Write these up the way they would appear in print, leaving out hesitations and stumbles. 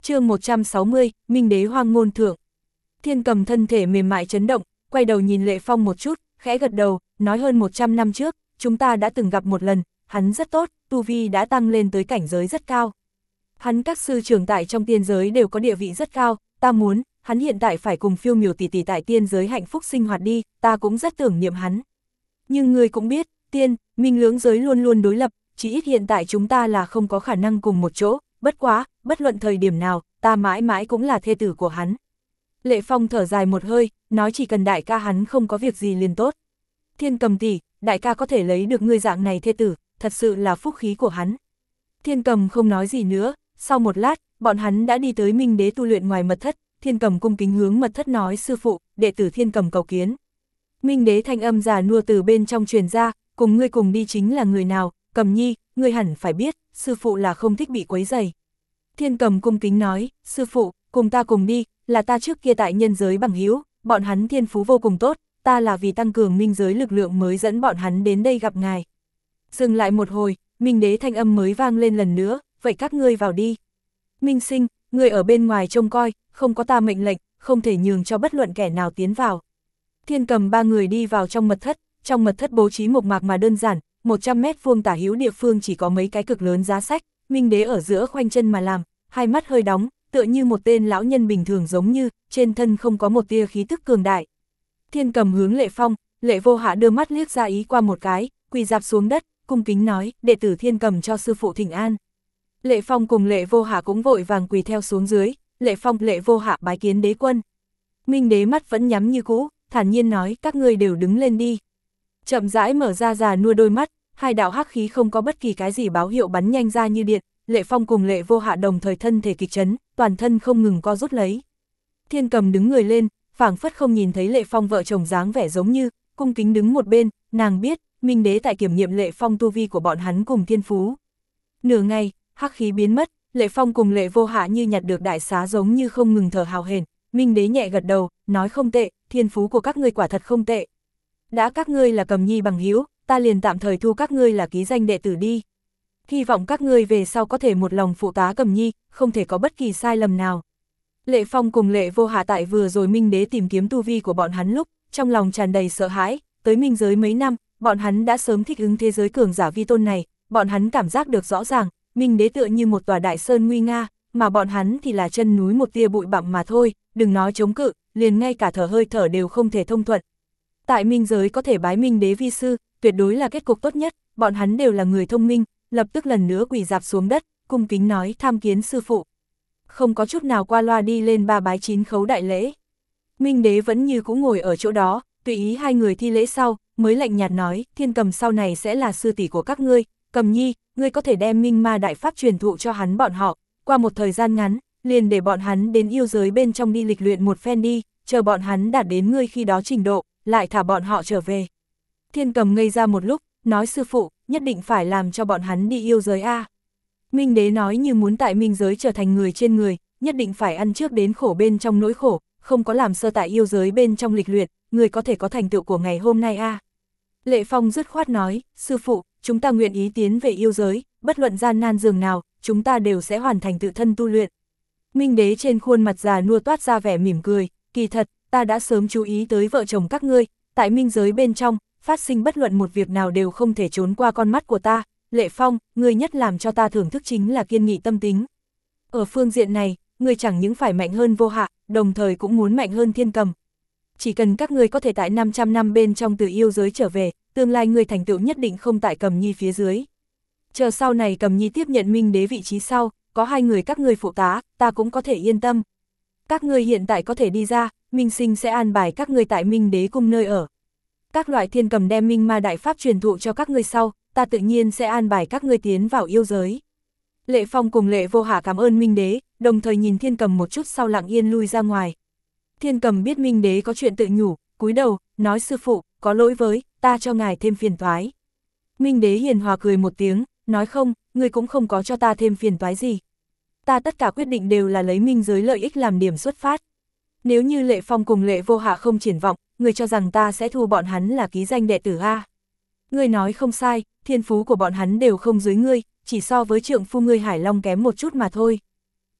Chương 160, Minh Đế Hoang Ngôn Thượng. Thiên Cầm thân thể mềm mại chấn động, quay đầu nhìn Lệ Phong một chút, khẽ gật đầu, nói hơn 100 năm trước, chúng ta đã từng gặp một lần, hắn rất tốt, tu vi đã tăng lên tới cảnh giới rất cao. Hắn các sư trưởng tại trong tiên giới đều có địa vị rất cao, ta muốn, hắn hiện tại phải cùng Phiêu Miểu tỷ tỷ tại tiên giới hạnh phúc sinh hoạt đi, ta cũng rất tưởng niệm hắn. Nhưng người cũng biết, tiên, minh lưỡng giới luôn luôn đối lập, chỉ ít hiện tại chúng ta là không có khả năng cùng một chỗ, bất quá, bất luận thời điểm nào, ta mãi mãi cũng là thê tử của hắn. Lệ Phong thở dài một hơi, nói chỉ cần đại ca hắn không có việc gì liền tốt. Thiên Cầm tỷ, đại ca có thể lấy được ngươi dạng này thê tử, thật sự là phúc khí của hắn. Thiên Cầm không nói gì nữa, sau một lát, bọn hắn đã đi tới Minh Đế tu luyện ngoài mật thất, Thiên Cầm cung kính hướng mật thất nói sư phụ, đệ tử Thiên Cầm cầu kiến. Minh Đế thanh âm già nua từ bên trong truyền ra, cùng ngươi cùng đi chính là người nào, Cầm nhi, ngươi hẳn phải biết, sư phụ là không thích bị quấy rầy. Thiên Cầm cung kính nói, sư phụ, cùng ta cùng đi, là ta trước kia tại nhân giới bằng hữu, bọn hắn thiên phú vô cùng tốt, ta là vì tăng cường minh giới lực lượng mới dẫn bọn hắn đến đây gặp ngài. Dừng lại một hồi, Minh Đế thanh âm mới vang lên lần nữa, vậy các ngươi vào đi. Minh Sinh, ngươi ở bên ngoài trông coi, không có ta mệnh lệnh, không thể nhường cho bất luận kẻ nào tiến vào. Thiên Cầm ba người đi vào trong mật thất bố trí mộc mạc mà đơn giản, 100 mét vuông tả hữu địa phương chỉ có mấy cái cực lớn giá sách, Minh Đế ở giữa khoanh chân mà làm, hai mắt hơi đóng, tựa như một tên lão nhân bình thường giống như, trên thân không có một tia khí tức cường đại. Thiên Cầm hướng Lệ Phong, Lệ Vô Hạ đưa mắt liếc ra ý qua một cái, quỳ rạp xuống đất, cung kính nói, đệ tử Thiên Cầm cho sư phụ thỉnh an. Lệ Phong cùng Lệ Vô Hạ cũng vội vàng quỳ theo xuống dưới, Lệ Phong, Lệ Vô Hạ bái kiến đế quân. Minh Đế mắt vẫn nhắm như cũ, thản nhiên nói, các ngươi đều đứng lên đi. Chậm rãi mở ra già nua đôi mắt, hai đạo hắc khí không có bất kỳ cái gì báo hiệu bắn nhanh ra như điện, Lệ Phong cùng Lệ Vô Hạ đồng thời thân thể kịch chấn, toàn thân không ngừng co rút lấy. Thiên Cầm đứng người lên, phảng phất không nhìn thấy Lệ Phong vợ chồng dáng vẻ giống như, cung kính đứng một bên, nàng biết, Minh Đế tại kiểm nghiệm Lệ Phong tu vi của bọn hắn cùng thiên phú. Nửa ngày, hắc khí biến mất, Lệ Phong cùng Lệ Vô Hạ như nhặt được đại xá giống như không ngừng thở hào hển, Minh Đế nhẹ gật đầu, nói không tệ, thiên phú của các ngươi quả thật không tệ. Đã các ngươi là Cầm nhi bằng hữu, ta liền tạm thời thu các ngươi là ký danh đệ tử đi. Hy vọng các ngươi về sau có thể một lòng phụ tá Cầm nhi, không thể có bất kỳ sai lầm nào. Lệ Phong cùng Lệ Vô Hạ tại vừa rồi Minh Đế tìm kiếm tu vi của bọn hắn lúc, trong lòng tràn đầy sợ hãi, tới minh giới mấy năm, bọn hắn đã sớm thích ứng thế giới cường giả vi tôn này, bọn hắn cảm giác được rõ ràng, Minh Đế tựa như một tòa đại sơn nguy nga, mà bọn hắn thì là chân núi một tia bụi bặm mà thôi, đừng nói chống cự, liền ngay cả thở hơi thở đều không thể thông thuận. Tại minh giới có thể bái Minh Đế vi sư, tuyệt đối là kết cục tốt nhất, bọn hắn đều là người thông minh, lập tức lần nữa quỳ rạp xuống đất, cung kính nói tham kiến sư phụ. Không có chút nào qua loa đi lên ba bái chín khấu đại lễ. Minh Đế vẫn như cũ ngồi ở chỗ đó, tùy ý hai người thi lễ sau, mới lạnh nhạt nói, Thiên Cầm sau này sẽ là sư tỷ của các ngươi, Cầm nhi, ngươi có thể đem Minh Ma Đại Pháp truyền thụ cho hắn bọn họ, qua một thời gian ngắn, liền để bọn hắn đến yêu giới bên trong đi lịch luyện một phen đi, chờ bọn hắn đạt đến ngươi khi đó trình độ, lại thả bọn họ trở về. Thiên Cầm ngây ra một lúc, nói sư phụ, nhất định phải làm cho bọn hắn đi yêu giới a. Minh Đế nói như muốn tại minh giới trở thành người trên người, nhất định phải ăn trước đến khổ bên trong nỗi khổ, không có làm sơ tại yêu giới bên trong lịch luyện, người có thể có thành tựu của ngày hôm nay a. Lệ Phong dứt khoát nói, sư phụ, chúng ta nguyện ý tiến về yêu giới, bất luận gian nan dường nào, chúng ta đều sẽ hoàn thành tự thân tu luyện. Minh Đế trên khuôn mặt già nua toát ra vẻ mỉm cười, kỳ thật, ta đã sớm chú ý tới vợ chồng các ngươi, tại minh giới bên trong, phát sinh bất luận một việc nào đều không thể trốn qua con mắt của ta. Lệ Phong, ngươi nhất làm cho ta thưởng thức chính là kiên nghị tâm tính. Ở phương diện này, ngươi chẳng những phải mạnh hơn Vô Hạ, đồng thời cũng muốn mạnh hơn Thiên Cầm. Chỉ cần các ngươi có thể tại 500 năm bên trong từ yêu giới trở về, tương lai ngươi thành tựu nhất định không tại Cầm nhi phía dưới. Chờ sau này Cầm nhi tiếp nhận Minh Đế vị trí sau, có hai người các ngươi phụ tá, ta cũng có thể yên tâm. Các ngươi hiện tại có thể đi ra, Minh Sinh sẽ an bài các ngươi tại Minh Đế cung nơi ở. Các loại Thiên Cầm đem Minh Ma Đại Pháp truyền thụ cho các ngươi sau, ta tự nhiên sẽ an bài các ngươi tiến vào yêu giới. Lệ Phong cùng Lệ Vô Hạ cảm ơn Minh Đế, đồng thời nhìn Thiên Cầm một chút sau lặng yên lui ra ngoài. Thiên Cầm biết Minh Đế có chuyện tự nhủ, cúi đầu, nói sư phụ, có lỗi với, ta cho ngài thêm phiền toái. Minh Đế hiền hòa cười một tiếng, nói không, ngươi cũng không có cho ta thêm phiền toái gì. Ta tất cả quyết định đều là lấy minh giới lợi ích làm điểm xuất phát. Nếu như Lệ Phong cùng Lệ Vô Hạ không triển vọng, ngươi cho rằng ta sẽ thu bọn hắn là ký danh đệ tử a? Ngươi nói không sai, thiên phú của bọn hắn đều không dưới ngươi, chỉ so với trượng phu ngươi Hải Long kém một chút mà thôi.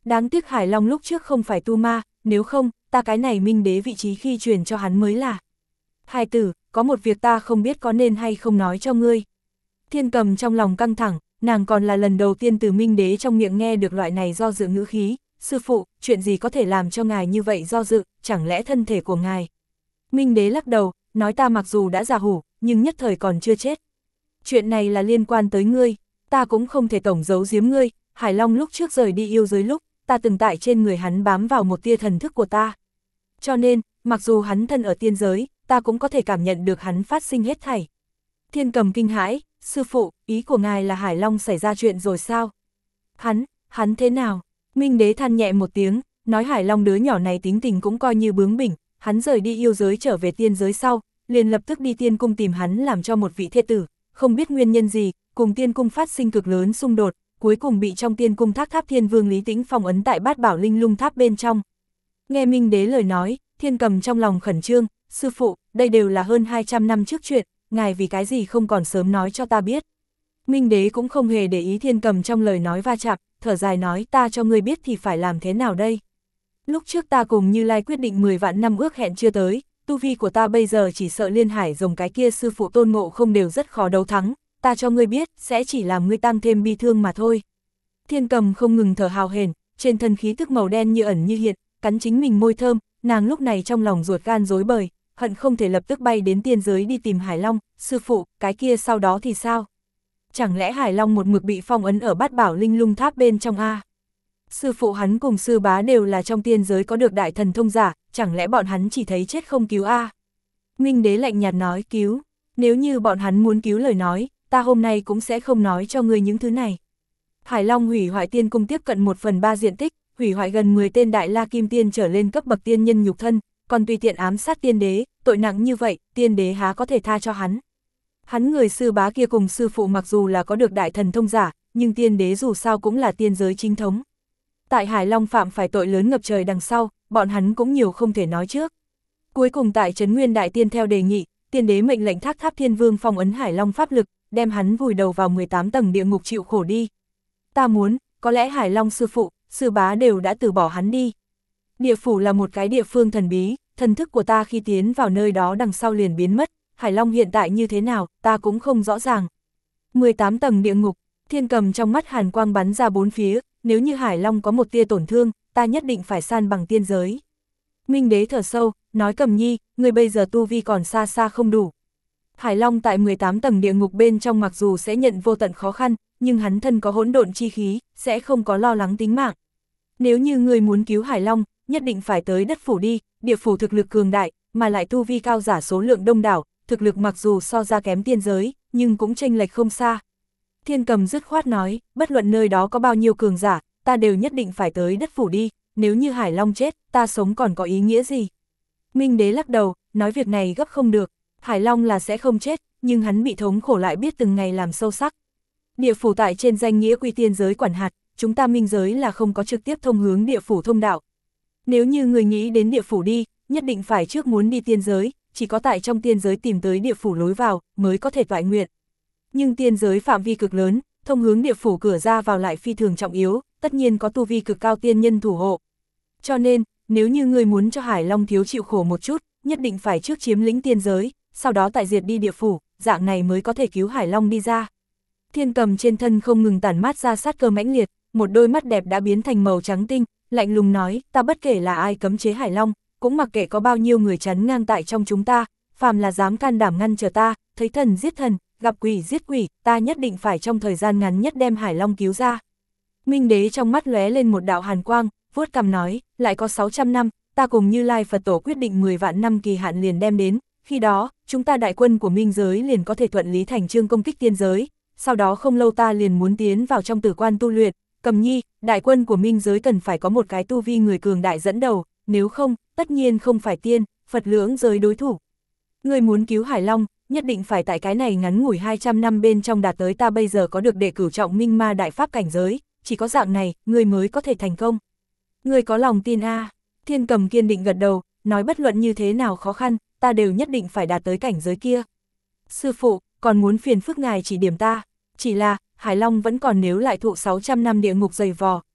Đáng tiếc Hải Long lúc trước không phải tu ma, nếu không, ta cái này minh đế vị trí khi truyền cho hắn mới là. Hài tử, có một việc ta không biết có nên hay không nói cho ngươi. Thiên Cầm trong lòng căng thẳng, nàng còn là lần đầu tiên từ minh đế trong miệng nghe được loại này do dự ngữ khí. Sư phụ, chuyện gì có thể làm cho ngài như vậy do dự, chẳng lẽ thân thể của ngài? Minh đế lắc đầu, nói ta mặc dù đã già hủ, nhưng nhất thời còn chưa chết. Chuyện này là liên quan tới ngươi, ta cũng không thể tổng giấu giếm ngươi. Hải Long lúc trước rời đi yêu giới lúc, ta từng tại trên người hắn bám vào một tia thần thức của ta. Cho nên, mặc dù hắn thân ở tiên giới, ta cũng có thể cảm nhận được hắn phát sinh hết thảy. Thiên Cầm kinh hãi, sư phụ, ý của ngài là Hải Long xảy ra chuyện rồi sao? Hắn thế nào? Minh đế than nhẹ một tiếng, nói Hải Long đứa nhỏ này tính tình cũng coi như bướng bỉnh, hắn rời đi yêu giới trở về tiên giới sau, liền lập tức đi tiên cung tìm hắn làm cho một vị thê tử, không biết nguyên nhân gì, cùng tiên cung phát sinh cực lớn xung đột, cuối cùng bị trong tiên cung Thác Tháp Thiên Vương Lý Tĩnh phong ấn tại Bát Bảo Linh Lung Tháp bên trong. Nghe Minh đế lời nói, Thiên Cầm trong lòng khẩn trương, sư phụ, đây đều là hơn 200 năm trước chuyện, ngài vì cái gì không còn sớm nói cho ta biết. Minh đế cũng không hề để ý Thiên Cầm trong lời nói va chạm, thở dài nói ta cho ngươi biết thì phải làm thế nào đây. Lúc trước ta cùng Như Lai quyết định 10 vạn năm ước hẹn chưa tới, tu vi của ta bây giờ chỉ sợ Liên Hải Rồng cái kia sư phụ Tôn Ngộ Không đều rất khó đấu thắng, ta cho ngươi biết sẽ chỉ làm ngươi tăng thêm bi thương mà thôi. Thiên Cầm không ngừng thở hào hển, trên thân khí tức màu đen như ẩn như hiện, cắn chính mình môi thơm, nàng lúc này trong lòng ruột gan rối bời, hận không thể lập tức bay đến tiên giới đi tìm Hải Long, sư phụ, cái kia sau đó thì sao? Chẳng lẽ Hải Long một mực bị phong ấn ở Bát Bảo Linh Lung Tháp bên trong a? Sư phụ hắn cùng sư bá đều là trong tiên giới có được đại thần thông giả, chẳng lẽ bọn hắn chỉ thấy chết không cứu a? Minh đế lạnh nhạt nói cứu, nếu như bọn hắn muốn cứu lời nói, ta hôm nay cũng sẽ không nói cho ngươi những thứ này. Hải Long hủy hoại tiên cung tiếp cận 1/3 diện tích, hủy hoại gần 10 tên đại la kim tiên trở lên cấp bậc tiên nhân nhục thân, còn tùy tiện ám sát tiên đế, tội nặng như vậy, tiên đế há có thể tha cho hắn. Hắn người sư bá kia cùng sư phụ mặc dù là có được đại thần thông giả, nhưng tiên đế dù sao cũng là tiên giới chính thống. Tại Hải Long phạm phải tội lớn ngập trời đằng sau, bọn hắn cũng nhiều không thể nói trước. Cuối cùng tại Trấn Nguyên Đại Tiên theo đề nghị, tiên đế mệnh lệnh Thác Tháp Thiên Vương phong ấn Hải Long pháp lực, đem hắn vùi đầu vào 18 tầng địa ngục chịu khổ đi. Ta muốn, có lẽ Hải Long sư phụ, sư bá đều đã từ bỏ hắn đi. Địa phủ là một cái địa phương thần bí, thần thức của ta khi tiến vào nơi đó đằng sau liền biến mất, Hải Long hiện tại như thế nào, ta cũng không rõ ràng. 18 tầng địa ngục, Thiên Cầm trong mắt hàn quang bắn ra bốn phía, nếu như Hải Long có một tia tổn thương, ta nhất định phải san bằng tiên giới. Minh đế thở sâu, nói Cầm Nhi, người bây giờ tu vi còn xa xa không đủ. Hải Long tại 18 tầng địa ngục bên trong mặc dù sẽ nhận vô tận khó khăn, nhưng hắn thân có hỗn độn chi khí, sẽ không có lo lắng tính mạng. Nếu như người muốn cứu Hải Long, nhất định phải tới đất phủ đi, địa phủ thực lực cường đại, mà lại tu vi cao giả số lượng đông đảo, thực lực mặc dù so ra kém tiên giới, nhưng cũng chênh lệch không xa. Thiên Cầm dứt khoát nói, bất luận nơi đó có bao nhiêu cường giả, ta đều nhất định phải tới đất phủ đi, nếu như Hải Long chết, ta sống còn có ý nghĩa gì? Minh đế lắc đầu, nói việc này gấp không được, Hải Long là sẽ không chết, nhưng hắn bị thống khổ lại biết từng ngày làm sâu sắc. Địa phủ tại trên danh nghĩa quy tiên giới quản hạt, chúng ta minh giới là không có trực tiếp thông hướng địa phủ thông đạo. Nếu như người nghĩ đến địa phủ đi, nhất định phải trước muốn đi tiên giới, chỉ có tại trong tiên giới tìm tới địa phủ lối vào, mới có thể toại nguyện. Nhưng tiên giới phạm vi cực lớn, thông hướng địa phủ cửa ra vào lại phi thường trọng yếu, tất nhiên có tu vi cực cao tiên nhân thủ hộ. Cho nên, nếu như người muốn cho Hải Long thiếu chịu khổ một chút, nhất định phải trước chiếm lĩnh tiên giới, sau đó tại diệt đi địa phủ, dạng này mới có thể cứu Hải Long đi ra. Thiên Cầm trên thân không ngừng tản mát ra sát cơ mãnh liệt, một đôi mắt đẹp đã biến thành màu trắng tinh, lạnh lùng nói, ta bất kể là ai cấm chế Hải Long, cũng mặc kệ có bao nhiêu người chắn ngang tại trong chúng ta, phàm là dám can đảm ngăn trở ta, thấy thần giết thần, gặp quỷ giết quỷ, ta nhất định phải trong thời gian ngắn nhất đem Hải Long cứu ra. Minh đế trong mắt lóe lên một đạo hàn quang, vuốt cằm nói, lại có 600 năm, ta cùng Như Lai Phật Tổ quyết định 10 vạn năm kỳ hạn liền đem đến, khi đó, chúng ta đại quân của minh giới liền có thể thuận lý thành chương công kích tiên giới, sau đó không lâu ta liền muốn tiến vào trong tử quan tu luyện, Cầm Nhi, đại quân của minh giới cần phải có một cái tu vi người cường đại dẫn đầu, nếu không, tất nhiên không phải tiên, Phật lưỡng giới đối thủ. Người muốn cứu Hải Long, nhất định phải tại cái này ngắn ngủi 200 năm bên trong đạt tới ta bây giờ có được đệ cửu trọng minh ma đại pháp cảnh giới, chỉ có dạng này, người mới có thể thành công. Người có lòng tin a? Thiên Cầm kiên định gật đầu, nói bất luận như thế nào khó khăn, ta đều nhất định phải đạt tới cảnh giới kia. Sư phụ, còn muốn phiền phức ngài chỉ điểm ta, chỉ là, Hải Long vẫn còn nếu lại thụ 600 năm địa ngục dày vò.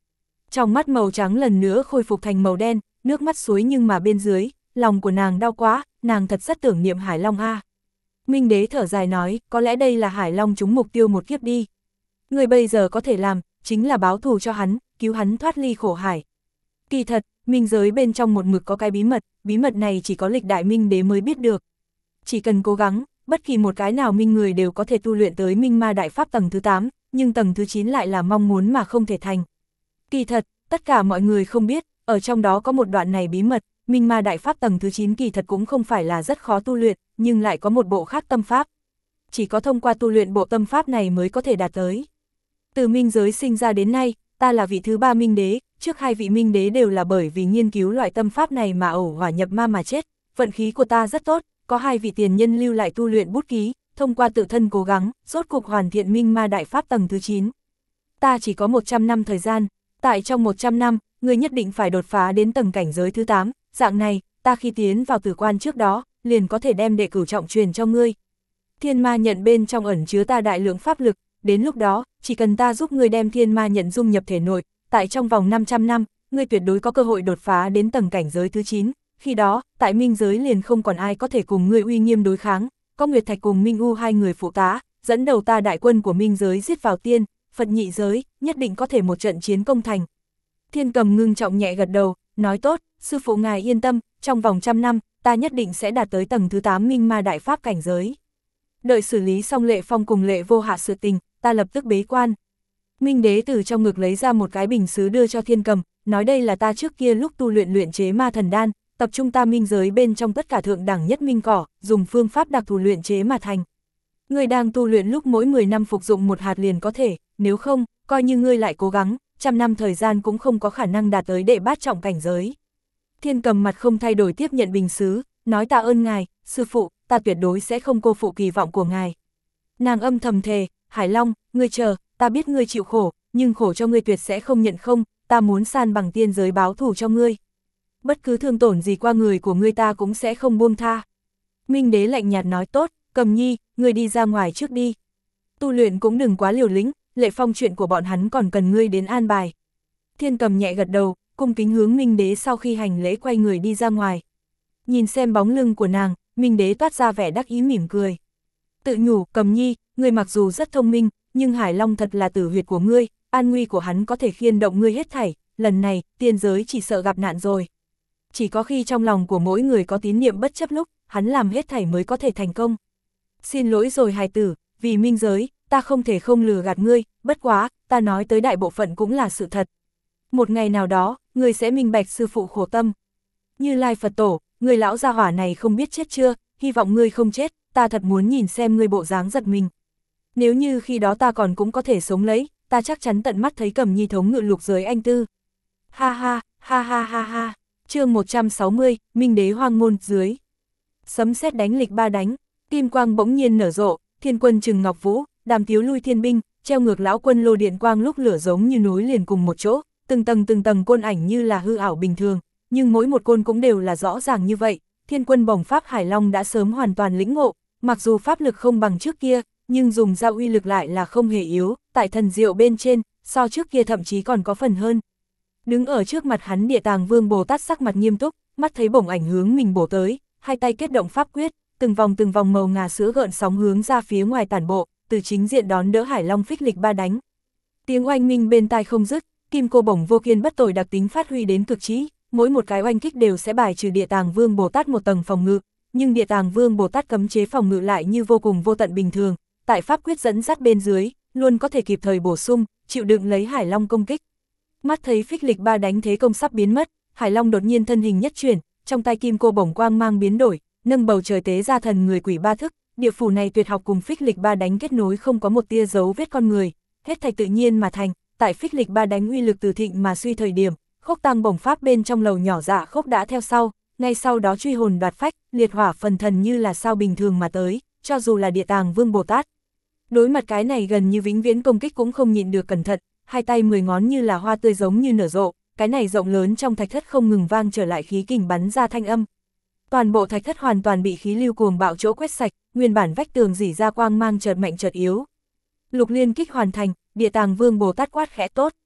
Trong mắt màu trắng lần nữa khôi phục thành màu đen, nước mắt suối nhưng mà bên dưới, lòng của nàng đau quá, nàng thật rất tưởng niệm Hải Long a. Minh đế thở dài nói, có lẽ đây là Hải Long trúng mục tiêu một kiếp đi. Người bây giờ có thể làm, chính là báo thù cho hắn, cứu hắn thoát ly khổ hải. Kỳ thật, minh giới bên trong một mực có cái bí mật này chỉ có lịch đại minh đế mới biết được. Chỉ cần cố gắng, bất kỳ một cái nào minh người đều có thể tu luyện tới minh ma đại pháp tầng thứ 8, nhưng tầng thứ 9 lại là mong muốn mà không thể thành. Kỳ thật, tất cả mọi người không biết, ở trong đó có một đoạn này bí mật, minh ma đại pháp tầng thứ 9 kỳ thật cũng không phải là rất khó tu luyện, nhưng lại có một bộ khác tâm pháp. Chỉ có thông qua tu luyện bộ tâm pháp này mới có thể đạt tới. Từ minh giới sinh ra đến nay, ta là vị thứ 3 minh đế, trước 2 vị minh đế đều là bởi vì nghiên cứu loại tâm pháp này mà ẩu hỏa nhập ma mà chết, vận khí của ta rất tốt, có 2 vị tiền nhân lưu lại tu luyện bút ký, thông qua tự thân cố gắng, rốt cục hoàn thiện minh ma đại pháp tầng thứ 9. Ta chỉ có 100 năm thời gian, tại trong 100 năm, ngươi nhất định phải đột phá đến tầng cảnh giới thứ 8, dạng này, ta khi tiến vào tử quan trước đó, liền có thể đem đệ cửu trọng truyền cho ngươi. Thiên ma nhận bên trong ẩn chứa ta đại lượng pháp lực, đến lúc đó, chỉ cần ta giúp ngươi đem thiên ma nhận dung nhập thể nội, tại trong vòng 500 năm, ngươi tuyệt đối có cơ hội đột phá đến tầng cảnh giới thứ 9, khi đó, tại minh giới liền không còn ai có thể cùng ngươi uy nghiêm đối kháng, có Nguyệt Thạch cùng Minh U hai người phụ tá, dẫn đầu ta đại quân của minh giới giết vào tiên, Phật nhị giới, nhất định có thể một trận chiến công thành. Thiên Cầm ngưng trọng nhẹ gật đầu, nói tốt, sư phụ ngài yên tâm, trong vòng 100 năm, ta nhất định sẽ đạt tới tầng thứ 8 minh ma đại pháp cảnh giới. Đợi xử lý xong Lệ Phong cùng Lệ Vô Hạ sự tình, ta lập tức bế quan. Minh đế từ trong ngực lấy ra một cái bình sứ đưa cho Thiên Cầm, nói đây là ta trước kia lúc tu luyện chế ma thần đan, tập trung ta minh giới bên trong tất cả thượng đẳng nhất minh cỏ, dùng phương pháp đặc thù luyện chế mà thành. Ngươi đang tu luyện lúc mỗi 10 năm phục dụng một hạt liền có thể, nếu không, coi như ngươi lại cố gắng, 100 năm thời gian cũng không có khả năng đạt tới đệ bát trọng cảnh giới. Thiên Cầm mặt không thay đổi tiếp nhận bình sứ, nói tạ ơn ngài, sư phụ, ta tuyệt đối sẽ không cô phụ kỳ vọng của ngài. Nàng âm thầm thề, Hải Long, ngươi chờ, ta biết ngươi chịu khổ, nhưng khổ cho ngươi tuyệt sẽ không nhận không, ta muốn san bằng tiên giới báo thù cho ngươi. Bất cứ thương tổn gì qua người của ngươi ta cũng sẽ không buông tha. Minh đế lạnh nhạt nói tốt, Cầm nhi, ngươi đi ra ngoài trước đi. Tu luyện cũng đừng quá liều lĩnh, Lệ Phong chuyện của bọn hắn còn cần ngươi đến an bài. Thiên Cầm nhẹ gật đầu, cung kính hướng Minh đế sau khi hành lễ quay người đi ra ngoài. Nhìn xem bóng lưng của nàng, Minh đế toát ra vẻ đắc ý mỉm cười. Tự nhủ, Cầm nhi, ngươi mặc dù rất thông minh, nhưng Hải Long thật là tử huyệt của ngươi, an nguy của hắn có thể khiên động ngươi hết thảy, lần này, tiên giới chỉ sợ gặp nạn rồi. Chỉ có khi trong lòng của mỗi người có tín niệm bất chấp lúc, hắn làm hết thảy mới có thể thành công. Xin lỗi rồi hài tử, vì minh giới, ta không thể không lừa gạt ngươi, bất quá, ta nói tới đại bộ phận cũng là sự thật. Một ngày nào đó, ngươi sẽ minh bạch sư phụ khổ tâm. Như Lai Phật Tổ, người lão gia hỏa này không biết chết chưa, hy vọng ngươi không chết, ta thật muốn nhìn xem ngươi bộ dáng giật mình. Nếu như khi đó ta còn cũng có thể sống lấy, ta chắc chắn tận mắt thấy Cầm nhi thống ngự lục giới anh tư. Ha ha, ha ha ha ha, chương 160, Minh đế hoang môn dưới. Sấm sét đánh lịch ba đánh, kim quang bỗng nhiên nở rộ, Thiên Quân Trừng Ngọc Vũ, Đàm Tiếu lui thiên binh, treo ngược lão quân lô điện quang lúc lửa giống như núi liền cùng một chỗ, từng tầng côn ảnh như là hư ảo bình thường, nhưng mỗi một côn cũng đều là rõ ràng như vậy. Thiên Quân bổng pháp Hải Long đã sớm hoàn toàn lĩnh ngộ, mặc dù pháp lực không bằng trước kia, nhưng dùng ra uy lực lại là không hề yếu, tại thần diệu bên trên, so trước kia thậm chí còn có phần hơn. Đứng ở trước mặt hắn Địa Tàng Vương Bồ Tát sắc mặt nghiêm túc, mắt thấy bổng ảnh hướng mình bổ tới, hai tay kết động pháp quyết, từng vòng màu ngà sữa gợn sóng hướng ra phía ngoài tản bộ, từ chính diện đón đỡ Hải Long phích lịch ba đánh. Tiếng oanh minh bên tai không dứt, kim cô bổng vô kiên bất tồi đặc tính phát huy đến cực trí, mỗi một cái oanh kích đều sẽ bài trừ Địa Tàng Vương Bồ Tát một tầng phòng ngự, nhưng Địa Tàng Vương Bồ Tát cấm chế phòng ngự lại như vô cùng vô tận bình thường, tại pháp quyết dẫn dắt bên dưới, luôn có thể kịp thời bổ sung, chịu đựng lấy Hải Long công kích. Mắt thấy phích lịch ba đánh thế công sắp biến mất, Hải Long đột nhiên thân hình nhất chuyển, trong tay kim cô bổng quang mang biến đổi, nâng bầu trời tế ra thần người quỷ ba thức, địa phủ này tuyệt học cùng phích lịch ba đánh kết nối không có một tia dấu vết con người, hết thảy tự nhiên mà thành. Tại phích lịch ba đánh uy lực từ thịnh mà suy thời điểm, Khốc Tăng bổng pháp bên trong lầu nhỏ Dạ Khốc đã theo sau, ngay sau đó truy hồn đoạt phách, liệt hỏa phần thần như là sao bình thường mà tới, cho dù là Địa Tàng Vương Bồ Tát. Đối mặt cái này gần như vĩnh viễn công kích cũng không nhịn được cẩn thận, hai tay 10 ngón như là hoa tươi giống như nở rộ, cái này rộng lớn trong thạch thất không ngừng vang trở lại khí kình bắn ra thanh âm. Toàn bộ thạch thất hoàn toàn bị khí lưu cuồng bạo chỗ quét sạch, nguyên bản vách tường rỉ ra quang mang chợt mạnh chợt yếu. Lục liên kích hoàn thành, Địa Tàng Vương Bồ Tát quát khẽ tốt.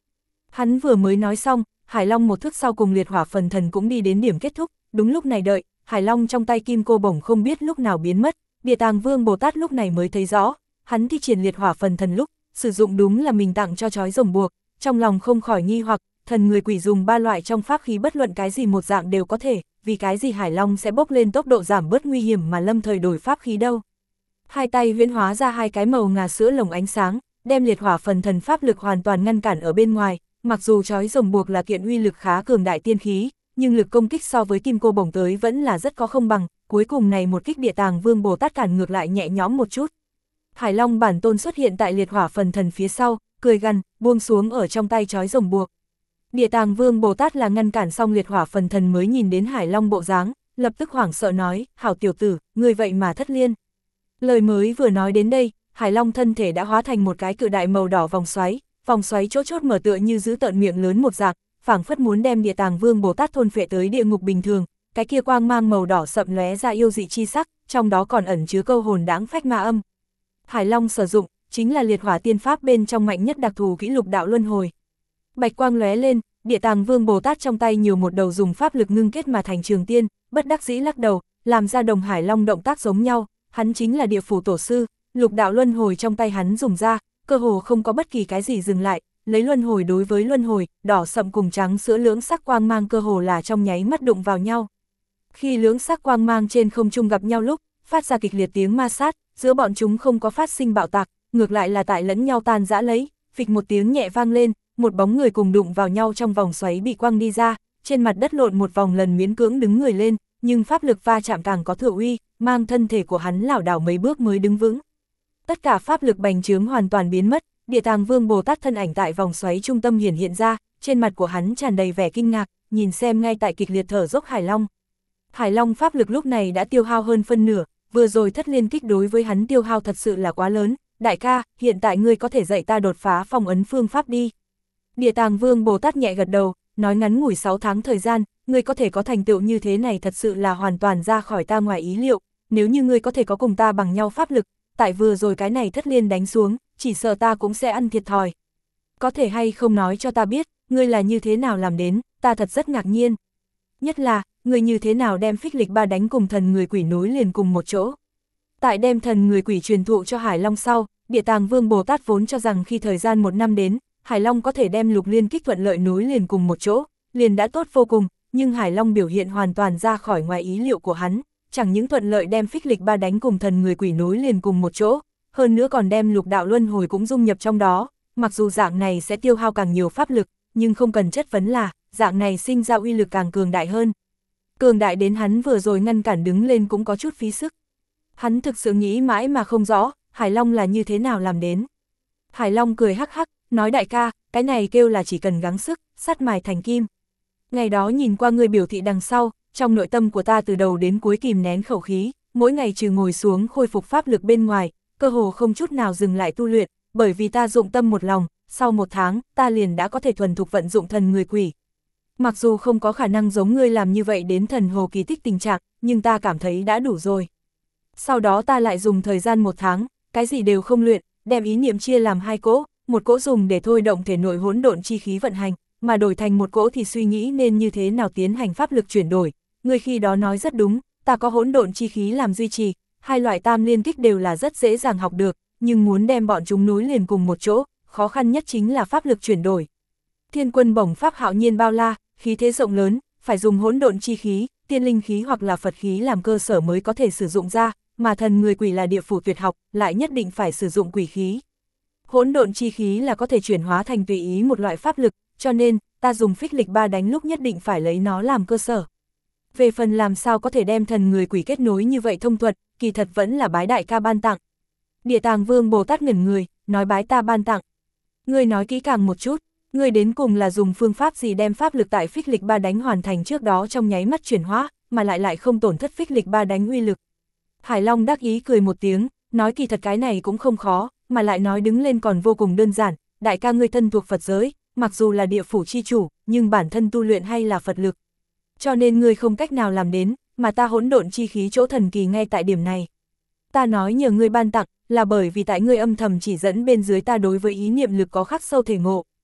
Hắn vừa mới nói xong, Hải Long một thức sau cùng liệt hỏa phần thần cũng đi đến điểm kết thúc, đúng lúc này đợi, Hải Long trong tay kim cô bổng không biết lúc nào biến mất, Địa Tàng Vương Bồ Tát lúc này mới thấy rõ, hắn thi triển liệt hỏa phần thần lúc, sử dụng đúng là mình tặng cho trói rồng buộc, trong lòng không khỏi nghi hoặc, thần người quỷ dùng 3 loại trong pháp khí bất luận cái gì một dạng đều có thể, vì cái gì Hải Long sẽ bốc lên tốc độ giảm bớt nguy hiểm mà lâm thời đổi pháp khí đâu. Hai tay huyễn hóa ra 2 cái màu ngà sữa lồng ánh sáng, đem liệt hỏa phần thần pháp lực hoàn toàn ngăn cản ở bên ngoài, mặc dù trói rồng buộc là kiện uy lực khá cường đại tiên khí, nhưng lực công kích so với kim cô bổng tới vẫn là rất có không bằng, cuối cùng này một kích Địa Tàng Vương Bồ Tát cản ngược lại nhẹ nhõm một chút. Hải Long bản tôn xuất hiện tại liệt hỏa phần thần phía sau, cười gằn, buông xuống ở trong tay trói rồng buộc. Địa Tàng Vương Bồ Tát là ngăn cản xong liệt hỏa phần thần mới nhìn đến Hải Long bộ dáng, lập tức hoảng sợ nói, hảo tiểu tử, người vậy mà thất liên. Lời mới vừa nói đến đây, Hải Long thân thể đã hóa thành một cái cự đại màu đỏ vòng xoáy chốt chốt mở tựa như giữ tợn miệng lớn một dạng, phảng phất muốn đem Địa Tàng Vương Bồ Tát thôn phệ tới địa ngục bình thường, cái kia quang mang màu đỏ sậm lóe ra yêu dị chi sắc, trong đó còn ẩn chứa câu hồn đáng phách ma âm. Hải Long sử dụng chính là liệt hỏa tiên pháp bên trong mạnh nhất đặc thù kỹ lục đạo luân hồi. Bạch quang lóe lên, Địa Tàng Vương Bồ Tát trong tay nhiều một đầu dùng pháp lực ngưng kết mà thành trường tiên, bất đắc dĩ lắc đầu, làm ra đồng Hải Long động tác giống nhau, hắn chính là địa phủ tổ sư, lục đạo luân hồi trong tay hắn dùng ra, cơ hồ không có bất kỳ cái gì dừng lại, lấy luân hồi đối với luân hồi, đỏ sậm cùng trắng sữa lưỡng sắc quang mang cơ hồ là trong nháy mắt đụng vào nhau. Khi lưỡng sắc quang mang trên không trung gặp nhau lúc, phát ra kịch liệt tiếng ma sát, giữa bọn chúng không có phát sinh bạo tạc, ngược lại là tại lẫn nhau tan rã lấy, phịch một tiếng nhẹ vang lên, một bóng người cùng đụng vào nhau trong vòng xoáy bị quăng đi ra, trên mặt đất lộn một vòng lần miễn cưỡng đứng người lên, nhưng pháp lực va chạm càng có thừa uy, mang thân thể của hắn lảo đảo mấy bước mới đứng vững. Tất cả pháp lực bành trướng hoàn toàn biến mất, Địa Tàng Vương Bồ Tát thân ảnh tại vòng xoáy trung tâm hiện ra, trên mặt của hắn tràn đầy vẻ kinh ngạc, nhìn xem ngay tại kịch liệt thở dốc Hải Long. Hải Long pháp lực lúc này đã tiêu hao hơn phân nửa, vừa rồi thất liên kích đối với hắn tiêu hao thật sự là quá lớn, đại ca, hiện tại ngươi có thể dạy ta đột phá phong ấn phương pháp đi. Địa Tàng Vương Bồ Tát nhẹ gật đầu, nói ngắn ngủi 6 tháng thời gian, ngươi có thể có thành tựu như thế này thật sự là hoàn toàn ra khỏi ta ngoài ý liệu, nếu như ngươi có thể có cùng ta bằng nhau pháp lực, tại vừa rồi cái này thất liên đánh xuống, chỉ sợ ta cũng sẽ ăn thiệt thòi. Có thể hay không nói cho ta biết, ngươi là như thế nào làm đến, ta thật rất ngạc nhiên. Nhất là, ngươi như thế nào đem phích lịch ba đánh cùng thần người quỷ nối liền cùng một chỗ. Tại đem thần người quỷ truyền thụ cho Hải Long sau, Địa Tàng Vương Bồ Tát vốn cho rằng khi thời gian 1 năm đến, Hải Long có thể đem lục liên kích thuận lợi nối liền cùng một chỗ, liền đã tốt vô cùng, nhưng Hải Long biểu hiện hoàn toàn ra khỏi ngoài ý liệu của hắn, chẳng những thuận lợi đem phích lịch ba đánh cùng thần người quỷ nối liền cùng một chỗ, hơn nữa còn đem lục đạo luân hồi cũng dung nhập trong đó, mặc dù dạng này sẽ tiêu hao càng nhiều pháp lực, nhưng không cần chất vấn là, dạng này sinh ra uy lực càng cường đại hơn. Cường đại đến hắn vừa rồi ngăn cản đứng lên cũng có chút phí sức. Hắn thực sự nghĩ mãi mà không rõ, Hải Long là như thế nào làm đến. Hải Long cười hắc hắc, nói đại ca, cái này kêu là chỉ cần gắng sức, sắt mài thành kim. Ngày đó nhìn qua người biểu thị đằng sau, trong nội tâm của ta từ đầu đến cuối kìm nén khẩu khí, mỗi ngày trừ ngồi xuống khôi phục pháp lực bên ngoài, cơ hồ không chút nào dừng lại tu luyện, bởi vì ta dụng tâm một lòng, sau 1 tháng, ta liền đã có thể thuần thục vận dụng thần người quỷ. Mặc dù không có khả năng giống ngươi làm như vậy đến thần hồ kỳ tích tình trạng, nhưng ta cảm thấy đã đủ rồi. Sau đó ta lại dùng thời gian 1 tháng, cái gì đều không luyện, đem ý niệm chia làm 2 cỗ, một cỗ dùng để thôi động thể nội hỗn độn chi khí vận hành, mà đổi thành một cỗ thì suy nghĩ nên như thế nào tiến hành pháp lực chuyển đổi. Ngươi khi đó nói rất đúng, ta có hỗn độn chi khí làm duy trì, 2 loại tam liên kích đều là rất dễ dàng học được, nhưng muốn đem bọn chúng nối liền cùng một chỗ, khó khăn nhất chính là pháp lực chuyển đổi. Thiên quân bổng pháp hạo nhiên bao la, khí thế rộng lớn, phải dùng hỗn độn chi khí, tiên linh khí hoặc là Phật khí làm cơ sở mới có thể sử dụng ra, mà thần người quỷ là địa phủ tuyệt học, lại nhất định phải sử dụng quỷ khí. Hỗn độn chi khí là có thể chuyển hóa thành tùy ý một loại pháp lực, cho nên, ta dùng phích lịch ba đánh lúc nhất định phải lấy nó làm cơ sở. Về phần làm sao có thể đem thần người quỷ kết nối như vậy thông thuật, kỳ thật vẫn là bái đại ca ban tặng. Địa Tàng Vương Bồ Tát ngẩn người, nói bái ta ban tặng. Ngươi nói kỹ càng một chút, ngươi đến cùng là dùng phương pháp gì đem pháp lực tại phích lịch ba đánh hoàn thành trước đó trong nháy mắt chuyển hóa, mà lại không tổn thất phích lịch ba đánh uy lực. Hải Long đắc ý cười một tiếng, nói kỳ thật cái này cũng không khó, mà lại nói đứng lên còn vô cùng đơn giản, đại ca ngươi thân thuộc Phật giới, mặc dù là địa phủ chi chủ, nhưng bản thân tu luyện hay là Phật lực. Cho nên ngươi không cách nào làm đến, mà ta hỗn độn chi khí chỗ thần kỳ ngay tại điểm này. Ta nói nhờ ngươi ban tặng, là bởi vì tại ngươi âm thầm chỉ dẫn bên dưới ta đối với ý niệm lực có khắc sâu thể ngộ.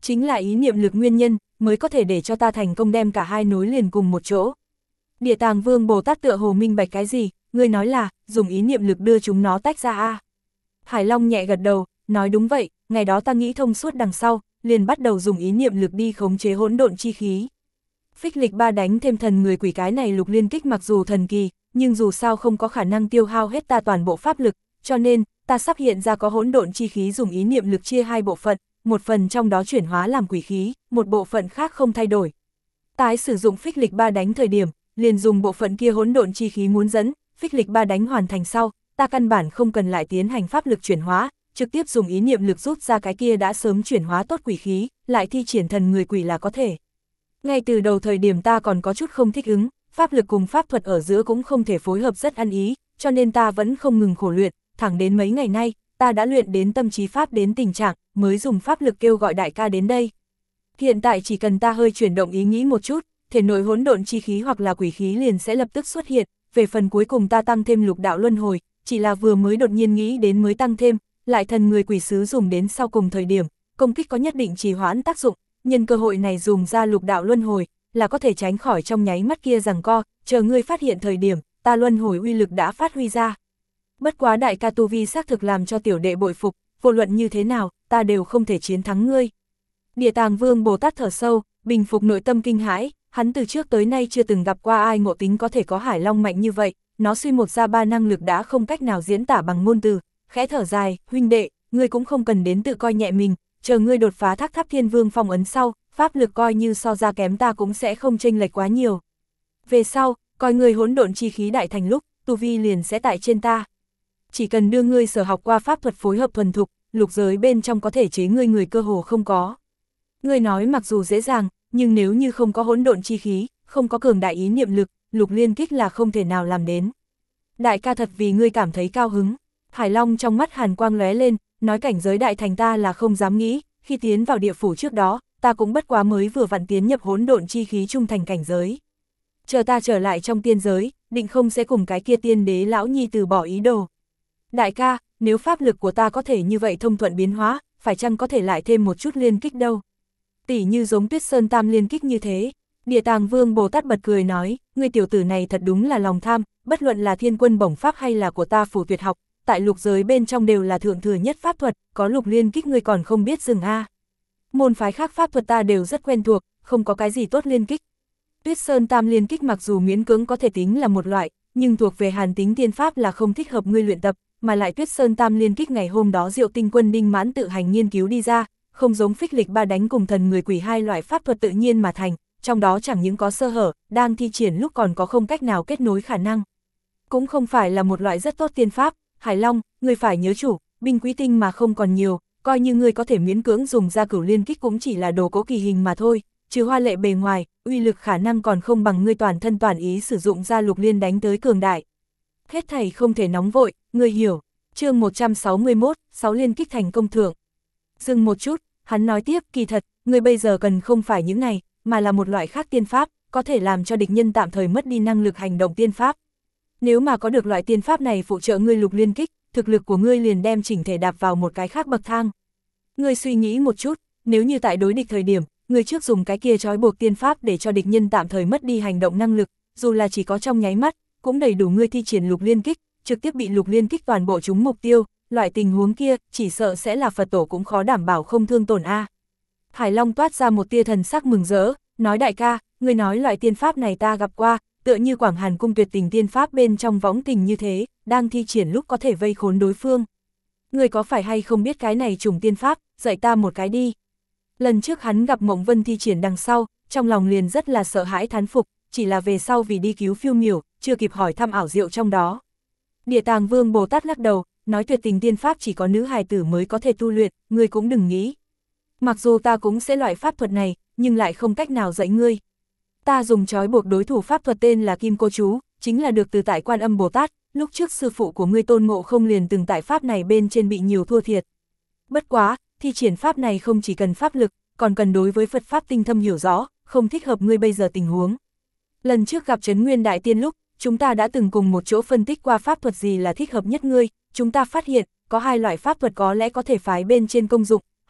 Chính là ý niệm lực nguyên nhân, mới có thể để cho ta thành công đem cả hai nối liền cùng một chỗ. Địa Tàng Vương Bồ Tát tựa hồ minh bạch cái gì, ngươi nói là, dùng ý niệm lực đưa chúng nó tách ra a. Hải Long nhẹ gật đầu, nói đúng vậy, ngày đó ta nghĩ thông suốt đằng sau, liền bắt đầu dùng ý niệm lực đi khống chế hỗn độn chi khí. Phích lịch ba đánh thêm thần người quỷ cái này lục liên kích mặc dù thần kỳ, nhưng dù sao không có khả năng tiêu hao hết ta toàn bộ pháp lực, cho nên, ta sắp hiện ra có hỗn độn chi khí dùng ý niệm lực chia hai bộ phận, một phần trong đó chuyển hóa làm quỷ khí, một bộ phận khác không thay đổi. Tái sử dụng phích lịch ba đánh thời điểm, liền dùng bộ phận kia hỗn độn chi khí muốn dẫn, phích lịch ba đánh hoàn thành sau, ta căn bản không cần lại tiến hành pháp lực chuyển hóa, trực tiếp dùng ý niệm lực rút ra cái kia đã sớm chuyển hóa tốt quỷ khí, lại thi triển thần người quỷ là có thể. Ngay từ đầu thời điểm ta còn có chút không thích ứng, pháp lực cùng pháp thuật ở giữa cũng không thể phối hợp rất ăn ý, cho nên ta vẫn không ngừng khổ luyện, thẳng đến mấy ngày nay, ta đã luyện đến tâm trí pháp đến tình trạng, mới dùng pháp lực kêu gọi đại ca đến đây. Hiện tại chỉ cần ta hơi chuyển động ý nghĩ một chút, thể nội hỗn độn chi khí hoặc là quỷ khí liền sẽ lập tức xuất hiện, về phần cuối cùng ta tăng thêm lục đạo luân hồi, chỉ là vừa mới đột nhiên nghĩ đến mới tăng thêm, lại thần người quỷ sứ dùng đến sau cùng thời điểm, công kích có nhất định trì hoãn tác dụng, nhân cơ hội này dùng ra lục đạo luân hồi, là có thể tránh khỏi trong nháy mắt kia giằng co, chờ ngươi phát hiện thời điểm, ta luân hồi uy lực đã phát huy ra. Bất quá đại ca tu vi xác thực làm cho tiểu đệ bội phục, vô luận như thế nào, ta đều không thể chiến thắng ngươi. Địa Tàng Vương Bồ Tát thở sâu, bình phục nội tâm kinh hãi, hắn từ trước tới nay chưa từng gặp qua ai ngộ tính có thể có Hải Long mạnh như vậy, nó suy một ra ba năng lực đã không cách nào diễn tả bằng ngôn từ, khẽ thở dài, huynh đệ, ngươi cũng không cần đến tự coi nhẹ mình, chờ ngươi đột phá Thác Tháp Thiên Vương phong ấn sau, pháp lực coi như so ra kém ta cũng sẽ không chênh lệch quá nhiều. Về sau, coi ngươi hỗn độn chi khí đại thành lúc, tu vi liền sẽ tại trên ta. Chỉ cần đưa ngươi sở học qua pháp thuật phối hợp thuần thục, lục giới bên trong có thể chế ngươi người cơ hồ không có. Ngươi nói mặc dù dễ dàng, nhưng nếu như không có hỗn độn chi khí, không có cường đại ý niệm lực, lục liên kích là không thể nào làm đến. Đại ca thật vì ngươi cảm thấy cao hứng. Hải Long trong mắt hàn quang lóe lên, nói cảnh giới đại thành ta là không dám nghĩ, khi tiến vào địa phủ trước đó, ta cũng bất quá mới vừa vặn tiến nhập hỗn độn chi khí trung thành cảnh giới. Chờ ta trở lại trong tiên giới, định không sẽ cùng cái kia tiên đế lão nhi từ bỏ ý đồ. Đại ca, nếu pháp lực của ta có thể như vậy thông thuận biến hóa, phải chăng có thể lại thêm một chút liên kích đâu? Tỉ như giống Tuyết Sơn Tam liên kích như thế. Địa Tàng Vương Bồ Tát bật cười nói, ngươi tiểu tử này thật đúng là lòng tham, bất luận là thiên quân bổng pháp hay là của ta phủ tuyệt học, tại lục giới bên trong đều là thượng thừa nhất pháp thuật, có lục liên kích ngươi còn không biết dừng a. Môn phái khác pháp thuật ta đều rất quen thuộc, không có cái gì tốt liên kích. Tuyết Sơn Tam liên kích mặc dù miễn cưỡng có thể tính là một loại, nhưng thuộc về hàn tính tiên pháp là không thích hợp ngươi luyện tập, mà lại Tuyết Sơn Tam liên kích ngày hôm đó Diệu Tinh Quân Đinh Mãn tự hành nghiên cứu đi ra, không giống phích lịch ba đánh cùng thần người quỷ hai loại pháp thuật tự nhiên mà thành, trong đó chẳng những có sơ hở, đang thi triển lúc còn có không cách nào kết nối khả năng. Cũng không phải là một loại rất tốt tiên pháp, Hải Long, ngươi phải nhớ chủ, binh quý tinh mà không còn nhiều, coi như ngươi có thể miễn cưỡng dùng ra cửu liên kích cũng chỉ là đồ cố kỳ hình mà thôi, trừ hoa lệ bề ngoài, uy lực khả năng còn không bằng ngươi toàn thân toàn ý sử dụng ra lục liên đánh tới cường đại. Hết thảy không thể nóng vội, ngươi hiểu. Chương 161, 6 liên kích thành công thưởng. Dừng một chút, hắn nói tiếp, kỳ thật, ngươi bây giờ cần không phải những này, mà là một loại khác tiên pháp, có thể làm cho địch nhân tạm thời mất đi năng lực hành động tiên pháp. Nếu mà có được loại tiên pháp này phụ trợ ngươi lục liên kích, thực lực của ngươi liền đem chỉnh thể đạp vào một cái khác bậc thang. Ngươi suy nghĩ một chút, nếu như tại đối địch thời điểm, ngươi trước dùng cái kia trói buộc tiên pháp để cho địch nhân tạm thời mất đi hành động năng lực, dù là chỉ có trong nháy mắt, cũng đầy đủ ngươi thi triển lục liên kích, trực tiếp bị lục liên kích toàn bộ trúng mục tiêu, loại tình huống kia, chỉ sợ sẽ là Phật tổ cũng khó đảm bảo không thương tổn a. Hải Long toát ra một tia thần sắc mừng rỡ, nói đại ca, ngươi nói loại tiên pháp này ta gặp qua, tựa như Quảng Hàn cung tuyệt tình tiên pháp bên trong võng tình như thế, đang thi triển lúc có thể vây khốn đối phương. Ngươi có phải hay không biết cái này trùng tiên pháp, dạy ta một cái đi. Lần trước hắn gặp Mộng Vân thi triển đằng sau, trong lòng liền rất là sợ hãi thán phục, chỉ là về sau vì đi cứu phiêu miểu, chưa kịp hỏi thăm ảo diệu trong đó. Địa Tàng Vương Bồ Tát lắc đầu, nói tuyệt tình tiên pháp chỉ có nữ hài tử mới có thể tu luyện, ngươi cũng đừng nghĩ. Mặc dù ta cũng sẽ loại pháp thuật này, nhưng lại không cách nào dạy ngươi. Ta dùng trói buộc đối thủ pháp thuật tên là Kim Cô Chú, chính là được từ tại Quan Âm Bồ Tát, lúc trước sư phụ của ngươi Tôn Ngộ Không liền từng tại pháp này bên trên bị nhiều thua thiệt. Bất quá, thi triển pháp này không chỉ cần pháp lực, còn cần đối với Phật pháp tinh thâm hiểu rõ, không thích hợp ngươi bây giờ tình huống. Lần trước gặp Trấn Nguyên Đại Tiên lúc, chúng ta đã từng cùng một chỗ phân tích qua pháp thuật gì là thích hợp nhất ngươi, chúng ta phát hiện, có hai loại pháp thuật có lẽ có thể phái bên trên công dụng,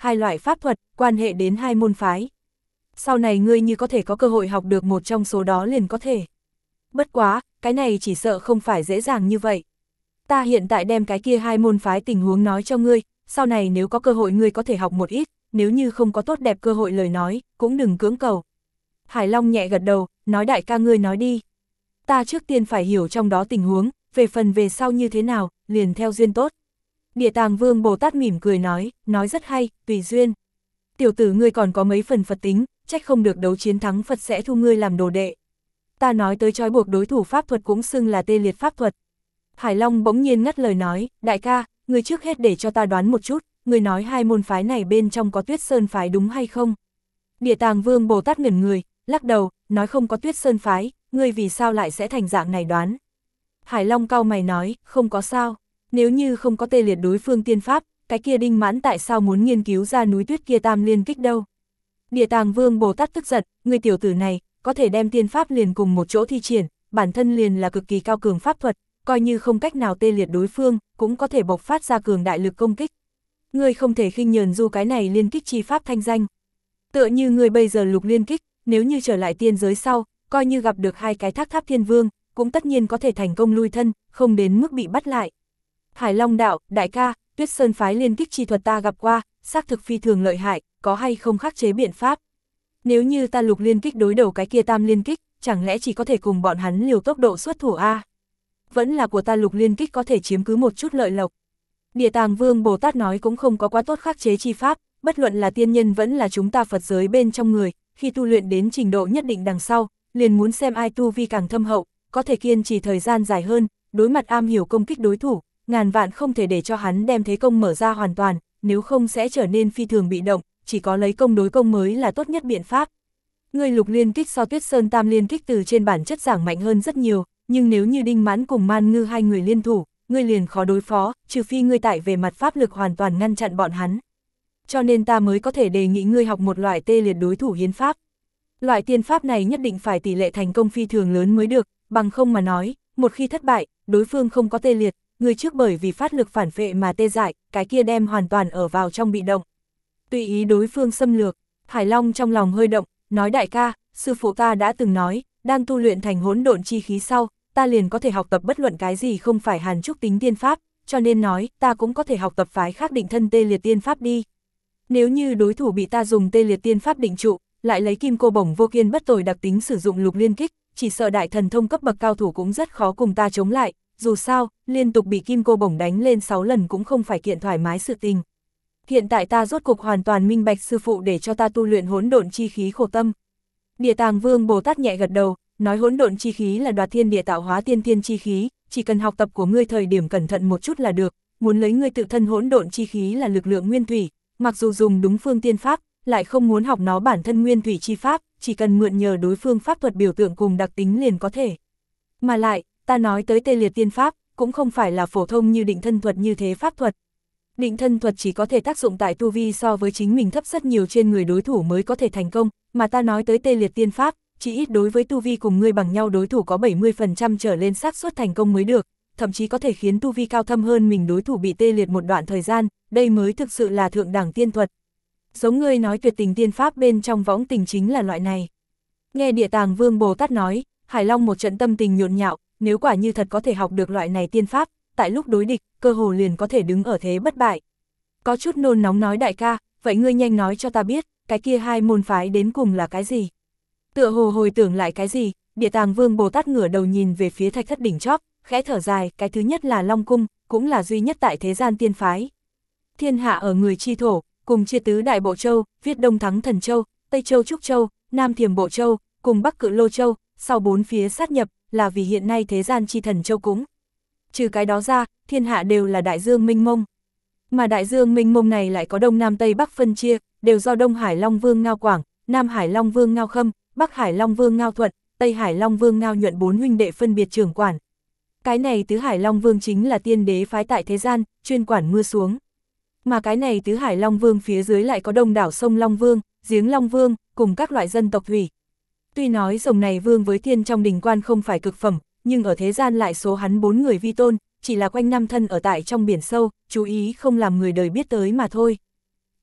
hai loại pháp thuật, quan hệ đến hai môn phái. Sau này ngươi như có thể có cơ hội học được một trong số đó liền có thể. Bất quá, cái này chỉ sợ không phải dễ dàng như vậy. Ta hiện tại đem cái kia hai môn phái tình huống nói cho ngươi, sau này nếu có cơ hội ngươi có thể học một ít, nếu như không có tốt đẹp cơ hội lời nói, cũng đừng cưỡng cầu. Hải Long nhẹ gật đầu, nói đại ca ngươi nói đi. Ta trước tiên phải hiểu trong đó tình huống, về phần về sau như thế nào, liền theo duyên tốt. Địa Tàng Vương Bồ Tát mỉm cười nói rất hay, tùy duyên. Tiểu tử ngươi còn có mấy phần Phật tính, trách không được đấu chiến thắng Phật sẽ thu ngươi làm đồ đệ. Ta nói tới trói buộc đối thủ pháp thuật cũng xưng là tê liệt pháp thuật. Hải Long bỗng nhiên ngắt lời nói, đại ca, ngươi trước hết để cho ta đoán một chút, ngươi nói hai môn phái này bên trong có Tuyết Sơn phái đúng hay không? Địa Tàng Vương Bồ Tát ngẩn người, lắc đầu, nói không có Tuyết Sơn phái, ngươi vì sao lại sẽ thành dạng này đoán? Hải Long cau mày nói, không có sao, nếu như không có tê liệt đối phương tiên pháp, cái kia Đinh Mãn tại sao muốn nghiên cứu ra núi tuyết kia tam liên kích đâu? Địa Tàng Vương Bồ Tát tức giận, ngươi tiểu tử này, có thể đem tiên pháp liền cùng một chỗ thi triển, bản thân liền là cực kỳ cao cường pháp thuật, coi như không cách nào tê liệt đối phương, cũng có thể bộc phát ra cường đại lực công kích. Ngươi không thể khinh nhờn du cái này liên kích chi pháp thanh danh. Tựa như ngươi bây giờ lục liên kích, nếu như trở lại tiên giới sau, coi như gặp được hai cái Thác Tháp Thiên Vương, cũng tất nhiên có thể thành công lui thân, không đến mức bị bắt lại. Hải Long đạo, đại ca, Tuyết Sơn phái liên kích chi thuật ta gặp qua, xác thực phi thường lợi hại, có hay không khắc chế biện pháp. Nếu như ta lục liên kích đối đầu cái kia tam liên kích, chẳng lẽ chỉ có thể cùng bọn hắn liều tốc độ xuất thủ a? Vẫn là của ta lục liên kích có thể chiếm cứ một chút lợi lộc. Địa Tàng Vương Bồ Tát nói cũng không có quá tốt khắc chế chi pháp, bất luận là tiên nhân vẫn là chúng ta Phật giới bên trong người, khi tu luyện đến trình độ nhất định đằng sau, liền muốn xem ai tu vi càng thâm hậu, có thể kiên trì thời gian dài hơn, đối mặt am hiểu công kích đối thủ, ngàn vạn không thể để cho hắn đem thế công mở ra hoàn toàn, nếu không sẽ trở nên phi thường bị động, chỉ có lấy công đối công mới là tốt nhất biện pháp. Ngươi lục liên kích so Tuyết Sơn tam liên kích từ trên bản chất giảng mạnh hơn rất nhiều, nhưng nếu như Đinh Mãn cùng Man Ngư hai người liên thủ, ngươi liền khó đối phó, trừ phi ngươi tại về mặt pháp lực hoàn toàn ngăn chặn bọn hắn. Cho nên ta mới có thể đề nghị ngươi học một loại tê liệt đối thủ hiến pháp. Loại tiên pháp này nhất định phải tỷ lệ thành công phi thường lớn mới được, bằng không mà nói, một khi thất bại, đối phương không có tê liệt, ngươi trước bởi vì phát lực phản phệ mà tê dại, cái kia đem hoàn toàn ở vào trong bị động. Tùy ý đối phương xâm lược, Hải Long trong lòng hơi động, nói đại ca, sư phụ ta đã từng nói, đang tu luyện thành hỗn độn chi khí sau, ta liền có thể học tập bất luận cái gì không phải hàn trúc tính tiên pháp, cho nên nói, ta cũng có thể học tập phái khác định thân tê liệt tiên pháp đi. Nếu như đối thủ bị ta dùng tê liệt tiên pháp định trụ, lại lấy kim cô bổng vô kiên bất tồi đặc tính sử dụng lục liên kích, chỉ sợ đại thần thông cấp bậc cao thủ cũng rất khó cùng ta chống lại, dù sao, liên tục bị kim cô bổng đánh lên 6 lần cũng không phải kiện thoải mái sự tình. Hiện tại ta rốt cục hoàn toàn minh bạch sư phụ để cho ta tu luyện hỗn độn chi khí khổ tâm. Địa Tàng Vương Bồ Tát nhẹ gật đầu, nói hỗn độn chi khí là đoạt thiên địa tạo hóa tiên thiên chi khí, chỉ cần học tập của ngươi thời điểm cẩn thận một chút là được, muốn lấy ngươi tự thân hỗn độn chi khí là lực lượng nguyên thủy, mặc dù dùng đúng phương tiên pháp, lại không muốn học nó bản thân nguyên thủy chi pháp, chỉ cần mượn nhờ đối phương pháp thuật biểu tượng cùng đặc tính liền có thể. Mà lại, ta nói tới tê liệt tiên pháp, cũng không phải là phổ thông như định thân thuật như thế pháp thuật. Định thân thuật chỉ có thể tác dụng tại tu vi so với chính mình thấp rất nhiều trên người đối thủ mới có thể thành công, mà ta nói tới tê liệt tiên pháp, chỉ ít đối với tu vi cùng ngươi bằng nhau đối thủ có 70% trở lên xác suất thành công mới được, thậm chí có thể khiến tu vi cao thâm hơn mình đối thủ bị tê liệt một đoạn thời gian, đây mới thực sự là thượng đẳng tiên thuật. Giống ngươi nói tuyệt tình tiên pháp bên trong võng tình chính là loại này. Nghe Địa Tàng Vương Bồ Tát nói, Hải Long một trận tâm tình nhộn nhạo, nếu quả như thật có thể học được loại này tiên pháp, tại lúc đối địch, cơ hồ liền có thể đứng ở thế bất bại. Có chút nôn nóng nói đại ca, vậy ngươi nhanh nói cho ta biết, cái kia hai môn phái đến cùng là cái gì? Tựa hồ hồi tưởng lại cái gì, Địa Tàng Vương Bồ Tát ngửa đầu nhìn về phía Thạch Thất đỉnh chóp, khẽ thở dài, cái thứ nhất là Long Cung, cũng là duy nhất tại thế gian tiên phái. Thiên hạ ở người chi thổ, cùng chia tứ đại bộ châu, viết Đông Thắng Thần Châu, Tây Châu Trúc Châu, Nam Thiềm Bộ Châu, cùng Bắc Cự Lô Châu, sau bốn phía sát nhập, là vì hiện nay thế gian chi thần châu cũng. Trừ cái đó ra, thiên hạ đều là đại dương mênh mông. Mà đại dương mênh mông này lại có Đông Nam Tây Bắc phân chia, đều do Đông Hải Long Vương Ngao Quảng, Nam Hải Long Vương Ngao Khâm, Bắc Hải Long Vương Ngao Thuận, Tây Hải Long Vương Ngao Nhuận bốn huynh đệ phân biệt trưởng quản. Cái này tứ Hải Long Vương chính là tiên đế phái tại thế gian, chuyên quản mưa xuống. Mà cái này tứ Hải Long Vương phía dưới lại có đông đảo sông Long Vương, giếng Long Vương, cùng các loại dân tộc thủy. Tuy nói rồng này vương với thiên trong đình quan không phải cực phẩm, nhưng ở thế gian lại số hắn 4 người vi tôn, chỉ là quanh năm thân ở tại trong biển sâu, chú ý không làm người đời biết tới mà thôi.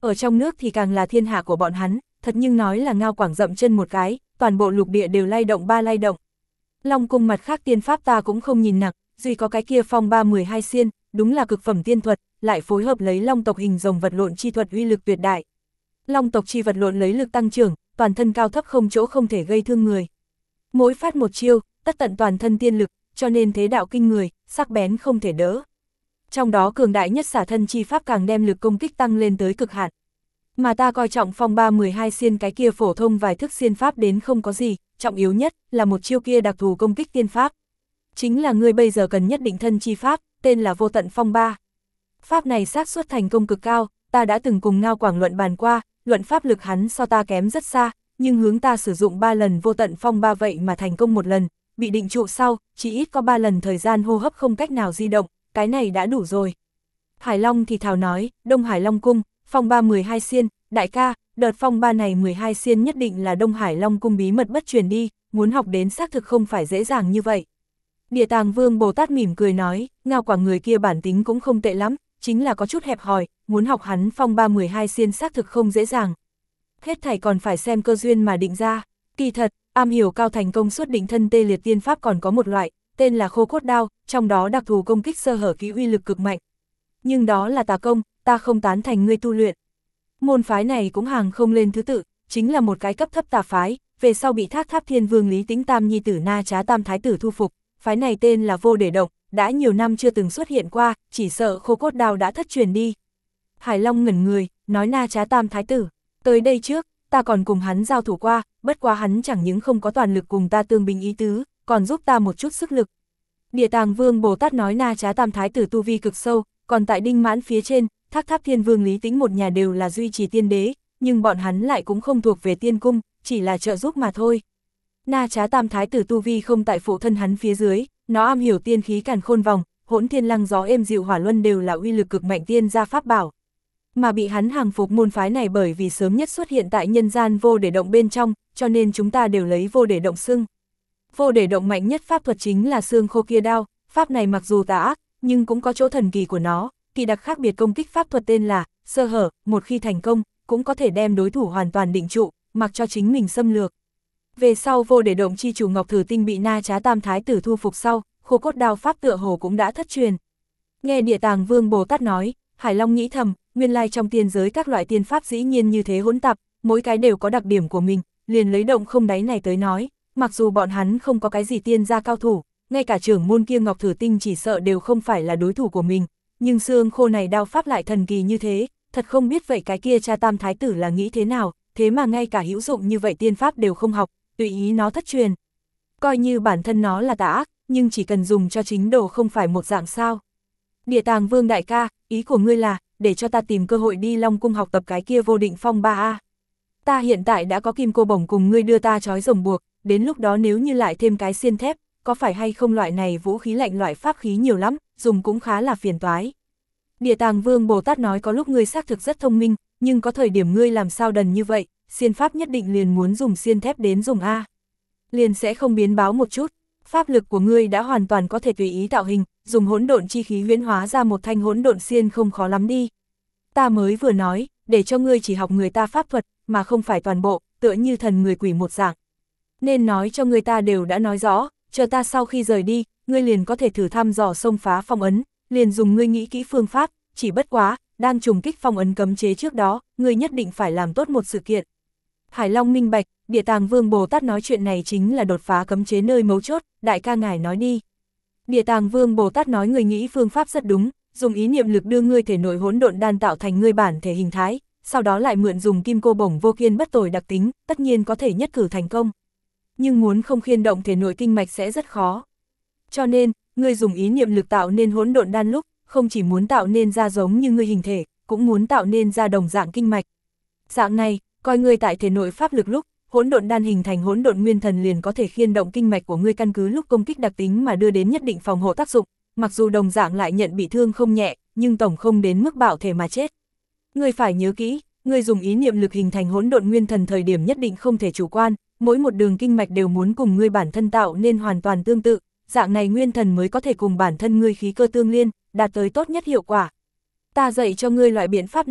Ở trong nước thì càng là thiên hạ của bọn hắn, thật nhưng nói là Ngao Quảng dậm chân một cái, toàn bộ lục địa đều lay động ba lay động. Long cung mặt khác tiên pháp ta cũng không nhìn nặng, duy có cái kia phong 312 xiên, đúng là cực phẩm tiên thuật, lại phối hợp lấy long tộc hình rồng vật lộn chi thuật uy lực tuyệt đại. Long tộc chi vật lộn lấy lực tăng trưởng, toàn thân cao thấp không chỗ không thể gây thương người. Mỗi phát một chiêu, tất tận toàn thân tiên lực, cho nên thế đạo kinh người, sắc bén không thể đỡ. Trong đó cường đại nhất xả thân chi pháp càng đem lực công kích tăng lên tới cực hạn. Mà ta coi trọng phong 312 xiên cái kia phổ thông vài thức xiên pháp đến không có gì, trọng yếu nhất là một chiêu kia đặc thù công kích tiên pháp. Chính là ngươi bây giờ cần nhất định thân chi pháp, tên là vô tận phong 3. Pháp này xác suất thành công cực cao, ta đã từng cùng Ngao Quảng luận bàn qua, luận pháp lực hắn so ta kém rất xa, nhưng hướng ta sử dụng 3 lần vô tận phong 3 vậy mà thành công một lần, bị định trụ sau, chỉ ít có 3 lần thời gian hô hấp không cách nào di động, cái này đã đủ rồi. Hải Long thì thào nói, Đông Hải Long Cung, phong 312 xiên, đại ca, đợt phong 3 này 12 xiên nhất định là Đông Hải Long Cung bí mật bất truyền đi, muốn học đến xác thực không phải dễ dàng như vậy. Địa Tàng Vương Bồ Tát mỉm cười nói, Ngao Quảng người kia bản tính cũng không tệ lắm, chính là có chút hẹp hòi, muốn học hắn phong 312 xiên xác thực không dễ dàng. Hết thảy còn phải xem cơ duyên mà định ra. Kỳ thật, am hiểu cao thành công suốt định thân tê liệt tiên pháp còn có một loại, tên là khô cốt đao, trong đó đặc thù công kích sơ hở kỹ uy lực cực mạnh. Nhưng đó là tà công, ta không tán thành ngươi tu luyện. Môn phái này cũng hàng không lên thứ tự, chính là một cái cấp thấp tà phái, về sau bị Thác Tháp Thiên Vương Lý Tĩnh Tam nhi tử Na Trá Tam thái tử thu phục, phái này tên là Vô Để Động, đã nhiều năm chưa từng xuất hiện qua, chỉ sợ khô cốt đao đã thất truyền đi. Hải Long ngẩn người, nói Na Trá Tam thái tử, tới đây trước, ta còn cùng hắn giao thủ qua, bất quá hắn chẳng những không có toàn lực cùng ta tương binh ý tứ, còn giúp ta một chút sức lực. Địa Tàng Vương Bồ Tát nói Na Trá Tam thái tử tu vi cực sâu, còn tại Đinh Mãn phía trên, Thác Tháp Thiên Vương Lý Tĩnh một nhà đều là duy trì tiên đế, nhưng bọn hắn lại cũng không thuộc về tiên cung, chỉ là trợ giúp mà thôi. Na Trá Tam thái tử tu vi không tại phụ thân hắn phía dưới, nó am hiểu tiên khí càn khôn vòng, hỗn thiên lăng gió êm dịu hỏa luân đều là uy lực cực mạnh tiên gia pháp bảo. Mà bị hắn hàng phục môn phái này bởi vì sớm nhất xuất hiện tại nhân gian Vô Để Động bên trong, cho nên chúng ta đều lấy Vô Để Động xưng. Vô Để Động mạnh nhất pháp thuật chính là xương khô kia đao, pháp này mặc dù tà ác, nhưng cũng có chỗ thần kỳ của nó, kỳ đặc khác biệt công kích pháp thuật tên là sơ hở, một khi thành công, cũng có thể đem đối thủ hoàn toàn định trụ, mặc cho chính mình xâm lược. Về sau Vô Để Động chi chủ Ngọc Thử Tinh bị Na Trá Tam thái tử thu phục sau, khô cốt đao pháp tựa hồ cũng đã thất truyền. Nghe Địa Tàng Vương Bồ Tát nói, Hải Long nghĩ thầm, nguyên lai trong tiên giới các loại tiên pháp dĩ nhiên như thế hỗn tạp, mỗi cái đều có đặc điểm của mình, liền lấy động không đáy này tới nói, mặc dù bọn hắn không có cái gì tiên gia cao thủ, ngay cả trưởng môn kia Ngọc Thử Tinh chỉ sợ đều không phải là đối thủ của mình, nhưng xương khô này đao pháp lại thần kỳ như thế, thật không biết vậy cái kia cha Tam thái tử là nghĩ thế nào, thế mà ngay cả hữu dụng như vậy tiên pháp đều không học, tùy ý nó thất truyền. Coi như bản thân nó là tà ác, nhưng chỉ cần dùng cho chính đồ không phải một dạng sao. Địa Tàng Vương đại ca, ý của ngươi là, để cho ta tìm cơ hội đi Long Cung học tập cái kia Vô Định Phong 3A. Ta hiện tại đã có kim cô bổng cùng ngươi đưa ta trói rồng buộc, đến lúc đó nếu như lại thêm cái xiên thép, có phải hay không loại này vũ khí lạnh loại pháp khí nhiều lắm, dùng cũng khá là phiền toái. Địa Tàng Vương Bồ Tát nói có lúc ngươi xác thực rất thông minh, nhưng có thời điểm ngươi làm sao đần như vậy, xiên pháp nhất định liền muốn dùng xiên thép đến dùng A. Liền sẽ không biến báo một chút, pháp lực của ngươi đã hoàn toàn có thể tùy ý tạo hình, dùng hỗn độn chi khí huyễn hóa ra một thanh hỗn độn xiên không khó lắm đi. Ta mới vừa nói, để cho ngươi chỉ học người ta pháp thuật, mà không phải toàn bộ, tựa như thần người quỷ một dạng. Nên nói cho người ta đều đã nói rõ, chờ ta sau khi rời đi, ngươi liền có thể thử thăm dò xông phá phong ấn, liền dùng ngươi nghĩ kỹ phương pháp, chỉ bất quá, đang trùng kích phong ấn cấm chế trước đó, ngươi nhất định phải làm tốt một sự kiện. Hải Long minh bạch, Địa Tàng Vương Bồ Tát nói chuyện này chính là đột phá cấm chế nơi mấu chốt, đại ca ngài nói đi. Địa Tàng Vương Bồ Tát nói người nghĩ phương pháp rất đúng, dùng ý niệm lực đưa ngươi thể nội hỗn độn đan tạo thành ngươi bản thể hình thái, sau đó lại mượn dùng kim cô bổng vô kiên bất tồi đặc tính, tất nhiên có thể nhất cử thành công. Nhưng muốn không khiên động thể nội kinh mạch sẽ rất khó. Cho nên, ngươi dùng ý niệm lực tạo nên hỗn độn đan lúc, không chỉ muốn tạo nên ra giống như ngươi hình thể, cũng muốn tạo nên ra đồng dạng kinh mạch. Dạng này, coi ngươi tại thể nội pháp lực lúc, hỗn độn đan hình thành hỗn độn nguyên thần liền có thể khiên động kinh mạch của ngươi căn cứ lúc công kích đặc tính mà đưa đến nhất định phòng hộ tác dụng, mặc dù đồng dạng lại nhận bị thương không nhẹ, nhưng tổng không đến mức bạo thể mà chết. Ngươi phải nhớ kỹ, ngươi dùng ý niệm lực hình thành hỗn độn nguyên thần thời điểm nhất định không thể chủ quan, mỗi một đường kinh mạch đều muốn cùng ngươi bản thân tạo nên hoàn toàn tương tự, dạng này nguyên thần mới có thể cùng bản thân ngươi khí cơ tương liên, đạt tới tốt nhất hiệu quả. Ta dạy cho ngươi loại biện pháp này,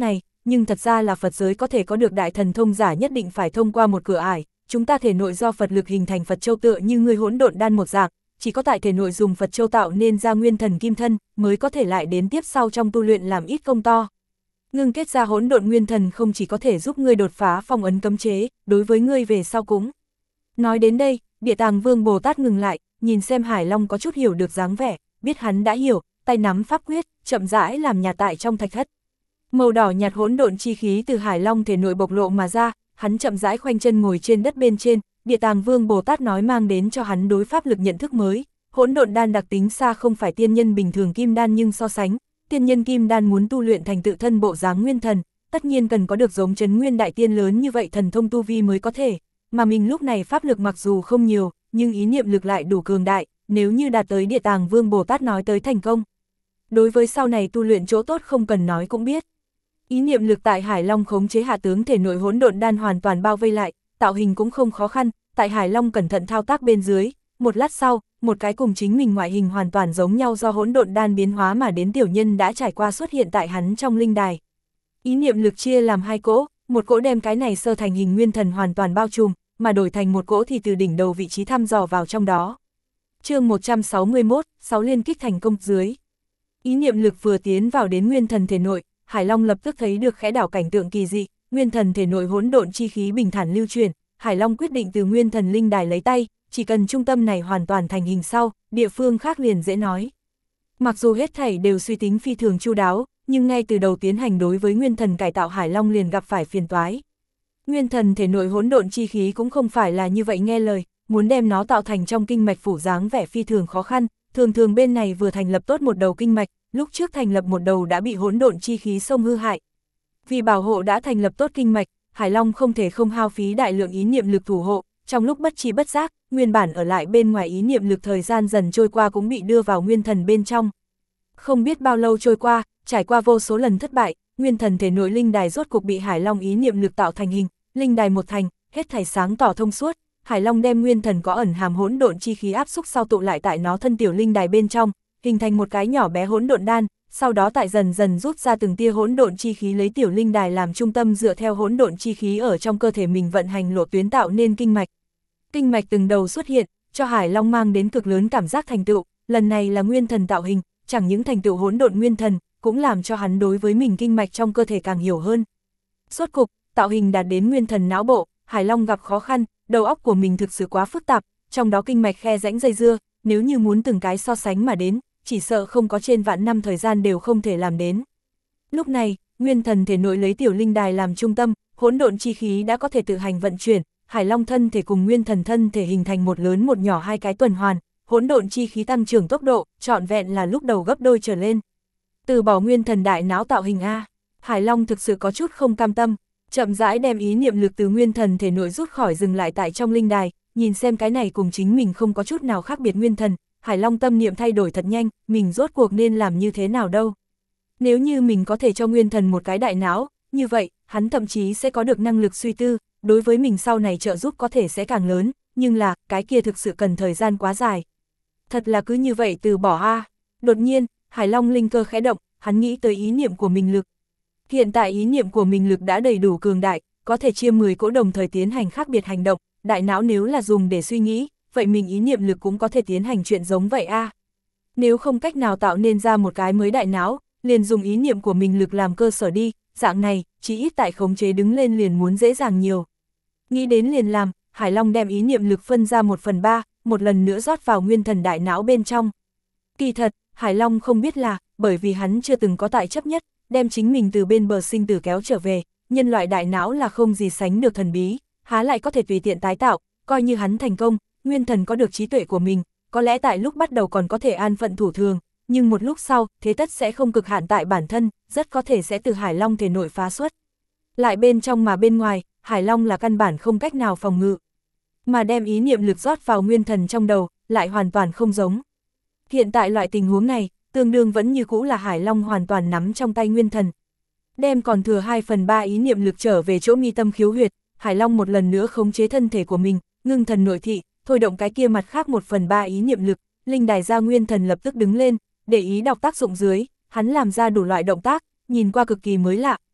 nhưng thật ra là Phật giới có thể có được đại thần thông giả nhất định phải thông qua một cửa ải, chúng ta thể nội do Phật lực hình thành Phật châu tựa như ngươi hỗn độn đan một dạng, chỉ có tại thể nội dùng Phật châu tạo nên ra nguyên thần kim thân, mới có thể lại đến tiếp sau trong tu luyện làm ít công to. Ngưng kết ra hỗn độn nguyên thần không chỉ có thể giúp ngươi đột phá phong ấn cấm chế, đối với ngươi về sau cũng. Nói đến đây, Địa Tàng Vương Bồ Tát ngừng lại, nhìn xem Hải Long có chút hiểu được dáng vẻ, biết hắn đã hiểu, tay nắm pháp quyết, chậm rãi làm nhà tại trong thạch thất. Màu đỏ nhạt hỗn độn chi khí từ Hải Long thể nội bộc lộ mà ra, hắn chậm rãi khoanh chân ngồi trên đất bên trên, Địa Tàng Vương Bồ Tát nói mang đến cho hắn đối pháp lực nhận thức mới. Hỗn độn đan đặc tính xa không phải tiên nhân bình thường kim đan, nhưng so sánh, tiên nhân kim đan muốn tu luyện thành tự thân bộ dáng nguyên thần, tất nhiên cần có được giống Trấn Nguyên đại tiên lớn như vậy thần thông tu vi mới có thể, mà mình lúc này pháp lực mặc dù không nhiều, nhưng ý niệm lực lại đủ cường đại, nếu như đạt tới Địa Tàng Vương Bồ Tát nói tới thành công. Đối với sau này tu luyện chỗ tốt không cần nói cũng biết. Ý niệm lực tại Hải Long khống chế hạ tướng thể nội hỗn độn đan hoàn toàn bao vây lại, tạo hình cũng không khó khăn, tại Hải Long cẩn thận thao tác bên dưới, một lát sau, một cái cùng chính mình ngoại hình hoàn toàn giống nhau do hỗn độn đan biến hóa mà đến tiểu nhân đã trải qua xuất hiện tại hắn trong linh đài. Ý niệm lực chia làm hai cỗ, một cỗ đem cái này sơ thành hình nguyên thần hoàn toàn bao trùm, mà đổi thành một cỗ thì từ đỉnh đầu vị trí thăm dò vào trong đó. Chương 161, 6 liên kích thành công dưới. Ý niệm lực vừa tiến vào đến nguyên thần thể nội, Hải Long lập tức thấy được khẽ đảo cảnh tượng kỳ dị, nguyên thần thể nội hỗn độn chi khí bình thản lưu chuyển, Hải Long quyết định từ nguyên thần linh đài lấy tay, chỉ cần trung tâm này hoàn toàn thành hình sau, địa phương khác liền dễ nói. Mặc dù hết thảy đều suy tính phi thường chu đáo, nhưng ngay từ đầu tiến hành đối với nguyên thần cải tạo Hải Long liền gặp phải phiền toái. Nguyên thần thể nội hỗn độn chi khí cũng không phải là như vậy nghe lời, muốn đem nó tạo thành trong kinh mạch phủ dáng vẻ phi thường khó khăn, thường bên này vừa thành lập tốt một đầu kinh mạch, lúc trước thành lập một đầu đã bị hỗn độn chi khí xông hư hại. Vì bảo hộ đã thành lập tốt kinh mạch, Hải Long không thể không hao phí đại lượng ý niệm lực thủ hộ, trong lúc bất tri bất giác, nguyên bản ở lại bên ngoài ý niệm lực thời gian dần trôi qua cũng bị đưa vào nguyên thần bên trong. Không biết bao lâu trôi qua, trải qua vô số lần thất bại, nguyên thần thể nội linh đài rốt cục bị Hải Long ý niệm lực tạo thành hình, linh đài một thành, hết thảy sáng tỏ thông suốt, Hải Long đem nguyên thần có ẩn hàm hỗn độn chi khí áp xúc sau tụ lại tại nó thân tiểu linh đài bên trong, hình thành một cái nhỏ bé hỗn độn đan, sau đó tại dần dần rút ra từng tia hỗn độn chi khí lấy tiểu linh đài làm trung tâm dựa theo hỗn độn chi khí ở trong cơ thể mình vận hành lộ tuyến tạo nên kinh mạch. Kinh mạch từng đầu xuất hiện, cho Hải Long mang đến cực lớn cảm giác thành tựu, lần này là nguyên thần tạo hình, chẳng những thành tựu hỗn độn nguyên thần, cũng làm cho hắn đối với mình kinh mạch trong cơ thể càng hiểu hơn. Rốt cục, tạo hình đạt đến nguyên thần não bộ, Hải Long gặp khó khăn, đầu óc của mình thực sự quá phức tạp, trong đó kinh mạch khe rãnh dây dưa, nếu như muốn từng cái so sánh mà đến, chỉ sợ không có trên vạn năm thời gian đều không thể làm đến. Lúc này, nguyên thần thể nội lấy tiểu linh đài làm trung tâm, hỗn độn chi khí đã có thể tự hành vận chuyển, Hải Long thân thể cùng nguyên thần thân thể hình thành một lớn một nhỏ hai cái tuần hoàn, hỗn độn chi khí tăng trưởng tốc độ, trọn vẹn là lúc đầu gấp đôi trở lên. Từ bỏ nguyên thần đại não tạo hình a, Hải Long thực sự có chút không cam tâm, chậm rãi đem ý niệm lực từ nguyên thần thể nội rút khỏi dừng lại tại trong linh đài, nhìn xem cái này cùng chính mình không có chút nào khác biệt nguyên thần, Hải Long tâm niệm thay đổi thật nhanh, mình rốt cuộc nên làm như thế nào đâu. Nếu như mình có thể cho nguyên thần một cái đại não, như vậy, hắn thậm chí sẽ có được năng lực suy tư, đối với mình sau này trợ giúp có thể sẽ càng lớn, nhưng là, cái kia thực sự cần thời gian quá dài. Thật là cứ như vậy từ bỏ a. Đột nhiên, Hải Long linh cơ khẽ động, hắn nghĩ tới ý niệm của mình lực. Hiện tại ý niệm của mình lực đã đầy đủ cường đại, có thể chia 10 cỗ đồng thời tiến hành khác biệt hành động, đại não nếu là dùng để suy nghĩ, vậy mình ý niệm lực cũng có thể tiến hành chuyện giống vậy a. Nếu không cách nào tạo nên ra một cái mới đại não, liền dùng ý niệm của mình lực làm cơ sở đi, dạng này, chỉ ít tại khống chế đứng lên liền muốn dễ dàng nhiều. Nghĩ đến liền làm, Hải Long đem ý niệm lực phân ra 1/3, một lần nữa rót vào nguyên thần đại não bên trong. Kỳ thật, Hải Long không biết là, bởi vì hắn chưa từng có tại chấp nhất, đem chính mình từ bên bờ sinh tử kéo trở về, nhân loại đại não là không gì sánh được thần bí, há lại có thể tùy tiện tái tạo, coi như hắn thành công, nguyên thần có được trí tuệ của mình, có lẽ tại lúc bắt đầu còn có thể an phận thủ thường, nhưng một lúc sau, thế tất sẽ không cực hạn tại bản thân, rất có thể sẽ từ Hải Long thể nội phá xuất. Lại bên trong mà bên ngoài, Hải Long là căn bản không cách nào phòng ngự. Mà đem ý niệm lực rót vào nguyên thần trong đầu, lại hoàn toàn không giống. Hiện tại loại tình huống này, tương đương vẫn như cũ là Hải Long hoàn toàn nắm trong tay nguyên thần. Đem còn thừa 2/3 ý niệm lực trở về chỗ mi tâm khiếu huyệt, Hải Long một lần nữa khống chế thân thể của mình, ngưng thần nội thị, thôi động cái kia mặt khác 1/3 ý niệm lực, linh đài gia nguyên thần lập tức đứng lên, để ý đọc tác dụng dưới, hắn làm ra đủ loại động tác, nhìn qua cực kỳ mới lạ,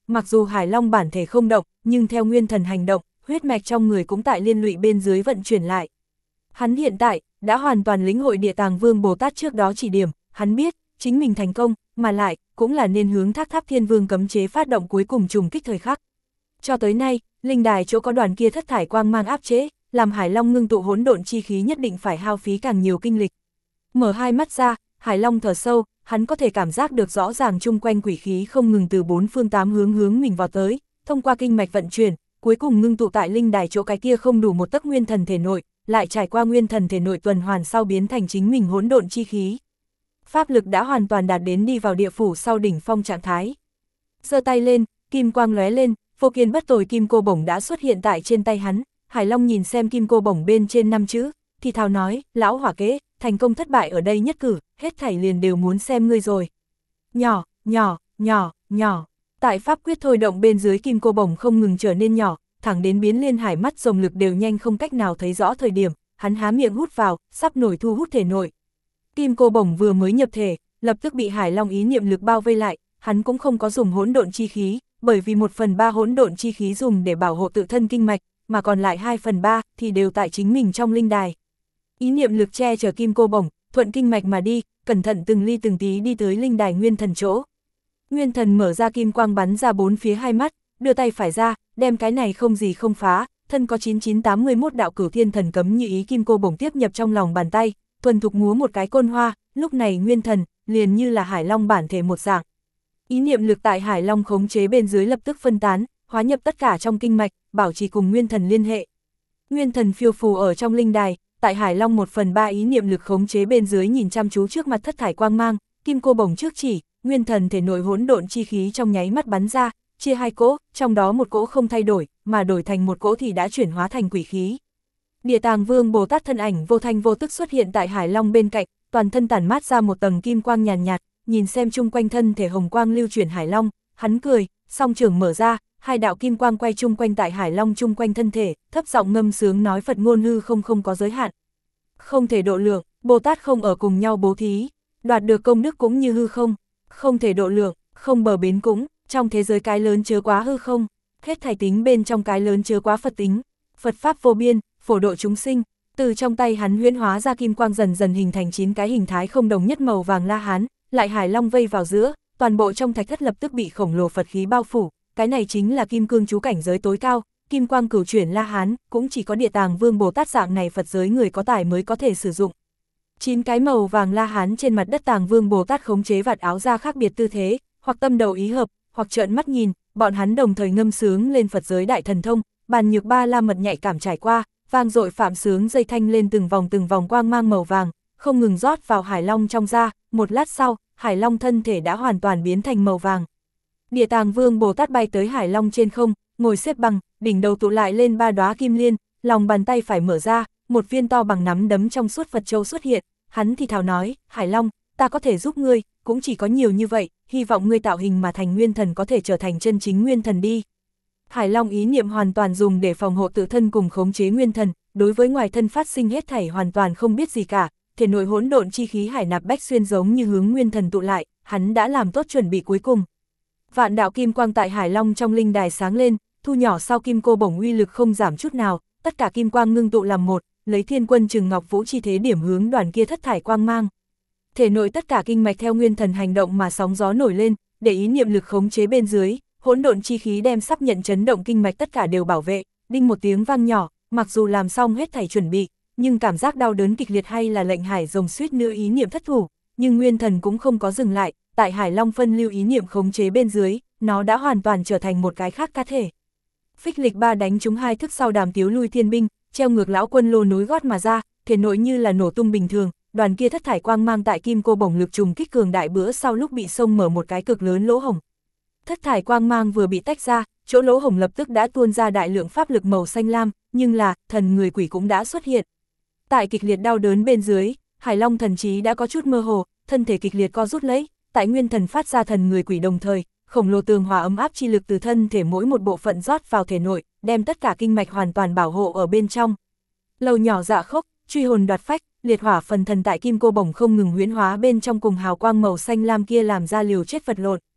mặc dù Hải Long bản thể không động, nhưng theo nguyên thần hành động, huyết mạch trong người cũng tại liên lụy bên dưới vận chuyển lại. Hắn hiện tại, đã hoàn toàn lĩnh hội Địa Tàng Vương Bồ Tát trước đó chỉ điểm, hắn biết, chính mình thành công, mà lại, cũng là nên hướng Thác Tháp Thiên Vương cấm chế phát động cuối cùng trùng kích thời khắc. Cho tới nay, linh đài chỗ có đoàn kia thất thải quang mang áp chế, làm Hải Long ngưng tụ hỗn độn chi khí nhất định phải hao phí càng nhiều kinh lịch. Mở hai mắt ra, Hải Long thở sâu, hắn có thể cảm giác được rõ ràng chung quanh quỷ khí không ngừng từ bốn phương tám hướng mình vào tới, thông qua kinh mạch vận chuyển, cuối cùng ngưng tụ tại linh đài chỗ cái kia không đủ một tấc nguyên thần thể nội, lại trải qua nguyên thần thể nội tuần hoàn sau biến thành chính mình hỗn độn chi khí. Pháp lực đã hoàn toàn đạt đến đi vào địa phủ sau đỉnh phong trạng thái. Giơ tay lên, kim quang lóe lên, vô kiên bất tồi kim cô bổng đã xuất hiện tại trên tay hắn. Hải Long nhìn xem kim cô bổng bên trên 5 chữ, thì thào nói, lão hỏa kế, thành công thất bại ở đây nhất cử, hết thảy liền đều muốn xem ngươi rồi. Nhỏ, nhỏ, nhỏ, nhỏ, tại pháp quyết thôi động bên dưới kim cô bổng không ngừng trở nên nhỏ, thẳng đến biến liên hải mắt rồng lực đều nhanh không cách nào thấy rõ thời điểm, hắn há miệng hút vào, sắp nổi thu hút thể nội. Kim cô bổng vừa mới nhập thể, lập tức bị Hải Long ý niệm lực bao vây lại, hắn cũng không có dùng hỗn độn chi khí, bởi vì 1/3 hỗn độn chi khí dùng để bảo hộ tự thân kinh mạch, mà còn lại 2/3 thì đều tại chính mình trong linh đài. Ý niệm lực che chở kim cô bổng, thuận kinh mạch mà đi, cẩn thận từng ly từng tí đi tới linh đài nguyên thần chỗ. Nguyên thần mở ra kim quang bắn ra bốn phía hai mắt, đưa tay phải ra, đem cái này không gì không phá, thân có 9981 đạo cửu thiên thần cấm như ý kim cô bổng tiếp nhập trong lòng bàn tay, thuần thục múa một cái côn hoa, lúc này nguyên thần, liền như là Hải Long bản thể một dạng. Ý niệm lực tại Hải Long khống chế bên dưới lập tức phân tán, hóa nhập tất cả trong kinh mạch, bảo trì cùng nguyên thần liên hệ. Nguyên thần phiêu phù ở trong linh đài, tại Hải Long 1/3 ý niệm lực khống chế bên dưới nhìn chăm chú trước mặt thất thải quang mang, kim cô bổng trước chỉ, nguyên thần thể nội hỗn độn chi khí trong nháy mắt bắn ra, chia hai cỗ, trong đó một cỗ không thay đổi, mà đổi thành một cỗ thì đã chuyển hóa thành quỷ khí. Địa Tàng Vương Bồ Tát thân ảnh vô thanh vô tức xuất hiện tại Hải Long bên cạnh, toàn thân tản mát ra một tầng kim quang nhàn nhạt, nhìn xem chung quanh thân thể hồng quang lưu chuyển Hải Long, hắn cười, song trưởng mở ra, hai đạo kim quang quay chung quanh tại Hải Long chung quanh thân thể, thấp giọng ngâm sướng nói Phật ngôn hư không có giới hạn. Không thể độ lượng, Bồ Tát không ở cùng nhau bố thí, đoạt được công đức cũng như hư không thể độ lượng, không bờ bến cũng, trong thế giới cái lớn chứa quá hư không, hết thảy tính bên trong cái lớn chứa quá Phật tính, Phật pháp vô biên, phổ độ chúng sinh. Từ trong tay hắn huyễn hóa ra kim quang dần dần hình thành 9 cái hình thái không đồng nhất màu vàng la hán, lại Hải Long vây vào giữa, toàn bộ trong thạch thất lập tức bị khổng lồ Phật khí bao phủ, cái này chính là kim cương chú cảnh giới tối cao, kim quang cửu chuyển la hán, cũng chỉ có Địa Tàng Vương Bồ Tát dạng này Phật giới người có tài mới có thể sử dụng. 9 cái màu vàng la hán trên mặt đất Tàng Vương Bồ Tát khống chế vạt áo ra khác biệt tư thế, hoặc tâm đầu ý hợp, hoặc trợn mắt nhìn, bọn hắn đồng thời ngâm sướng lên Phật giới đại thần thông, bàn nhược ba la mật nhạy cảm trải qua, vang dội phạm sướng dây thanh lên từng vòng quang mang màu vàng, không ngừng rót vào Hải Long trong da, một lát sau, Hải Long thân thể đã hoàn toàn biến thành màu vàng. Địa Tàng Vương Bồ Tát bay tới Hải Long trên không, ngồi xếp bằng, đỉnh đầu tụ lại lên 3 đóa kim liên, lòng bàn tay phải mở ra, một viên to bằng nắm đấm trong suốt Phật châu xuất hiện, hắn thì thào nói, Hải Long, ta có thể giúp ngươi, cũng chỉ có nhiều như vậy, hy vọng ngươi tạo hình mà thành nguyên thần có thể trở thành chân chính nguyên thần đi. Hải Long ý niệm hoàn toàn dùng để phòng hộ tự thân cùng khống chế nguyên thần, đối với ngoài thân phát sinh hết thảy hoàn toàn không biết gì cả, thể nội hỗn độn chi khí hải nạp bách xuyên giống như hướng nguyên thần tụ lại, hắn đã làm tốt chuẩn bị cuối cùng. Vạn đạo kim quang tại Hải Long trong linh đài sáng lên, thu nhỏ sau kim cô bổng uy lực không giảm chút nào, tất cả kim quang ngưng tụ làm một, lấy Thiên Quân Trừng Ngọc Vũ chi thế điểm hướng đoàn kia thất thải quang mang. Thể nội tất cả kinh mạch theo nguyên thần hành động mà sóng gió nổi lên, để ý niệm lực khống chế bên dưới, hỗn độn chi khí đem sắp nhận chấn động kinh mạch tất cả đều bảo vệ, đinh một tiếng vang nhỏ, mặc dù làm xong hết thảy chuẩn bị, nhưng cảm giác đau đớn kịch liệt hay là lệnh Hải Rồng suýt nữa ý niệm thất thủ, nhưng nguyên thần cũng không có dừng lại, tại Hải Long phân lưu ý niệm khống chế bên dưới, nó đã hoàn toàn trở thành một cái khác cá thể. Phích lịch ba đánh trúng hai thức sau đàm tiếu lui thiên binh, treo ngược lão quân lô núi gót mà ra, thể nội như là nổ tung bình thường, đoàn kia thất thải quang mang tại kim cô bổng lực trùng kích cường đại bữa sau lúc bị xông mở một cái cực lớn lỗ hổng. Thất thải quang mang vừa bị tách ra, chỗ lỗ hổng lập tức đã tuôn ra đại lượng pháp lực màu xanh lam, nhưng là, thần người quỷ cũng đã xuất hiện. Tại kịch liệt đau đớn bên dưới, Hải Long thần trí đã có chút mơ hồ, thân thể kịch liệt co rút lấy, tại nguyên thần phát ra thần người quỷ đồng thời, khổng lồ tường hòa ấm áp chi lực từ thân thể mỗi một bộ phận rót vào thể nội, đem tất cả kinh mạch hoàn toàn bảo hộ ở bên trong. Lầu nhỏ dạ khốc, truy hồn đoạt phách, liệt hỏa phần thần tại kim cô bổng không ngừng huyễn hóa bên trong cùng hào quang màu xanh lam kia làm ra liều chết vật lộn.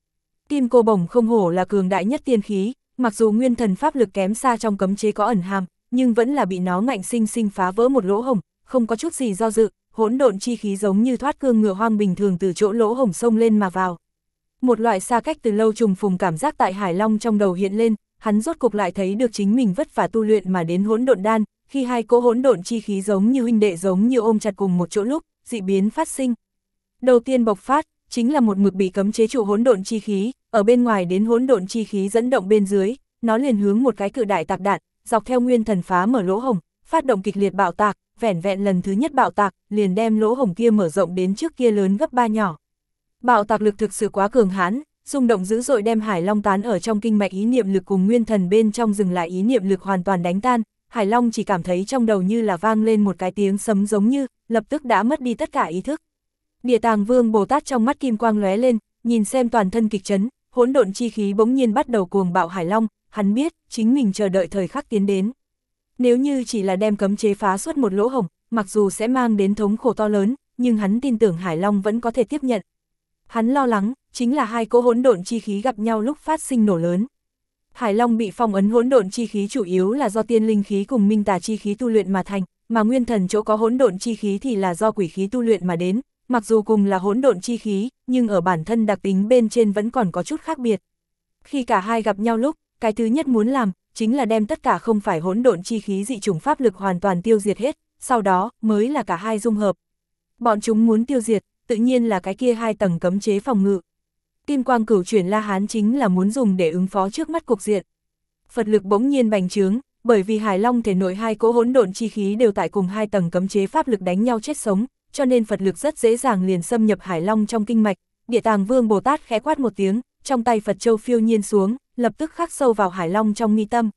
Kim cô bổng không hổ là cường đại nhất tiên khí, mặc dù nguyên thần pháp lực kém xa trong cấm chế có ẩn hàm, nhưng vẫn là bị nó ngạnh sinh sinh phá vỡ một lỗ hổng, không có chút gì do dự, hỗn độn chi khí giống như thoát cương ngựa hoang bình thường từ chỗ lỗ hổng xông lên mà vào. Một loại xa cách từ lâu trùng phùng cảm giác tại Hải Long trong đầu hiện lên, hắn rốt cục lại thấy được chính mình vất vả tu luyện mà đến hỗn độn đan, khi hai cỗ hỗn độn chi khí giống như huynh đệ giống như ôm chặt cùng một chỗ lúc, dị biến phát sinh. Đầu tiên bộc phát, chính là một mực bị cấm chế trụ hỗn độn chi khí, ở bên ngoài đến hỗn độn chi khí dẫn động bên dưới, nó liền hướng một cái cự đại tạc đạn, dọc theo nguyên thần phá mở lỗ hổng, phát động kịch liệt bạo tạc, vẻn vẹn lần thứ nhất bạo tạc, liền đem lỗ hổng kia mở rộng đến trước kia lớn gấp 3 nhỏ. Bạo tạc lực thực sự quá cường hãn, rung động dữ dội đem Hải Long tán ở trong kinh mạch ý niệm lực cùng nguyên thần bên trong dừng lại ý niệm lực hoàn toàn đánh tan, Hải Long chỉ cảm thấy trong đầu như là vang lên một cái tiếng sấm giống như, lập tức đã mất đi tất cả ý thức. Địa Tàng Vương Bồ Tát trong mắt kim quang lóe lên, nhìn xem toàn thân kịch chấn, hỗn độn chi khí bỗng nhiên bắt đầu cuồng bạo Hải Long, hắn biết, chính mình chờ đợi thời khắc tiến đến. Nếu như chỉ là đem cấm chế phá xuất một lỗ hổng, mặc dù sẽ mang đến thống khổ to lớn, nhưng hắn tin tưởng Hải Long vẫn có thể tiếp nhận. Hắn lo lắng, chính là hai cỗ hỗn độn chi khí gặp nhau lúc phát sinh nổ lớn. Hải Long bị phong ấn hỗn độn chi khí chủ yếu là do tiên linh khí cùng minh tà chi khí tu luyện mà thành, mà nguyên thần chỗ có hỗn độn chi khí thì là do quỷ khí tu luyện mà đến, mặc dù cùng là hỗn độn chi khí, nhưng ở bản thân đặc tính bên trên vẫn còn có chút khác biệt. Khi cả hai gặp nhau lúc, cái thứ nhất muốn làm, chính là đem tất cả không phải hỗn độn chi khí dị chủng pháp lực hoàn toàn tiêu diệt hết, sau đó mới là cả hai dung hợp. Bọn chúng muốn tiêu diệt, tự nhiên là cái kia hai tầng cấm chế phòng ngự. Kim quang cửu chuyển La Hán chính là muốn dùng để ứng phó trước mắt cục diện. Phật lực bỗng nhiên bành trướng, bởi vì Hải Long thể nội hai cỗ hỗn độn chi khí đều tại cùng hai tầng cấm chế pháp lực đánh nhau chết sống, cho nên Phật lực rất dễ dàng liền xâm nhập Hải Long trong kinh mạch. Địa Tàng Vương Bồ Tát khẽ quát một tiếng, trong tay Phật châu phiêu nhiên xuống, lập tức khắc sâu vào Hải Long trong mi tâm.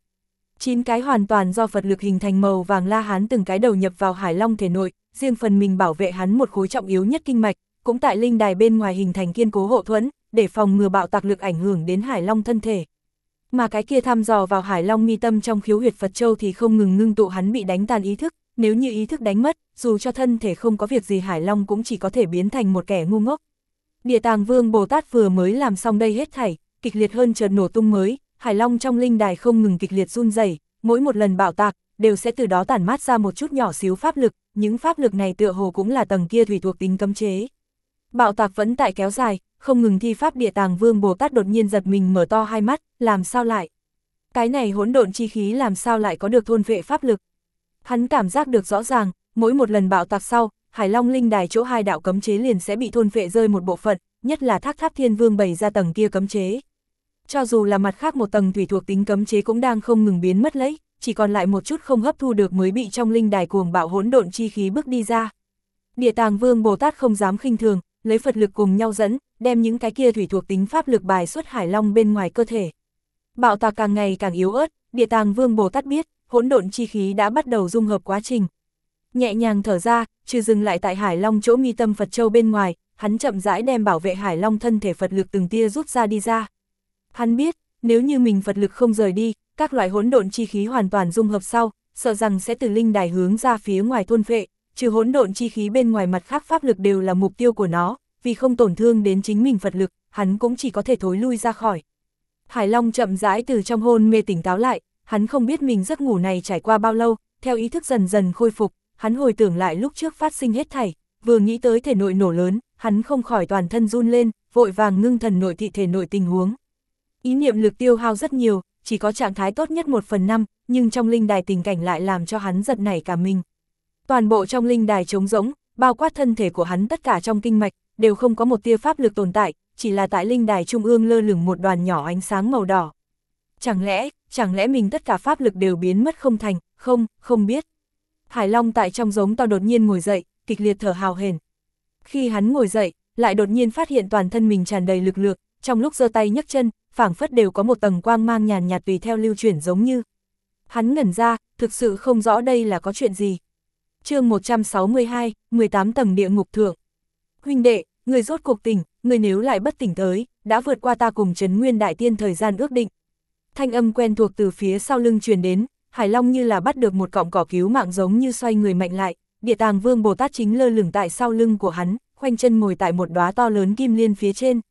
9 cái hoàn toàn do Phật lực hình thành màu vàng La Hán từng cái đầu nhập vào Hải Long thể nội, riêng phần mình bảo vệ hắn một khối trọng yếu nhất kinh mạch, cũng tại linh đài bên ngoài hình thành kiên cố hộ thuẫn, để phòng ngừa bạo tạc lực ảnh hưởng đến Hải Long thân thể. Mà cái kia thăm dò vào Hải Long mi tâm trong khiếu huyệt Phật châu thì không ngừng ngưng tụ hắn bị đánh tan ý thức, nếu như ý thức đánh mất, dù cho thân thể không có việc gì Hải Long cũng chỉ có thể biến thành một kẻ ngu ngốc. Địa Tàng Vương Bồ Tát vừa mới làm xong đây hết thảy, kịch liệt hơn chợt nổ tung mới, Hải Long trong linh đài không ngừng kịch liệt run rẩy, mỗi một lần bạo tạc, đều sẽ từ đó tản mát ra một chút nhỏ xíu pháp lực, những pháp lực này tựa hồ cũng là tầng kia thủy thuộc tính cấm chế. Bạo tạc vẫn tại kéo dài, không ngừng thi pháp. Địa Tàng Vương Bồ Tát đột nhiên giật mình mở to hai mắt, làm sao lại? Cái này hỗn độn chi khí làm sao lại có được thôn vệ pháp lực? Hắn cảm giác được rõ ràng, mỗi một lần bạo tạc sau, Hải Long linh đài chỗ hai đạo cấm chế liền sẽ bị thôn vệ rơi một bộ phận, nhất là Thác Tháp Thiên Vương bày ra tầng kia cấm chế. Cho dù là mặt khác một tầng thủy thuộc tính cấm chế cũng đang không ngừng biến mất lấy, chỉ còn lại một chút không hấp thu được mới bị trong linh đài cuồng bạo hỗn độn chi khí bước đi ra. Địa Tàng Vương Bồ Tát không dám khinh thường, lấy Phật lực cùng nhau dẫn, đem những cái kia thủy thuộc tính pháp lực bài xuất Hải Long bên ngoài cơ thể. Bạo tạc càng ngày càng yếu ớt, Địa Tàng Vương Bồ Tát biết, hỗn độn chi khí đã bắt đầu dung hợp quá trình. Nhẹ nhàng thở ra, trừ dừng lại tại Hải Long chỗ mi tâm Phật châu bên ngoài, hắn chậm rãi đem bảo vệ Hải Long thân thể Phật lực từng tia rút ra đi ra. Hắn biết, nếu như mình Phật lực không rời đi, các loại hỗn độn chi khí hoàn toàn dung hợp sau, sợ rằng sẽ từ linh đài hướng ra phía ngoài thôn phệ, trừ hỗn độn chi khí bên ngoài mặt khác pháp lực đều là mục tiêu của nó, vì không tổn thương đến chính mình Phật lực, hắn cũng chỉ có thể thối lui ra khỏi. Hải Long chậm rãi từ trong hôn mê tỉnh táo lại, hắn không biết mình giấc ngủ này trải qua bao lâu, theo ý thức dần dần khôi phục, hắn hồi tưởng lại lúc trước phát sinh hết thảy, vừa nghĩ tới thể nội nổ lớn, hắn không khỏi toàn thân run lên, vội vàng ngưng thần nội thị thể nội tình huống. Ý niệm lực tiêu hao rất nhiều, chỉ có trạng thái tốt nhất 1/5, nhưng trong linh đài tình cảnh lại làm cho hắn giật nảy cả mình. Toàn bộ trong linh đài trống rỗng, bao quát thân thể của hắn tất cả trong kinh mạch, đều không có một tia pháp lực tồn tại, chỉ là tại linh đài trung ương lơ lửng một đoàn nhỏ ánh sáng màu đỏ. Chẳng lẽ mình tất cả pháp lực đều biến mất không thành, không biết. Hải Long tại trong giống to đột nhiên ngồi dậy, kịch liệt thở hào hển. Khi hắn ngồi dậy, lại đột nhiên phát hiện toàn thân mình tràn đầy lực lượng, trong lúc giơ tay nhấc chân, phảng phất đều có một tầng quang mang nhàn nhạt tùy theo lưu chuyển giống như. Hắn ngẩn ra, thực sự không rõ đây là có chuyện gì. Chương 162, 18 tầng địa ngục thượng. Huynh đệ, người rốt cuộc tỉnh, người nếu lại bất tỉnh tới, đã vượt qua ta cùng Trấn Nguyên Đại Tiên thời gian ước định. Thanh âm quen thuộc từ phía sau lưng truyền đến, Hải Long như là bắt được một cọng cỏ cứu mạng giống như xoay người mạnh lại, Địa Tàng Vương Bồ Tát chính lơ lửng tại sau lưng của hắn, khoanh chân ngồi tại một đóa to lớn kim liên phía trên.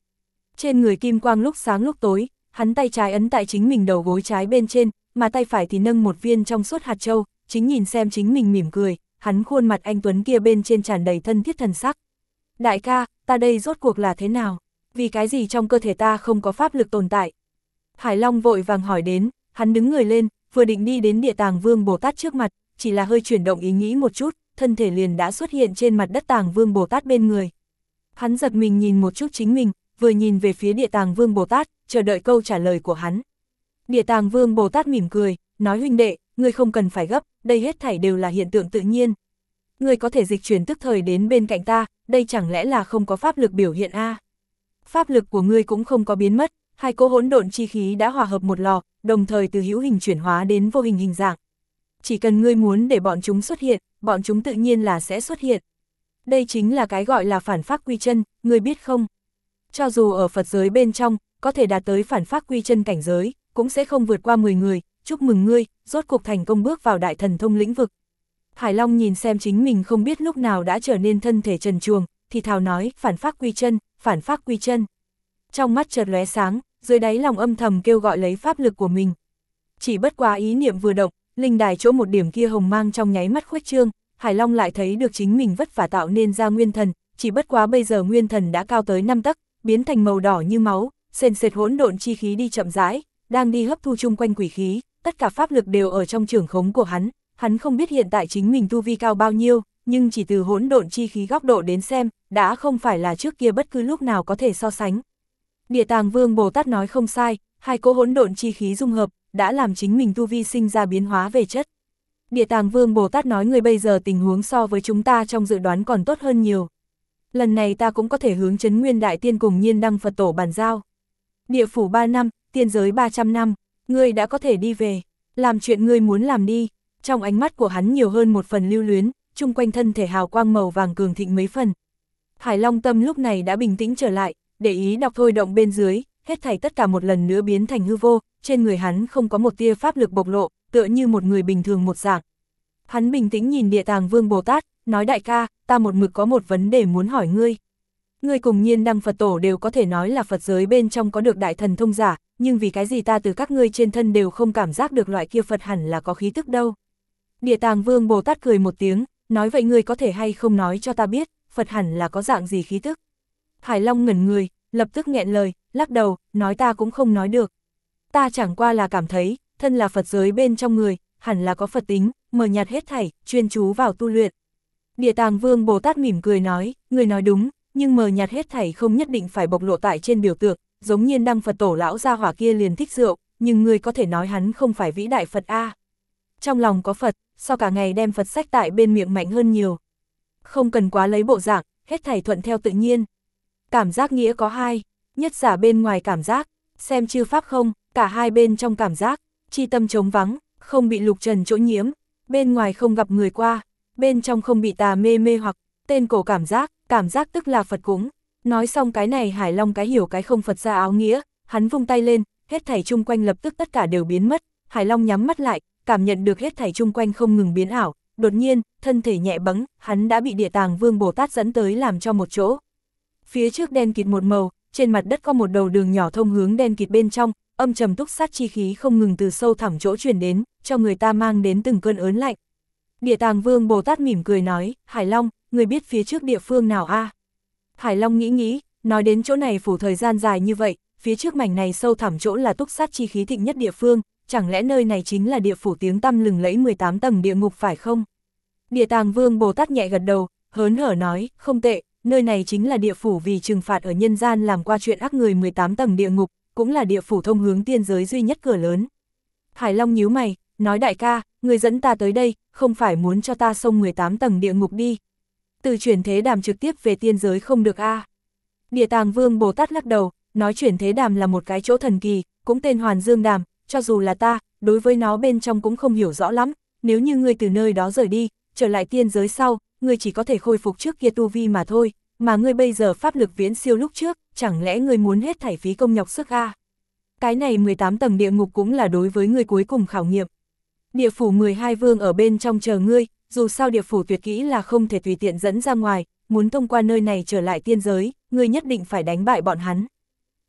Trên người kim quang lúc sáng lúc tối, hắn tay trái ấn tại chính mình đầu gối trái bên trên, mà tay phải thì nâng một viên trong suốt hạt châu, chính nhìn xem chính mình mỉm cười, hắn khuôn mặt anh tuấn kia bên trên tràn đầy thân thiết thần sắc. Đại ca, ta đây rốt cuộc là thế nào? Vì cái gì trong cơ thể ta không có pháp lực tồn tại? Hải Long vội vàng hỏi đến, hắn đứng người lên, vừa định đi đến Địa Tàng Vương Bồ Tát trước mặt, chỉ là hơi chuyển động ý nghĩ một chút, thân thể liền đã xuất hiện trên mặt đất Tàng Vương Bồ Tát bên người. Hắn giật mình nhìn một chút chính mình, vừa nhìn về phía Địa Tàng Vương Bồ Tát, chờ đợi câu trả lời của hắn. Địa Tàng Vương Bồ Tát mỉm cười, nói huynh đệ, ngươi không cần phải gấp, đây hết thảy đều là hiện tượng tự nhiên. Ngươi có thể dịch chuyển tức thời đến bên cạnh ta, đây chẳng lẽ là không có pháp lực biểu hiện a? Pháp lực của ngươi cũng không có biến mất, hai cỗ hỗn độn chi khí đã hòa hợp một lò, đồng thời từ hữu hình chuyển hóa đến vô hình hình dạng. Chỉ cần ngươi muốn để bọn chúng xuất hiện, bọn chúng tự nhiên là sẽ xuất hiện. Đây chính là cái gọi là phản pháp quy chân, ngươi biết không? Cho dù ở Phật giới bên trong, có thể đạt tới phản pháp quy chân cảnh giới, cũng sẽ không vượt qua 10 người, chúc mừng ngươi, rốt cuộc thành công bước vào đại thần thông lĩnh vực. Hải Long nhìn xem chính mình không biết lúc nào đã trở nên thân thể trần truồng, thì thào nói, phản pháp quy chân, phản pháp quy chân. Trong mắt chợt lóe sáng, dưới đáy lòng âm thầm kêu gọi lấy pháp lực của mình. Chỉ bất quá ý niệm vừa động, linh đài chỗ một điểm kia hồng mang trong nháy mắt khuếch trương, Hải Long lại thấy được chính mình vất vả tạo nên ra nguyên thần, chỉ bất quá bây giờ nguyên thần đã cao tới 5 tấc, biến thành màu đỏ như máu, sền sệt hỗn độn chi khí đi chậm rãi, đang đi hấp thu chung quanh quỷ khí, tất cả pháp lực đều ở trong trưởng khống của hắn không biết hiện tại chính mình tu vi cao bao nhiêu, nhưng chỉ từ hỗn độn chi khí góc độ đến xem, đã không phải là trước kia bất cứ lúc nào có thể so sánh. Địa Tàng Vương Bồ Tát nói không sai, hai cỗ hỗn độn chi khí dung hợp, đã làm chính mình tu vi sinh ra biến hóa về chất. Địa Tàng Vương Bồ Tát nói người bây giờ tình huống so với chúng ta trong dự đoán còn tốt hơn nhiều. Lần này ta cũng có thể hướng Trấn Nguyên Đại Tiên cùng Nhiên Đăng Phật Tổ bàn giao. Địa phủ 3 năm, tiên giới 300 năm, ngươi đã có thể đi về, làm chuyện ngươi muốn làm đi. Trong ánh mắt của hắn nhiều hơn một phần lưu luyến, chung quanh thân thể hào quang màu vàng cường thịnh mấy phần. Hải Long tâm lúc này đã bình tĩnh trở lại, để ý đọc thôi động bên dưới, hết thảy tất cả một lần nữa biến thành hư vô, trên người hắn không có một tia pháp lực bộc lộ, tựa như một người bình thường một dạng. Hắn bình tĩnh nhìn Địa Tàng Vương Bồ Tát, nói đại ca, ta một mực có một vấn đề muốn hỏi ngươi. Ngươi cùng Nhiên Đăng Phật Tổ đều có thể nói là Phật giới bên trong có được đại thần thông giả, nhưng vì cái gì ta từ các ngươi trên thân đều không cảm giác được loại kia Phật hẳn là có khí tức đâu. Địa Tàng Vương Bồ Tát cười một tiếng, nói vậy ngươi có thể hay không nói cho ta biết, Phật hẳn là có dạng gì khí tức. Hải Long ngẩn người, lập tức nghẹn lời, lắc đầu, nói ta cũng không nói được. Ta chẳng qua là cảm thấy, thân là Phật giới bên trong người, hẳn là có Phật tính, mờ nhạt hết thảy, chuyên chú vào tu luyện. Địa Tàng Vương Bồ Tát mỉm cười nói, người nói đúng, nhưng mờ nhạt hết thảy không nhất định phải bộc lộ tại trên biểu tượng, giống Nhiên Đăng Phật Tổ lão gia hỏa kia liền thích rượu, nhưng người có thể nói hắn không phải vĩ đại Phật a. Trong lòng có Phật, so cả ngày đem Phật sách tại bên miệng mạnh hơn nhiều. Không cần quá lấy bộ dạng, hết thảy thuận theo tự nhiên. Cảm giác nghĩa có hai, nhất giả bên ngoài cảm giác, xem chư pháp không, cả hai bên trong cảm giác, chi tâm trống vắng, không bị lục trần chỗ nhiễm, bên ngoài không gặp người qua, bên trong không bị tà mê hoặc, tên cổ cảm giác tức là Phật cúng. Nói xong cái này Hải Long cái hiểu cái không Phật ra áo nghĩa, hắn vung tay lên, hết thảy chung quanh lập tức tất cả đều biến mất, Hải Long nhắm mắt lại, cảm nhận được hết thảy chung quanh không ngừng biến ảo, đột nhiên, thân thể nhẹ bẫng, hắn đã bị Địa Tàng Vương Bồ Tát dẫn tới làm cho một chỗ. Phía trước đen kịt một màu, trên mặt đất có một đầu đường nhỏ thông hướng đen kịt bên trong, âm trầm túc sát chi khí không ngừng từ sâu thẳm chỗ truyền đến, cho người ta mang đến từng cơn ớn lạnh. Địa Tàng Vương Bồ Tát mỉm cười nói, Hải Long, người biết phía trước địa phương nào a? Hải Long nghĩ, nói đến chỗ này phủ thời gian dài như vậy, phía trước mảnh này sâu thẳm chỗ là túc sát chi khí thịnh nhất địa phương, chẳng lẽ nơi này chính là địa phủ tiếng tăm lừng lẫy 18 tầng địa ngục phải không? Địa Tàng Vương Bồ Tát nhẹ gật đầu, hớn hở nói, không tệ, nơi này chính là địa phủ vì trừng phạt ở nhân gian làm qua chuyện ác người 18 tầng địa ngục, cũng là địa phủ thông hướng tiên giới duy nhất cửa lớn. Hải Long nhíu mày, nói đại ca, người dẫn ta tới đây, không phải muốn cho ta xông 18 tầng địa ngục đi. Từ chuyển thế đàm trực tiếp về tiên giới không được a. Địa Tàng Vương Bồ Tát lắc đầu, nói chuyển thế đàm là một cái chỗ thần kỳ, cũng tên Hoàn Dương Đàm, cho dù là ta, đối với nó bên trong cũng không hiểu rõ lắm, nếu như ngươi từ nơi đó rời đi, trở lại tiên giới sau, ngươi chỉ có thể khôi phục trước kia tu vi mà thôi, mà ngươi bây giờ pháp lực viễn siêu lúc trước, chẳng lẽ ngươi muốn hết thảy phí công nhọc sức a? Cái này 18 tầng địa ngục cũng là đối với ngươi cuối cùng khảo nghiệm. Địa phủ 12 vương ở bên trong chờ ngươi, dù sao địa phủ tuyệt kỹ là không thể tùy tiện dẫn ra ngoài, muốn thông qua nơi này trở lại tiên giới, ngươi nhất định phải đánh bại bọn hắn.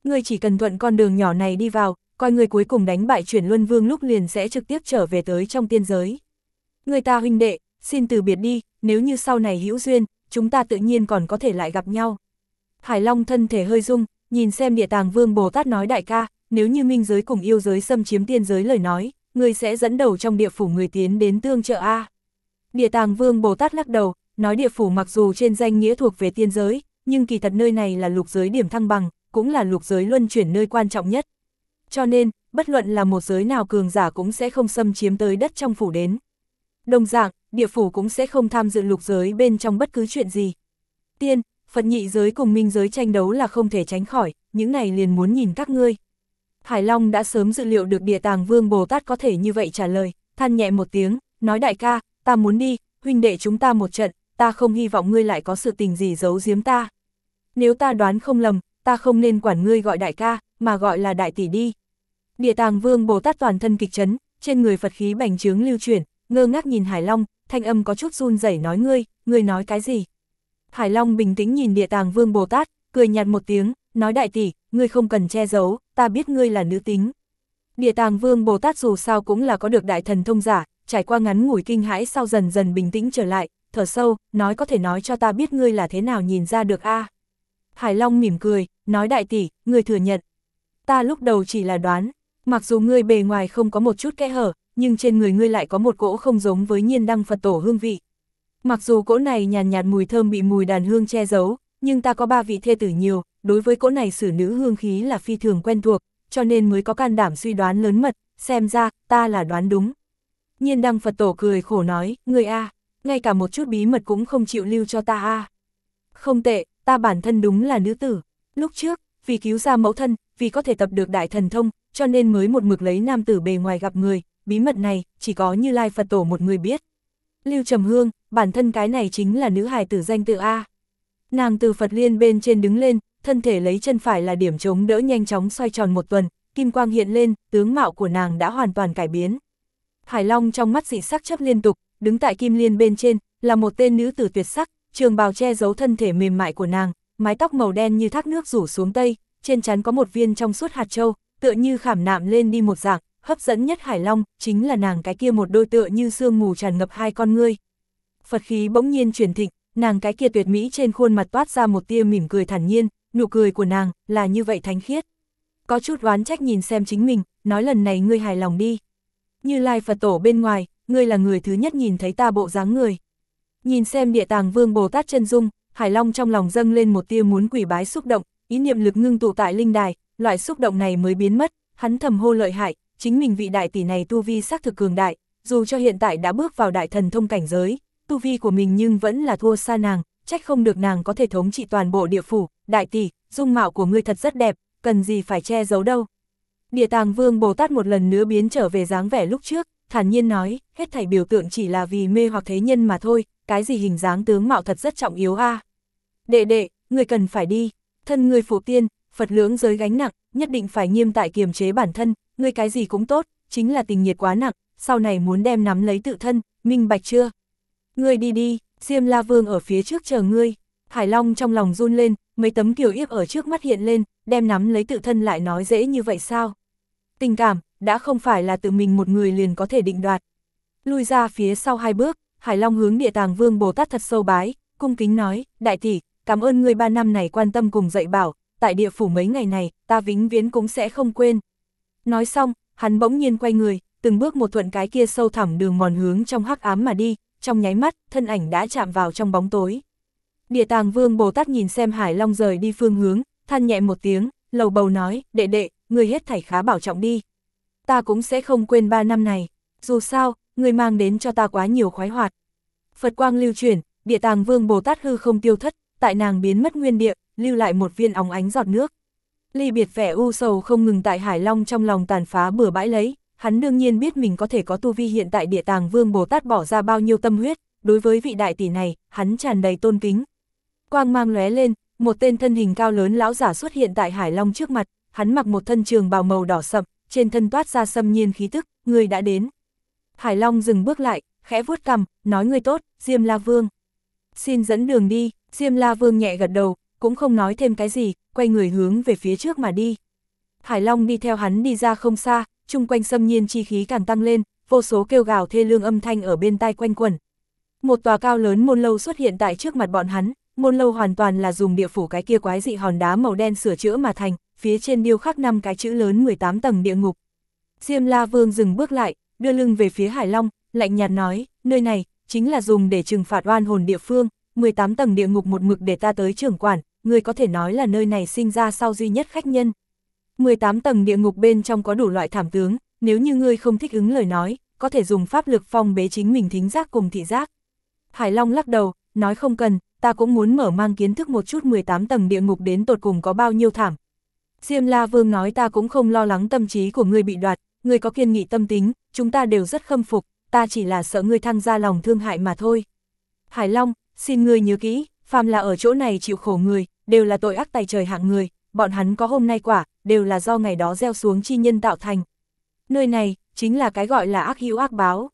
Ngươi chỉ cần thuận con đường nhỏ này đi vào, coi ngươi cuối cùng đánh bại Chuyển Luân Vương lúc liền sẽ trực tiếp trở về tới trong tiên giới. Người ta huynh đệ, xin từ biệt đi, nếu như sau này hữu duyên, chúng ta tự nhiên còn có thể lại gặp nhau. Hải Long thân thể hơi rung, nhìn xem Địa Tàng Vương Bồ Tát nói đại ca, nếu như minh giới cùng yêu giới xâm chiếm tiên giới lời nói, ngươi sẽ dẫn đầu trong địa phủ người tiến đến tương trợ a. Địa Tàng Vương Bồ Tát lắc đầu, nói địa phủ mặc dù trên danh nghĩa thuộc về tiên giới, nhưng kỳ thật nơi này là lục giới điểm thăng bằng, cũng là lục giới luân chuyển nơi quan trọng nhất. Cho nên, bất luận là một giới nào cường giả cũng sẽ không xâm chiếm tới đất trong phủ đến. Đồng dạng, địa phủ cũng sẽ không tham dự lục giới bên trong bất cứ chuyện gì. Tiên, Phật nhị giới cùng minh giới tranh đấu là không thể tránh khỏi, những này liền muốn nhìn các ngươi. Hải Long đã sớm dự liệu được Địa Tàng Vương Bồ Tát có thể như vậy trả lời, than nhẹ một tiếng, nói đại ca, ta muốn đi, huynh đệ chúng ta một trận, ta không hy vọng ngươi lại có sự tình gì giấu giếm ta. Nếu ta đoán không lầm, ta không nên quản ngươi gọi đại ca, mà gọi là đại tỷ đi. Địa Tàng Vương Bồ Tát toàn thân kịch chấn, trên người Phật khí bành trướng lưu chuyển, ngơ ngác nhìn Hải Long, thanh âm có chút run rẩy nói ngươi nói cái gì? Hải Long bình tĩnh nhìn Địa Tàng Vương Bồ Tát, cười nhạt một tiếng, nói đại tỷ, ngươi không cần che giấu, ta biết ngươi là nữ tính. Địa Tàng Vương Bồ Tát dù sao cũng là có được đại thần thông giả, trải qua ngắn ngủi kinh hãi sau dần dần bình tĩnh trở lại, thở sâu, nói có thể nói cho ta biết ngươi là thế nào nhìn ra được a? Hải Long mỉm cười, nói đại tỷ, ngươi thừa nhận. Ta lúc đầu chỉ là đoán, mặc dù ngươi bề ngoài không có một chút kẽ hở, nhưng trên người ngươi lại có một cỗ không giống với Nhiên Đăng Phật Tổ hương vị. Mặc dù cỗ này nhàn nhạt mùi thơm bị mùi đàn hương che giấu, nhưng ta có 3 vị thê tử nhiều, đối với cỗ này xử nữ hương khí là phi thường quen thuộc, cho nên mới có can đảm suy đoán lớn mật, xem ra, ta là đoán đúng. Nhiên Đăng Phật Tổ cười khổ nói, ngươi a, ngay cả một chút bí mật cũng không chịu lưu cho ta a. Không tệ, ta bản thân đúng là nữ tử. Lúc trước, vì cứu ra mẫu thân, vì có thể tập được đại thần thông, cho nên mới một mực lấy nam tử bề ngoài gặp người, bí mật này, chỉ có Như Lai Phật Tổ một người biết. Lưu Trầm Hương, bản thân cái này chính là nữ hài tử danh tự a. Nàng từ Phật Liên bên trên đứng lên, thân thể lấy chân phải là điểm chống đỡ nhanh chóng xoay tròn một tuần, kim quang hiện lên, tướng mạo của nàng đã hoàn toàn cải biến. Hải Long trong mắt dị sắc chấp liên tục, đứng tại kim liên bên trên, là một tên nữ tử tuyệt sắc, trường bào che giấu thân thể mềm mại của nàng, mái tóc màu đen như thác nước rủ xuống tây, trên trán có một viên trong suốt hạt châu, tựa như khảm nạm lên đi một dạng, hấp dẫn nhất Hải Long, chính là nàng cái kia một đôi tựa như sương mù tràn ngập hai con ngươi. Phật khí bỗng nhiên chuyển thịnh, nàng cái kia tuyệt mỹ trên khuôn mặt toát ra một tia mỉm cười thản nhiên, nụ cười của nàng là như vậy thánh khiết. Có chút oán trách nhìn xem chính mình, nói lần này ngươi hài lòng đi. Như Lai Phật Tổ bên ngoài, ngươi là người thứ nhất nhìn thấy ta bộ dáng người. Nhìn xem Địa Tàng Vương Bồ Tát chân dung, Hải Long trong lòng dâng lên một tia muốn quỷ bái xúc động, ý niệm lực ngưng tụ tại linh đài, loại xúc động này mới biến mất, hắn thầm hô lợi hại, chính mình vị đại tỷ này tu vi xác thực cường đại, dù cho hiện tại đã bước vào đại thần thông cảnh giới, tu vi của mình nhưng vẫn là thua xa nàng, trách không được nàng có thể thống trị toàn bộ địa phủ, đại tỷ, dung mạo của ngươi thật rất đẹp, cần gì phải che giấu đâu. Địa Tàng Vương Bồ Tát một lần nữa biến trở về dáng vẻ lúc trước, thản nhiên nói, hết thảy biểu tượng chỉ là vì mê hoặc thế nhân mà thôi, cái gì hình dáng tướng mạo thật rất trọng yếu a. Đệ đệ, ngươi cần phải đi, thân ngươi phụ tiên, Phật lưỡng giới gánh nặng, nhất định phải nghiêm tại kiềm chế bản thân, ngươi cái gì cũng tốt, chính là tình nhiệt quá nặng, sau này muốn đem nắm lấy tự thân, minh bạch chưa? Ngươi đi đi, Diêm La Vương ở phía trước chờ ngươi. Hải Long trong lòng run lên, mấy tấm kiều yếp ở trước mắt hiện lên, đem nắm lấy tự thân lại nói dễ như vậy sao? Tình cảm, đã không phải là tự mình một người liền có thể định đoạt. Lui ra phía sau 2 bước, Hải Long hướng Địa Tàng Vương Bồ Tát thật sâu bái, cung kính nói, đại tỷ, cảm ơn ngươi 3 năm này quan tâm cùng dạy bảo, tại địa phủ mấy ngày này, ta vĩnh viễn cũng sẽ không quên. Nói xong, hắn bỗng nhiên quay người, từng bước một thuận cái kia sâu thẳm đường mòn hướng trong hắc ám mà đi, trong nháy mắt, thân ảnh đã chạm vào trong bóng tối. Địa Tàng Vương Bồ Tát nhìn xem Hải Long rời đi phương hướng, than nhẹ một tiếng, lầu bầu nói, đệ đệ, ngươi hết thảy khá bảo trọng đi. Ta cũng sẽ không quên 3 năm này, dù sao, ngươi mang đến cho ta quá nhiều khoái hoạt. Phật quang lưu chuyển, Địa Tàng Vương Bồ Tát hư không tiêu thất, tại nàng biến mất nguyên địa, lưu lại một viên óng ánh giọt nước. Ly biệt vẻ u sầu không ngừng tại Hải Long trong lòng tàn phá bừa bãi lấy, hắn đương nhiên biết mình có thể có tu vi hiện tại Địa Tàng Vương Bồ Tát bỏ ra bao nhiêu tâm huyết, đối với vị đại tỷ này, hắn tràn đầy tôn kính. Quang mang lóe lên, một tên thân hình cao lớn lão giả xuất hiện tại Hải Long trước mặt, hắn mặc một thân trường bào màu đỏ sậm, trên thân toát ra xâm nhiên khí tức, người đã đến. Hải Long dừng bước lại, khẽ vuốt cằm, nói người tốt, Diêm La Vương. Xin dẫn đường đi, Diêm La Vương nhẹ gật đầu, cũng không nói thêm cái gì, quay người hướng về phía trước mà đi. Hải Long đi theo hắn đi ra không xa, chung quanh xâm nhiên chi khí càng tăng lên, vô số kêu gào thê lương âm thanh ở bên tai quanh quẩn. Một tòa cao lớn môn lâu xuất hiện tại trước mặt bọn hắn, môn lâu hoàn toàn là dùng địa phủ cái kia quái dị hòn đá màu đen sửa chữa mà thành, phía trên điêu khắc 5 cái chữ lớn 18 tầng địa ngục. Diêm La Vương dừng bước lại, đưa lưng về phía Hải Long, lạnh nhạt nói, nơi này chính là dùng để trừng phạt oan hồn địa phương, 18 tầng địa ngục một mực để ta tới trưởng quản, ngươi có thể nói là nơi này sinh ra sau duy nhất khách nhân. 18 tầng địa ngục bên trong có đủ loại thảm tướng, nếu như ngươi không thích ứng lời nói, có thể dùng pháp lực phong bế chính mình thính giác cùng thị giác. Hải Long lắc đầu, nói không cần, ta cũng muốn mở mang kiến thức một chút 18 tầng địa ngục đến tột cùng có bao nhiêu thảm. Diêm La Vương nói ta cũng không lo lắng tâm trí của ngươi bị đoạt, ngươi có kiên nghị tâm tính, chúng ta đều rất khâm phục, ta chỉ là sợ ngươi thăng ra lòng thương hại mà thôi. Hải Long, xin ngươi nhớ kỹ, phàm là ở chỗ này chịu khổ người, đều là tội ác tày trời hạng người, bọn hắn có hôm nay quả, đều là do ngày đó gieo xuống chi nhân tạo thành. Nơi này, chính là cái gọi là ác hữu ác báo.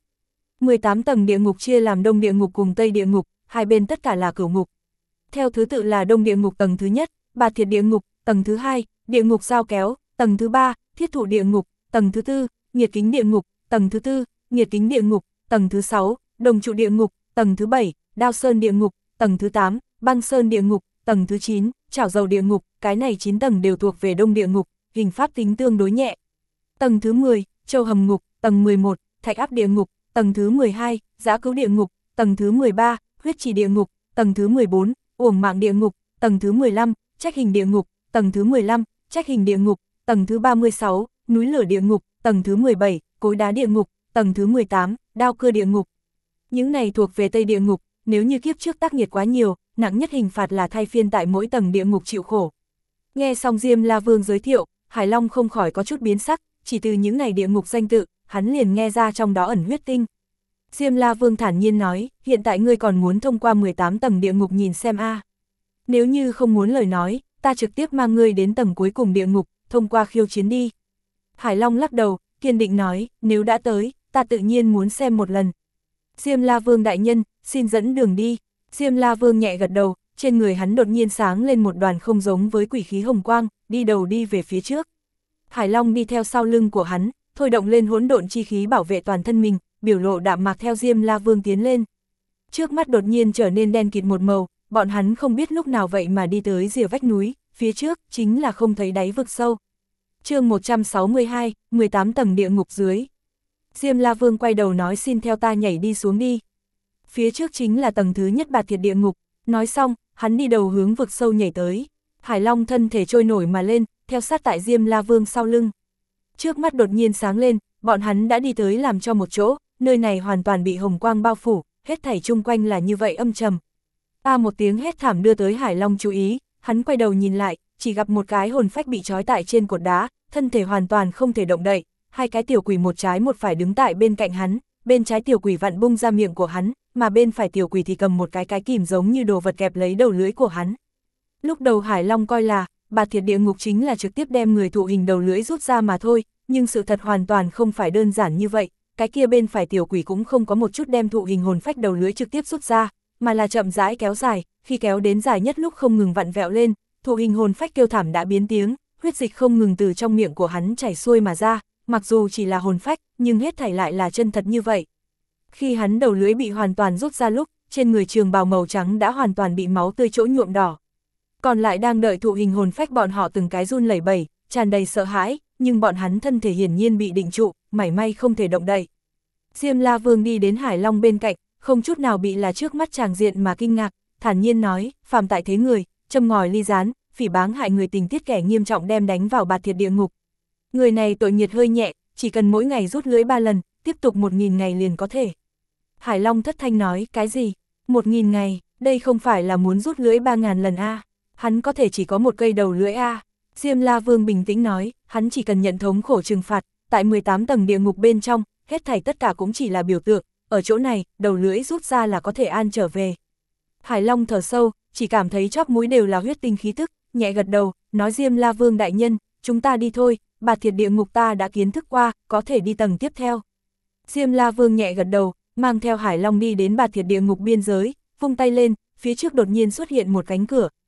18 tầng địa ngục chia làm Đông địa ngục cùng Tây địa ngục, hai bên tất cả là cửu ngục. Theo thứ tự là Đông địa ngục tầng thứ nhất, Bạt Thiệt địa ngục, tầng thứ hai, địa ngục dao kéo, tầng thứ ba, Thiết Thụ địa ngục, tầng thứ tư, Nghiệt Kính địa ngục, tầng thứ tư, Nghiệt Kính địa ngục, tầng thứ sáu, Đồng Trụ địa ngục, tầng thứ bảy, Đao Sơn địa ngục, tầng thứ 8, Băng Sơn địa ngục, tầng thứ 9, Chảo Dầu địa ngục, cái này 9 tầng đều thuộc về Đông địa ngục, hình pháp tính tương đối nhẹ. Tầng thứ 10, Châu Hầm ngục, tầng 11, Thạch Áp địa ngục, tầng thứ 12, Giã Cứu địa ngục, tầng thứ 13, Huyết Trì địa ngục, tầng thứ 14, Uổng Mạng địa ngục, tầng thứ 15, Trách Hình địa ngục, tầng thứ 15, Trách Hình địa ngục, tầng thứ 36, Núi Lửa địa ngục, tầng thứ 17, Cối Đá địa ngục, tầng thứ 18, Đao Cưa địa ngục. Những này thuộc về Tây địa ngục, nếu như kiếp trước tác nghiệt quá nhiều, nặng nhất hình phạt là thay phiên tại mỗi tầng địa ngục chịu khổ. Nghe xong Diêm La Vương giới thiệu, Hải Long không khỏi có chút biến sắc, chỉ từ những này địa ngục danh tự, hắn liền nghe ra trong đó ẩn huyết tinh. Diêm La Vương thản nhiên nói, hiện tại ngươi còn muốn thông qua 18 tầng địa ngục nhìn xem a. Nếu như không muốn lời nói, ta trực tiếp mang ngươi đến tầng cuối cùng địa ngục, thông qua khiêu chiến đi. Hải Long lắc đầu, kiên định nói, nếu đã tới, ta tự nhiên muốn xem một lần. Diêm La Vương đại nhân, xin dẫn đường đi. Diêm La Vương nhẹ gật đầu, trên người hắn đột nhiên sáng lên một đoàn không giống với quỷ khí hồng quang, đi đầu đi về phía trước. Hải Long đi theo sau lưng của hắn, thôi động lên hỗn độn chi khí bảo vệ toàn thân mình, biểu lộ đạm mạc theo Diêm La Vương tiến lên. Trước mắt đột nhiên trở nên đen kịt một màu, bọn hắn không biết lúc nào vậy mà đi tới rìa vách núi, phía trước chính là không thấy đáy vực sâu. Chương 162, 18 tầng địa ngục dưới. Diêm La Vương quay đầu nói xin theo ta nhảy đi xuống đi. Phía trước chính là tầng thứ nhất Bạt Thiệt địa ngục, nói xong, hắn đi đầu hướng vực sâu nhảy tới. Hải Long thân thể trôi nổi mà lên, theo sát tại Diêm La Vương sau lưng. Trước mắt đột nhiên sáng lên, bọn hắn đã đi tới làm cho một chỗ, nơi này hoàn toàn bị hồng quang bao phủ, hết thảy chung quanh là như vậy âm trầm. Một tiếng hét thảm đưa tới Hải Long chú ý, hắn quay đầu nhìn lại, chỉ gặp một cái hồn phách bị trói tại trên cột đá, thân thể hoàn toàn không thể động đậy, hai cái tiểu quỷ một trái một phải đứng tại bên cạnh hắn, bên trái tiểu quỷ vặn bung ra miệng của hắn, mà bên phải tiểu quỷ thì cầm một cái kìm giống như đồ vật kẹp lấy đầu lưỡi của hắn. Lúc đầu Hải Long coi là, Bạt Thiệt địa ngục chính là trực tiếp đem người thụ hình đầu lưỡi rút ra mà thôi, nhưng sự thật hoàn toàn không phải đơn giản như vậy, cái kia bên phải tiểu quỷ cũng không có một chút đem thụ hình hồn phách đầu lưỡi trực tiếp rút ra, mà là chậm rãi kéo dài, khi kéo đến dài nhất lúc không ngừng vặn vẹo lên, thụ hình hồn phách kêu thảm đã biến tiếng, huyết dịch không ngừng từ trong miệng của hắn chảy xuôi mà ra, mặc dù chỉ là hồn phách, nhưng hết thảy lại là chân thật như vậy. Khi hắn đầu lưỡi bị hoàn toàn rút ra lúc, trên người trường bào màu trắng đã hoàn toàn bị máu tươi chỗ nhuộm đỏ. Còn lại đang đợi thụ hình hồn phách bọn họ từng cái run lẩy bẩy, tràn đầy sợ hãi, nhưng bọn hắn thân thể hiển nhiên bị định trụ, mảy may không thể động đậy. Diêm La Vương đi đến Hải Long bên cạnh, không chút nào bị là trước mắt tràng diện mà kinh ngạc, thản nhiên nói, phàm tại thế người, châm ngòi ly gián, phỉ báng hại người tình tiết kẻ nghiêm trọng đem đánh vào Bạt Thiệt địa ngục. Người này tội nghiệt hơi nhẹ, chỉ cần mỗi ngày rút lưỡi 3 lần, tiếp tục 1000 ngày liền có thể. Hải Long thất thanh nói, cái gì? 1000 ngày, đây không phải là muốn rút lưỡi 3000 lần a? Hắn có thể chỉ có một cây đầu lưỡi a? Diêm La Vương bình tĩnh nói, hắn chỉ cần nhận thống khổ trừng phạt, tại 18 tầng địa ngục bên trong, hết thảy tất cả cũng chỉ là biểu tượng, ở chỗ này, đầu lưỡi rút ra là có thể an trở về. Hải Long thở sâu, chỉ cảm thấy chóp mũi đều là huyết tinh khí tức, nhẹ gật đầu, nói Diêm La Vương đại nhân, chúng ta đi thôi, Bạt Thiệt địa ngục ta đã kiến thức qua, có thể đi tầng tiếp theo. Diêm La Vương nhẹ gật đầu, mang theo Hải Long đi đến Bạt Thiệt địa ngục biên giới, vung tay lên, phía trước đột nhiên xuất hiện một cánh cửa,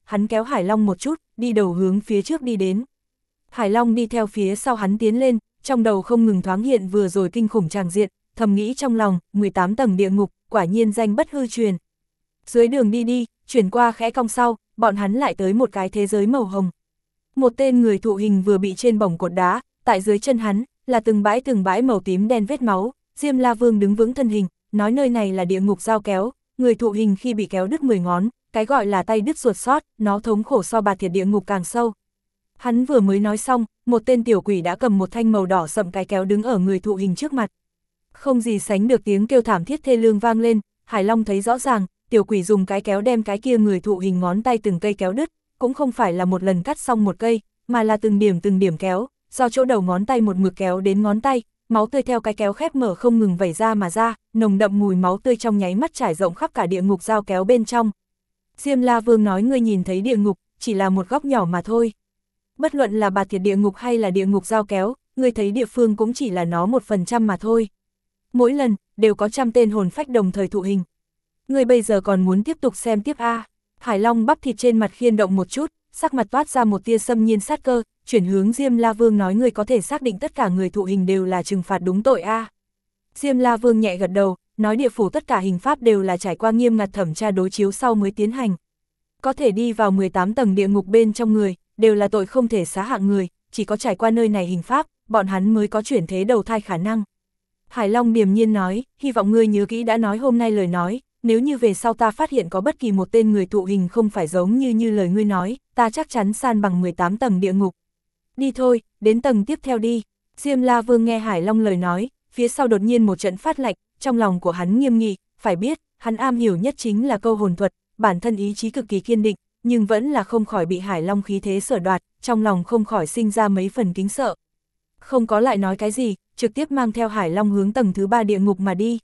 hắn kéo Hải Long một chút, đi đầu hướng phía trước đi đến. Hải Long đi theo phía sau hắn tiến lên, trong đầu không ngừng thoáng hiện vừa rồi kinh khủng tràng diện, thầm nghĩ trong lòng, 18 tầng địa ngục, quả nhiên danh bất hư truyền. Dưới đường đi, chuyển qua khẽ cong sau, bọn hắn lại tới một cái thế giới màu hồng. Một tên người thụ hình vừa bị trên bổng cột đá, tại dưới chân hắn, là từng bãi màu tím đen vết máu. Diêm La Vương đứng vững thân hình, nói nơi này là địa ngục dao kéo, người thụ hình khi bị kéo đứt 10 ngón, cái gọi là tay đứt ruột sót, nó thống khổ so bạt thiệt địa ngục càng sâu. Hắn vừa mới nói xong, một tên tiểu quỷ đã cầm một thanh màu đỏ sậm cái kéo đứng ở người thụ hình trước mặt. Không gì sánh được tiếng kêu thảm thiết thê lương vang lên, Hải Long thấy rõ ràng, tiểu quỷ dùng cái kéo đem cái kia người thụ hình ngón tay từng cây kéo đứt, cũng không phải là một lần cắt xong một cây, mà là từng điểm kéo, do chỗ đầu ngón tay một mực kéo đến ngón tay, máu tươi theo cái kéo khép mở không ngừng vẩy ra mà ra, nồng đậm mùi máu tươi trong nháy mắt trải rộng khắp cả địa ngục dao kéo bên trong. Diêm La Vương nói ngươi nhìn thấy địa ngục, chỉ là một góc nhỏ mà thôi. Bất luận là bạt thiệt địa ngục hay là địa ngục dao kéo, ngươi thấy địa phương cũng chỉ là nó 1% mà thôi. Mỗi lần, đều có trăm tên hồn phách đồng thời thụ hình. Ngươi bây giờ còn muốn tiếp tục xem tiếp a? Hải Long bắp thịt trên mặt khiên động một chút, sắc mặt toát ra một tia xâm nhiên sát cơ, chuyển hướng Diêm La Vương nói ngươi có thể xác định tất cả người thụ hình đều là trừng phạt đúng tội a? Diêm La Vương nhẹ gật đầu, nói địa phủ tất cả hình pháp đều là trải qua nghiêm ngặt thẩm tra đối chiếu sau mới tiến hành. Có thể đi vào 18 tầng địa ngục bên trong người, đều là tội không thể xá hạng người, chỉ có trải qua nơi này hình pháp, bọn hắn mới có chuyển thế đầu thai khả năng. Hải Long điềm nhiên nói, hy vọng ngươi nhớ kỹ đã nói hôm nay lời nói, nếu như về sau ta phát hiện có bất kỳ một tên người thụ hình không phải giống như lời ngươi nói, ta chắc chắn san bằng 18 tầng địa ngục. Đi thôi, đến tầng tiếp theo đi. Diêm La Vương nghe Hải Long lời nói, phía sau đột nhiên một trận phát lạnh, trong lòng của hắn nghiêm nghị, phải biết, hắn am hiểu nhất chính là câu hồn thuật, bản thân ý chí cực kỳ kiên định, nhưng vẫn là không khỏi bị Hải Long khí thế sở đoạt, trong lòng không khỏi sinh ra mấy phần kính sợ. Không có lại nói cái gì, trực tiếp mang theo Hải Long hướng tầng thứ 3 địa ngục mà đi.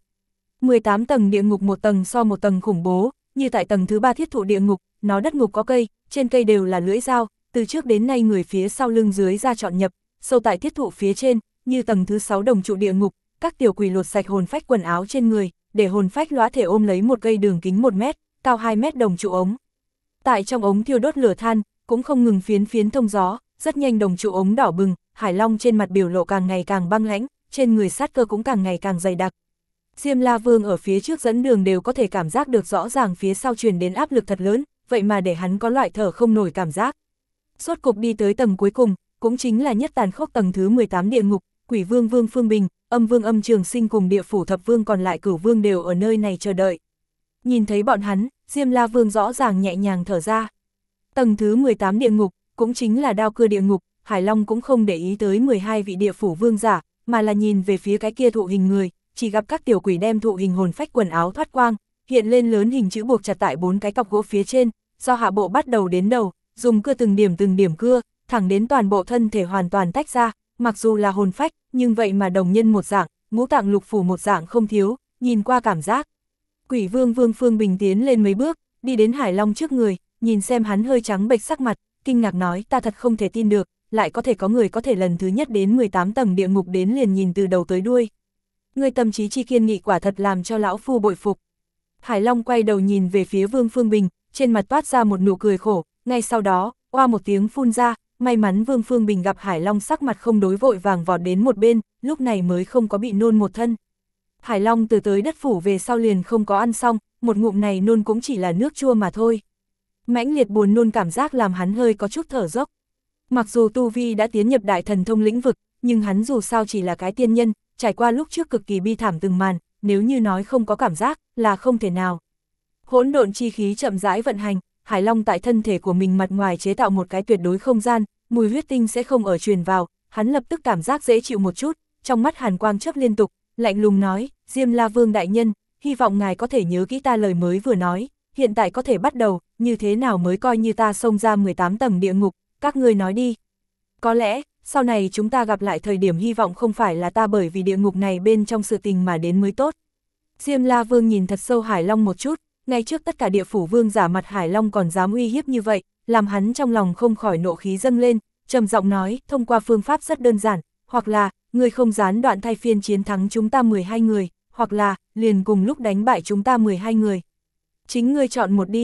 18 tầng địa ngục một tầng so một tầng khủng bố, như tại tầng thứ 3 thiết thụ địa ngục, nó đất ngục có cây, trên cây đều là lưỡi dao, từ trước đến nay người phía sau lưng dưới ra chọn nhập, sâu tại thiết thụ phía trên, như tầng thứ 6 đồng trụ địa ngục, các tiểu quỷ lột sạch hồn phách quần áo trên người, để hồn phách lõa thể ôm lấy một cây đường kính 1 mét, cao 2 mét đồng trụ ống. Tại trong ống thiêu đốt lửa than, cũng không ngừng phiến thông gió, rất nhanh đồng trụ ống đỏ bừng, Hải Long trên mặt biểu lộ càng ngày càng băng lãnh, trên người sát cơ cũng càng ngày càng dày đặc. Diêm La Vương ở phía trước dẫn đường đều có thể cảm giác được rõ ràng phía sau truyền đến áp lực thật lớn, vậy mà để hắn có loại thở không nổi cảm giác. Rốt cục đi tới tầng cuối cùng, cũng chính là nhất tàn khốc tầng thứ 18 địa ngục, Quỷ Vương Vương Phương Bình, Âm Vương Âm Trường Sinh cùng địa phủ thập vương còn lại Cửu Vương đều ở nơi này chờ đợi. Nhìn thấy bọn hắn, Diêm La Vương rõ ràng nhẹ nhàng thở ra. Tầng thứ 18 địa ngục, cũng chính là đao cưa địa ngục, Hải Long cũng không để ý tới 12 vị địa phủ vương giả, mà là nhìn về phía cái kia thụ hình người, chỉ gặp các tiểu quỷ đem thụ hình hồn phách quần áo thoát quang, hiện lên lớn hình chữ buộc chặt tại 4 cái cọc gỗ phía trên, do hạ bộ bắt đầu đến đầu, dùng cưa từng điểm cưa, thẳng đến toàn bộ thân thể hoàn toàn tách ra, mặc dù là hồn phách, nhưng vậy mà đồng nhân một dạng, ngũ tạng lục phủ một dạng không thiếu, nhìn qua cảm giác. Quỷ Vương Vương Phương Bình tiến lên mấy bước, đi đến Hải Long trước người, nhìn xem hắn hơi trắng bệch sắc mặt, kinh ngạc nói ta thật không thể tin được, lại có thể có người có thể lần thứ nhất đến 18 tầng địa ngục đến liền nhìn từ đầu tới đuôi. Người tâm trí chi kiên nghị quả thật làm cho lão phu bội phục. Hải Long quay đầu nhìn về phía Vương Phương Bình, trên mặt toát ra một nụ cười khổ, ngay sau đó, oa một tiếng phun ra, may mắn Vương Phương Bình gặp Hải Long sắc mặt không đối vội vàng vọt đến một bên, lúc này mới không có bị nôn một thân. Hải Long từ tới đất phủ về sau liền không có ăn xong, một ngụm này nôn cũng chỉ là nước chua mà thôi. Mãnh liệt buồn nôn cảm giác làm hắn hơi có chút thở dốc. Mặc dù tu vi đã tiến nhập đại thần thông lĩnh vực, nhưng hắn dù sao chỉ là cái tiên nhân, trải qua lúc trước cực kỳ bi thảm từng màn, nếu như nói không có cảm giác, là không thể nào. Hỗn độn chi khí chậm rãi vận hành, Hải Long tại thân thể của mình mặt ngoài chế tạo một cái tuyệt đối không gian, mùi huyết tinh sẽ không ở truyền vào, hắn lập tức cảm giác dễ chịu một chút, trong mắt hàn quang chớp liên tục, lạnh lùng nói, Diêm La Vương đại nhân, hy vọng ngài có thể nhớ kỹ ta lời mới vừa nói, hiện tại có thể bắt đầu, như thế nào mới coi như ta xông ra 18 tầng địa ngục, các ngươi nói đi. Có lẽ, sau này chúng ta gặp lại thời điểm hy vọng không phải là ta bởi vì địa ngục này bên trong sự tình mà đến mới tốt. Diêm La Vương nhìn thật sâu Hải Long một chút, ngay trước tất cả địa phủ vương giả mặt Hải Long còn dám uy hiếp như vậy, làm hắn trong lòng không khỏi nộ khí dâng lên, trầm giọng nói, thông qua phương pháp rất đơn giản, hoặc là, ngươi không gián đoạn thay phiên chiến thắng chúng ta 12 người, hoặc là, liền cùng lúc đánh bại chúng ta 12 người. Chính ngươi chọn một đi.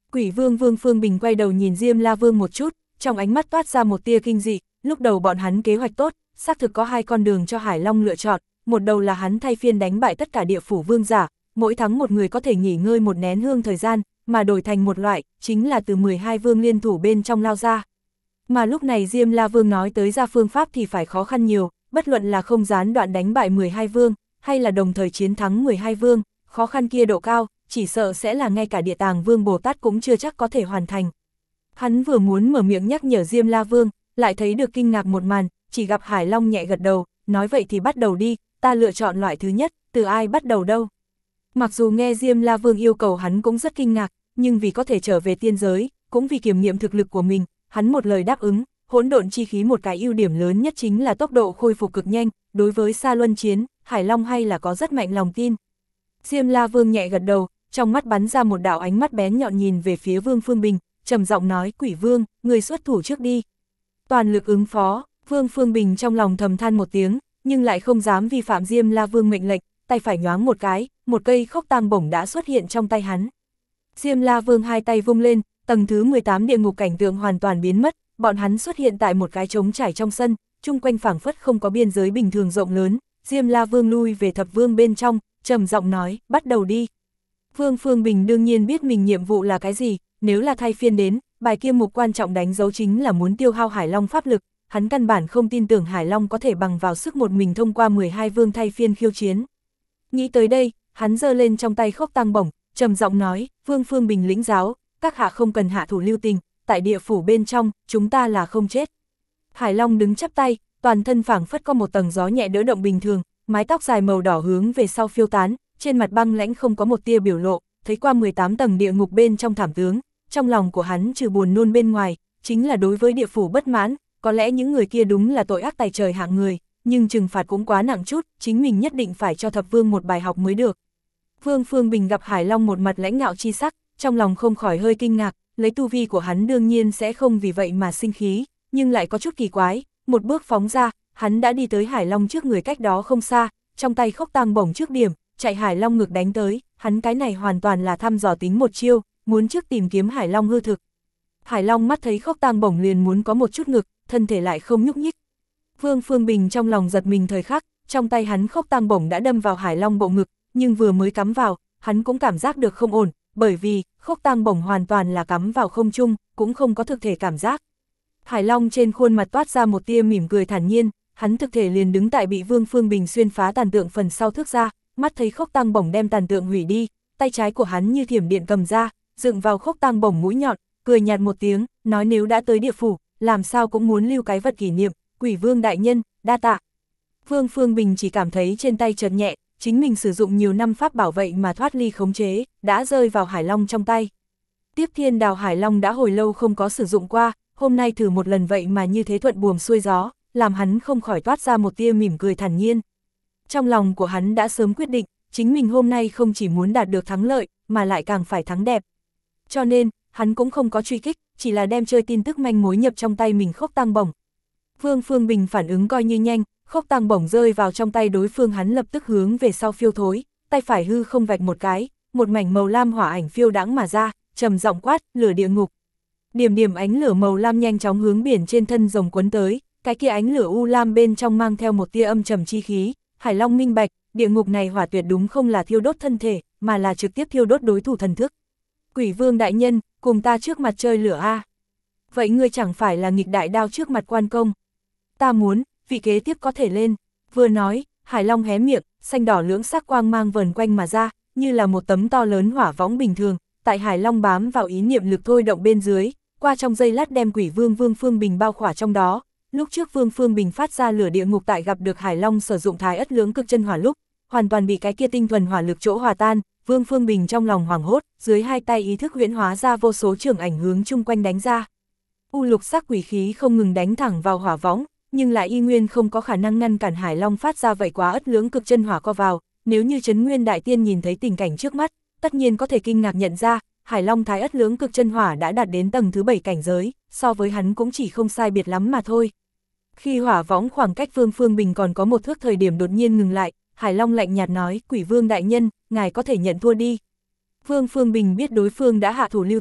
Quỷ vương Vương Phương Bình quay đầu nhìn Diêm La Vương một chút, trong ánh mắt toát ra một tia kinh dị, lúc đầu bọn hắn kế hoạch tốt, xác thực có hai con đường cho Hải Long lựa chọn, một đầu là hắn thay phiên đánh bại tất cả địa phủ vương giả, mỗi thắng một người có thể nghỉ ngơi một nén hương thời gian, mà đổi thành một loại, chính là từ 12 vương liên thủ bên trong lao ra. Mà lúc này Diêm La Vương nói tới ra phương pháp thì phải khó khăn nhiều, bất luận là không gián đoạn đánh bại 12 vương, hay là đồng thời chiến thắng 12 vương, khó khăn kia độ cao, chỉ sợ sẽ là ngay cả Địa Tàng Vương Bồ Tát cũng chưa chắc có thể hoàn thành. Hắn vừa muốn mở miệng nhắc nhở Diêm La Vương, lại thấy được kinh ngạc một màn, chỉ gặp Hải Long nhẹ gật đầu, nói vậy thì bắt đầu đi, ta lựa chọn loại thứ nhất, từ ai bắt đầu đâu. Mặc dù nghe Diêm La Vương yêu cầu hắn cũng rất kinh ngạc, nhưng vì có thể trở về tiên giới, cũng vì kiểm nghiệm thực lực của mình, hắn một lời đáp ứng. Hỗn độn chi khí một cái ưu điểm lớn nhất chính là tốc độ khôi phục cực nhanh, đối với Sa Luân chiến, Hải Long hay là có rất mạnh lòng tin. Diêm La Vương nhẹ gật đầu, trong mắt bắn ra một đạo ánh mắt bén nhọn nhìn về phía Vương Phương Bình, trầm giọng nói, Quỷ Vương, người xuất thủ trước đi. Toàn lực ứng phó. Vương Phương Bình trong lòng thầm than một tiếng, nhưng lại không dám vi phạm Diêm La Vương mệnh lệnh, tay phải nhoáng một cái, một cây khốc tang bổng đã xuất hiện trong tay hắn. Diêm La Vương hai tay vung lên, tầng thứ 18 địa ngục cảnh tượng hoàn toàn biến mất, bọn hắn xuất hiện tại một cái trống trải trong sân, chung quanh phảng phất không có biên giới bình thường rộng lớn. Diêm La Vương lui về thập vương bên trong, trầm giọng nói, bắt đầu đi. Vương Phương Bình đương nhiên biết mình nhiệm vụ là cái gì, nếu là thay phiên đến, bài kia mục quan trọng đánh dấu chính là muốn tiêu hao Hải Long pháp lực, hắn căn bản không tin tưởng Hải Long có thể bằng vào sức một mình thông qua 12 vương thay phiên khiêu chiến. Nghĩ tới đây, hắn giơ lên trong tay khốc tang bổng, trầm giọng nói, Vương Phương Bình lĩnh giáo, các hạ không cần hạ thủ lưu tình, tại địa phủ bên trong, chúng ta là không chết. Hải Long đứng chắp tay, toàn thân phảng phất có một tầng gió nhẹ đỡ động bình thường, mái tóc dài màu đỏ hướng về sau phiêu tán, trên mặt băng lãnh không có một tia biểu lộ, thấy qua 18 tầng địa ngục bên trong thảm tướng, trong lòng của hắn trừ buồn nôn bên ngoài, chính là đối với địa phủ bất mãn, có lẽ những người kia đúng là tội ác tày trời hạng người, nhưng trừng phạt cũng quá nặng chút, chính mình nhất định phải cho thập vương một bài học mới được. Vương Phương Bình gặp Hải Long một mặt lãnh ngạo chi sắc, trong lòng không khỏi hơi kinh ngạc, lấy tu vi của hắn đương nhiên sẽ không vì vậy mà sinh khí, nhưng lại có chút kỳ quái, một bước phóng ra, hắn đã đi tới Hải Long trước người cách đó không xa, trong tay khốc tang bổng trước điểm, chạy Hải Long ngực đánh tới, hắn cái này hoàn toàn là thăm dò tính một chiêu, muốn trước tìm kiếm Hải Long hư thực. Hải Long mắt thấy khốc tang bổng liền muốn có một chút ngực, thân thể lại không nhúc nhích. Vương Phương Bình trong lòng giật mình thời khắc, trong tay hắn khốc tang bổng đã đâm vào Hải Long bộ ngực, nhưng vừa mới cắm vào, hắn cũng cảm giác được không ổn, bởi vì khốc tang bổng hoàn toàn là cắm vào không trung, cũng không có thực thể cảm giác. Hải Long trên khuôn mặt toát ra một tia mỉm cười thản nhiên, hắn thực thể liền đứng tại bị Vương Phương Bình xuyên phá tàn tượng phần sau thước ra, mắt thấy khốc tang bổng đem tàn tượng hủy đi, tay trái của hắn như thiểm điện cầm ra, dựng vào khốc tang bổng mũi nhọn, cười nhạt một tiếng, nói nếu đã tới địa phủ, làm sao cũng muốn lưu cái vật kỷ niệm, Quỷ Vương đại nhân, đa tạ. Vương Phương Bình chỉ cảm thấy trên tay chợt nhẹ, chính mình sử dụng nhiều năm pháp bảo vệ mà thoát ly khống chế, đã rơi vào Hải Long trong tay. Tiếp Thiên Đào Hải Long đã hồi lâu không có sử dụng qua, hôm nay thử một lần vậy mà như thế thuận buồm xuôi gió, làm hắn không khỏi toát ra một tia mỉm cười thản nhiên. Trong lòng của hắn đã sớm quyết định, chính mình hôm nay không chỉ muốn đạt được thắng lợi, mà lại càng phải thắng đẹp. Cho nên, hắn cũng không có truy kích, chỉ là đem chơi tin tức manh mối nhập trong tay mình khốc tang bổng. Vương Phương Bình phản ứng coi như nhanh, khốc tang bổng rơi vào trong tay đối phương hắn lập tức hướng về sau phiêu thối, tay phải hư không vạch một cái, một mảnh màu lam hỏa ảnh phiêu đãng mà ra, trầm giọng quát, lửa địa ngục. Điểm điểm ánh lửa màu lam nhanh chóng hướng biển trên thân rồng quấn tới, cái kia ánh lửa u lam bên trong mang theo một tia âm trầm chi khí. Hải Long minh bạch, địa ngục này hỏa tuyệt đúng không là thiêu đốt thân thể, mà là trực tiếp thiêu đốt đối thủ thần thức. Quỷ Vương đại nhân, cùng ta trước mặt chơi lửa a. Vậy ngươi chẳng phải là nghịch đại đao trước mặt quan công? Ta muốn, vị kế tiếp có thể lên. Vừa nói, Hải Long hé miệng, xanh đỏ lưỡng sắc quang mang vờn quanh mà ra, như là một tấm to lớn hỏa võng bình thường, tại Hải Long bám vào ý niệm lực thôi động bên dưới, qua trong giây lát đem Quỷ Vương Vương Phương Bình bao khỏa trong đó. Lúc trước Vương Phương Bình phát ra lửa địa ngục tại gặp được Hải Long sử dụng Thái Ất Lưỡng Cực Chân Hỏa lúc, hoàn toàn bị cái kia tinh thuần hỏa lực chỗ hòa tan, Vương Phương Bình trong lòng hoảng hốt, dưới hai tay ý thức huyễn hóa ra vô số trường ảnh hướng chung quanh đánh ra. U lục sắc quỷ khí không ngừng đánh thẳng vào hỏa võng, nhưng lại y nguyên không có khả năng ngăn cản Hải Long phát ra vậy quá Ất Lưỡng Cực Chân Hỏa co vào, nếu như Trấn Nguyên Đại Tiên nhìn thấy tình cảnh trước mắt, tất nhiên có thể kinh ngạc nhận ra, Hải Long Thái Ất Lưỡng Cực Chân Hỏa đã đạt đến tầng thứ 7 cảnh giới, so với hắn cũng chỉ không sai biệt lắm mà thôi. Khi hỏa võng khoảng cách Vương Phương Bình còn có một thước thời điểm đột nhiên ngừng lại, Hải Long lạnh nhạt nói, Quỷ Vương đại nhân, ngài có thể nhận thua đi. Vương Phương Bình biết đối phương đã hạ thủ lưu tình,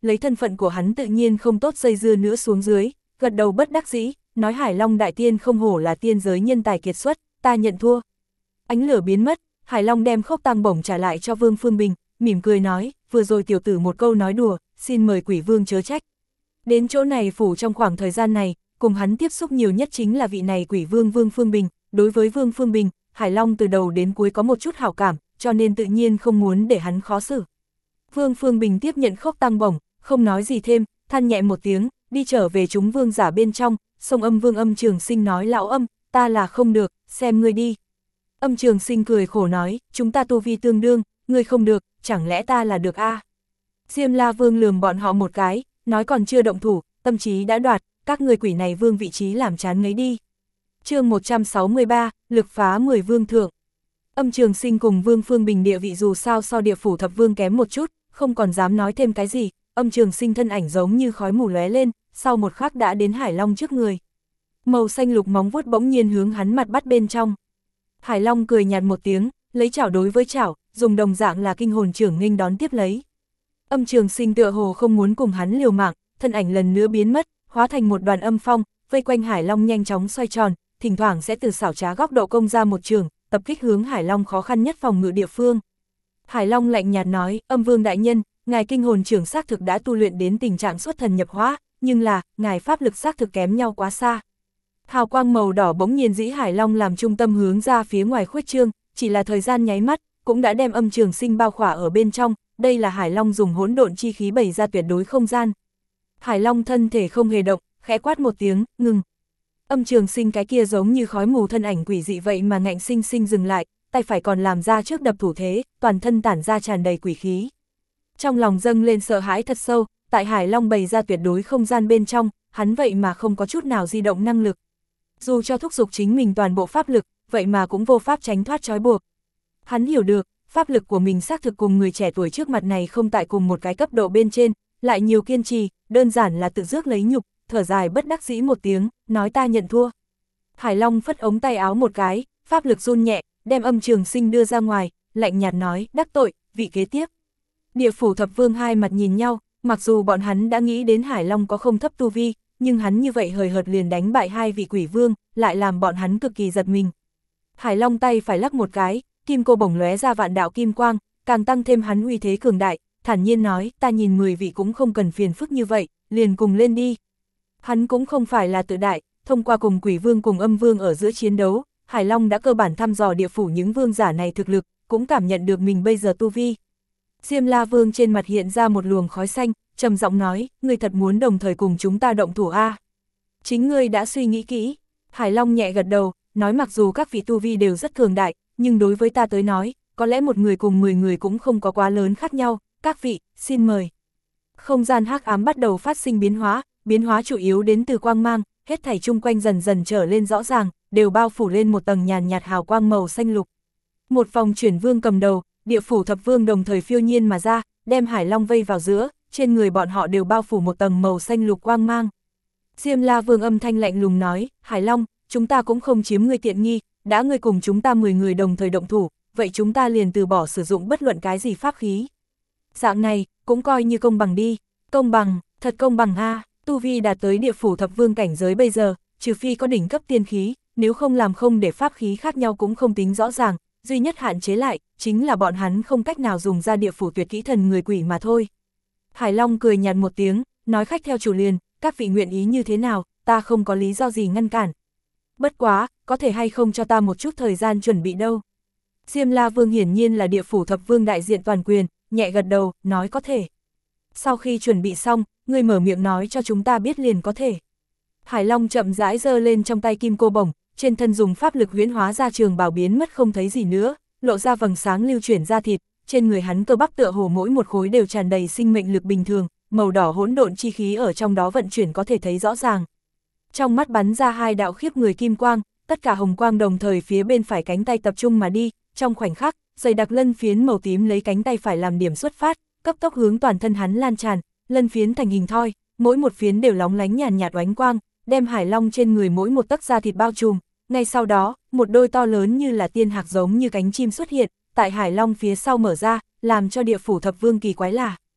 lấy thân phận của hắn tự nhiên không tốt dây dưa nữa xuống dưới, gật đầu bất đắc dĩ, nói Hải Long đại tiên không hổ là tiên giới nhân tài kiệt xuất, ta nhận thua. Ánh lửa biến mất, Hải Long đem khốc tang bổng trả lại cho Vương Phương Bình, mỉm cười nói, vừa rồi tiểu tử một câu nói đùa, xin mời quỷ vương chớ trách. Đến chỗ này phủ trong khoảng thời gian này, cùng hắn tiếp xúc nhiều nhất chính là vị này quỷ vương Vương Phương Bình, đối với Vương Phương Bình, Hải Long từ đầu đến cuối có một chút hảo cảm, cho nên tự nhiên không muốn để hắn khó xử. Vương Phương Bình tiếp nhận khốc tang bổng, không nói gì thêm, than nhẹ một tiếng, đi trở về chúng vương giả bên trong, xông Âm Vương Âm Trường Sinh nói lão Âm, ta là không được, xem ngươi đi. Âm Trường Sinh cười khổ nói, chúng ta tu vi tương đương, ngươi không được, chẳng lẽ ta là được a? Diêm La Vương lườm bọn họ một cái, nói còn chưa động thủ, tâm trí đã đoạt, các người quỷ này vương vị trí làm chán ngấy đi. Chương 163, lực phá 10 vương thượng. Âm Trường Sinh cùng Vương Phương Bình địa vị dù sao so địa phủ thập vương kém một chút, không còn dám nói thêm cái gì, Âm Trường Sinh thân ảnh giống như khói mù lóe lên, sau một khắc đã đến Hải Long trước người. Màu xanh lục móng vuốt bỗng nhiên hướng hắn mặt bắt bên trong. Hải Long cười nhạt một tiếng, lấy chảo đối với chảo, dùng đồng dạng là kinh hồn trưởng nghênh đón tiếp lấy. Âm Trường Sinh tựa hồ không muốn cùng hắn liều mạng, thân ảnh lần nữa biến mất, hóa thành một đoàn âm phong, vây quanh Hải Long nhanh chóng xoay tròn, thỉnh thoảng sẽ từ xảo trá góc độ công ra một trường, tập kích hướng Hải Long khó khăn nhất phòng ngự địa phương. Hải Long lạnh nhạt nói, Âm Vương đại nhân, ngài kinh hồn trưởng xác thực đã tu luyện đến tình trạng xuất thần nhập hóa, nhưng là, ngài pháp lực xác thực kém nhau quá xa. Hào quang màu đỏ bỗng nhiên dĩ Hải Long làm trung tâm hướng ra phía ngoài khuếch trương, chỉ là thời gian nháy mắt, cũng đã đem Âm Trường Sinh bao khỏa ở bên trong, đây là Hải Long dùng hỗn độn chi khí bày ra tuyệt đối không gian. Hải Long thân thể không hề động, khẽ quát một tiếng, ngừng. Âm Trường Sinh cái kia giống như khói mù thân ảnh quỷ dị vậy mà ngạnh sinh sinh dừng lại, tay phải còn làm ra trước đập thủ thế, toàn thân tản ra tràn đầy quỷ khí. Trong lòng dâng lên sợ hãi thật sâu, tại Hải Long bày ra tuyệt đối không gian bên trong, hắn vậy mà không có chút nào di động năng lực. Dù cho thúc giục chính mình toàn bộ pháp lực, vậy mà cũng vô pháp tránh thoát trói buộc. Hắn hiểu được, pháp lực của mình xác thực cùng người trẻ tuổi trước mặt này không tại cùng một cái cấp độ bên trên, lại nhiều kiên trì, đơn giản là tự rước lấy nhục, thở dài bất đắc dĩ một tiếng, nói ta nhận thua. Hải Long phất ống tay áo một cái, pháp lực run nhẹ, đem Âm Trường Sinh đưa ra ngoài, lạnh nhạt nói, đắc tội, vị kế tiếp. Địa phủ thập vương hai mặt nhìn nhau, mặc dù bọn hắn đã nghĩ đến Hải Long có không thấp tu vi, nhưng hắn như vậy hời hợt liền đánh bại hai vị quỷ vương, lại làm bọn hắn cực kỳ giật mình. Hải Long tay phải lắc một cái, kim cô bổng lóe ra vạn đạo kim quang, càng tăng thêm hắn uy thế cường đại, thản nhiên nói, ta nhìn 10 vị cũng không cần phiền phức như vậy, liền cùng lên đi. Hắn cũng không phải là tự đại, thông qua cùng quỷ vương cùng âm vương ở giữa chiến đấu, Hải Long đã cơ bản thăm dò địa phủ những vương giả này thực lực, cũng cảm nhận được mình bây giờ tu vi. Diêm La Vương trên mặt hiện ra một luồng khói xanh, trầm giọng nói, ngươi thật muốn đồng thời cùng chúng ta động thủ a? Chính ngươi đã suy nghĩ kỹ. Hải Long nhẹ gật đầu, nói mặc dù các vị tu vi đều rất cường đại, nhưng đối với ta tới nói, có lẽ một người cùng 10 người cũng không có quá lớn khác nhau, các vị, xin mời. Không gian hắc ám bắt đầu phát sinh biến hóa chủ yếu đến từ quang mang, hết thảy chung quanh dần dần trở lên rõ ràng, đều bao phủ lên một tầng nhàn nhạt hào quang màu xanh lục. Một vòng chuyển vương cầm đầu, địa phủ thập vương đồng thời phiêu nhiên mà ra, đem Hải Long vây vào giữa, trên người bọn họ đều bao phủ một tầng màu xanh lục quang mang. Diêm La Vương âm thanh lạnh lùng nói, Hải Long, chúng ta cũng không chiếm ngươi tiện nghi, đã ngươi cùng chúng ta 10 người đồng thời động thủ, vậy chúng ta liền từ bỏ sử dụng bất luận cái gì pháp khí. Dạng này, cũng coi như công bằng đi, công bằng, thật công bằng a. Tu vi đạt tới địa phủ thập vương cảnh giới bây giờ, trừ phi có đỉnh cấp tiên khí, nếu không làm không để pháp khí khác nhau cũng không tính rõ ràng, duy nhất hạn chế lại, chính là bọn hắn không cách nào dùng ra địa phủ tuyệt kỹ thần người quỷ mà thôi. Hải Long cười nhạt một tiếng, nói khách theo chủ liền, các vị nguyện ý như thế nào, ta không có lý do gì ngăn cản. Bất quá, có thể hay không cho ta một chút thời gian chuẩn bị đâu. Diêm La Vương hiển nhiên là địa phủ thập vương đại diện toàn quyền, nhẹ gật đầu, nói có thể. Sau khi chuẩn bị xong, ngươi mở miệng nói cho chúng ta biết liền có thể. Hải Long chậm rãi giơ lên trong tay kim cô bổng, trên thân dùng pháp lực huyễn hóa ra trường bào biến mất không thấy gì nữa, lộ ra vầng sáng lưu chuyển ra thịt, trên người hắn cơ bắp tựa hồ mỗi một khối đều tràn đầy sinh mệnh lực bình thường, màu đỏ hỗn độn chi khí ở trong đó vận chuyển có thể thấy rõ ràng. Trong mắt bắn ra hai đạo khiếp người kim quang, tất cả hồng quang đồng thời phía bên phải cánh tay tập trung mà đi, trong khoảnh khắc, dày đặc lân phiến màu tím lấy cánh tay phải làm điểm xuất phát, cấp tốc hướng toàn thân hắn lan tràn, lân phiến thành hình thoi, mỗi một phiến đều lóng lánh nhàn nhạt oánh quang, đem Hải Long trên người mỗi một tấc da thịt bao trùm. Ngay sau đó, một đôi to lớn như là tiên hạc giống như cánh chim xuất hiện, tại Hải Long phía sau mở ra, làm cho địa phủ thập vương kỳ quái lạ.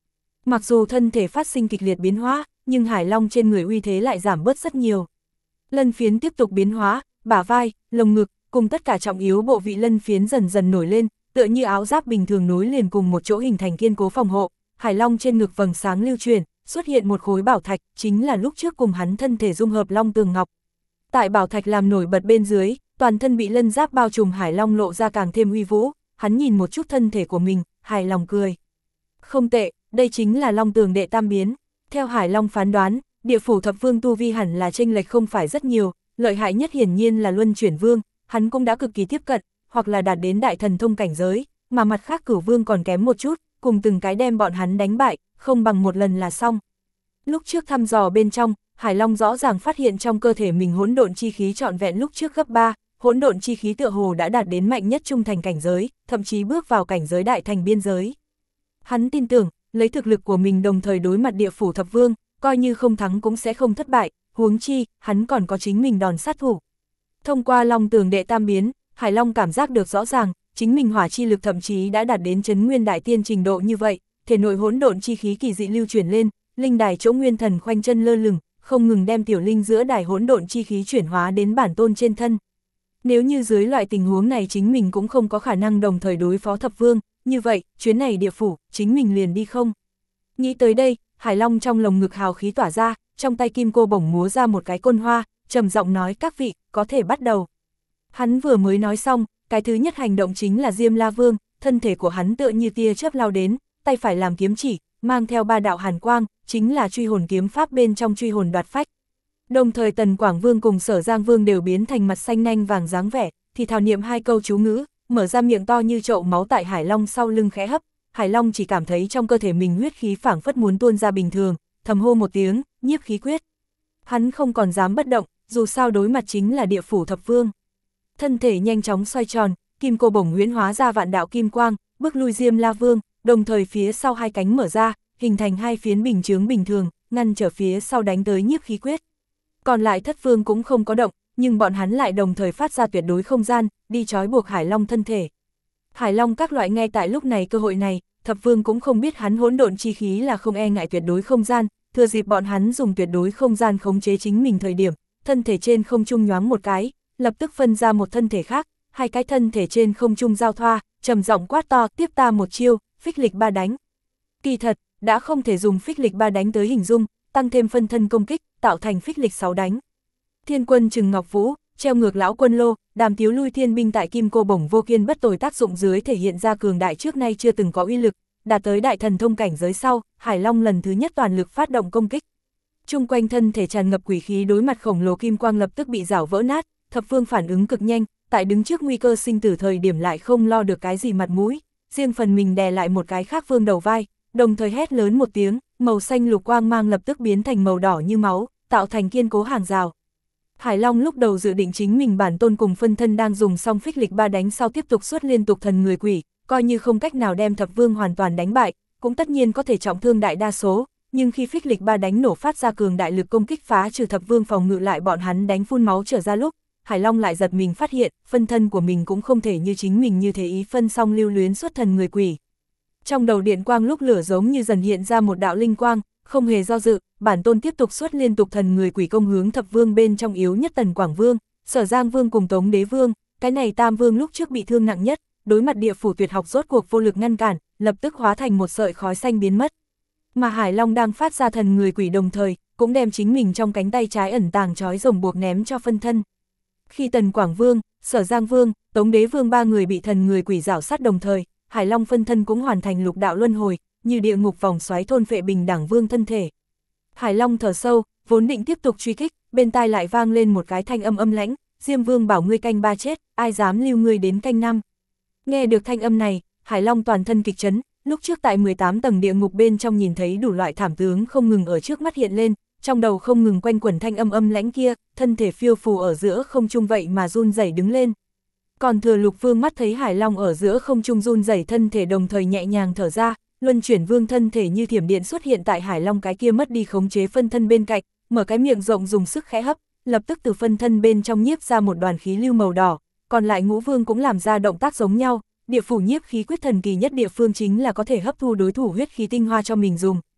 Mặc dù thân thể phát sinh kịch liệt biến hóa, nhưng Hải Long trên người uy thế lại giảm bớt rất nhiều. Lân phiến tiếp tục biến hóa, bả vai, lồng ngực, cùng tất cả trọng yếu bộ vị lân phiến dần dần nổi lên, tựa như áo giáp bình thường nối liền cùng một chỗ hình thành kiên cố phòng hộ. Hải Long trên ngực vầng sáng lưu chuyển, xuất hiện một khối bảo thạch, chính là lúc trước cùng hắn thân thể dung hợp Long Tường Ngọc. Tại bảo thạch làm nổi bật bên dưới, toàn thân bị lân giáp bao trùm Hải Long lộ ra càng thêm uy vũ, hắn nhìn một chút thân thể của mình, hài lòng cười. Không tệ, đây chính là Long Tường đệ tam biến. Theo Hải Long phán đoán, địa phủ thập vương tu vi hẳn là chênh lệch không phải rất nhiều, lợi hại nhất hiển nhiên là luân chuyển vương, hắn cũng đã cực kỳ tiếp cận, hoặc là đạt đến đại thần thông cảnh giới, mà mặt khác cửu vương còn kém một chút, cùng từng cái đem bọn hắn đánh bại, không bằng một lần là xong. Lúc trước thăm dò bên trong, Hải Long rõ ràng phát hiện trong cơ thể mình hỗn độn chi khí trọn vẹn lúc trước gấp 3, hỗn độn chi khí tựa hồ đã đạt đến mạnh nhất trung thành cảnh giới, thậm chí bước vào cảnh giới đại thành biên giới. Hắn tin tưởng, lấy thực lực của mình đồng thời đối mặt địa phủ thập vương, coi như không thắng cũng sẽ không thất bại, huống chi, hắn còn có chính mình đòn sát thủ. Thông qua Long Tường đệ tam biến, Hải Long cảm giác được rõ ràng, chính mình hỏa chi lực thậm chí đã đạt đến chấn nguyên đại tiên trình độ như vậy, thể nội hỗn độn chi khí kỳ dị lưu chuyển lên, linh đài chỗ nguyên thần khoanh chân lơ lửng, không ngừng đem tiểu linh giữa đài hỗn độn chi khí chuyển hóa đến bản tôn trên thân. Nếu như dưới loại tình huống này chính mình cũng không có khả năng đồng thời đối phó thập vương, như vậy, chuyến này địa phủ, chính mình liền đi không? Nghĩ tới đây, Hải Long trong lồng ngực hào khí tỏa ra, trong tay kim cô bổng múa ra một cái côn hoa, trầm giọng nói các vị, có thể bắt đầu. Hắn vừa mới nói xong, cái thứ nhất hành động chính là Diêm La Vương, thân thể của hắn tựa như tia chớp lao đến, tay phải làm kiếm chỉ, mang theo 3 đạo hàn quang, chính là truy hồn kiếm pháp bên trong truy hồn đoạt phách. Đồng thời Tần Quảng Vương cùng Sở Giang Vương đều biến thành mặt xanh nanh vàng dáng vẻ, thì thảo niệm 2 câu chú ngữ, mở ra miệng to như chậu máu tại Hải Long sau lưng khẽ hấp. Hải Long chỉ cảm thấy trong cơ thể mình huyết khí phảng phất muốn tuôn ra bình thường, thầm hô một tiếng, nhiếp khí quyết. Hắn không còn dám bất động, dù sao đối mặt chính là địa phủ thập vương. Thân thể nhanh chóng xoay tròn, kim cô bổng huyễn hóa ra vạn đạo kim quang, bước lui Diêm La Vương, đồng thời phía sau 2 cánh mở ra, hình thành 2 phiến bình chướng bình thường, ngăn trở phía sau đánh tới nhiếp khí quyết. Còn lại thất vương cũng không có động, nhưng bọn hắn lại đồng thời phát ra tuyệt đối không gian, đi trói buộc Hải Long thân thể. Hải Long các loại ngay tại lúc này cơ hội này, thập vương cũng không biết hắn hỗn độn chi khí là không e ngại tuyệt đối không gian, thừa dịp bọn hắn dùng tuyệt đối không gian khống chế chính mình thời điểm, thân thể trên không trung nhoáng một cái, lập tức phân ra một thân thể khác, 2 cái thân thể trên không trung giao thoa, trầm giọng quát to, tiếp ta một chiêu, phích lịch 3 đánh. Kỳ thật, đã không thể dùng phích lịch 3 đánh tới hình dung, tăng thêm phân thân công kích, tạo thành phích lịch 6 đánh. Thiên quân Trừng Ngọc Vũ, treo ngược lão quân lô, Đàm Tiếu lui thiên binh tại kim cô bổng vô kiên bất tồi tác dụng dưới thể hiện ra cường đại trước nay chưa từng có uy lực, đạt tới đại thần thông cảnh giới sau, Hải Long lần thứ nhất toàn lực phát động công kích. Chung quanh thân thể tràn ngập quỷ khí đối mặt khổng lồ kim quang lập tức bị rảo vỡ nát, thập vương phản ứng cực nhanh, tại đứng trước nguy cơ sinh tử thời điểm lại không lo được cái gì mặt mũi, riêng phần mình đè lại một cái khác vương đầu vai, đồng thời hét lớn một tiếng, màu xanh lục quang mang lập tức biến thành màu đỏ như máu, tạo thành kiên cố hàng rào. Hải Long lúc đầu dự định chính mình bản tôn cùng phân thân đang dùng xong phích lịch 3 đánh sau tiếp tục xuất liên tục thần người quỷ, coi như không cách nào đem thập vương hoàn toàn đánh bại, cũng tất nhiên có thể trọng thương đại đa số, nhưng khi phích lịch 3 đánh nổ phát ra cường đại lực công kích phá trừ thập vương phòng ngự lại bọn hắn đánh phun máu trở ra lúc, Hải Long lại giật mình phát hiện, phân thân của mình cũng không thể như chính mình như thế ý phân xong lưu luyến xuất thần người quỷ. Trong đầu điện quang lúc lửa giống như dần hiện ra một đạo linh quang, không hề do dự, bản tôn tiếp tục xuất liên tục thần người quỷ công hướng thập vương bên trong yếu nhất Tần Quảng Vương, Sở Giang Vương cùng Tống Đế Vương, cái này tam vương lúc trước bị thương nặng nhất, đối mặt địa phủ tuyệt học rốt cuộc vô lực ngăn cản, lập tức hóa thành một sợi khói xanh biến mất. Mà Hải Long đang phát ra thần người quỷ đồng thời, cũng đem chính mình trong cánh tay trái ẩn tàng trói rồng buộc ném cho phân thân. Khi Tần Quảng Vương, Sở Giang Vương, Tống Đế Vương 3 người bị thần người quỷ rảo sát đồng thời, Hải Long phân thân cũng hoàn thành lục đạo luân hồi, như địa ngục vòng xoáy thôn phệ Bình Đẳng Vương thân thể. Hải Long thở sâu, vốn định tiếp tục truy kích, bên tai lại vang lên một cái thanh âm âm lãnh, Diêm Vương bảo ngươi canh 3 chết, ai dám lưu ngươi đến canh 5. Nghe được thanh âm này, Hải Long toàn thân kịch chấn, lúc trước tại 18 tầng địa ngục bên trong nhìn thấy đủ loại thảm tướng không ngừng ở trước mắt hiện lên, trong đầu không ngừng quanh quẩn thanh âm âm lãnh kia, thân thể phiêu phù ở giữa không trung vậy mà run rẩy đứng lên. Còn Thừa Lục Vương mắt thấy Hải Long ở giữa không trung run rẩy thân thể đồng thời nhẹ nhàng thở ra, Luân Chuyển Vương thân thể như thiểm điện xuất hiện tại Hải Long cái kia mất đi khống chế phân thân bên cạnh, mở cái miệng rộng dùng sức khẽ hấp, lập tức từ phân thân bên trong nhiếp ra một đoàn khí lưu màu đỏ, còn lại Ngũ Vương cũng làm ra động tác giống nhau, địa phủ nhiếp khí quyết thần kỳ nhất địa phương chính là có thể hấp thu đối thủ huyết khí tinh hoa cho mình dùng,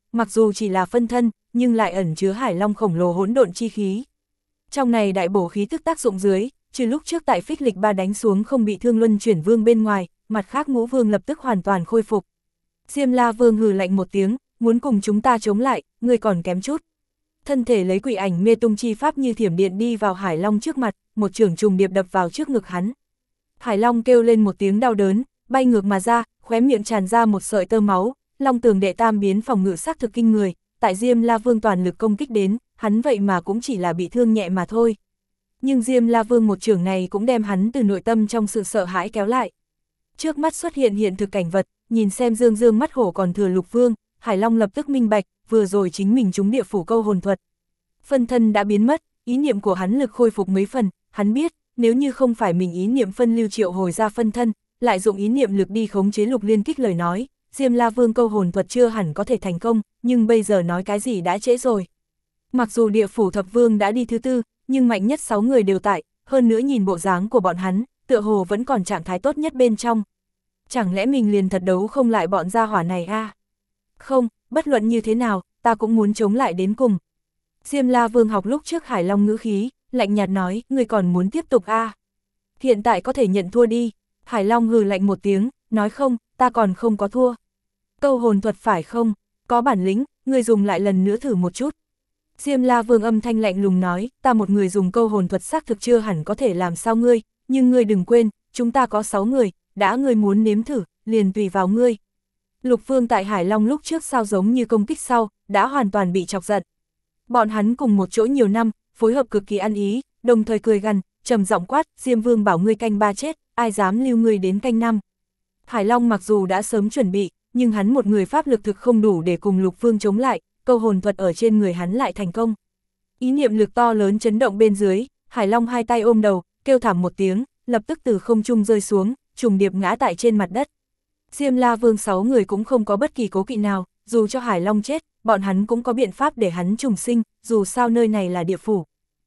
mặc dù chỉ là phân thân, nhưng lại ẩn chứa Hải Long khổng lồ hỗn độn chi khí. Trong này đại bổ khí tức tác dụng dưới, trừ lúc trước tại Phích Lịch Ba đánh xuống không bị thương Luân Chuyển Vương bên ngoài, mặt khác Ngũ Vương lập tức hoàn toàn khôi phục. Diêm La Vương hừ lạnh một tiếng, muốn cùng chúng ta chống lại, ngươi còn kém chút. Thân thể lấy quỷ ảnh mê tung chi pháp như thiểm điện đi vào Hải Long trước mặt, một chưởng trùng điệp đập vào trước ngực hắn. Hải Long kêu lên một tiếng đau đớn, bay ngược mà ra, khóe miệng tràn ra một sợi tơ máu, Long Tường đệ tam biến phòng ngự sắc thực kinh người, tại Diêm La Vương toàn lực công kích đến, hắn vậy mà cũng chỉ là bị thương nhẹ mà thôi. Nhưng Diêm La Vương một chưởng này cũng đem hắn từ nội tâm trong sự sợ hãi kéo lại. Trước mắt xuất hiện hiện thực cảnh vật, nhìn xem dương dương mắt hổ còn thừa Lục Vương, Hải Long lập tức minh bạch, vừa rồi chính mình trúng địa phủ câu hồn thuật. Phân thân đã biến mất, ý niệm của hắn lực khôi phục mấy phần, hắn biết, nếu như không phải mình ý niệm phân lưu triệu hồi ra phân thân, lại dụng ý niệm lực đi khống chế Lục Liên Kích lời nói, Diêm La Vương câu hồn thuật chưa hẳn có thể thành công, nhưng bây giờ nói cái gì đã trễ rồi. Mặc dù địa phủ thập vương đã đi thứ tư, nhưng mạnh nhất 6 người đều tại, hơn nữa nhìn bộ dáng của bọn hắn, tựa hồ vẫn còn trạng thái tốt nhất bên trong. Chẳng lẽ mình liền thật đấu không lại bọn gia hỏa này à? Không, bất luận như thế nào, ta cũng muốn chống lại đến cùng. Diêm La Vương học lúc trước Hải Long ngữ khí, lạnh nhạt nói, ngươi còn muốn tiếp tục à? Hiện tại có thể nhận thua đi. Hải Long hừ lạnh một tiếng, nói không, ta còn không có thua. Câu hồn thuật phải không? Có bản lĩnh, ngươi dùng lại lần nữa thử một chút. Diêm La Vương âm thanh lạnh lùng nói, ta một người dùng câu hồn thuật xác thực chưa hẳn có thể làm sao ngươi, nhưng ngươi đừng quên, chúng ta có 6 người, đã ngươi muốn nếm thử, liền tùy vào ngươi. Lục Vương tại Hải Long lúc trước sao giống như công kích sau, đã hoàn toàn bị chọc giận. Bọn hắn cùng một chỗ nhiều năm, phối hợp cực kỳ ăn ý, đồng thời cười gằn, trầm giọng quát, Diêm Vương bảo ngươi canh 3 chết, ai dám lưu ngươi đến canh 5. Hải Long mặc dù đã sớm chuẩn bị, nhưng hắn một người pháp lực thực không đủ để cùng Lục Vương chống lại, câu hồn thuật ở trên người hắn lại thành công. Ý niệm lực to lớn chấn động bên dưới, Hải Long hai tay ôm đầu, kêu thảm một tiếng, lập tức từ không trung rơi xuống, trùng điệp ngã tại trên mặt đất. Diêm La Vương 6 người cũng không có bất kỳ cố kỵ nào, dù cho Hải Long chết, bọn hắn cũng có biện pháp để hắn trùng sinh, dù sao nơi này là địa phủ.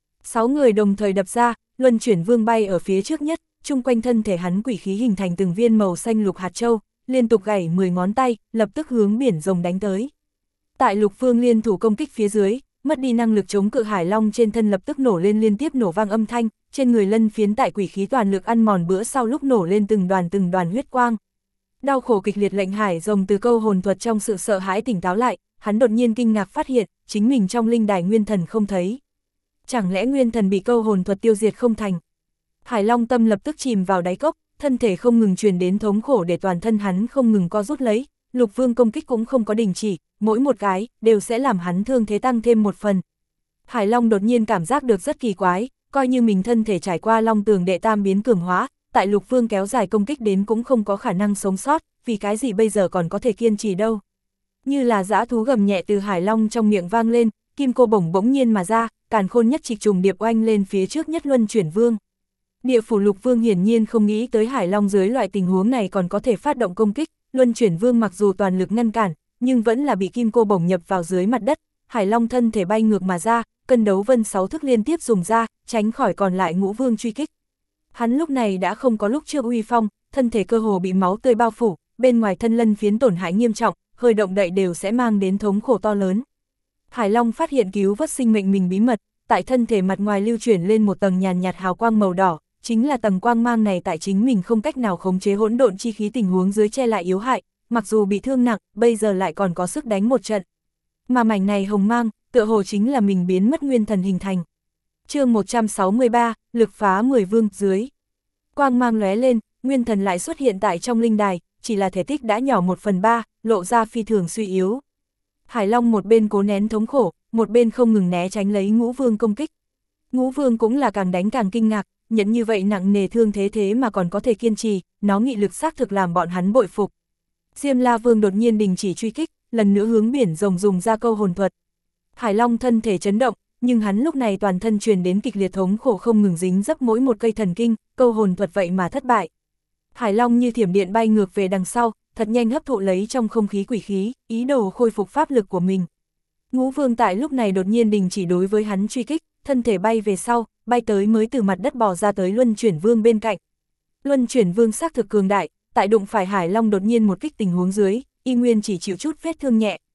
6 người đồng thời đập ra, Luân Chuyển Vương bay ở phía trước nhất, chung quanh thân thể hắn quỷ khí hình thành từng viên màu xanh lục hạt châu, liên tục gảy 10 ngón tay, lập tức hướng biển rồng đánh tới. Tại Lục Vương liên thủ công kích phía dưới, mất đi năng lực chống cự Hải Long trên thân lập tức nổ lên liên tiếp nổ vang âm thanh, trên người lân phiến tại quỷ khí toàn lực ăn mòn bữa sau lúc nổ lên từng đoàn huyết quang. Đau khổ kịch liệt lệnh Hải rồng từ câu hồn thuật trong sự sợ hãi tỉnh táo lại, hắn đột nhiên kinh ngạc phát hiện, chính mình trong linh đài nguyên thần không thấy. Chẳng lẽ nguyên thần bị câu hồn thuật tiêu diệt không thành? Hải Long tâm lập tức chìm vào đáy cốc, thân thể không ngừng truyền đến thống khổ để toàn thân hắn không ngừng co rút lấy, Lục Vương công kích cũng không có đình chỉ, mỗi một cái đều sẽ làm hắn thương thế tăng thêm một phần. Hải Long đột nhiên cảm giác được rất kỳ quái, coi như mình thân thể trải qua Long Tường đệ tam biến cường hóa, tại Lục Vương kéo dài công kích đến cũng không có khả năng sống sót, vì cái gì bây giờ còn có thể kiên trì đâu. Như là dã thú gầm nhẹ từ Hải Long trong miệng vang lên, kim cô bổng bỗng nhiên mà ra, càn khôn nhất trịch trùng điệp oanh lên phía trước nhất Luân Chuyển Vương. Địa phủ Lục Vương hiển nhiên không nghĩ tới Hải Long dưới loại tình huống này còn có thể phát động công kích, Luân Chuyển Vương mặc dù toàn lực ngăn cản, nhưng vẫn là bị kim cô bổng nhập vào dưới mặt đất, Hải Long thân thể bay ngược mà ra, cân đấu vân 6 thức liên tiếp dùng ra, tránh khỏi còn lại Ngũ Vương truy kích. Hắn lúc này đã không có lúc trước uy phong, thân thể cơ hồ bị máu tươi bao phủ, bên ngoài thân lân phiến tổn hại nghiêm trọng, hơi động đậy đều sẽ mang đến thống khổ to lớn. Hải Long phát hiện cứu vớt sinh mệnh mình bí mật, tại thân thể mặt ngoài lưu chuyển lên một tầng nhàn nhạt hào quang màu đỏ, chính là tầng quang mang này tại chính mình không cách nào khống chế hỗn độn chi khí tình huống dưới che lại yếu hại, mặc dù bị thương nặng, bây giờ lại còn có sức đánh một trận. Mà mảnh này hồng mang, tựa hồ chính là mình biến mất nguyên thần hình thành. Chương 163, lực phá 10 vương dưới. Quang mang lóe lên, nguyên thần lại xuất hiện tại trong linh đài, chỉ là thể tích đã nhỏ 1/3, lộ ra phi thường suy yếu. Hải Long một bên cố nén thống khổ, một bên không ngừng né tránh lấy Ngũ Vương công kích. Ngũ Vương cũng là càng đánh càng kinh ngạc, nhận như vậy nặng nề thương thế mà còn có thể kiên trì, nó nghị lực xác thực làm bọn hắn bội phục. Diêm La Vương đột nhiên đình chỉ truy kích, lần nữa hướng biển rồng dùng ra câu hồn thuật. Hải Long thân thể chấn động, nhưng hắn lúc này toàn thân truyền đến kịch liệt thống khổ không ngừng dính dấp mỗi một cây thần kinh, câu hồn thuật vậy mà thất bại. Hải Long như thiểm điện bay ngược về đằng sau, thật nhanh hấp thụ lấy trong không khí quỷ khí, ý đồ khôi phục pháp lực của mình. Ngũ Vương tại lúc này đột nhiên đình chỉ đối với hắn truy kích, thân thể bay về sau, bay tới mới từ mặt đất bò ra tới Luân Chuyển Vương bên cạnh. Luân Chuyển Vương xác thực cường đại, tại đụng phải Hải Long đột nhiên một kích tình huống dưới, y nguyên chỉ chịu chút vết thương nhẹ.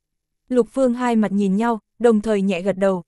Lục Vương hai mặt nhìn nhau, đồng thời nhẹ gật đầu.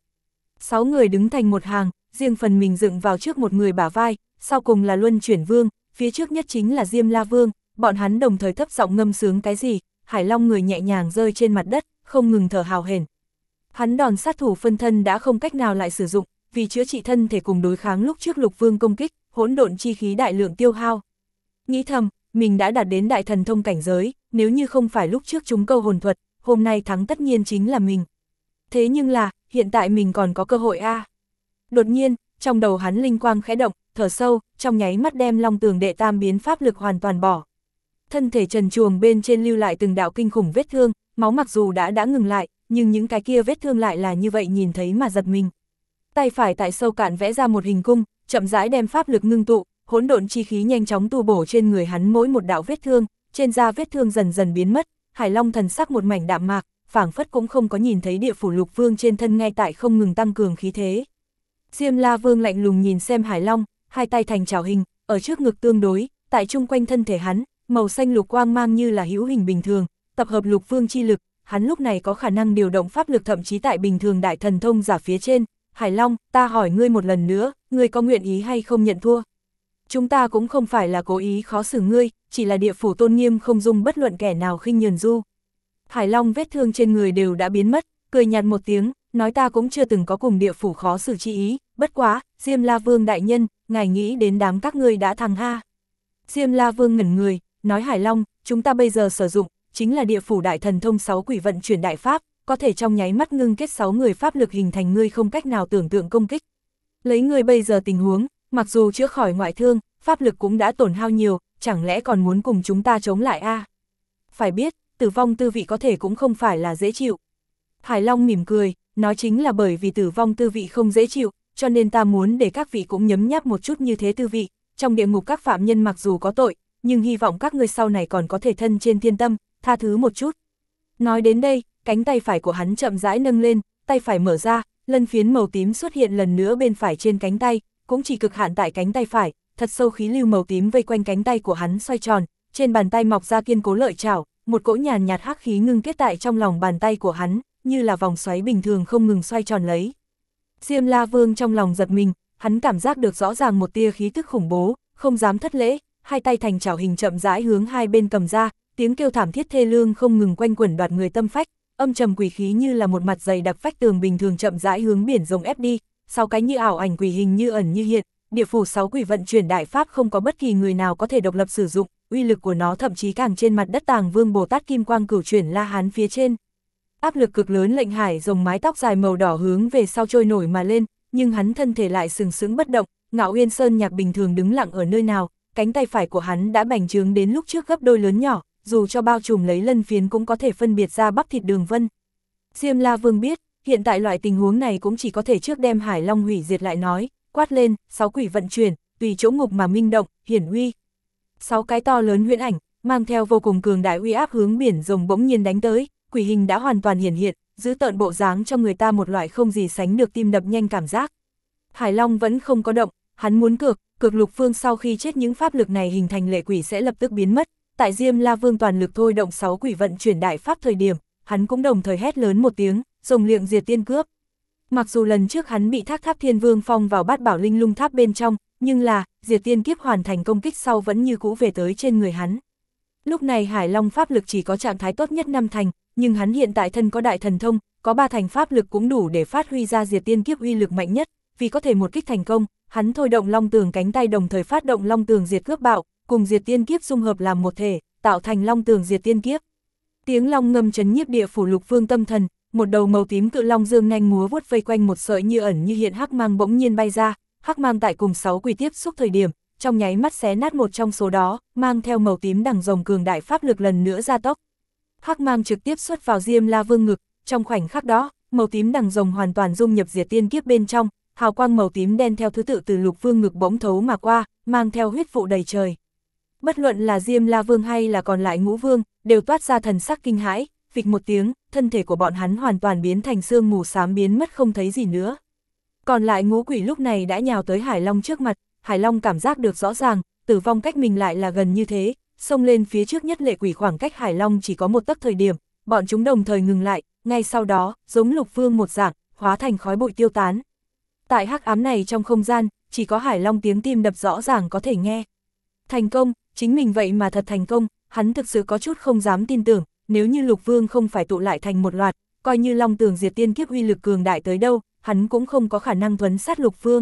6 người đứng thành một hàng, riêng phần mình dựng vào trước một người bả vai, sau cùng là Luân Chuyển Vương, phía trước nhất chính là Diêm La Vương, bọn hắn đồng thời thấp giọng ngâm sướng cái gì, Hải Long người nhẹ nhàng rơi trên mặt đất, không ngừng thở hào hển. Hắn đòn sát thủ phân thân đã không cách nào lại sử dụng, vì chữa trị thân thể cùng đối kháng lúc trước Lục Vương công kích, hỗn độn chi khí đại lượng tiêu hao. Nghĩ thầm, mình đã đạt đến đại thần thông cảnh giới, nếu như không phải lúc trước chúng câu hồn thuật, hôm nay thắng tất nhiên chính là mình. Thế nhưng là, hiện tại mình còn có cơ hội a. Đột nhiên, trong đầu hắn linh quang khẽ động, thở sâu, trong nháy mắt đem Long Tường đệ tam biến pháp lực hoàn toàn bỏ. Thân thể trần truồng bên trên lưu lại từng đạo kinh khủng vết thương, máu mặc dù đã ngừng lại, nhưng những cái kia vết thương lại là như vậy nhìn thấy mà giật mình. Tay phải tại sâu cạn vẽ ra một hình cung, chậm rãi đem pháp lực ngưng tụ, hỗn độn chi khí nhanh chóng tu bổ trên người hắn mỗi một đạo vết thương, trên da vết thương dần dần biến mất, Hải Long thần sắc một mảnh đạm mạc, phảng phất cũng không có nhìn thấy địa phủ Lục Vương trên thân ngay tại không ngừng tăng cường khí thế. Diêm La Vương lạnh lùng nhìn xem Hải Long, hai tay thành chảo hình, ở trước ngực tương đối, tại chung quanh thân thể hắn, màu xanh lục quang mang như là hữu hình bình thường, tập hợp Lục Vương chi lực, hắn lúc này có khả năng điều động pháp lực thậm chí tại bình thường đại thần thông giả phía trên. Hải Long, ta hỏi ngươi một lần nữa, ngươi có nguyện ý hay không nhận thua? Chúng ta cũng không phải là cố ý khó xử ngươi, chỉ là địa phủ tôn nghiêm không dung bất luận kẻ nào khinh nhờn du. Hải Long vết thương trên người đều đã biến mất, cười nhạt một tiếng, nói ta cũng chưa từng có cùng địa phủ khó xử chi ý, bất quá, Diêm La Vương đại nhân, ngài nghĩ đến đám các ngươi đã thắng ha. Diêm La Vương ngẩn người, nói Hải Long, chúng ta bây giờ sử dụng, chính là địa phủ đại thần thông 6 quỷ vận chuyển đại pháp, có thể trong nháy mắt ngưng kết 6 người pháp lực hình thành ngươi không cách nào tưởng tượng công kích. Lấy ngươi bây giờ tình huống, mặc dù chữa khỏi ngoại thương, pháp lực cũng đã tổn hao nhiều, chẳng lẽ còn muốn cùng chúng ta chống lại a? Phải biết, tử vong tư vị có thể cũng không phải là dễ chịu. Hải Long mỉm cười, nói chính là bởi vì tử vong tư vị không dễ chịu, cho nên ta muốn để các vị cũng nhấm nháp một chút như thế tư vị. Trong địa ngục các phạm nhân mặc dù có tội, nhưng hy vọng các ngươi sau này còn có thể thân trên thiên tâm, tha thứ một chút. Nói đến đây, cánh tay phải của hắn chậm rãi nâng lên, tay phải mở ra, lân phiến màu tím xuất hiện lần nữa bên phải trên cánh tay, cũng chỉ cực hạn tại cánh tay phải, thật sâu khí lưu màu tím vây quanh cánh tay của hắn xoay tròn, trên bàn tay mọc ra kiên cố lợi chảo, một cỗ nhàn nhạt hắc khí ngưng kết tại trong lòng bàn tay của hắn, như là vòng xoáy bình thường không ngừng xoay tròn lấy. Diêm La Vương trong lòng giật mình, hắn cảm giác được rõ ràng một tia khí tức khủng bố, không dám thất lễ, hai tay thành chảo hình chậm rãi hướng hai bên cầm ra, tiếng kêu thảm thiết thê lương không ngừng quanh quẩn đoạt người tâm phách, âm trầm quỷ khí như là một mặt dày đặc phách tường bình thường chậm rãi hướng biển rồng ép đi, sáu cái như ảo ảnh quỷ hình như ẩn như hiện, địa phủ 6 quỷ vận chuyển đại pháp không có bất kỳ người nào có thể độc lập sử dụng, uy lực của nó thậm chí càng trên mặt đất Tàng Vương Bồ Tát Kim Quang Cửu Chuyển La Hán phía trên. Áp lực cực lớn lệnh Hải rồng mái tóc dài màu đỏ hướng về sau trôi nổi mà lên, nhưng hắn thân thể lại sừng sững bất động, Ngạo Uyên Sơn Nhạc bình thường đứng lặng ở nơi nào, cánh tay phải của hắn đã bành trướng đến lúc trước gấp đôi lớn nhỏ, dù cho bao trùm lấy lân phiến cũng có thể phân biệt ra bắp thịt đường vân. Diêm La Vương biết, hiện tại loại tình huống này cũng chỉ có thể trước đem Hải Long hủy diệt lại nói, quát lên, 6 quỷ vận chuyển, tùy chỗ ngục mà minh động, hiển uy. 6 cái to lớn huyễn ảnh, mang theo vô cùng cường đại uy áp hướng biển rồng bỗng nhiên đánh tới, quỷ hình đã hoàn toàn hiển hiện, giữ tợn bộ dáng cho người ta một loại không gì sánh được tim đập nhanh cảm giác. Hải Long vẫn không có động, hắn muốn cược Lục Vương sau khi chết những pháp lực này hình thành lệ quỷ sẽ lập tức biến mất. Tại Diêm La Vương toàn lực thôi động 6 quỷ vận chuyển đại pháp thời điểm, hắn cũng đồng thời hét lớn một tiếng, rồng liệng diệt tiên cướp. Mặc dù lần trước hắn bị Tháp Thiên Vương phong vào Bát Bảo Linh Lung Tháp bên trong, nhưng là, diệt tiên kiếp hoàn thành công kích sau vẫn như cũ về tới trên người hắn. Lúc này Hải Long pháp lực chỉ có trạng thái tốt nhất 5 thành, nhưng hắn hiện tại thân có đại thần thông, có 3 thành pháp lực cũng đủ để phát huy ra diệt tiên kiếp uy lực mạnh nhất, vì có thể một kích thành công, hắn thôi động Long Tường cánh tay đồng thời phát động Long Tường diệt cướp bạo, cùng diệt tiên kiếp dung hợp làm một thể, tạo thành Long Tường diệt tiên kiếp. Tiếng long ngâm chấn nhiếp địa phủ Lục Vương tâm thần, một đầu màu tím cự long dương nhanh múa vuốt vây quanh một sợi như ẩn như hiện hắc mang bỗng nhiên bay ra, hắc mang tại cùng 6 quỷ tiếp xúc thời điểm, trong nháy mắt xé nát một trong số đó, mang theo màu tím đằng rồng cường đại pháp lực lần nữa gia tốc. Hắc mang trực tiếp xuất vào Diêm La Vương ngực, trong khoảnh khắc đó, màu tím đằng rồng hoàn toàn dung nhập diệt tiên kiếp bên trong, hào quang màu tím đen theo thứ tự từ Lục Vương ngực bỗng thấu mà qua, mang theo huyết vụ đầy trời. Bất luận là Diêm La Vương hay là còn lại Ngũ Vương, đều toát ra thần sắc kinh hãi, phịch một tiếng, thân thể của bọn hắn hoàn toàn biến thành sương mù xám biến mất không thấy gì nữa. Còn lại Ngũ Quỷ lúc này đã nhào tới Hải Long trước mặt, Hải Long cảm giác được rõ ràng, tử vong cách mình lại là gần như thế, xông lên phía trước nhất lệ quỷ khoảng cách Hải Long chỉ có một tấc thời điểm, bọn chúng đồng thời ngừng lại, ngay sau đó, giống Lục Vương một dạng, hóa thành khói bụi tiêu tán. Tại hắc ám này trong không gian, chỉ có Hải Long tiếng tim đập rõ ràng có thể nghe. Thành công, chính mình vậy mà thật thành công, hắn thực sự có chút không dám tin tưởng, nếu như Lục Vương không phải tụ lại thành một loạt, coi như Long Tường Diệt Tiên Kiếp uy lực cường đại tới đâu, hắn cũng không có khả năng thuấn sát Lục Vương.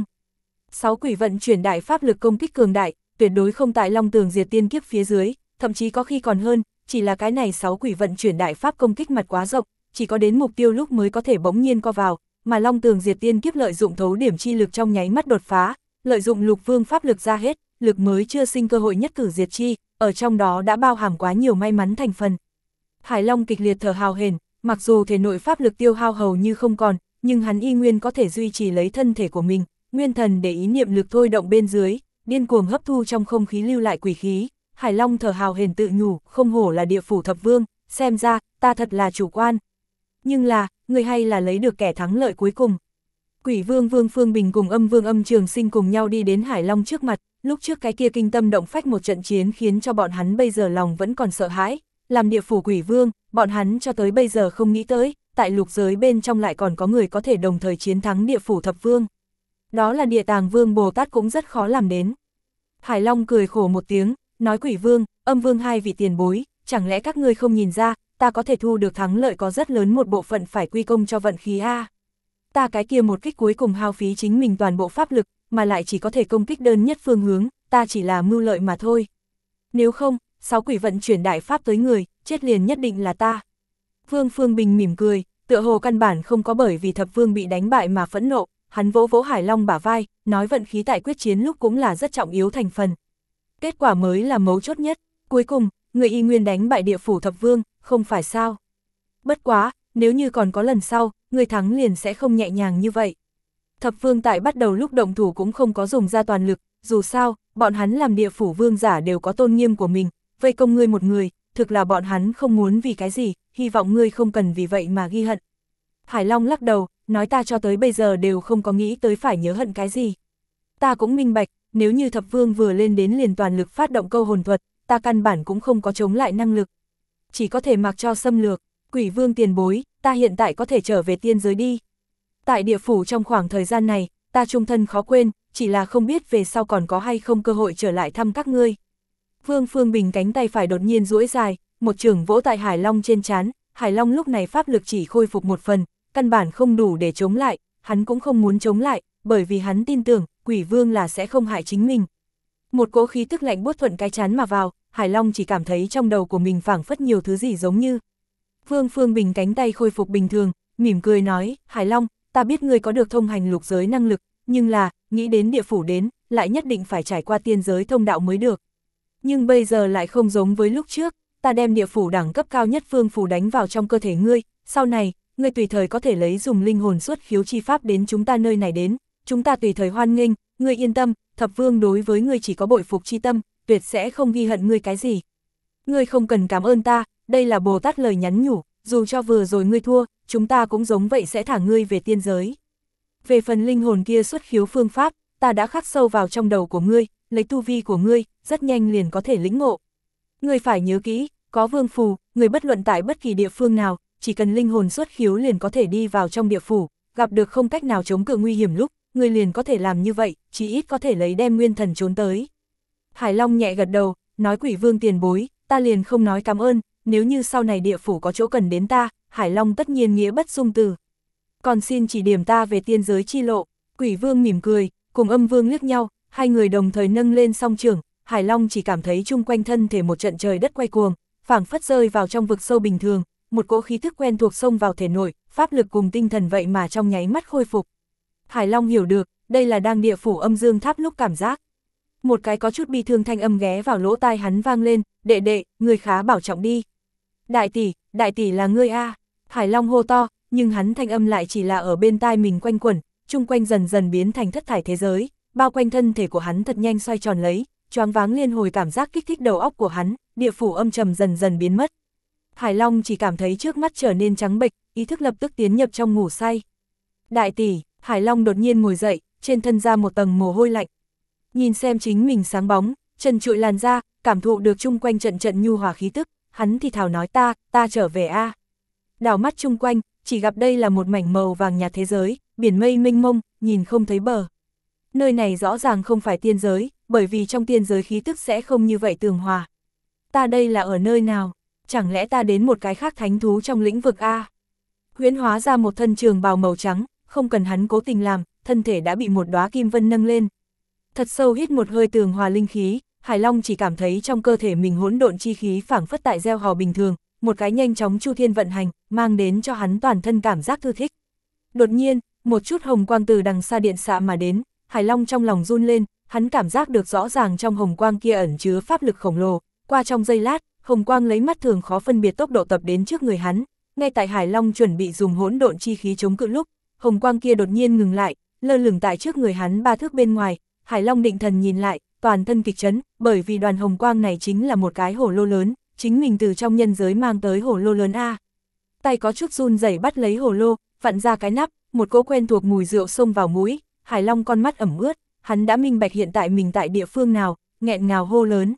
6 quỷ vận chuyển đại pháp lực công kích cường đại, tuyệt đối không tại Long Tường Diệt Tiên Kiếp phía dưới, thậm chí có khi còn hơn, chỉ là cái này 6 quỷ vận chuyển đại pháp công kích mặt quá rộng, chỉ có đến mục tiêu lúc mới có thể bỗng nhiên co vào, mà Long Tường Diệt Tiên Kiếp lợi dụng thấu điểm chi lực trong nháy mắt đột phá, lợi dụng Lục Vương pháp lực ra hết, lực mới chưa sinh cơ hội nhất cử diệt chi, ở trong đó đã bao hàm quá nhiều may mắn thành phần. Hải Long kịch liệt thở hào hển, mặc dù thể nội pháp lực tiêu hao hầu như không còn, nhưng hắn y nguyên có thể duy trì lấy thân thể của mình, nguyên thần để ý niệm lực thôi động bên dưới, điên cuồng hấp thu trong không khí lưu lại quỷ khí. Hải Long thở hào hển tự nhủ, không hổ là địa phủ thập vương, xem ra, ta thật là chủ quan. Nhưng là, người hay là lấy được kẻ thắng lợi cuối cùng. Quỷ vương Vương Phương Bình cùng âm vương Âm Trường Sinh cùng nhau đi đến Hải Long trước mặt, lúc trước cái kia kinh tâm động phách một trận chiến khiến cho bọn hắn bây giờ lòng vẫn còn sợ hãi. Làm địa phủ quỷ vương, bọn hắn cho tới bây giờ không nghĩ tới, tại lục giới bên trong lại còn có người có thể đồng thời chiến thắng địa phủ thập vương. Đó là Địa Tàng Vương Bồ Tát cũng rất khó làm đến. Hải Long cười khổ một tiếng, nói quỷ vương, âm vương hai vị tiền bối, chẳng lẽ các ngươi không nhìn ra, ta có thể thu được thắng lợi có rất lớn một bộ phận phải quy công cho vận khí a. Ta cái kia một kích cuối cùng hao phí chính mình toàn bộ pháp lực, mà lại chỉ có thể công kích đơn nhất phương hướng, ta chỉ là mưu lợi mà thôi. Nếu không, 6 quỷ vận chuyển đại pháp tới người, chết liền nhất định là ta. Vương Phương Bình mỉm cười, tựa hồ căn bản không có bởi vì thập vương bị đánh bại mà phẫn nộ, hắn vỗ vỗ Hải Long bả vai, nói vận khí tại quyết chiến lúc cũng là rất trọng yếu thành phần. Kết quả mới là mấu chốt nhất, cuối cùng, người y nguyên đánh bại địa phủ thập vương, không phải sao. Bất quá, nếu như còn có lần sau, người thắng liền sẽ không nhẹ nhàng như vậy. Thập vương tại bắt đầu lúc động thủ cũng không có dùng ra toàn lực, dù sao, bọn hắn làm địa phủ vương giả đều có tôn nghiêm của mình, vây công ngươi một người, thực là bọn hắn không muốn vì cái gì, hy vọng ngươi không cần vì vậy mà ghi hận. Hải Long lắc đầu, nói ta cho tới bây giờ đều không có nghĩ tới phải nhớ hận cái gì. Ta cũng minh bạch, nếu như thập vương vừa lên đến liền toàn lực phát động câu hồn thuật, ta căn bản cũng không có chống lại năng lực. Chỉ có thể mặc cho xâm lược, quỷ vương tiền bối, ta hiện tại có thể trở về tiên giới đi. Tại địa phủ trong khoảng thời gian này, ta trung thân khó quên, chỉ là không biết về sau còn có hay không cơ hội trở lại thăm các ngươi. Vương Phương Bình cánh tay phải đột nhiên duỗi dài, một chưởng vỗ tại Hải Long trên trán, Hải Long lúc này pháp lực chỉ khôi phục một phần, căn bản không đủ để chống lại, hắn cũng không muốn chống lại, bởi vì hắn tin tưởng, quỷ vương là sẽ không hại chính mình. Một cỗ khí tức lạnh buốt thuận cái chán mà vào, Hải Long chỉ cảm thấy trong đầu của mình phảng phất nhiều thứ gì giống như. Vương Phương Bình cánh tay khôi phục bình thường, mỉm cười nói, Hải Long, ta biết ngươi có được thông hành lục giới năng lực, nhưng là, nghĩ đến địa phủ đến, lại nhất định phải trải qua tiên giới thông đạo mới được. Nhưng bây giờ lại không giống với lúc trước, ta đem địa phủ đẳng cấp cao nhất vương phủ đánh vào trong cơ thể ngươi, sau này, ngươi tùy thời có thể lấy dùng linh hồn xuất khiếu chi pháp đến chúng ta nơi này đến, chúng ta tùy thời hoan nghênh, ngươi yên tâm, thập vương đối với ngươi chỉ có bội phục chi tâm, tuyệt sẽ không ghi hận ngươi cái gì. Ngươi không cần cảm ơn ta, đây là Bồ Tát lời nhắn nhủ, dù cho vừa rồi ngươi thua, chúng ta cũng giống vậy sẽ thả ngươi về tiên giới. Về phần linh hồn kia xuất khiếu phương pháp, ta đã khắc sâu vào trong đầu của ngươi, lấy tu vi của ngươi, rất nhanh liền có thể lĩnh ngộ. Ngươi phải nhớ kỹ, có vương phù, người bất luận tại bất kỳ địa phương nào, chỉ cần linh hồn xuất khiếu liền có thể đi vào trong địa phủ, gặp được không cách nào chống cự nguy hiểm lúc, ngươi liền có thể làm như vậy, chỉ ít có thể lấy đem nguyên thần trốn tới. Hải Long nhẹ gật đầu, nói quỷ vương tiền bối, ta liền không nói cảm ơn, nếu như sau này địa phủ có chỗ cần đến ta, Hải Long tất nhiên nghĩa bất dung từ. Còn xin chỉ điểm ta về tiên giới chi lộ. Quỷ vương mỉm cười, cùng âm vương liếc nhau, hai người đồng thời nâng lên song trường, Hải Long chỉ cảm thấy chung quanh thân thể một trận trời đất quay cuồng, phảng phất rơi vào trong vực sâu bình thường, một cỗ khí thức quen thuộc xông vào thể nội, pháp lực cùng tinh thần vậy mà trong nháy mắt khôi phục. Hải Long hiểu được, đây là đang địa phủ âm dương tháp lúc cảm giác. Một cái có chút bi thương thanh âm ghé vào lỗ tai hắn vang lên, đệ đệ, người khá bảo trọng đi. Đại tỷ là ngươi a. Hải Long hô to, nhưng hắn thanh âm lại chỉ là ở bên tai mình quanh quẩn, chung quanh dần dần biến thành thất thải thế giới, bao quanh thân thể của hắn thật nhanh xoay tròn lấy, choáng váng liên hồi cảm giác kích thích đầu óc của hắn, địa phủ âm trầm dần dần biến mất. Hải Long chỉ cảm thấy trước mắt trở nên trắng bệch, ý thức lập tức tiến nhập trong ngủ say. Đại tỷ, Hải Long đột nhiên ngồi dậy, trên thân ra một tầng mồ hôi lạnh. Nhìn xem chính mình sáng bóng, trần trụi làn da, cảm thụ được chung quanh trận trận nhu hòa khí tức, hắn thì thào nói ta trở về a. Đảo mắt chung quanh, chỉ gặp đây là một mảnh màu vàng nhạt thế giới, biển mây mênh mông, nhìn không thấy bờ. Nơi này rõ ràng không phải tiên giới, bởi vì trong tiên giới khí tức sẽ không như vậy tường hòa. Ta đây là ở nơi nào? Chẳng lẽ ta đến một cái khác thánh thú trong lĩnh vực A? Huyễn hóa ra một thân trường bào màu trắng, không cần hắn cố tình làm, thân thể đã bị một đóa kim vân nâng lên. Thật sâu hít một hơi tường hòa linh khí, Hải Long chỉ cảm thấy trong cơ thể mình hỗn độn chi khí phảng phất tại gieo hò bình thường, một cái nhanh chóng chu thiên vận hành, mang đến cho hắn toàn thân cảm giác thư thích. Đột nhiên, một chút hồng quang từ đằng xa điện xạ mà đến, Hải Long trong lòng run lên, hắn cảm giác được rõ ràng trong hồng quang kia ẩn chứa pháp lực khổng lồ, qua trong giây lát, hồng quang lấy mắt thường khó phân biệt tốc độ tập đến trước người hắn, ngay tại Hải Long chuẩn bị dùng hỗn độn chi khí chống cự lúc, hồng quang kia đột nhiên ngừng lại, lơ lửng tại trước người hắn 3 thước bên ngoài. Hải Long định thần nhìn lại, toàn thân kịch chấn, bởi vì đoàn hồng quang này chính là một cái hổ lô lớn, chính mình từ trong nhân giới mang tới hổ lô lớn A. Tay có chút run rẩy bắt lấy hổ lô, vặn ra cái nắp, một cỗ quen thuộc mùi rượu xông vào mũi, Hải Long con mắt ẩm ướt, hắn đã minh bạch hiện tại mình tại địa phương nào, nghẹn ngào hô lớn,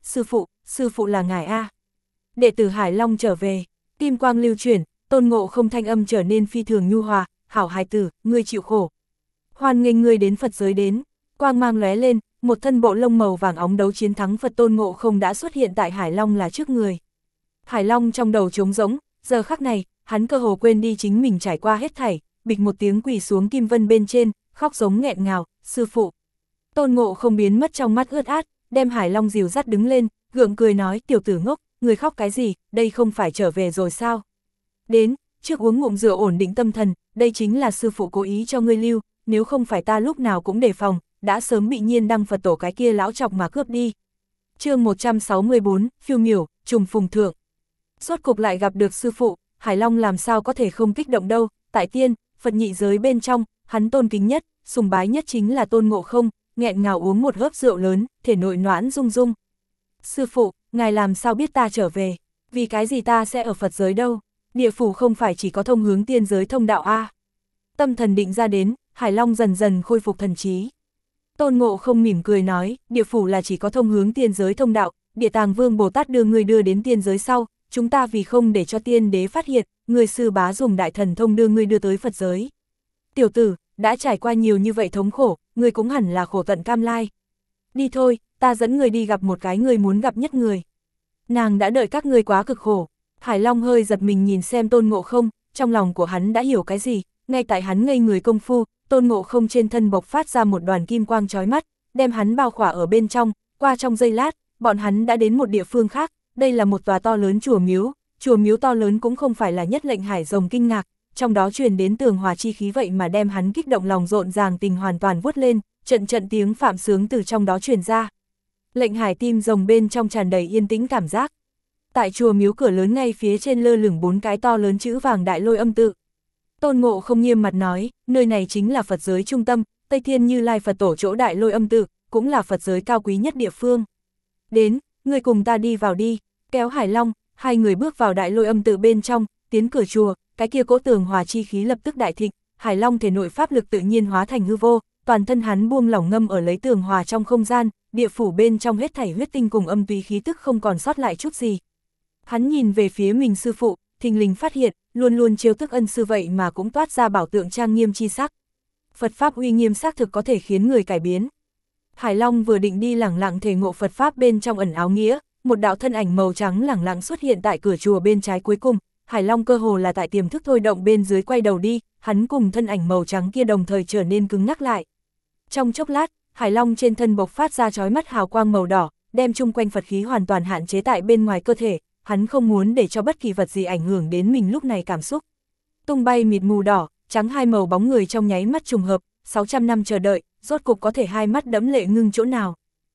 sư phụ là ngài A. Đệ tử Hải Long trở về, kim quang lưu chuyển, Tôn Ngộ Không thanh âm trở nên phi thường nhu hòa, hảo hài tử, ngươi chịu khổ. Hoan nghênh ngươi đến Phật giới đến. Quang mang lóe lên, một thân bộ lông màu vàng óng đấu chiến thắng Phật Tôn Ngộ Không đã xuất hiện tại Hải Long là trước người. Hải Long trong đầu trống rỗng, giờ khắc này, hắn cơ hồ quên đi chính mình trải qua hết thảy, bịch một tiếng quỳ xuống kim vân bên trên, khóc giống nghẹn ngào, sư phụ. Tôn Ngộ Không biến mất trong mắt ướt át, đem Hải Long dìu dắt đứng lên, gượng cười nói, tiểu tử ngốc, người khóc cái gì, đây không phải trở về rồi sao? Đến, trước uống ngụm rượu ổn định tâm thần, đây chính là sư phụ cố ý cho ngươi lưu, nếu không phải ta lúc nào cũng đề phòng, đã sớm bị Nhiên Đăng Phật tổ cái kia lão chọc mà cướp đi. Chương 164, phiêu miểu, trùng phùng thượng. Rốt cục lại gặp được sư phụ, Hải Long làm sao có thể không kích động đâu, tại tiên, Phật nhị giới bên trong, hắn tôn kính nhất, sùng bái nhất chính là Tôn Ngộ Không, nghẹn ngào uống một hớp rượu lớn, thể nội noãn rung rung. Sư phụ, ngài làm sao biết ta trở về, vì cái gì ta sẽ ở Phật giới đâu, địa phủ không phải chỉ có thông hướng tiên giới thông đạo A. Tâm thần định ra đến, Hải Long dần dần khôi phục thần trí. Tôn Ngộ Không mỉm cười nói, địa phủ là chỉ có thông hướng tiên giới thông đạo, Địa Tàng Vương Bồ Tát đưa người đưa đến tiên giới sau, chúng ta vì không để cho tiên đế phát hiện, người sư bá dùng đại thần thông đưa người đưa tới Phật giới. Tiểu tử, đã trải qua nhiều như vậy thống khổ, người cũng hẳn là khổ tận cam lai. Đi thôi, ta dẫn người đi gặp một cái người muốn gặp nhất người. Nàng đã đợi các ngươi quá cực khổ. Hải Long hơi giật mình nhìn xem Tôn Ngộ Không, trong lòng của hắn đã hiểu cái gì, ngay tại hắn ngây người công phu, Tôn Ngộ Không trên thân bộc phát ra một đoàn kim quang chói mắt, đem hắn bao khỏa ở bên trong, qua trong giây lát, bọn hắn đã đến một địa phương khác, đây là một tòa to lớn chùa miếu to lớn cũng không phải là Nhất Lệnh Hải Rồng kinh ngạc, trong đó truyền đến tường hòa chi khí vậy mà đem hắn kích động lòng rộn ràng tình hoàn toàn vuốt lên, trận trận tiếng phạm sướng từ trong đó truyền ra. Lệnh Hải Tim Rồng bên trong tràn đầy yên tĩnh cảm giác. Tại chùa miếu cửa lớn ngay phía trên lơ lửng 4 cái to lớn chữ vàng Đại Lôi Âm tự. Tôn Ngộ Không nghiêm mặt nói, nơi này chính là Phật giới trung tâm, Tây Thiên Như Lai Phật tổ chỗ Đại Lôi Âm tự, cũng là Phật giới cao quý nhất địa phương. Đến, người cùng ta đi vào đi, kéo Hải Long, hai người bước vào Đại Lôi Âm tự bên trong, tiến cửa chùa, cái kia cỗ tường hòa chi khí lập tức đại thịnh, Hải Long thể nội pháp lực tự nhiên hóa thành hư vô, toàn thân hắn buông lỏng ngâm ở lấy tường hòa trong không gian, địa phủ bên trong hết thảy huyết tinh cùng âm túy khí tức không còn sót lại chút gì. Hắn nhìn về phía mình sư phụ, thình lình phát hiện, luôn luôn trêu tức ân sư vậy mà cũng toát ra bảo tượng trang nghiêm chi sắc. Phật Pháp uy nghiêm xác thực có thể khiến người cải biến. Hải Long vừa định đi lẳng lặng thể ngộ Phật Pháp bên trong ẩn áo nghĩa, một đạo thân ảnh màu trắng lẳng lặng xuất hiện tại cửa chùa bên trái cuối cùng, Hải Long cơ hồ là tại tiềm thức thôi động bên dưới quay đầu đi, hắn cùng thân ảnh màu trắng kia đồng thời trở nên cứng ngắc lại. Trong chốc lát, Hải Long trên thân bộc phát ra chói mắt hào quang màu đỏ, đem chung quanh Phật khí hoàn toàn hạn chế tại bên ngoài cơ thể, hắn không muốn để cho bất kỳ vật gì ảnh hưởng đến mình lúc này cảm xúc. Tung bay mịt mù đỏ, trắng hai màu bóng người trong nháy mắt trùng hợp, 600 năm chờ đợi, rốt cục có thể hai mắt đẫm lệ ngưng chỗ nào.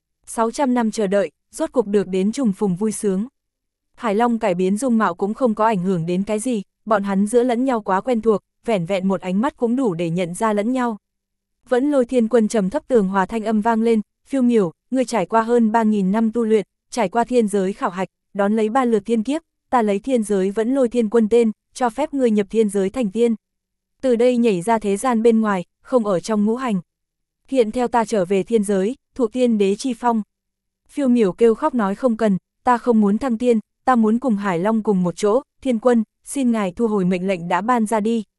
600 năm chờ đợi, rốt cục được đến trùng phùng vui sướng. Hải Long cải biến dung mạo cũng không có ảnh hưởng đến cái gì, bọn hắn giữa lẫn nhau quá quen thuộc, vẻn vẹn một ánh mắt cũng đủ để nhận ra lẫn nhau. Vẫn Lôi Thiên Quân trầm thấp tường hòa thanh âm vang lên, phiêu miểu, người trải qua hơn 3.000 năm tu luyện, trải qua thiên giới khảo hạch, đón lấy 3 lượt thiên kiếp, ta lấy thiên giới Vẫn Lôi Thiên Quân tên, cho phép ngươi nhập thiên giới thành tiên. Từ đây nhảy ra thế gian bên ngoài, không ở trong ngũ hành. Hiện theo ta trở về thiên giới, thụ tiên đế chi phong. Phiêu miểu kêu khóc nói không cần, ta không muốn thăng tiên, ta muốn cùng Hải Long cùng một chỗ, Thiên Quân, xin ngài thu hồi mệnh lệnh đã ban ra đi.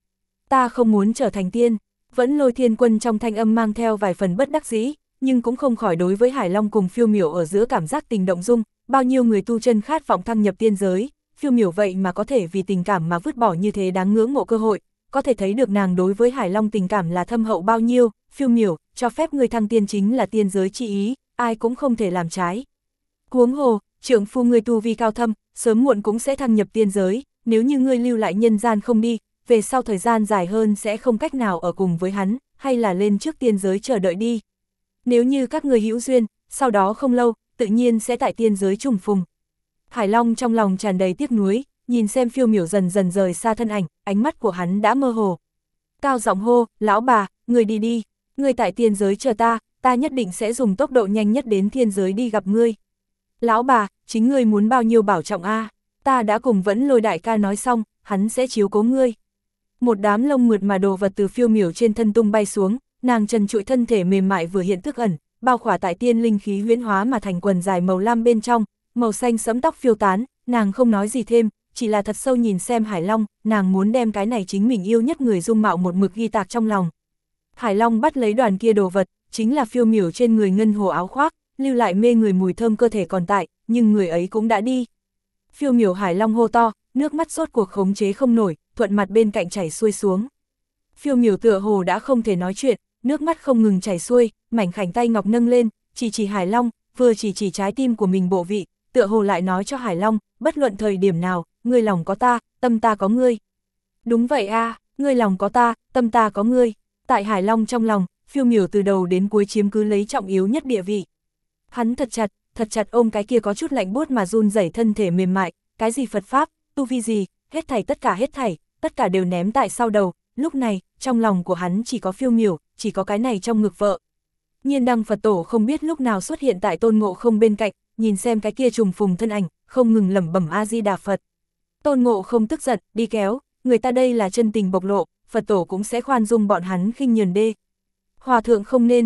Ta không muốn trở thành tiên. Vẫn Lôi Thiên Quân trong thanh âm mang theo vài phần bất đắc dĩ, nhưng cũng không khỏi đối với Hải Long cùng Phiêu Miểu ở giữa cảm giác tình động dung, bao nhiêu người tu chân khát vọng thăng nhập tiên giới, Phiêu Miểu vậy mà có thể vì tình cảm mà vứt bỏ như thế đáng ngưỡng mộ cơ hội, có thể thấy được nàng đối với Hải Long tình cảm là thâm hậu bao nhiêu. Phiêu Miểu, cho phép người thăng tiên chính là tiên giới chi ý, ai cũng không thể làm trái. Huống hồ, trượng phu người tu vi cao thâm, sớm muộn cũng sẽ thăng nhập tiên giới, nếu như ngươi lưu lại nhân gian không đi, về sau thời gian dài hơn sẽ không cách nào ở cùng với hắn, hay là lên trước tiên giới chờ đợi đi. Nếu như các người hữu duyên, sau đó không lâu, tự nhiên sẽ tại tiên giới trùng phùng. Hải Long trong lòng tràn đầy tiếc nuối, nhìn xem Phiêu Miểu dần dần rời xa thân ảnh, ánh mắt của hắn đã mơ hồ. Cao giọng hô, lão bà, người đi đi, người tại tiên giới chờ ta, ta nhất định sẽ dùng tốc độ nhanh nhất đến thiên giới đi gặp ngươi. Lão bà, chính ngươi muốn bao nhiêu bảo trọng a? Ta đã cùng Vẫn Lôi đại ca nói xong, hắn sẽ chiếu cố ngươi. Một đám lông mượt mà đồ vật từ Phiêu Miểu trên thân tung bay xuống, nàng trần trụi thân thể mềm mại vừa hiện tức ẩn, bao khỏa tại tiên linh khí huyễn hóa mà thành quần dài màu lam bên trong, màu xanh sẫm tóc phiêu tán, nàng không nói gì thêm, chỉ là thật sâu nhìn xem Hải Long, nàng muốn đem cái này chính mình yêu nhất người dung mạo một mực ghi tạc trong lòng. Hải Long bắt lấy đoàn kia đồ vật, chính là Phiêu Miểu trên người ngân hồ áo khoác, lưu lại mê người mùi thơm cơ thể còn tại, nhưng người ấy cũng đã đi. Phiêu Miểu Hải Long hô to, nước mắt rốt cuộc khống chế không nổi, thuận mặt bên cạnh chảy xuôi xuống. Phiêu Miểu tựa hồ đã không thể nói chuyện, nước mắt không ngừng chảy xuôi, mảnh khảnh tay ngọc nâng lên, chỉ Hải Long, vừa chỉ trái tim của mình bộ vị, tựa hồ lại nói cho Hải Long, bất luận thời điểm nào, ngươi lòng có ta, tâm ta có ngươi. Đúng vậy a, ngươi lòng có ta, tâm ta có ngươi. Tại Hải Long trong lòng, Phiêu Miểu từ đầu đến cuối chiếm cứ lấy trọng yếu nhất địa vị. Hắn thật chặt ôm cái kia có chút lạnh buốt mà run rẩy thân thể mềm mại, cái gì Phật Pháp, tu vi gì, hết thảy, tất cả đều ném tại sau đầu, lúc này, trong lòng của hắn chỉ có Phiêu Miểu, chỉ có cái này trong ngực vợ. Nhiên Đăng Phật Tổ không biết lúc nào xuất hiện tại Tôn Ngộ Không bên cạnh, nhìn xem cái kia trùng phùng thân ảnh, không ngừng lẩm bẩm A-di-đà Phật. Tôn Ngộ Không tức giận, đi kéo, người ta đây là chân tình bộc lộ, Phật Tổ cũng sẽ khoan dung bọn hắn khinh nhờn đê. Hòa thượng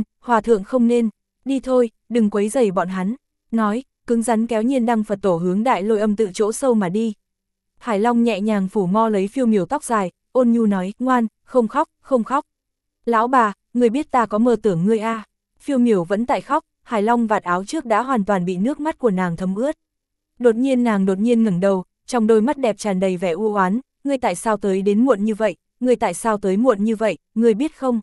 không nên, đi thôi, đừng quấy rầy bọn hắn, nói, cứng rắn kéo Nhiên Đăng Phật Tổ hướng Đại Lôi Âm tự chỗ sâu mà đi. Hải Long nhẹ nhàng phủ mo lấy Phiêu Miểu tóc dài, ôn nhu nói, ngoan, không khóc. Lão bà, người biết ta có mơ tưởng ngươi a? Phiêu Miểu vẫn tại khóc, Hải Long vạt áo trước đã hoàn toàn bị nước mắt của nàng thấm ướt. Nàng đột nhiên ngẩng đầu, trong đôi mắt đẹp tràn đầy vẻ u oán, ngươi tại sao tới đến muộn như vậy, ngươi biết không?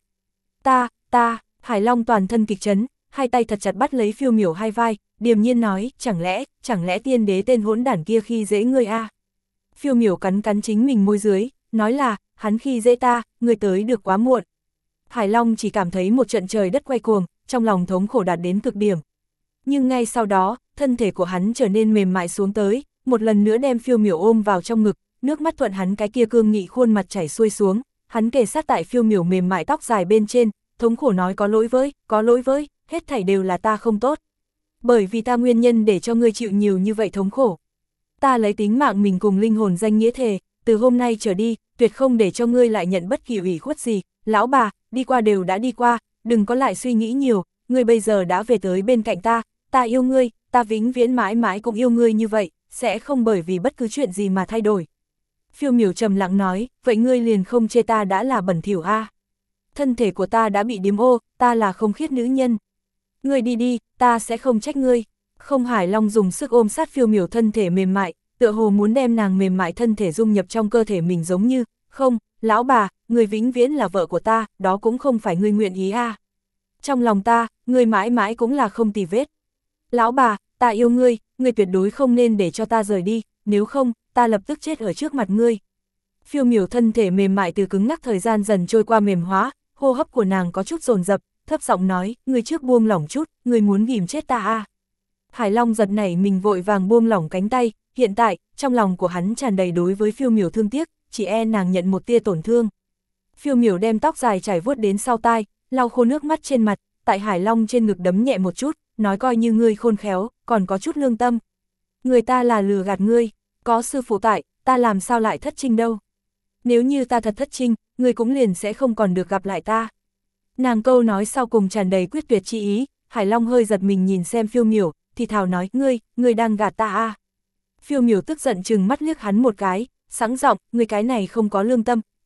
Ta, Hải Long toàn thân kịch chấn, hai tay thật chặt bắt lấy Phiêu Miểu hai vai, điềm nhiên nói, chẳng lẽ tiên đế tên hỗn đản kia khi dễ ngươi a? Phiêu Miểu cắn chính mình môi dưới, nói là, hắn khi dễ ta, ngươi tới được quá muộn. Hải Long chỉ cảm thấy một trận trời đất quay cuồng, trong lòng thống khổ đạt đến cực điểm. Nhưng ngay sau đó, thân thể của hắn trở nên mềm mại xuống tới, một lần nữa đem Phiêu Miểu ôm vào trong ngực, nước mắt thuận hắn cái kia cương nghị khuôn mặt chảy xuôi xuống, hắn kề sát tại Phiêu Miểu mềm mại tóc dài bên trên, thống khổ nói có lỗi với, hết thảy đều là ta không tốt. Bởi vì ta nguyên nhân để cho ngươi chịu nhiều như vậy thống khổ. Ta lấy tính mạng mình cùng linh hồn danh nghĩa thề, từ hôm nay trở đi, tuyệt không để cho ngươi lại nhận bất kỳ ủy khuất gì, lão bà, đi qua đều đã đi qua, đừng có lại suy nghĩ nhiều, ngươi bây giờ đã về tới bên cạnh ta yêu ngươi, ta vĩnh viễn mãi mãi cũng yêu ngươi như vậy, sẽ không bởi vì bất cứ chuyện gì mà thay đổi. Phiêu Miểu trầm lặng nói, vậy ngươi liền không chê ta đã là bẩn thỉu a? Thân thể của ta đã bị điếm ô, ta là không khiết nữ nhân. Ngươi đi, ta sẽ không trách ngươi. Không. Hải Long dùng sức ôm sát Phiêu Miểu thân thể mềm mại, tựa hồ muốn đem nàng mềm mại thân thể dung nhập trong cơ thể mình giống như, không, lão bà, ngươi vĩnh viễn là vợ của ta, đó cũng không phải ngươi nguyện ý a. Trong lòng ta, ngươi mãi mãi cũng là không tì vết. Lão bà, ta yêu ngươi, ngươi tuyệt đối không nên để cho ta rời đi, nếu không, ta lập tức chết ở trước mặt ngươi. Phiêu Miểu thân thể mềm mại từ cứng ngắc thời gian dần trôi qua mềm hóa, hô hấp của nàng có chút dồn dập, thấp giọng nói, ngươi trước buông lỏng chút, ngươi muốn ghìm chết ta à. Hải Long giật nảy mình vội vàng buông lỏng cánh tay, hiện tại, trong lòng của hắn tràn đầy đối với Phiêu Miểu thương tiếc, chỉ e nàng nhận một tia tổn thương. Phiêu Miểu đem tóc dài trải vuốt đến sau tai, lau khô nước mắt trên mặt, tại Hải Long trên ngực đấm nhẹ một chút, nói coi như ngươi khôn khéo, còn có chút lương tâm. Người ta là lừa gạt ngươi, có sư phụ tại, ta làm sao lại thất trinh đâu. Nếu như ta thật thất trinh, ngươi cũng liền sẽ không còn được gặp lại ta. Nàng câu nói sau cùng tràn đầy quyết tuyệt chi ý, Hải Long hơi giật mình nhìn xem Phiêu Miểu, thì thào nói, ngươi đang gạt ta à. Phiêu Miểu tức giận chừng mắt liếc hắn một cái, sẵn giọng, ngươi cái này không có lương tâm,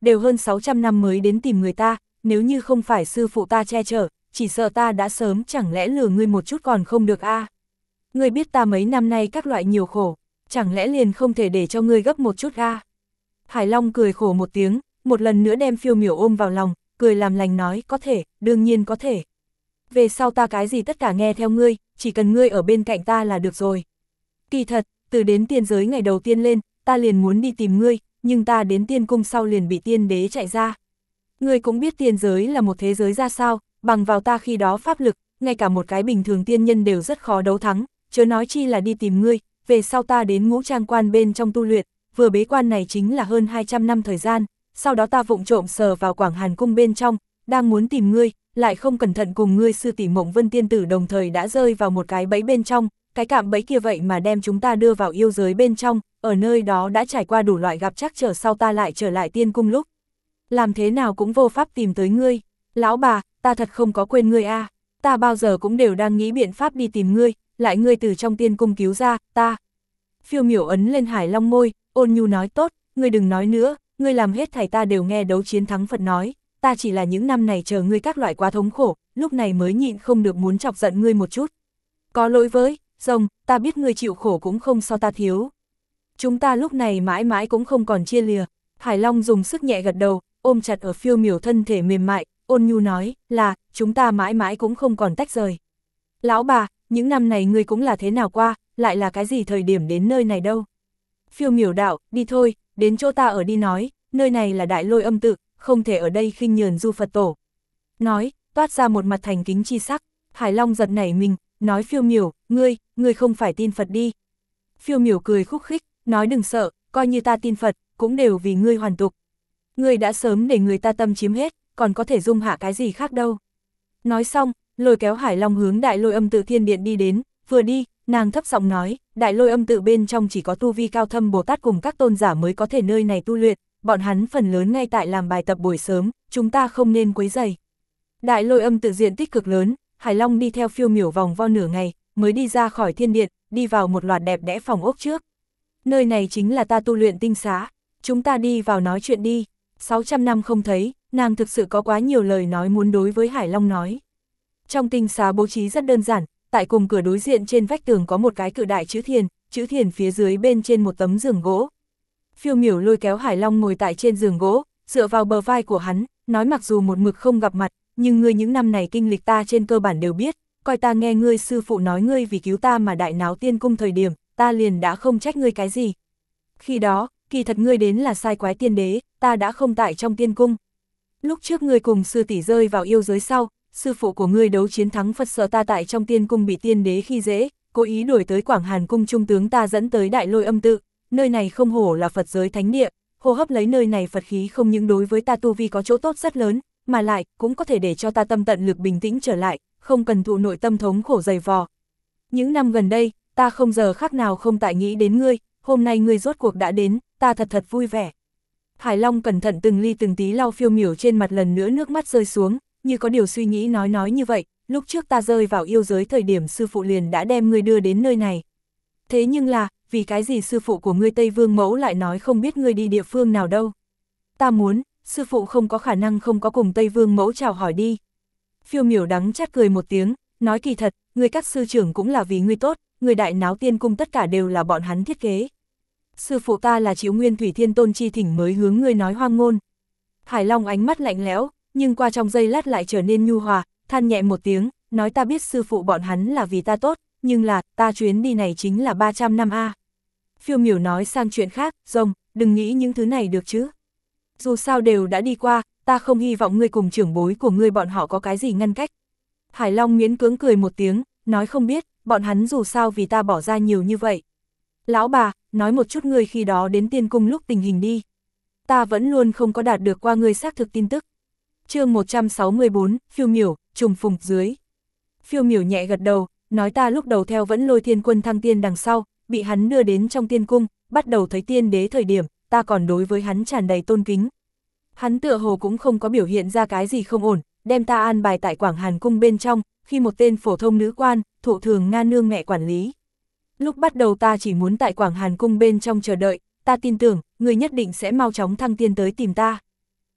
đều hơn 600 năm mới đến tìm người ta, nếu như không phải sư phụ ta che chở, chỉ sợ ta đã sớm chẳng lẽ lừa ngươi một chút còn không được a. Ngươi biết ta mấy năm nay các loại nhiều khổ, chẳng lẽ liền không thể để cho ngươi gấp một chút a. Hải Long cười khổ một tiếng, một lần nữa đem Phiêu Miểu ôm vào lòng, cười làm lành nói có thể, đương nhiên có thể. Về sau ta cái gì tất cả nghe theo ngươi, chỉ cần ngươi ở bên cạnh ta là được rồi. Kỳ thật, từ đến tiên giới ngày đầu tiên lên, ta liền muốn đi tìm ngươi, nhưng ta đến tiên cung sau liền bị tiên đế chạy ra. Ngươi cũng biết tiên giới là một thế giới ra sao, bằng vào ta khi đó pháp lực, ngay cả một cái bình thường tiên nhân đều rất khó đấu thắng, chớ nói chi là đi tìm ngươi, về sau ta đến Ngũ Trang Quan bên trong tu luyện, vừa bế quan này chính là hơn 200 năm thời gian, sau đó ta vụng trộm sờ vào Quảng Hàn Cung bên trong, đang muốn tìm ngươi, lại không cẩn thận cùng ngươi sư tỷ Mộng Vân tiên tử đồng thời đã rơi vào một cái bẫy bên trong, cái cạm bẫy kia vậy mà đem chúng ta đưa vào yêu giới bên trong, ở nơi đó đã trải qua đủ loại gặp trắc trở sau ta lại trở lại tiên cung lúc. Làm thế nào cũng vô pháp tìm tới ngươi, lão bà, ta thật không có quên ngươi a, ta bao giờ cũng đều đang nghĩ biện pháp đi tìm ngươi, lại ngươi từ trong tiên cung cứu ra, ta. Phiêu Miểu ấn lên Hải Long môi, ôn nhu nói tốt, ngươi đừng nói nữa, ngươi làm hết thảy ta đều nghe đấu chiến thắng Phật nói, ta chỉ là những năm này chờ ngươi các loại quá thống khổ, lúc này mới nhịn không được muốn chọc giận ngươi một chút. Có lỗi với, rồng, ta biết ngươi chịu khổ cũng không so ta thiếu. Chúng ta lúc này mãi mãi cũng không còn chia lìa. Hải Long dùng sức nhẹ gật đầu, ôm chặt ở Phiêu Miểu thân thể mềm mại, ôn nhu nói, là, chúng ta mãi mãi cũng không còn tách rời. Lão bà, những năm này ngươi cũng là thế nào qua, lại là cái gì thời điểm đến nơi này đâu. Phiêu Miểu đạo, đi thôi, đến chỗ ta ở đi nói, nơi này là Đại Lôi Âm tự, không thể ở đây khinh nhờn du Phật tổ. Nói, toát ra một mặt thành kính chi sắc, Hải Long giật nảy mình, nói Phiêu Miểu, ngươi không phải tin Phật đi. Phiêu Miểu cười khúc khích, nói đừng sợ, coi như ta tin Phật, cũng đều vì ngươi hoàn tục. Ngươi đã sớm để người ta tâm chiếm hết, còn có thể dung hạ cái gì khác đâu. Nói xong, lôi kéo Hải Long hướng Đại Lôi Âm tự thiên điện đi đến, vừa đi, nàng thấp giọng nói, Đại Lôi Âm tự bên trong chỉ có tu vi cao thâm Bồ Tát cùng các tôn giả mới có thể nơi này tu luyện, bọn hắn phần lớn ngay tại làm bài tập buổi sớm, chúng ta không nên quấy rầy. Đại Lôi Âm tự diện tích cực lớn, Hải Long đi theo Phiêu Miểu vòng vo nửa ngày, mới đi ra khỏi thiên điện, đi vào một loạt đẹp đẽ phòng ốc trước. Nơi này chính là ta tu luyện tinh xá, chúng ta đi vào nói chuyện đi. 600 năm không thấy, nàng thực sự có quá nhiều lời nói muốn đối với Hải Long nói. Trong tinh xá bố trí rất đơn giản, tại cùng cửa đối diện trên vách tường có một cái cự đại chữ thiền phía dưới bên trên một tấm giường gỗ. Phiêu Miểu lôi kéo Hải Long ngồi tại trên giường gỗ, dựa vào bờ vai của hắn, nói mặc dù một mực không gặp mặt, nhưng ngươi những năm này kinh lịch ta trên cơ bản đều biết, coi ta nghe ngươi sư phụ nói ngươi vì cứu ta mà đại náo tiên cung thời điểm, ta liền đã không trách ngươi cái gì. Khi đó, kỳ thật ngươi đến là sai quái tiên đế, ta đã không tại trong tiên cung. Lúc trước ngươi cùng sư tỷ rơi vào yêu giới sau, sư phụ của ngươi đấu chiến thắng Phật sợ ta tại trong tiên cung bị tiên đế khi dễ, cố ý đuổi tới Quảng Hàn cung trung tướng ta dẫn tới Đại Lôi Âm tự, nơi này không hổ là Phật giới thánh địa, hô hấp lấy nơi này Phật khí không những đối với ta tu vi có chỗ tốt rất lớn, mà lại cũng có thể để cho ta tâm tận lực bình tĩnh trở lại, không cần thụ nội tâm thống khổ dày vò. Những năm gần đây, ta không giờ khác nào không tại nghĩ đến ngươi, hôm nay ngươi rốt cuộc đã đến, ta thật vui vẻ. Hải Long cẩn thận từng ly từng tí lau Phiêu Miểu trên mặt, lần nữa nước mắt rơi xuống, như có điều suy nghĩ nói như vậy, lúc trước ta rơi vào yêu giới thời điểm sư phụ liền đã đem ngươi đưa đến nơi này. Thế nhưng là, vì cái gì sư phụ của ngươi Tây Vương Mẫu lại nói không biết ngươi đi địa phương nào đâu? Ta muốn, sư phụ không có khả năng không có cùng Tây Vương Mẫu chào hỏi đi. Phiêu Miểu đắng chát cười một tiếng, nói kỳ thật, ngươi các sư trưởng cũng là vì ngươi tốt, người đại náo tiên cung tất cả đều là bọn hắn thiết kế. Sư phụ ta là Chiếu Nguyên Thủy Thiên Tôn chi thỉnh mới hướng ngươi nói hoang ngôn. Hải Long ánh mắt lạnh lẽo, nhưng qua trong giây lát lại trở nên nhu hòa, than nhẹ một tiếng, nói ta biết sư phụ bọn hắn là vì ta tốt, nhưng là, ta chuyến đi này chính là 300 năm a. Phiêu Miểu nói sang chuyện khác, rồng, đừng nghĩ những thứ này được chứ. Dù sao đều đã đi qua, ta không hy vọng ngươi cùng trưởng bối của ngươi bọn họ có cái gì ngăn cách. Hải Long miễn cưỡng cười một tiếng, nói không biết, bọn hắn dù sao vì ta bỏ ra nhiều như vậy. Lão bà, nói một chút ngươi khi đó đến tiên cung lúc tình hình đi. Ta vẫn luôn không có đạt được qua ngươi xác thực tin tức. Chương 164, Phiêu Miểu, trùng phùng dưới. Phiêu Miểu nhẹ gật đầu, nói ta lúc đầu theo Vẫn Lôi Thiên Quân thăng tiên đằng sau, bị hắn đưa đến trong tiên cung, bắt đầu thấy tiên đế thời điểm, ta còn đối với hắn tràn đầy tôn kính. Hắn tựa hồ cũng không có biểu hiện ra cái gì không ổn, đem ta an bài tại Quảng Hàn cung bên trong, khi một tên phổ thông nữ quan, thụ thường Nga nương mẹ quản lý. Lúc bắt đầu ta chỉ muốn tại Quảng Hàn cung bên trong chờ đợi, ta tin tưởng, người nhất định sẽ mau chóng thăng tiên tới tìm ta.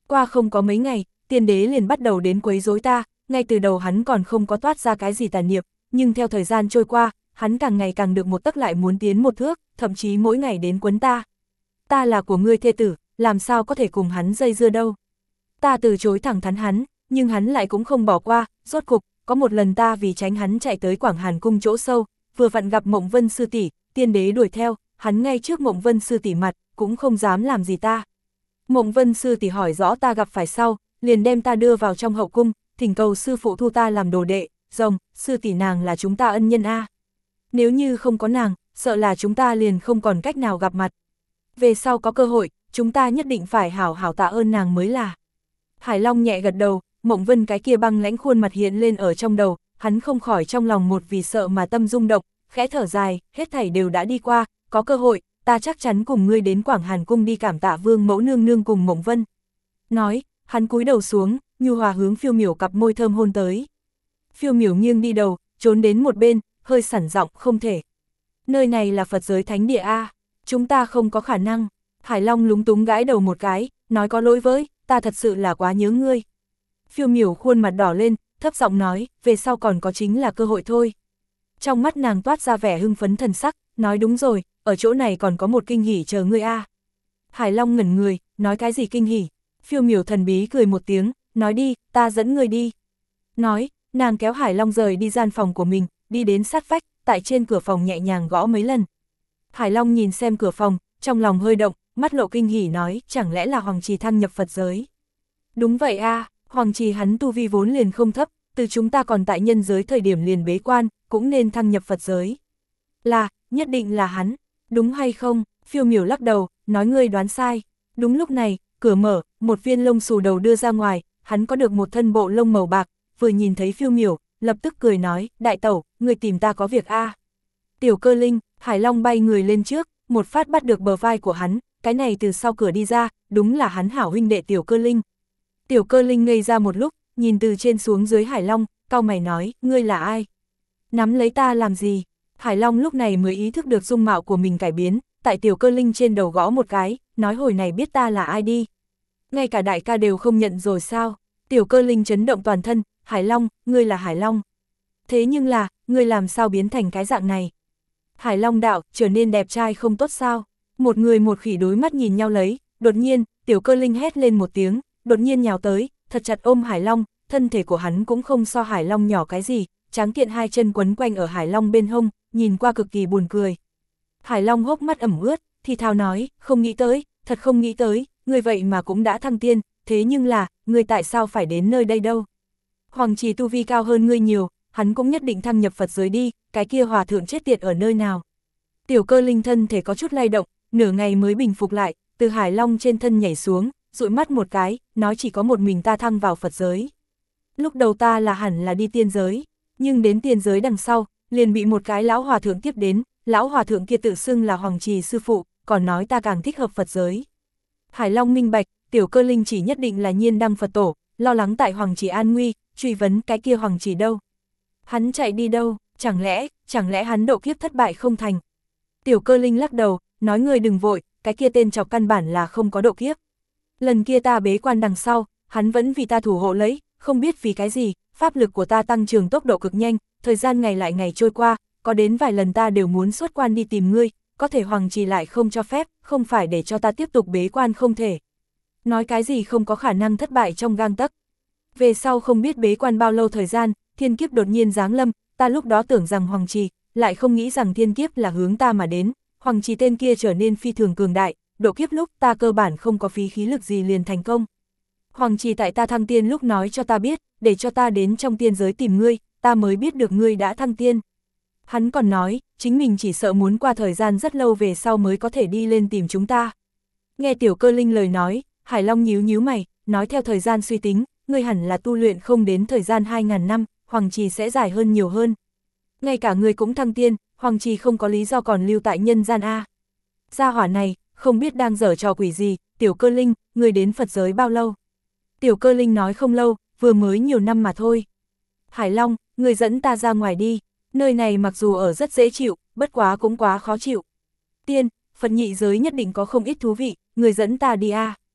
Qua không có mấy ngày, tiên đế liền bắt đầu đến quấy rối ta, ngay từ đầu hắn còn không có toát ra cái gì tà niệm, nhưng theo thời gian trôi qua, hắn càng ngày càng được một tấc lại muốn tiến một thước, thậm chí mỗi ngày đến quấn ta. Ta là của ngươi thê tử, làm sao có thể cùng hắn dây dưa đâu. Ta từ chối thẳng thắn hắn, nhưng hắn lại cũng không bỏ qua, rốt cục, có một lần ta vì tránh hắn chạy tới Quảng Hàn cung chỗ sâu, vừa vặn gặp Mộng Vân sư tỷ, tiên đế đuổi theo, hắn ngay trước Mộng Vân sư tỷ mặt, cũng không dám làm gì ta. Mộng Vân sư tỷ hỏi rõ ta gặp phải sau, liền đem ta đưa vào trong hậu cung, thỉnh cầu sư phụ thu ta làm đồ đệ, rồng, sư tỷ nàng là chúng ta ân nhân a. Nếu như không có nàng, sợ là chúng ta liền không còn cách nào gặp mặt. Về sau có cơ hội, chúng ta nhất định phải hảo hảo tạ ơn nàng mới là. Hải Long nhẹ gật đầu, Mộng Vân cái kia băng lãnh khuôn mặt hiện lên ở trong đầu, hắn không khỏi trong lòng một vì sợ mà tâm rung động, khẽ thở dài, hết thảy đều đã đi qua, có cơ hội, ta chắc chắn cùng ngươi đến Quảng Hàn cung đi cảm tạ Vương mẫu nương nương cùng Mộng Vân. Nói, hắn cúi đầu xuống, nhu hòa hướng Phiêu Miểu cặp môi thơm hôn tới. Phiêu Miểu nghiêng đi đầu, trốn đến một bên, hơi sẵn giọng, không thể. Nơi này là Phật giới thánh địa a, chúng ta không có khả năng. Hải Long lúng túng gãi đầu một cái, nói có lỗi với, ta thật sự là quá nhớ ngươi. Phiêu Miểu khuôn mặt đỏ lên, thấp giọng nói, về sau còn có chính là cơ hội thôi. Trong mắt nàng toát ra vẻ hưng phấn thần sắc, nói đúng rồi, ở chỗ này còn có một kinh hỉ chờ ngươi a. Hải Long ngẩn người, nói cái gì kinh hỉ? Phiêu Miểu thần bí cười một tiếng, nói đi, ta dẫn ngươi đi. Nói, nàng kéo Hải Long rời đi gian phòng của mình, đi đến sát vách, tại trên cửa phòng nhẹ nhàng gõ mấy lần. Hải Long nhìn xem cửa phòng, trong lòng hơi động, mắt lộ kinh hỉ nói, chẳng lẽ là Hoàng Trì thăng nhập Phật giới? Đúng vậy a, Hoàng Trì hắn tu vi vốn liền không thấp, từ chúng ta còn tại nhân giới thời điểm liền bế quan, cũng nên thăng nhập Phật giới. Là, nhất định là hắn, đúng hay không? Phiêu Miểu lắc đầu, nói ngươi đoán sai. Đúng lúc này, cửa mở, một viên lông xù đầu đưa ra ngoài, hắn có được một thân bộ lông màu bạc, vừa nhìn thấy Phiêu Miểu, lập tức cười nói, đại tẩu, ngươi tìm ta có việc a. Tiểu Cơ Linh, Hải Long bay người lên trước, một phát bắt được bờ vai của hắn, cái này từ sau cửa đi ra, đúng là hắn hảo huynh đệ Tiểu Cơ Linh. Tiểu Cơ Linh ngây ra một lúc, nhìn từ trên xuống dưới Hải Long, cau mày nói, ngươi là ai? Nắm lấy ta làm gì? Hải Long lúc này mới ý thức được dung mạo của mình cải biến, tại Tiểu Cơ Linh trên đầu gõ một cái, nói hồi này biết ta là ai đi. Ngay cả đại ca đều không nhận rồi sao? Tiểu Cơ Linh chấn động toàn thân, Hải Long, ngươi là Hải Long. Thế nhưng là, ngươi làm sao biến thành cái dạng này? Hải Long đạo, trở nên đẹp trai không tốt sao? Một người một khỉ đối mắt nhìn nhau lấy, đột nhiên, Tiểu Cơ Linh hét lên một tiếng, đột nhiên nhào tới, thật chặt ôm Hải Long, thân thể của hắn cũng không so Hải Long nhỏ cái gì, tráng kiện hai chân quấn quanh ở Hải Long bên hông, nhìn qua cực kỳ buồn cười. Hải Long hốc mắt ẩm ướt, thì thào nói, không nghĩ tới, thật không nghĩ tới, người vậy mà cũng đã thăng tiên, thế nhưng là, người tại sao phải đến nơi đây đâu? Hoàng Trì tu vi cao hơn ngươi nhiều, hắn cũng nhất định thăng nhập Phật giới đi, cái kia hòa thượng chết tiệt ở nơi nào? Tiểu Cơ Linh thân thể có chút lay động, nửa ngày mới bình phục lại, từ Hải Long trên thân nhảy xuống, dụi mắt một cái, nói chỉ có một mình ta thăng vào Phật giới. Lúc đầu ta là hẳn là đi tiên giới, nhưng đến tiên giới đằng sau, liền bị một cái lão hòa thượng tiếp đến, lão hòa thượng kia tự xưng là Hoàng Trì sư phụ, còn nói ta càng thích hợp Phật giới. Hải Long minh bạch, Tiểu Cơ Linh chỉ nhất định là nhiên đăng Phật tổ, lo lắng tại Hoàng Trì an nguy, truy vấn cái kia Hoàng Trì đâu. Hắn chạy đi đâu, chẳng lẽ hắn độ kiếp thất bại không thành. Tiểu Cơ Linh lắc đầu, nói ngươi đừng vội, cái kia tên chọc căn bản là không có độ kiếp. Lần kia ta bế quan đằng sau, hắn vẫn vì ta thủ hộ lấy, không biết vì cái gì, pháp lực của ta tăng trưởng tốc độ cực nhanh, thời gian ngày lại ngày trôi qua, có đến vài lần ta đều muốn xuất quan đi tìm ngươi, có thể Hoàng Trì lại không cho phép, không phải để cho ta tiếp tục bế quan không thể. Nói cái gì không có khả năng thất bại trong gang tấc. Về sau không biết bế quan bao lâu thời gian, thiên kiếp đột nhiên giáng lâm, ta lúc đó tưởng rằng Hoàng Trì, lại không nghĩ rằng thiên kiếp là hướng ta mà đến, Hoàng Trì tên kia trở nên phi thường cường đại, độ kiếp lúc ta cơ bản không có phí khí lực gì liền thành công. Hoàng Trì tại ta thăng tiên lúc nói cho ta biết, để cho ta đến trong tiên giới tìm ngươi, ta mới biết được ngươi đã thăng tiên. Hắn còn nói, chính mình chỉ sợ muốn qua thời gian rất lâu về sau mới có thể đi lên tìm chúng ta. Nghe Tiểu Cơ Linh lời nói, Hải Long nhíu nhíu mày, nói theo thời gian suy tính, ngươi hẳn là tu luyện không đến thời gian 2000 năm, Hoàng Trì sẽ dài hơn nhiều hơn. Ngay cả ngươi cũng thăng tiên, Hoàng Trì không có lý do còn lưu tại nhân gian a. Gia hỏa này, không biết đang giở trò quỷ gì, Tiểu Cơ Linh, ngươi đến Phật giới bao lâu? Tiểu Cơ Linh nói không lâu, vừa mới nhiều năm mà thôi. Hải Long, ngươi dẫn ta ra ngoài đi, nơi này mặc dù ở rất dễ chịu, bất quá cũng quá khó chịu. Tiên, Phật nhị giới nhất định có không ít thú vị, ngươi dẫn ta đi a.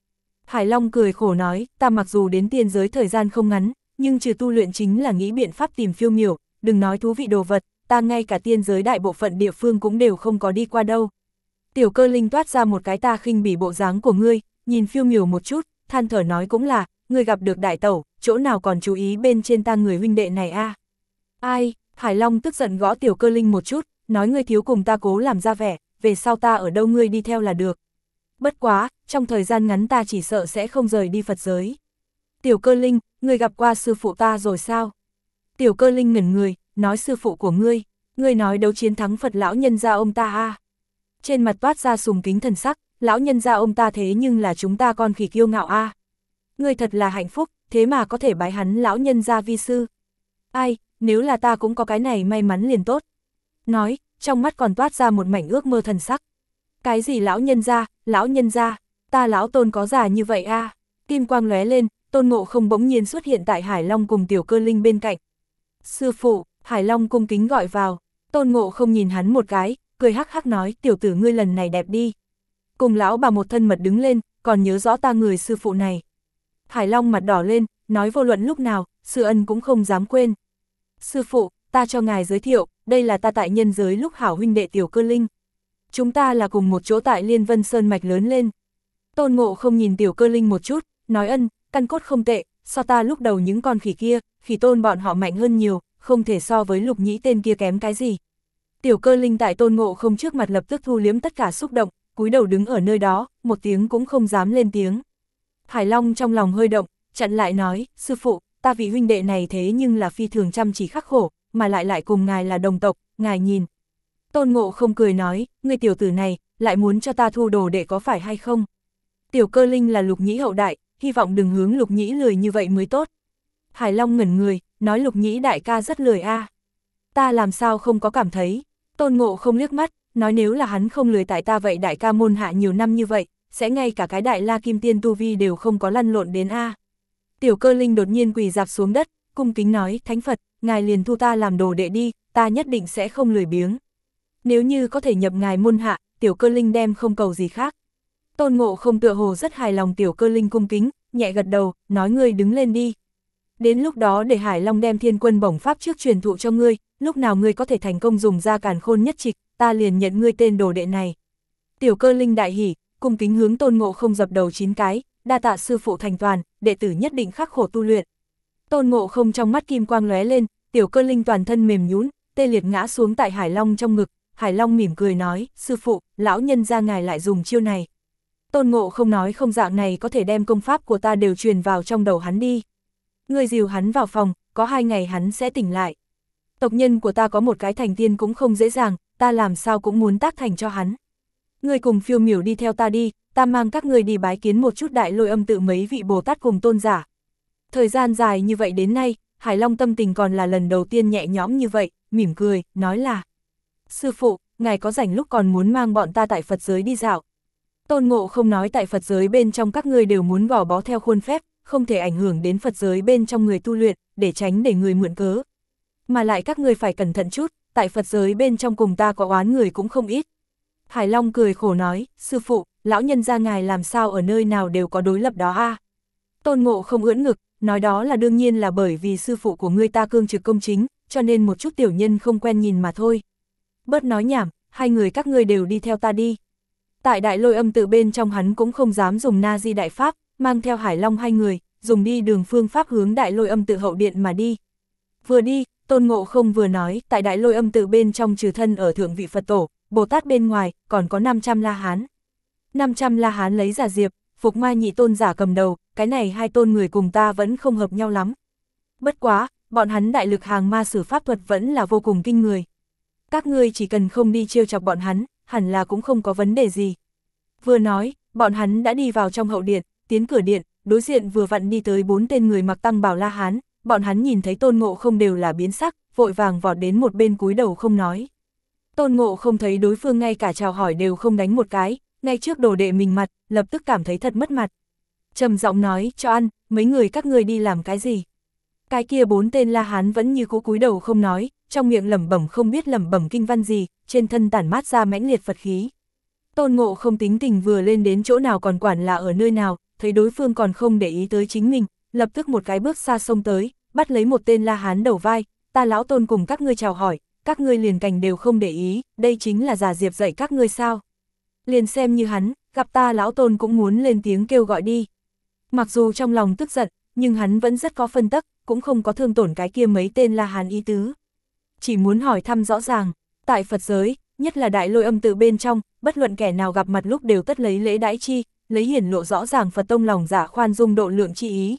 Hải Long cười khổ nói, ta mặc dù đến tiên giới thời gian không ngắn, nhưng trừ tu luyện chính là nghĩ biện pháp tìm phiêu miểu, đừng nói thú vị đồ vật, ta ngay cả tiên giới đại bộ phận địa phương cũng đều không có đi qua đâu. Tiểu Cơ Linh toát ra một cái ta khinh bỉ bộ dáng của ngươi, nhìn phiêu miểu một chút, than thở nói cũng là, ngươi gặp được đại tẩu, chỗ nào còn chú ý bên trên ta người huynh đệ này a? Ai? Hải Long tức giận gõ Tiểu Cơ Linh một chút, nói ngươi thiếu cùng ta cố làm ra vẻ, về sau ta ở đâu ngươi đi theo là được. Bất quá, trong thời gian ngắn ta chỉ sợ sẽ không rời đi Phật giới. Tiểu Cơ Linh, ngươi gặp qua sư phụ ta rồi sao? Tiểu Cơ Linh ngẩn người, nói sư phụ của ngươi nói đấu chiến thắng Phật lão nhân gia ông ta a. Trên mặt toát ra sùng kính thần sắc, lão nhân gia ông ta thế nhưng là chúng ta con khỉ kiêu ngạo a. Ngươi thật là hạnh phúc, thế mà có thể bái hắn lão nhân gia vi sư. Ai, nếu là ta cũng có cái này may mắn liền tốt. Nói, trong mắt còn toát ra một mảnh ước mơ thần sắc. Cái gì lão nhân gia, ta lão Tôn có già như vậy a? Kim quang lóe lên, Tôn Ngộ Không bỗng nhiên xuất hiện tại Hải Long cùng Tiểu Cơ Linh bên cạnh. Sư phụ, Hải Long cung kính gọi vào, Tôn Ngộ Không nhìn hắn một cái, cười hắc hắc nói, tiểu tử ngươi lần này đẹp đi. Cùng lão bà một thân mật đứng lên, còn nhớ rõ ta người sư phụ này. Hải Long mặt đỏ lên, nói vô luận lúc nào, sư ân cũng không dám quên. Sư phụ, ta cho ngài giới thiệu, đây là ta tại nhân giới lúc hảo huynh đệ Tiểu Cơ Linh. Chúng ta là cùng một chỗ tại Liên Vân Sơn Mạch lớn lên. Tôn Ngộ Không nhìn Tiểu Cơ Linh một chút, nói ân, căn cốt không tệ, so ta lúc đầu những con khỉ kia, khỉ tôn bọn họ mạnh hơn nhiều, không thể so với Lục Nhĩ tên kia kém cái gì. Tiểu Cơ Linh tại Tôn Ngộ Không trước mặt lập tức thu liếm tất cả xúc động, cúi đầu đứng ở nơi đó, một tiếng cũng không dám lên tiếng. Hải Long trong lòng hơi động, chặn lại nói, sư phụ, ta vị huynh đệ này thế nhưng là phi thường chăm chỉ khắc khổ, mà lại cùng ngài là đồng tộc, ngài nhìn. Tôn Ngộ Không cười nói, ngươi tiểu tử này, lại muốn cho ta thu đồ đệ có phải hay không? Tiểu Cơ Linh là Lục Nhĩ hậu đại, hy vọng đừng hướng Lục Nhĩ lười như vậy mới tốt. Hải Long ngẩn người, nói Lục Nhĩ đại ca rất lười a. Ta làm sao không có cảm thấy. Tôn Ngộ Không liếc mắt, nói nếu là hắn không lười tại ta vậy đại ca môn hạ nhiều năm như vậy, sẽ ngay cả cái đại la kim tiên tu vi đều không có lăn lộn đến a. Tiểu Cơ Linh đột nhiên quỳ dạp xuống đất, cung kính nói, Thánh Phật, ngài liền thu ta làm đồ đệ đi, ta nhất định sẽ không lười biếng. Nếu như có thể nhập ngài môn hạ, Tiểu Cơ Linh đem không cầu gì khác. Tôn Ngộ Không tựa hồ rất hài lòng Tiểu Cơ Linh cung kính, nhẹ gật đầu, nói ngươi đứng lên đi. Đến lúc đó để Hải Long đem Thiên Quân Bổng Pháp trước truyền thụ cho ngươi, lúc nào ngươi có thể thành công dùng ra Càn Khôn Nhất Trịch, ta liền nhận ngươi tên đồ đệ này. Tiểu Cơ Linh đại hỉ, cung kính hướng Tôn Ngộ Không dập đầu 9 cái, đa tạ sư phụ thành toàn, đệ tử nhất định khắc khổ tu luyện. Tôn Ngộ Không trong mắt kim quang lóe lên, Tiểu Cơ Linh toàn thân mềm nhũn, tê liệt ngã xuống tại Hải Long trong ngực. Hải Long mỉm cười nói, sư phụ, lão nhân gia ngài lại dùng chiêu này. Tôn Ngộ Không nói không, dạng này có thể đem công pháp của ta đều truyền vào trong đầu hắn đi. Ngươi dìu hắn vào phòng, có 2 ngày hắn sẽ tỉnh lại. Tộc nhân của ta có một cái thành tiên cũng không dễ dàng, ta làm sao cũng muốn tác thành cho hắn. Ngươi cùng phiêu miểu đi theo ta đi, ta mang các ngươi đi bái kiến một chút Đại Lôi Âm tự mấy vị Bồ Tát cùng tôn giả. Thời gian dài như vậy đến nay, Hải Long tâm tình còn là lần đầu tiên nhẹ nhõm như vậy, mỉm cười, nói là: sư phụ, ngài có rảnh lúc còn muốn mang bọn ta tại Phật giới đi dạo. Tôn Ngộ Không nói tại Phật giới bên trong các ngươi đều muốn gò bó theo khuôn phép, không thể ảnh hưởng đến Phật giới bên trong người tu luyện, để tránh để người mượn cớ. Mà lại các ngươi phải cẩn thận chút, tại Phật giới bên trong cùng ta có oán người cũng không ít. Hải Long cười khổ nói, sư phụ, lão nhân gia ngài làm sao ở nơi nào đều có đối lập đó a? Tôn Ngộ Không ưỡn ngực, nói đó là đương nhiên là bởi vì sư phụ của ngươi ta cương trực công chính, cho nên một chút tiểu nhân không quen nhìn mà thôi. Bớt nói nhảm, 2 người các ngươi đều đi theo ta đi. Tại Đại Lôi Âm tự bên trong hắn cũng không dám dùng Na Di Đại Pháp, mang theo Hải Long 2 người, dùng đi đường phương pháp hướng Đại Lôi Âm tự hậu điện mà đi. Vừa đi, Tôn Ngộ Không vừa nói, tại Đại Lôi Âm tự bên trong trừ thân ở thượng vị Phật tổ, Bồ Tát bên ngoài, còn có 500 La Hán. 500 La Hán lấy Giả Diệp, Phục Ma nhị tôn giả cầm đầu, cái này 2 tôn người cùng ta vẫn không hợp nhau lắm. Bất quá, bọn hắn đại lực hàng ma sử pháp thuật vẫn là vô cùng kinh người. Các ngươi chỉ cần không đi trêu chọc bọn hắn, hẳn là cũng không có vấn đề gì. Vừa nói, bọn hắn đã đi vào trong hậu điện, tiến cửa điện, đối diện vừa vặn đi tới 4 tên người mặc tăng bào La Hán, bọn hắn nhìn thấy Tôn Ngộ Không đều là biến sắc, vội vàng vọt đến một bên cúi đầu không nói. Tôn Ngộ Không thấy đối phương ngay cả chào hỏi đều không đánh một cái, ngay trước đồ đệ mình mặt, lập tức cảm thấy thật mất mặt. Trầm giọng nói, cho ăn, mấy người các ngươi đi làm cái gì? Cái kia 4 tên La Hán vẫn như cũ cúi đầu không nói, trong miệng lẩm bẩm không biết lẩm bẩm kinh văn gì, trên thân tản mát ra mãnh liệt Phật khí. Tôn Ngộ Không tính tình vừa lên đến chỗ nào còn quản là ở nơi nào, thấy đối phương còn không để ý tới chính mình, lập tức một cái bước xa xông tới, bắt lấy một tên La Hán đầu vai, ta lão Tôn cùng các ngươi chào hỏi, các ngươi liền cảnh đều không để ý, đây chính là Già Diệp dạy các ngươi sao. Liền xem như hắn, gặp ta lão Tôn cũng muốn lên tiếng kêu gọi đi. Mặc dù trong lòng tức giận, nhưng hắn vẫn rất có phân tắc, cũng không có thương tổn cái kia mấy tên La Hán ý tứ. Chỉ muốn hỏi thăm rõ ràng, tại Phật giới, nhất là Đại Lôi Âm tự bên trong, bất luận kẻ nào gặp mặt lúc đều tất lấy lễ đãi chi, lấy hiển lộ rõ ràng Phật tông lòng dạ khoan dung độ lượng chi ý.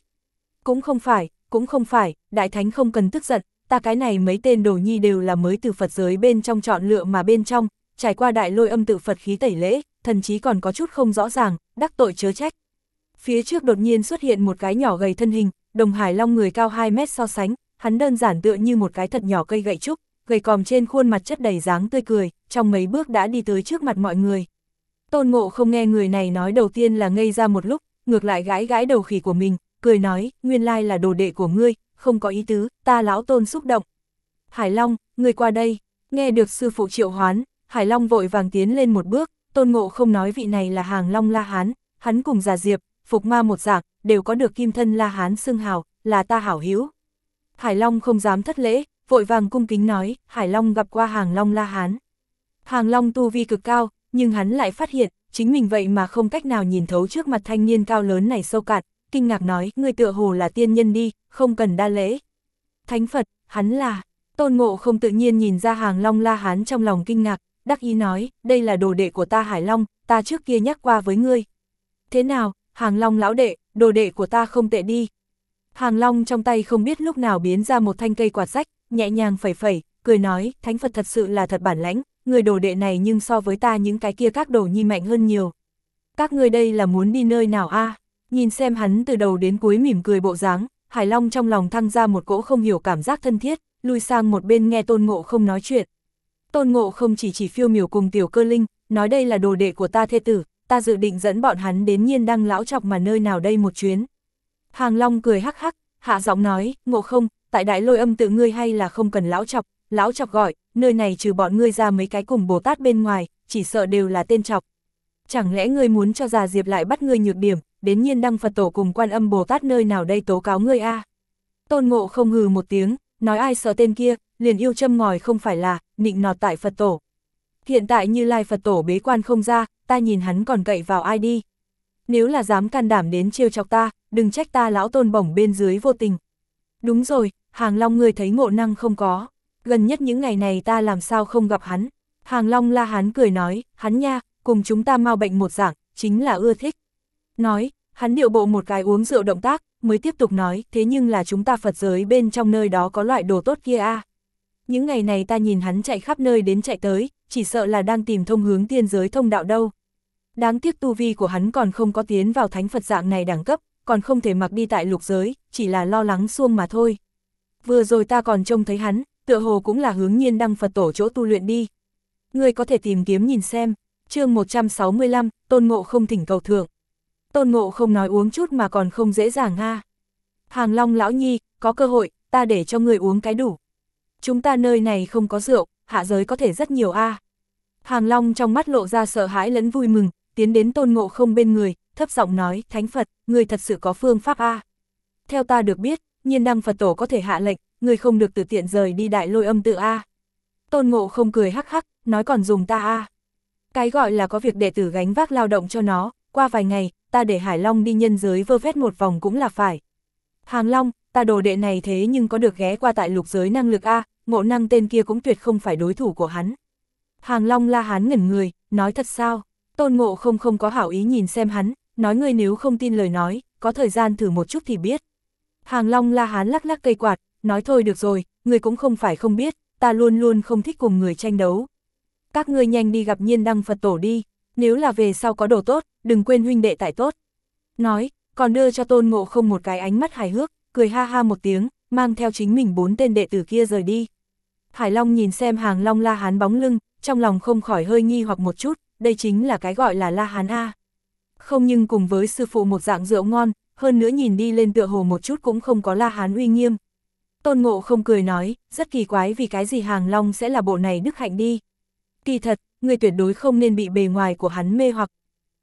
Cũng không phải, Đại Thánh không cần tức giận, ta cái này mấy tên đồ nhi đều là mới từ Phật giới bên trong chọn lựa mà bên trong, trải qua Đại Lôi Âm tự Phật khí tẩy lễ, thần chí còn có chút không rõ ràng, đắc tội chớ trách. Phía trước đột nhiên xuất hiện một cái nhỏ gầy thân hình, Đồng Hải Long người cao 2 mét so sánh, hắn đơn giản tựa như một cái thật nhỏ cây gậy trúc, gầy còm trên khuôn mặt chất đầy dáng tươi cười, trong mấy bước đã đi tới trước mặt mọi người. Tôn Ngộ không nghe người này nói đầu tiên là ngây ra một lúc, ngược lại gãi gãi đầu khỉ của mình, cười nói, nguyên lai là đồ đệ của ngươi, không có ý tứ, ta lão Tôn xúc động. Hải Long, ngươi qua đây, nghe được sư phụ triệu hoán, Hải Long vội vàng tiến lên một bước, Tôn Ngộ không nói vị này là Hàng Long La Hán, hắn cùng Già Diệp, Phục Ma một dạng, đều có được kim thân La Hán xưng hào, là ta hảo hữu. Hải Long không dám thất lễ, vội vàng cung kính nói, Hải Long gặp qua Hàng Long La Hán. Hàng Long tu vi cực cao, nhưng hắn lại phát hiện, chính mình vậy mà không cách nào nhìn thấu trước mặt thanh niên cao lớn này sâu cạn, kinh ngạc nói, ngươi tựa hồ là tiên nhân đi, không cần đa lễ. Thánh Phật, hắn là, Tôn Ngộ không tự nhiên nhìn ra Hàng Long La Hán trong lòng kinh ngạc, đắc ý nói, đây là đồ đệ của ta Hải Long, ta trước kia nhắc qua với ngươi. Thế nào, Hàng Long lão đệ, đồ đệ của ta không tệ đi. Hàng Long trong tay không biết lúc nào biến ra một thanh cây quạt rách, nhẹ nhàng phẩy phẩy, cười nói, Thánh Phật thật sự là thật bản lãnh, người đồ đệ này nhưng so với ta những cái kia các đồ nhi mạnh hơn nhiều. Các ngươi đây là muốn đi nơi nào a? Nhìn xem hắn từ đầu đến cuối mỉm cười bộ dáng, Hải Long trong lòng thăng ra một cỗ không hiểu cảm giác thân thiết, lui sang một bên nghe Tôn Ngộ không nói chuyện. Tôn Ngộ không chỉ phiêu miểu cùng Tiểu Cơ Linh, nói đây là đồ đệ của ta thê tử, ta dự định dẫn bọn hắn đến Nhiên Đăng lão trọc mà nơi nào đây một chuyến. Hàng Long cười hắc hắc, hạ giọng nói, Ngộ không, tại Đại Lôi Âm tự ngươi hay là không cần lão trọc gọi, nơi này trừ bọn ngươi ra mấy cái cùng Bồ Tát bên ngoài, chỉ sợ đều là tên trọc. Chẳng lẽ ngươi muốn cho Già Diệp lại bắt ngươi nhược điểm, đến Nhiên Đăng Phật tổ cùng Quan Âm Bồ Tát nơi nào đây tố cáo ngươi a? Tôn Ngộ không hừ một tiếng, nói ai sợ tên kia, liền yêu châm ngòi không phải là, nịnh nọt tại Phật tổ. Hiện tại Như Lai Phật tổ bế quan không ra, ta nhìn hắn còn cậy vào ai đi. Nếu là dám can đảm đến trêu chọc ta, đừng trách ta lão Tôn bổng bên dưới vô tình. Đúng rồi, Hàng Long ngươi thấy ngộ năng không có, gần nhất những ngày này ta làm sao không gặp hắn. Hàng Long La Hán cười nói, hắn nha, cùng chúng ta mau bệnh một dạng, chính là ưa thích. Nói, hắn điệu bộ một cái uống rượu động tác, mới tiếp tục nói, thế nhưng là chúng ta Phật giới bên trong nơi đó có loại đồ tốt kia a. Những ngày này ta nhìn hắn chạy khắp nơi đến chạy tới, chỉ sợ là đang tìm thông hướng tiên giới thông đạo đâu. Đáng tiếc tu vi của hắn còn không có tiến vào thánh Phật dạng này đẳng cấp, còn không thể mặc đi tại lục giới, chỉ là lo lắng xuông mà thôi. Vừa rồi ta còn trông thấy hắn, tựa hồ cũng là hướng Nhiên Đăng Phật tổ chỗ tu luyện đi. Ngươi có thể tìm kiếm nhìn xem, chương 165, Tôn Ngộ không thỉnh cầu thượng. Tôn Ngộ không nói uống chút mà còn không dễ dàng ha. Hàng Long lão nhi, có cơ hội, ta để cho ngươi uống cái đủ. Chúng ta nơi này không có rượu, hạ giới có thể rất nhiều a. Hàng Long trong mắt lộ ra sợ hãi lẫn vui mừng, tiến đến Tôn Ngộ không bên người, thấp giọng nói, Thánh Phật, ngươi thật sự có phương pháp a. Theo ta được biết, Nhiên Đăng Phật tổ có thể hạ lệnh, ngươi không được tự tiện rời đi Đại Lôi Âm tự a. Tôn Ngộ không cười hắc hắc, nói còn dùng ta a. Cái gọi là có việc đệ tử gánh vác lao động cho nó, qua vài ngày, ta để Hải Long đi nhân giới vơ vét một vòng cũng là phải. Hàng Long, ta đồ đệ này thế nhưng có được ghé qua tại lục giới năng lực a, Ngộ năng tên kia cũng tuyệt không phải đối thủ của hắn. Hàng Long La Hán ngẩn người, nói thật sao? Tôn Ngộ không có hảo ý nhìn xem hắn, nói ngươi nếu không tin lời nói, có thời gian thử một chút thì biết. Hàng Long La Hán lắc lắc cây quạt, nói thôi được rồi, ngươi cũng không phải không biết, ta luôn luôn không thích cùng người tranh đấu. Các ngươi nhanh đi gặp Nhiên Đăng Phật tổ đi, nếu là về sau có đồ tốt, đừng quên huynh đệ tại tốt. Nói, còn đưa cho Tôn Ngộ không một cái ánh mắt hài hước, cười ha ha một tiếng, mang theo chính mình 4 tên đệ tử kia rời đi. Hải Long nhìn xem Hàng Long La Hán bóng lưng, trong lòng không khỏi hơi nghi hoặc một chút, đây chính là cái gọi là La Hán A. Không nhưng cùng với sư phụ một dạng rượu ngon, hơn nữa nhìn đi lên tựa hồ một chút cũng không có La Hán uy nghiêm. Tôn Ngộ không cười nói, rất kỳ quái vì cái gì Hàng Long sẽ là bộ này đức hạnh đi. Kỳ thật, người tuyệt đối không nên bị bề ngoài của hắn mê hoặc.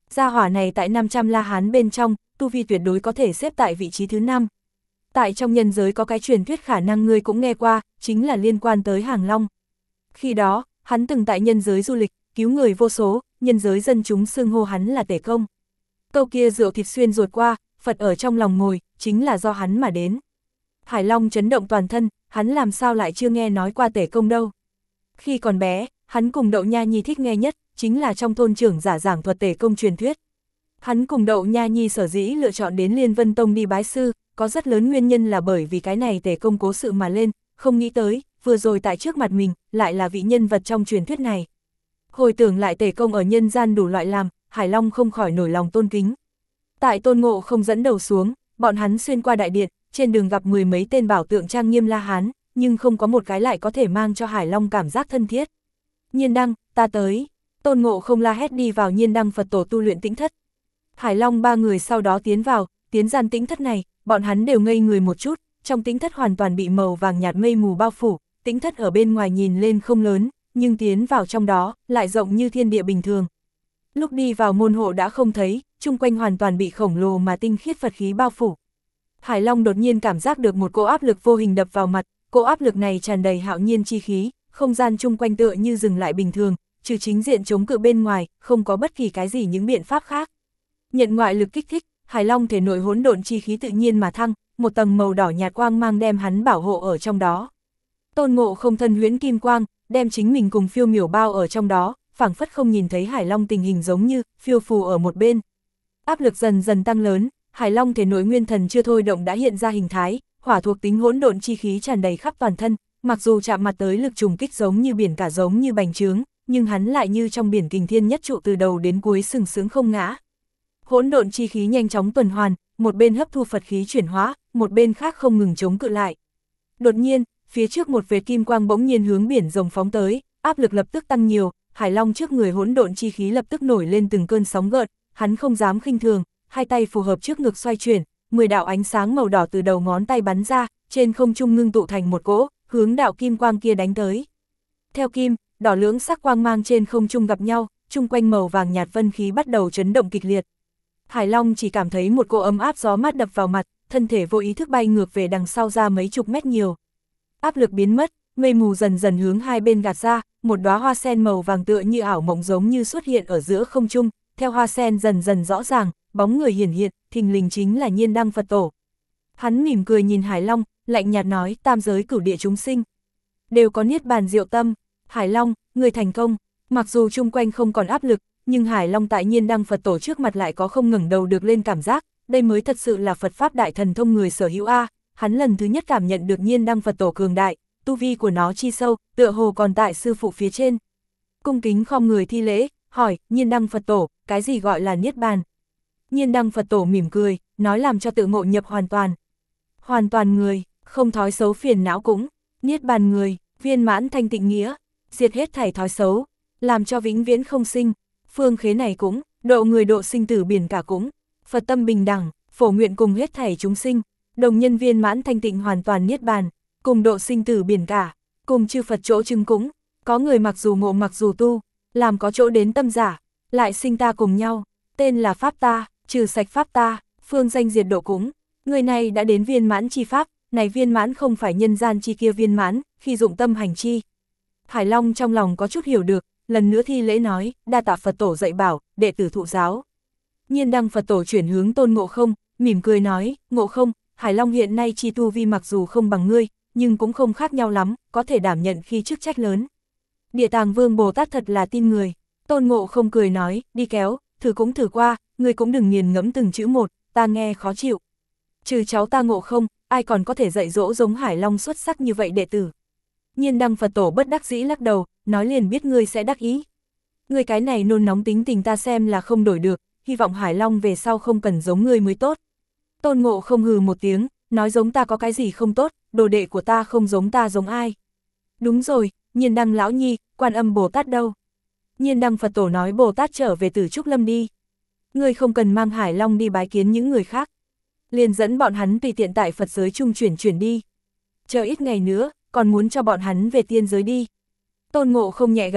Gia hỏa này tại 500 La Hán bên trong, tu vi tuyệt đối có thể xếp tại vị trí thứ 5. Tại trong nhân giới có cái truyền thuyết khả năng ngươi cũng nghe qua, chính là liên quan tới Hàng Long. Khi đó, hắn từng tại nhân giới du lịch, cứu người vô số, nhân giới dân chúng xưng hô hắn là Tể Công. Câu kia rượu thịt xuyên ruột qua, Phật ở trong lòng ngồi, chính là do hắn mà đến. Hải Long chấn động toàn thân, hắn làm sao lại chưa nghe nói qua Tể Công đâu. Khi còn bé, hắn cùng Đậu Nha Nhi thích nghe nhất, chính là trong thôn trưởng giả giảng thuật Tể Công truyền thuyết. Hắn cùng Đậu Nha Nhi sở dĩ lựa chọn đến Liên Vân Tông đi bái sư, có rất lớn nguyên nhân là bởi vì cái này Tể Công cố sự mà lên, không nghĩ tới, vừa rồi tại trước mặt mình, lại là vị nhân vật trong truyền thuyết này. Hồi tưởng lại Tể Công ở nhân gian đủ loại làm, Hải Long không khỏi nổi lòng tôn kính. Tại Tôn Ngộ không dẫn đầu xuống, bọn hắn xuyên qua đại điện, trên đường gặp mười mấy tên bảo tượng trang nghiêm La Hán, nhưng không có một cái lại có thể mang cho Hải Long cảm giác thân thiết. Nhiên Đăng, ta tới. Tôn Ngộ không la hét đi vào Nhiên Đăng Phật tổ tu luyện tĩnh thất. Hải Long ba người sau đó tiến vào, tiến gian tĩnh thất này, bọn hắn đều ngây người một chút, trong tĩnh thất hoàn toàn bị màu vàng nhạt mây mù bao phủ, tĩnh thất ở bên ngoài nhìn lên không lớn, nhưng tiến vào trong đó, lại rộng như thiên địa bình thường. Lúc đi vào môn hộ đã không thấy, chung quanh hoàn toàn bị khổng lồ mà tinh khiết Phật khí bao phủ. Hải Long đột nhiên cảm giác được một cỗ áp lực vô hình đập vào mặt, cỗ áp lực này tràn đầy hạo nhiên chi khí, không gian chung quanh tựa như dừng lại bình thường, trừ chính diện chống cự bên ngoài, không có bất kỳ cái gì những biện pháp khác. Nhận ngoại lực kích thích, Hải Long thể nội hỗn độn chi khí tự nhiên mà thăng, một tầng màu đỏ nhạt quang mang đem hắn bảo hộ ở trong đó. Tôn Ngộ không thân huyễn kim quang, đem chính mình cùng phiêu miểu bao ở trong đó, phảng phất không nhìn thấy Hải Long tình hình giống như phiêu phù ở một bên. Áp lực dần dần tăng lớn, Hải Long thể nội nguyên thần chưa thôi động đã hiện ra hình thái, hỏa thuộc tính hỗn độn chi khí tràn đầy khắp toàn thân, mặc dù chạm mặt tới lực trùng kích giống như biển cả giống như bành trướng, nhưng hắn lại như trong biển kình thiên nhất trụ từ đầu đến cuối sừng sững không ngã. Hỗn độn chi khí nhanh chóng tuần hoàn, một bên hấp thu Phật khí chuyển hóa, một bên khác không ngừng chống cự lại. Đột nhiên, phía trước một vệt kim quang bỗng nhiên hướng biển rồng phóng tới, áp lực lập tức tăng nhiều, Hải Long trước người hỗn độn chi khí lập tức nổi lên từng cơn sóng gợn, hắn không dám khinh thường, hai tay phù hợp trước ngực xoay chuyển, 10 đạo ánh sáng màu đỏ từ đầu ngón tay bắn ra, trên không trung ngưng tụ thành một cỗ, hướng đạo kim quang kia đánh tới. Theo kim, đỏ lưỡng sắc quang mang trên không trung gặp nhau, chung quanh màu vàng nhạt vân khí bắt đầu chấn động kịch liệt. Hải Long chỉ cảm thấy một cỗ ấm áp gió mát đập vào mặt, thân thể vô ý thức bay ngược về đằng sau ra mấy chục mét nhiều. Áp lực biến mất, mây mù dần dần hướng hai bên gạt ra, một đóa hoa sen màu vàng tựa như ảo mộng giống như xuất hiện ở giữa không trung, theo hoa sen dần dần rõ ràng, bóng người hiển hiện, thình lình chính là Nhiên Đăng Phật tổ. Hắn mỉm cười nhìn Hải Long, lạnh nhạt nói, tam giới cửu địa chúng sinh đều có niết bàn diệu tâm. Hải Long, người thành công. Mặc dù chung quanh không còn áp lực, nhưng Hải Long tại Nhiên Đăng Phật tổ trước mặt lại có không ngẩng đầu được lên cảm giác, đây mới thật sự là Phật pháp đại thần thông người sở hữu a. Hắn lần thứ nhất cảm nhận được Nhiên Đăng Phật tổ cường đại, tu vi của nó chi sâu, tựa hồ còn tại sư phụ phía trên. Cung kính khom người thi lễ, hỏi, Nhiên Đăng Phật tổ, cái gì gọi là niết bàn? Nhiên Đăng Phật tổ mỉm cười, nói làm cho tự ngộ nhập hoàn toàn. Hoàn toàn người, không thói xấu phiền não cũng, niết bàn người, viên mãn thanh tịnh nghĩa, diệt hết thảy thói xấu, làm cho vĩnh viễn không sinh, phương khế này cũng, độ người độ sinh tử biển cả cũng, Phật tâm bình đẳng, phổ nguyện cùng hết thảy chúng sinh, đồng nhân viên mãn thanh tịnh hoàn toàn niết bàn, cùng độ sinh tử biển cả, cùng chư Phật chỗ chứng cũng, có người mặc dù ngộ mặc dù tu, làm có chỗ đến tâm giả, lại sinh ta cùng nhau, tên là Pháp ta, trừ sạch Pháp ta, phương danh diệt độ cũng, người này đã đến viên mãn chi Pháp, này viên mãn không phải nhân gian chi kia viên mãn, khi dụng tâm hành chi. Hải Long trong lòng có chút hiểu được, lần nữa thi lễ nói, đa tạ Phật tổ dạy bảo, đệ tử thụ giáo. Nhiên Đăng Phật tổ chuyển hướng Tôn Ngộ không, mỉm cười nói, Ngộ không, Hải Long hiện nay chi tu vi mặc dù không bằng ngươi, nhưng cũng không khác nhau lắm, có thể đảm nhận khi chức trách lớn. Địa Tàng Vương Bồ Tát thật là tin người. Tôn Ngộ không cười nói, đi kéo, thử cũng thử qua, ngươi cũng đừng nghiền ngẫm từng chữ một, ta nghe khó chịu. Trừ cháu ta Ngộ không, ai còn có thể dạy dỗ giống Hải Long xuất sắc như vậy đệ tử. Nhiên Đăng Phật tổ bất đắc dĩ lắc đầu, nói liền biết ngươi sẽ đắc ý. Ngươi cái này nôn nóng tính tình ta xem là không đổi được, hy vọng Hải Long về sau không cần giống ngươi mới tốt. Tôn Ngộ không hừ một tiếng, nói giống ta có cái gì không tốt, đồ đệ của ta không giống ta giống ai. Đúng rồi, Nhiên Đăng lão nhi, Quan Âm Bồ Tát đâu? Nhiên Đăng Phật tổ nói Bồ Tát trở về Tử Trúc Lâm đi. Ngươi không cần mang Hải Long đi bái kiến những người khác. Liền dẫn bọn hắn tùy tiện tại Phật giới trung chuyển đi. Chờ ít ngày nữa, còn muốn cho bọn hắn về tiên giới đi. Tôn Ngộ không nhẹ gật đầu,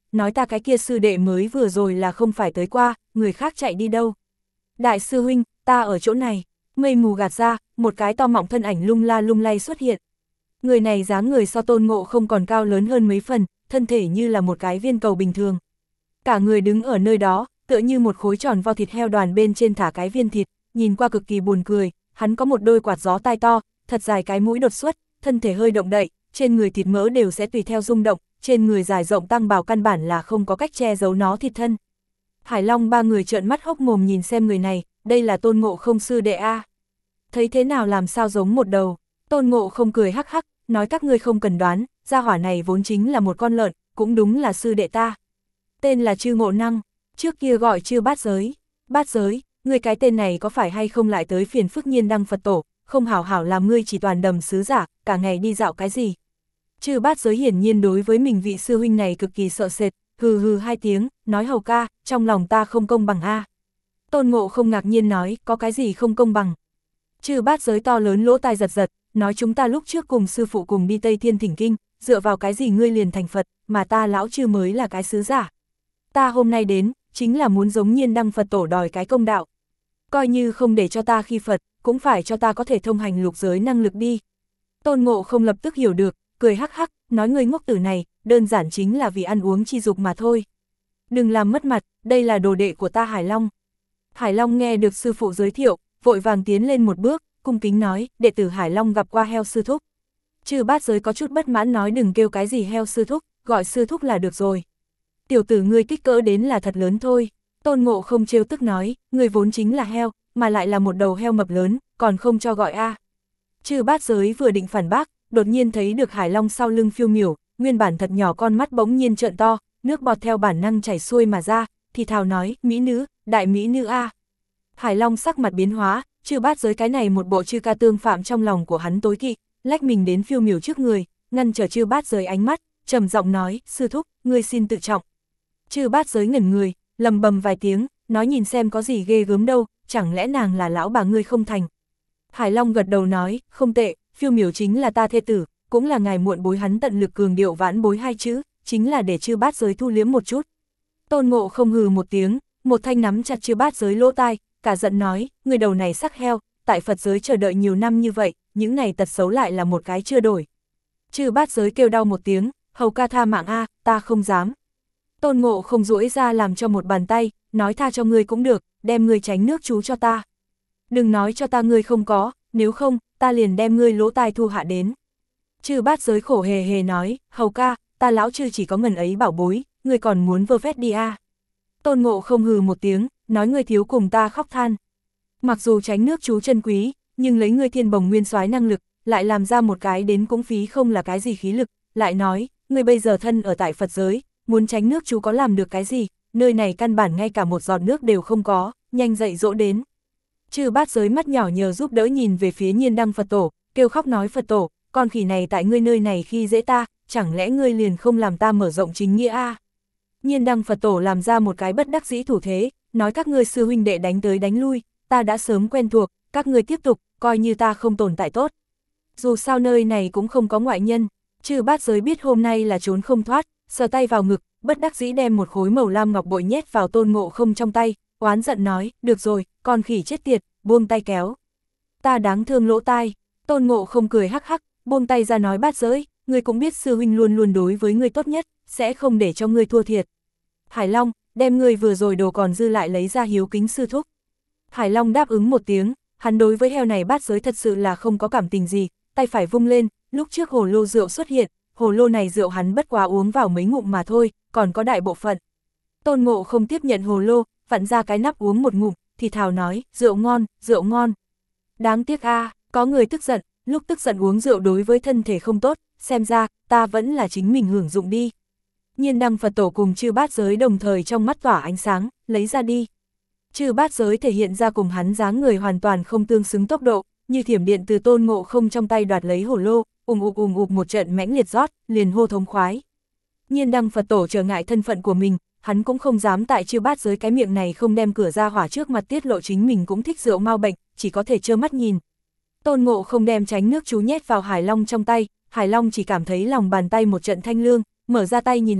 nói ta cái kia sư đệ mới vừa rồi là không phải tới qua, người khác chạy đi đâu. Đại sư huynh, ta ở chỗ này, mây mù gạt ra, một cái to mọng thân ảnh lung la lung lay xuất hiện. Người này dáng người so Tôn Ngộ không còn cao lớn hơn mấy phần, thân thể như là một cái viên cầu bình thường. Cả người đứng ở nơi đó, tựa như một khối tròn vo thịt heo đoàn bên trên thả cái viên thịt, nhìn qua cực kỳ buồn cười, hắn có một đôi quạt gió tai to, thật dài cái mũi đột xuất, thân thể hơi động đậy, trên người thịt mỡ đều sẽ tùy theo rung động, trên người dài rộng tăng bào căn bản là không có cách che giấu nó thịt thân. Hải Long ba người trợn mắt hốc mồm nhìn xem người này, đây là Tôn Ngộ không sư đệ a. Thấy thế nào làm sao giống một đầu. Tôn Ngộ không cười hắc hắc, nói các ngươi không cần đoán, gia hỏa này vốn chính là một con lợn, cũng đúng là sư đệ ta. Tên là Chư Ngộ Năng, trước kia gọi Chư Bát Giới. Bát Giới, ngươi cái tên này có phải hay không lại tới phiền phức Nhiên Đăng Phật Tổ, không hảo hảo làm ngươi chỉ toàn đầm sứ giả, cả ngày đi dạo cái gì. Chư Bát Giới hiển nhiên đối với mình vị sư huynh này cực kỳ sợ sệt, hừ hừ hai tiếng, nói hầu ca, trong lòng ta không công bằng a. Tôn Ngộ không ngạc nhiên nói, có cái gì không công bằng. Chư Bát Giới to lớn lỗ tai giật giật, nói chúng ta lúc trước cùng sư phụ cùng đi Tây Thiên thỉnh kinh, dựa vào cái gì ngươi liền thành Phật, mà ta lão Chư mới là cái sứ giả. Ta hôm nay đến, chính là muốn giống Nhiên Đăng Phật Tổ đòi cái công đạo. Coi như không để cho ta khi Phật, cũng phải cho ta có thể thông hành lục giới năng lực đi. Tôn Ngộ không lập tức hiểu được, cười hắc hắc, nói ngươi ngốc tử này, đơn giản chính là vì ăn uống chi dục mà thôi. Đừng làm mất mặt, đây là đồ đệ của ta Hải Long. Hải Long nghe được sư phụ giới thiệu, vội vàng tiến lên một bước, cung kính nói, đệ tử Hải Long gặp qua heo sư thúc. Chư Bát Giới có chút bất mãn nói đừng kêu cái gì heo sư thúc, gọi sư thúc là được rồi. Tiểu tử ngươi kích cỡ đến là thật lớn thôi. Tôn Ngộ không trêu tức nói, ngươi vốn chính là heo, mà lại là một đầu heo mập lớn, còn không cho gọi a. Chư Bát Giới vừa định phản bác, đột nhiên thấy được Hải Long sau lưng phiêu miểu, nguyên bản thật nhỏ con mắt bỗng nhiên trợn to, nước bọt theo bản năng chảy xuôi mà ra, thì thào nói, mỹ nữ, đại mỹ nữ a. Hải Long sắc mặt biến hóa, Chư Bát Giới cái này một bộ chư ca tương phạm trong lòng của hắn tối kỵ, lách mình đến phiêu miểu trước người, ngăn trở Chư Bát Giới ánh mắt, trầm giọng nói, sư thúc, ngươi xin tự trọng. Chư Bát Giới ngẩn người, lầm bầm vài tiếng, nói nhìn xem có gì ghê gớm đâu, chẳng lẽ nàng là lão bà ngươi không thành. Hải Long gật đầu nói, không tệ, phiêu miểu chính là ta thê tử, cũng là ngài muộn bối hắn tận lực cường điệu vãn bối hai chữ, chính là để Chư Bát Giới thu liếm một chút. Tôn Ngộ không hừ một tiếng, một thanh nắm chặt Chư Bát Giới lỗ tai, cả giận nói, người đầu này sắc heo, tại Phật giới chờ đợi nhiều năm như vậy, những này tật xấu lại là một cái chưa đổi. Chư Bát Giới kêu đau một tiếng, hầu ca tha mạng a, ta không dám. Tôn Ngộ không duỗi ra làm cho một bàn tay, nói tha cho ngươi cũng được, đem ngươi tránh nước chú cho ta. Đừng nói cho ta ngươi không có, nếu không, ta liền đem ngươi lỗ tai thu hạ đến. Chư Bát Giới khổ hề hề nói, hầu ca, ta lão Chư chỉ có ngần ấy bảo bối, ngươi còn muốn vơ vét đi a. Tôn Ngộ không hừ một tiếng, nói ngươi thiếu cùng ta khóc than. Mặc dù tránh nước chú chân quý, nhưng lấy ngươi thiên bồng nguyên soái năng lực, lại làm ra một cái đến cũng phí không là cái gì khí lực, lại nói, ngươi bây giờ thân ở tại Phật giới, muốn tránh nước chú có làm được cái gì, nơi này căn bản ngay cả một giọt nước đều không có, nhanh dậy dỗ đến. Chư Bát Giới mắt nhỏ nhờ giúp đỡ nhìn về phía Nhiên Đăng Phật Tổ, kêu khóc nói Phật Tổ, con khỉ này tại ngươi nơi này khi dễ ta, chẳng lẽ ngươi liền không làm ta mở rộng chính nghĩa a? Nhiên Đăng Phật Tổ làm ra một cái bất đắc dĩ thủ thế, nói các ngươi sư huynh đệ đánh tới đánh lui, ta đã sớm quen thuộc, các ngươi tiếp tục, coi như ta không tồn tại tốt. Dù sao nơi này cũng không có ngoại nhân, Chư Bát Giới biết hôm nay là trốn không thoát, sờ tay vào ngực, bất đắc dĩ đem một khối màu lam ngọc bội nhét vào Tôn Ngộ không trong tay, oán giận nói, được rồi, con khỉ chết tiệt, buông tay kéo. Ta đáng thương lỗ tai. Tôn Ngộ không cười hắc hắc, buông tay ra nói Bát Giới, ngươi cũng biết sư huynh luôn luôn đối với ngươi tốt nhất, sẽ không để cho ngươi thua thiệt. Hải Long, đem ngươi vừa rồi đồ còn dư lại lấy ra hiếu kính sư thúc. Hải Long đáp ứng một tiếng, hắn đối với heo này Bát Giới thật sự là không có cảm tình gì, tay phải vung lên, lúc trước hồ lô rượu xuất hiện, hồ lô này rượu hắn bất quá uống vào mấy ngụm mà thôi, còn có đại bộ phận. Tôn Ngộ không tiếp nhận hồ lô, vặn ra cái nắp uống một ngụm, thì thào nói, rượu ngon, rượu ngon. Đáng tiếc a, có người tức giận, lúc tức giận uống rượu đối với thân thể không tốt, xem ra, ta vẫn là chính mình hưởng dụng đi. Nhiên Đăng Phật Tổ cùng Chư Bát Giới đồng thời trong mắt tỏa ánh sáng, lấy ra đi. Chư Bát Giới thể hiện ra cùng hắn dáng người hoàn toàn không tương xứng tốc độ, như thiểm điện từ Tôn Ngộ không trong tay đoạt lấy hồ lô, ùng ục một trận mãnh liệt rót, liền hô thống khoái. Nhiên Đăng Phật Tổ trở ngại thân phận của mình, hắn cũng không dám tại Chư Bát Giới cái miệng này không đem cửa ra hỏa trước mặt tiết lộ chính mình cũng thích rượu mau bệnh, chỉ có thể trơ mắt nhìn. Tôn Ngộ không đem tránh nước chú nhét vào Hải Long trong tay, Hải Long chỉ cảm thấy lòng bàn tay một trận thanh lương, mở ra tay nhìn lại,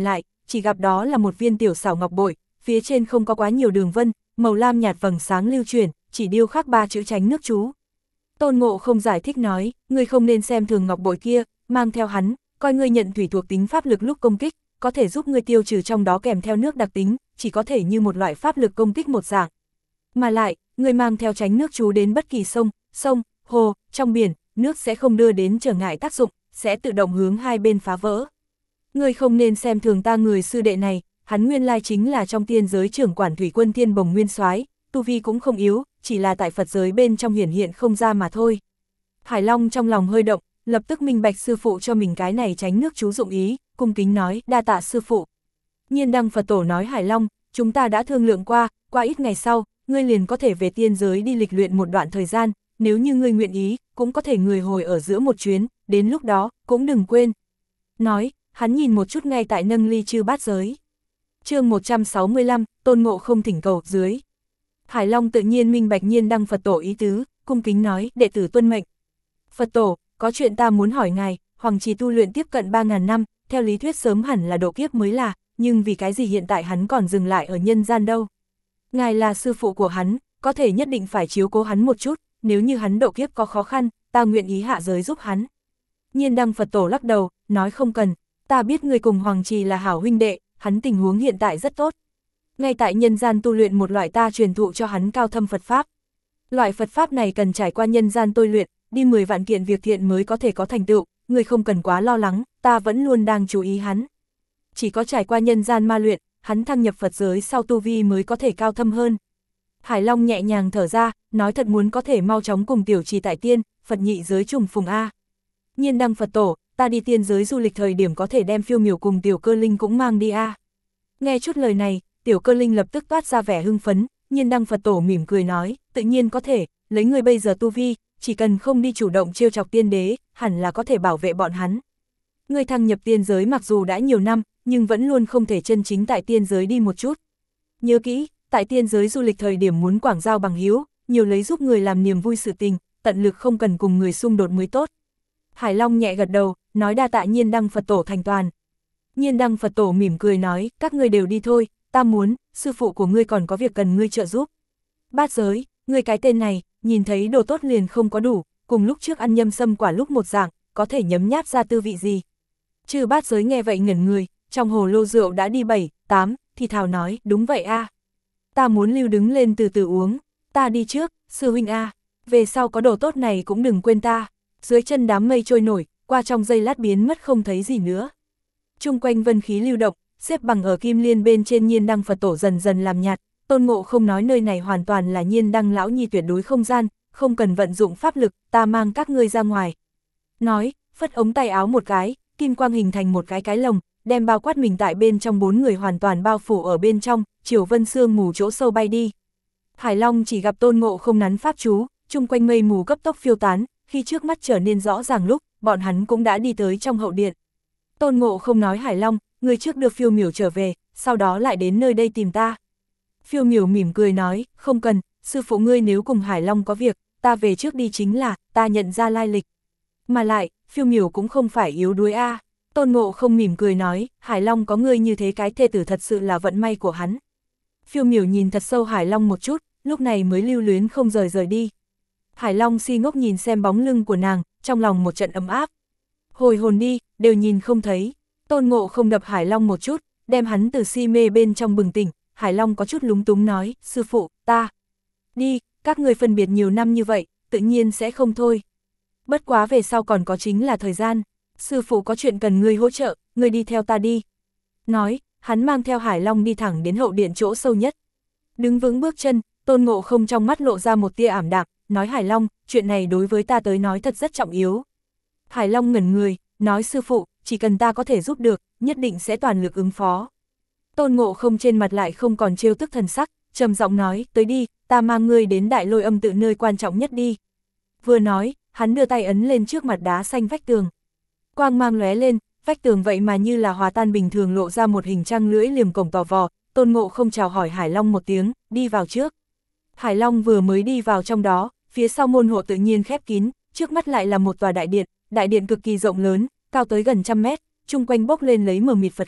chỉ gặp đó là một viên tiểu xảo ngọc bội, phía trên không có quá nhiều đường vân, màu lam nhạt vầng sáng lưu chuyển, chỉ điêu khắc 3 chữ tránh nước chú. Tôn Ngộ Không giải thích nói, ngươi không nên xem thường ngọc bội kia, mang theo hắn, coi ngươi nhận thủy thuộc tính pháp lực lúc công kích, có thể giúp ngươi tiêu trừ trong đó kèm theo nước đặc tính, chỉ có thể như một loại pháp lực công kích một dạng. Mà lại, ngươi mang theo tránh nước chú đến bất kỳ sông, hồ, trong biển, nước sẽ không đưa đến trở ngại tác dụng, sẽ tự động hướng hai bên phá vỡ. Ngươi không nên xem thường ta người sư đệ này, hắn nguyên lai chính là trong tiên giới trưởng quản thủy quân Thiên Bồng Nguyên Soái, tu vi cũng không yếu, chỉ là tại Phật giới bên trong hiển hiện không ra mà thôi. Hải Long trong lòng hơi động, lập tức minh bạch sư phụ cho mình cái này tránh nước chú dụng ý, cung kính nói, đa tạ sư phụ. Nhiên Đăng Phật Tổ nói, Hải Long, chúng ta đã thương lượng qua ít ngày sau, ngươi liền có thể về tiên giới đi lịch luyện một đoạn thời gian, nếu như ngươi nguyện ý, cũng có thể người hồi ở giữa một chuyến, đến lúc đó, cũng đừng quên. Nói, hắn nhìn một chút ngay tại nâng ly chư bát giới. Chương 165, Tôn Ngộ Không thỉnh cầu dưới. Hải Long tự nhiên minh bạch Nhiên Đăng Phật Tổ ý tứ, cung kính nói, đệ tử tuân mệnh. Phật Tổ, có chuyện ta muốn hỏi ngài, Hoàng Trì tu luyện tiếp cận 3.000 năm, theo lý thuyết sớm hẳn là độ kiếp mới là, nhưng vì cái gì hiện tại hắn còn dừng lại ở nhân gian đâu? Ngài là sư phụ của hắn, có thể nhất định phải chiếu cố hắn một chút, nếu như hắn độ kiếp có khó khăn, ta nguyện ý hạ giới giúp hắn. Nhiên Đăng Phật Tổ lắc đầu, nói không cần, ta biết người cùng Hoàng Trì là hảo huynh đệ, hắn tình huống hiện tại rất tốt. Ngay tại nhân gian tu luyện một loại ta truyền thụ cho hắn cao thâm Phật Pháp. Loại Phật Pháp này cần trải qua nhân gian tôi luyện, đi 10 vạn kiện việc thiện mới có thể có thành tựu, người không cần quá lo lắng, ta vẫn luôn đang chú ý hắn. Chỉ có trải qua nhân gian ma luyện, hắn thăng nhập Phật giới sau tu vi mới có thể cao thâm hơn. Hải Long nhẹ nhàng thở ra, nói thật muốn có thể mau chóng cùng tiểu trì tại tiên, Phật nhị giới trùng phùng A. Nhiên Đăng Phật Tổ, ta đi tiên giới du lịch thời điểm có thể đem Phiêu Miểu cùng Tiểu Cơ Linh cũng mang đi A. Nghe chút lời này, Tiểu Cơ Linh lập tức toát ra vẻ hưng phấn, Nhiên Đăng Phật Tổ mỉm cười nói, tự nhiên có thể, lấy người bây giờ tu vi, chỉ cần không đi chủ động trêu chọc tiên đế, hẳn là có thể bảo vệ bọn hắn. Người thăng nhập tiên giới mặc dù đã nhiều năm, nhưng vẫn luôn không thể chân chính tại tiên giới đi một chút. Nhớ kỹ, tại tiên giới du lịch thời điểm muốn quảng giao bằng hữu, nhiều lấy giúp người làm niềm vui sự tình, tận lực không cần cùng người xung đột mới tốt. Hải Long nhẹ gật đầu, nói đa tạ Nhiên Đăng Phật Tổ thành toàn. Nhiên Đăng Phật Tổ mỉm cười nói, các ngươi đều đi thôi, ta muốn, sư phụ của ngươi còn có việc cần ngươi trợ giúp. Bát giới, ngươi cái tên này, nhìn thấy đồ tốt liền không có đủ, cùng lúc trước ăn nhâm sâm quả lúc một dạng, có thể nhấm nháp ra tư vị gì. Chư bát giới nghe vậy ngẩn người, trong hồ lô rượu đã đi 7, 8, thì thào nói, đúng vậy a, ta muốn lưu đứng lên từ từ uống, ta đi trước, sư huynh a, về sau có đồ tốt này cũng đừng quên ta. Dưới chân đám mây trôi nổi, qua trong giây lát biến mất không thấy gì nữa. Chung quanh vân khí lưu động, xếp bằng ở kim liên bên trên Nhiên Đăng Phật Tổ dần dần làm nhạt, Tôn Ngộ Không nói nơi này hoàn toàn là Nhiên Đăng lão nhi tuyệt đối không gian, không cần vận dụng pháp lực, ta mang các ngươi ra ngoài. Nói, phất ống tay áo một cái, kim quang hình thành một cái lồng, đem bao quát mình tại bên trong 4 người hoàn toàn bao phủ ở bên trong, chiều vân sương mù chỗ sâu bay đi. Hải Long chỉ gặp Tôn Ngộ Không nắn pháp chú, chung quanh mây mù cấp tốc phiêu tán, khi trước mắt trở nên rõ ràng lúc, bọn hắn cũng đã đi tới trong hậu điện. Tôn Ngộ Không nói Hải Long, người trước đưa Phiêu Miểu trở về, sau đó lại đến nơi đây tìm ta. Phiêu Miểu mỉm cười nói, không cần, sư phụ ngươi nếu cùng Hải Long có việc, ta về trước đi chính là, ta nhận ra lai lịch. Mà lại, Phiêu Miểu cũng không phải yếu đuối a. Tôn Ngộ Không mỉm cười nói, Hải Long có ngươi như thế cái thê tử thật sự là vận may của hắn. Phiêu Miểu nhìn thật sâu Hải Long một chút, lúc này mới lưu luyến không rời đi. Hải Long si ngốc nhìn xem bóng lưng của nàng, trong lòng một trận ấm áp. Hồi hồn đi, đều nhìn không thấy. Tôn Ngộ Không đập Hải Long một chút, đem hắn từ si mê bên trong bừng tỉnh. Hải Long có chút lúng túng nói, sư phụ, ta đi, các người phân biệt nhiều năm như vậy, tự nhiên sẽ không thôi. Bất quá về sau còn có chính là thời gian, sư phụ có chuyện cần ngươi hỗ trợ, ngươi đi theo ta đi. Nói, hắn mang theo Hải Long đi thẳng đến hậu điện chỗ sâu nhất. Đứng vững bước chân, Tôn Ngộ Không trong mắt lộ ra một tia ảm đạm, nói Hải Long, chuyện này đối với ta tới nói thật rất trọng yếu. Hải Long ngẩn người, nói sư phụ, chỉ cần ta có thể giúp được, nhất định sẽ toàn lực ứng phó. Tôn Ngộ Không trên mặt lại không còn trêu tức thần sắc, trầm giọng nói, tới đi, ta mang ngươi đến Đại Lôi Âm tự nơi quan trọng nhất đi. Vừa nói, hắn đưa tay ấn lên trước mặt đá xanh vách tường. Quang mang lóe lên, vách tường vậy mà như là hòa tan bình thường lộ ra một hình trăng lưỡi liềm cổng tò vò. Tôn Ngộ Không chào hỏi Hải Long một tiếng, đi vào trước. Hải Long vừa mới đi vào trong đó, phía sau môn hộ tự nhiên khép kín, trước mắt lại là một tòa đại điện cực kỳ rộng lớn, cao tới gần 100 mét, chung quanh bốc lên lấy mờ mịt Phật khí,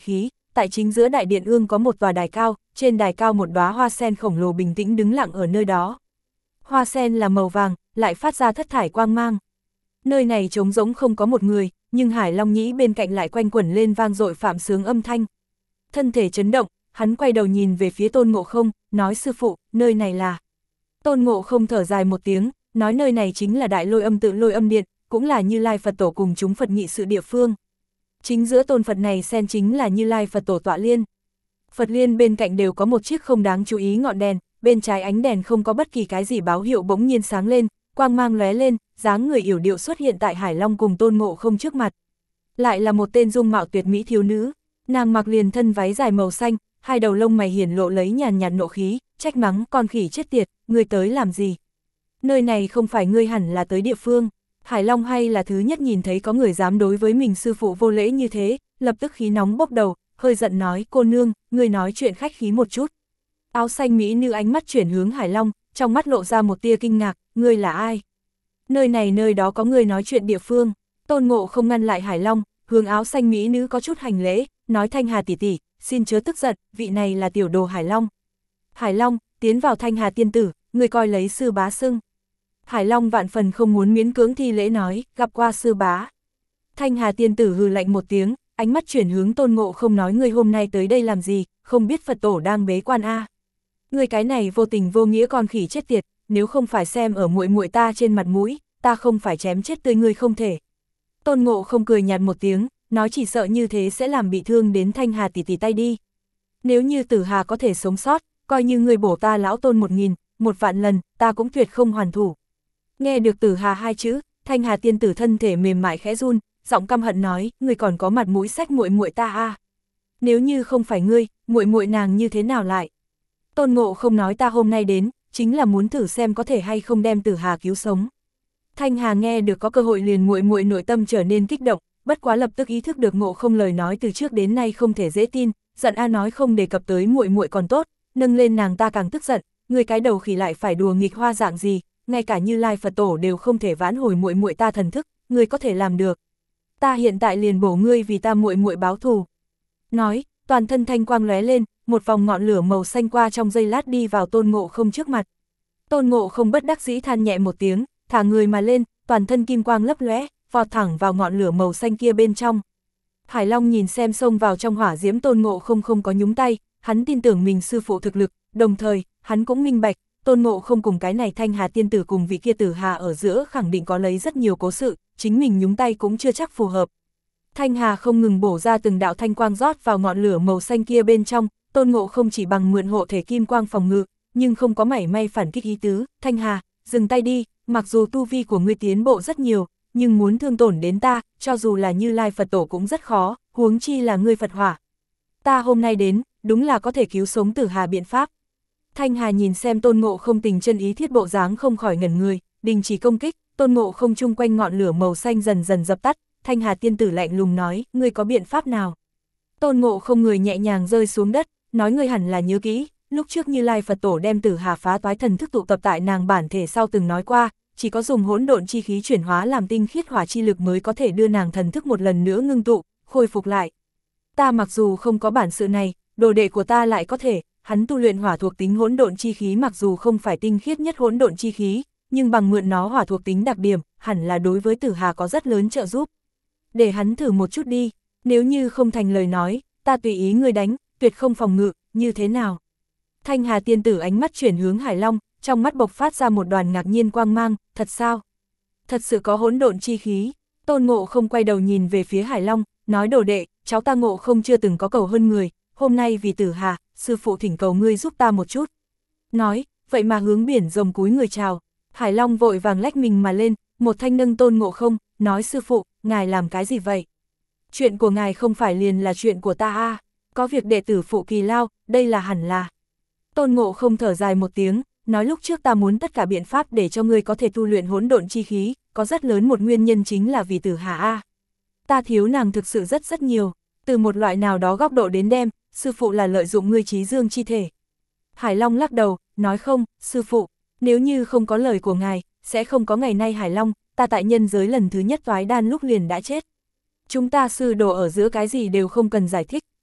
tại chính giữa đại điện ương có một tòa đài cao, trên đài cao một đóa hoa sen khổng lồ bình tĩnh đứng lặng ở nơi đó. Hoa sen là màu vàng, lại phát ra thất thải quang mang. Nơi này trống rỗng không có một người, nhưng Hải Long Nhĩ bên cạnh lại quanh quẩn lên vang dội phạm sướng âm thanh. Thân thể chấn động, hắn quay đầu nhìn về phía Tôn Ngộ Không, nói sư phụ, nơi này là... Tôn Ngộ Không thở dài một tiếng, nói nơi này chính là Đại Lôi Âm Tự Lôi Âm Điện, cũng là Như Lai Phật Tổ cùng chúng Phật nghị sự địa phương. Chính giữa tôn Phật này xen chính là Như Lai Phật Tổ tọa liên. Phật liên bên cạnh đều có một chiếc không đáng chú ý ngọn đèn, bên trái ánh đèn không có bất kỳ cái gì báo hiệu bỗng nhiên sáng lên, quang mang lóe lên, dáng người yểu điệu xuất hiện tại Hải Long cùng Tôn Ngộ Không trước mặt. Lại là một tên dung mạo tuyệt mỹ thiếu nữ, nàng mặc liền thân váy dài màu xanh, hai đầu lông mày hiển lộ lấy nhàn nhạt nộ khí, trách mắng con khỉ chết tiệt, ngươi tới làm gì? Nơi này không phải ngươi hẳn là tới địa phương. Hải Long hay là thứ nhất nhìn thấy có người dám đối với mình sư phụ vô lễ như thế, lập tức khí nóng bốc đầu, hơi giận nói, cô nương, ngươi nói chuyện khách khí một chút. Áo xanh mỹ nữ ánh mắt chuyển hướng Hải Long, trong mắt lộ ra một tia kinh ngạc, ngươi là ai? Nơi này nơi đó có người nói chuyện địa phương. Tôn Ngộ Không ngăn lại Hải Long, hướng áo xanh mỹ nữ có chút hành lễ, nói Thanh Hà tỷ tỷ, xin chớ tức giận, vị này là tiểu đồ Hải Long. Hải Long, tiến vào Thanh Hà tiên tử, người coi lấy sư bá xưng. Hải Long vạn phần không muốn miễn cưỡng thi lễ nói, gặp qua sư bá. Thanh Hà tiên tử hừ lạnh một tiếng, ánh mắt chuyển hướng Tôn Ngộ Không nói ngươi hôm nay tới đây làm gì, không biết Phật Tổ đang bế quan a. Ngươi cái này vô tình vô nghĩa con khỉ chết tiệt, nếu không phải xem ở muội muội ta trên mặt mũi, ta không phải chém chết tươi ngươi không thể. Tôn Ngộ Không cười nhạt một tiếng, nói chỉ sợ như thế sẽ làm bị thương đến Thanh Hà tỷ tỷ tay đi. Nếu như Tử Hà có thể sống sót, coi như ngươi bổ ta lão Tôn 1000, 1.000 lần, ta cũng tuyệt không hoàn thủ. Nghe được Tử Hà hai chữ, Thanh Hà tiên tử thân thể mềm mại khẽ run, giọng căm hận nói, ngươi còn có mặt mũi xách muội muội ta a? Nếu như không phải ngươi, muội muội nàng như thế nào lại? Tôn Ngộ Không nói ta hôm nay đến, chính là muốn thử xem có thể hay không đem Tử Hà cứu sống. Thanh Hà nghe được có cơ hội liền muội muội nội tâm trở nên kích động, bất quá lập tức ý thức được Ngộ Không lời nói từ trước đến nay không thể dễ tin, giận a nói không đề cập tới muội muội còn tốt, nâng lên nàng ta càng tức giận, ngươi cái đầu khỉ lại phải đùa nghịch hoa dạng gì, ngay cả Như Lai Phật Tổ đều không thể vãn hồi muội muội ta thần thức, ngươi có thể làm được. Ta hiện tại liền bổ ngươi vì ta muội muội báo thù. Nói, toàn thân thanh quang lóe lên, một vòng ngọn lửa màu xanh qua trong giây lát đi vào Tôn Ngộ Không trước mặt. Tôn Ngộ Không bất đắc dĩ than nhẹ một tiếng, thả người mà lên, toàn thân kim quang lấp lóe, vọt thẳng vào ngọn lửa màu xanh kia bên trong. Hải Long nhìn xem xông vào trong hỏa diễm Tôn Ngộ Không không có nhúng tay, hắn tin tưởng mình sư phụ thực lực, đồng thời, hắn cũng minh bạch, Tôn Ngộ Không cùng cái này Thanh Hà tiên tử cùng vị kia Tử Hà ở giữa khẳng định có lấy rất nhiều cố sự, chính mình nhúng tay cũng chưa chắc phù hợp. Thanh Hà không ngừng bổ ra từng đạo thanh quang rót vào ngọn lửa màu xanh kia bên trong, Tôn Ngộ Không chỉ bằng mượn hộ thể kim quang phòng ngự, nhưng không có mảy may phản kích ý tứ. Thanh Hà, dừng tay đi, mặc dù tu vi của ngươi tiến bộ rất nhiều, nhưng muốn thương tổn đến ta, cho dù là Như Lai Phật Tổ cũng rất khó, huống chi là ngươi Phật Hỏa. Ta hôm nay đến, đúng là có thể cứu sống Tử Hà biện pháp. Thanh Hà nhìn xem Tôn Ngộ Không tình chân ý thiết bộ dáng không khỏi ngẩn người, đình chỉ công kích, Tôn Ngộ Không chung quanh ngọn lửa màu xanh dần dần dập tắt, Thanh Hà tiên tử lạnh lùng nói, ngươi có biện pháp nào? Tôn Ngộ Không người nhẹ nhàng rơi xuống đất, nói ngươi hẳn là nhớ kỹ, lúc trước Như Lai Phật Tổ đem Tử Hà phá toái thần thức tụ tập tại nàng bản thể sau từng nói qua, chỉ có dùng hỗn độn chi khí chuyển hóa làm tinh khiết hỏa chi lực mới có thể đưa nàng thần thức một lần nữa ngưng tụ, khôi phục lại. Ta mặc dù không có bản sự này, đồ đệ của ta lại có thể, hắn tu luyện hỏa thuộc tính hỗn độn chi khí mặc dù không phải tinh khiết nhất hỗn độn chi khí, nhưng bằng mượn nó hỏa thuộc tính đặc điểm, hẳn là đối với Tử Hà có rất lớn trợ giúp. Để hắn thử một chút đi, nếu như không thành lời nói, ta tùy ý ngươi đánh, tuyệt không phòng ngự, như thế nào? Thanh Hà tiên tử ánh mắt chuyển hướng Hải Long, trong mắt bộc phát ra một đoàn ngạc nhiên quang mang, thật sao? Thật sự có hỗn độn chi khí. Tôn Ngộ Không quay đầu nhìn về phía Hải Long, nói đồ đệ, cháu ta Ngộ Không chưa từng có cầu hơn người, hôm nay vì Tử Hà, sư phụ thỉnh cầu ngươi giúp ta một chút. Nói, vậy mà hướng biển rồng cúi người chào. Hải Long vội vàng lách mình mà lên, một thanh nâng Tôn Ngộ Không, nói sư phụ, ngài làm cái gì vậy? Chuyện của ngài không phải liền là chuyện của ta à, có việc đệ tử phụ kỳ lao, đây là hẳn là. Tôn Ngộ Không thở dài một tiếng, nói lúc trước ta muốn tất cả biện pháp để cho ngươi có thể tu luyện hỗn độn chi khí, có rất lớn một nguyên nhân chính là vì Tử Hà a. Ta thiếu nàng thực sự rất nhiều, từ một loại nào đó góc độ đến đem, sư phụ là lợi dụng ngươi trí dương chi thể. Hải Long lắc đầu, nói không, sư phụ, nếu như không có lời của ngài, sẽ không có ngày nay Hải Long, ta tại nhân giới lần thứ nhất toái đan lúc liền đã chết. Chúng ta sư đồ ở giữa cái gì đều không cần giải thích,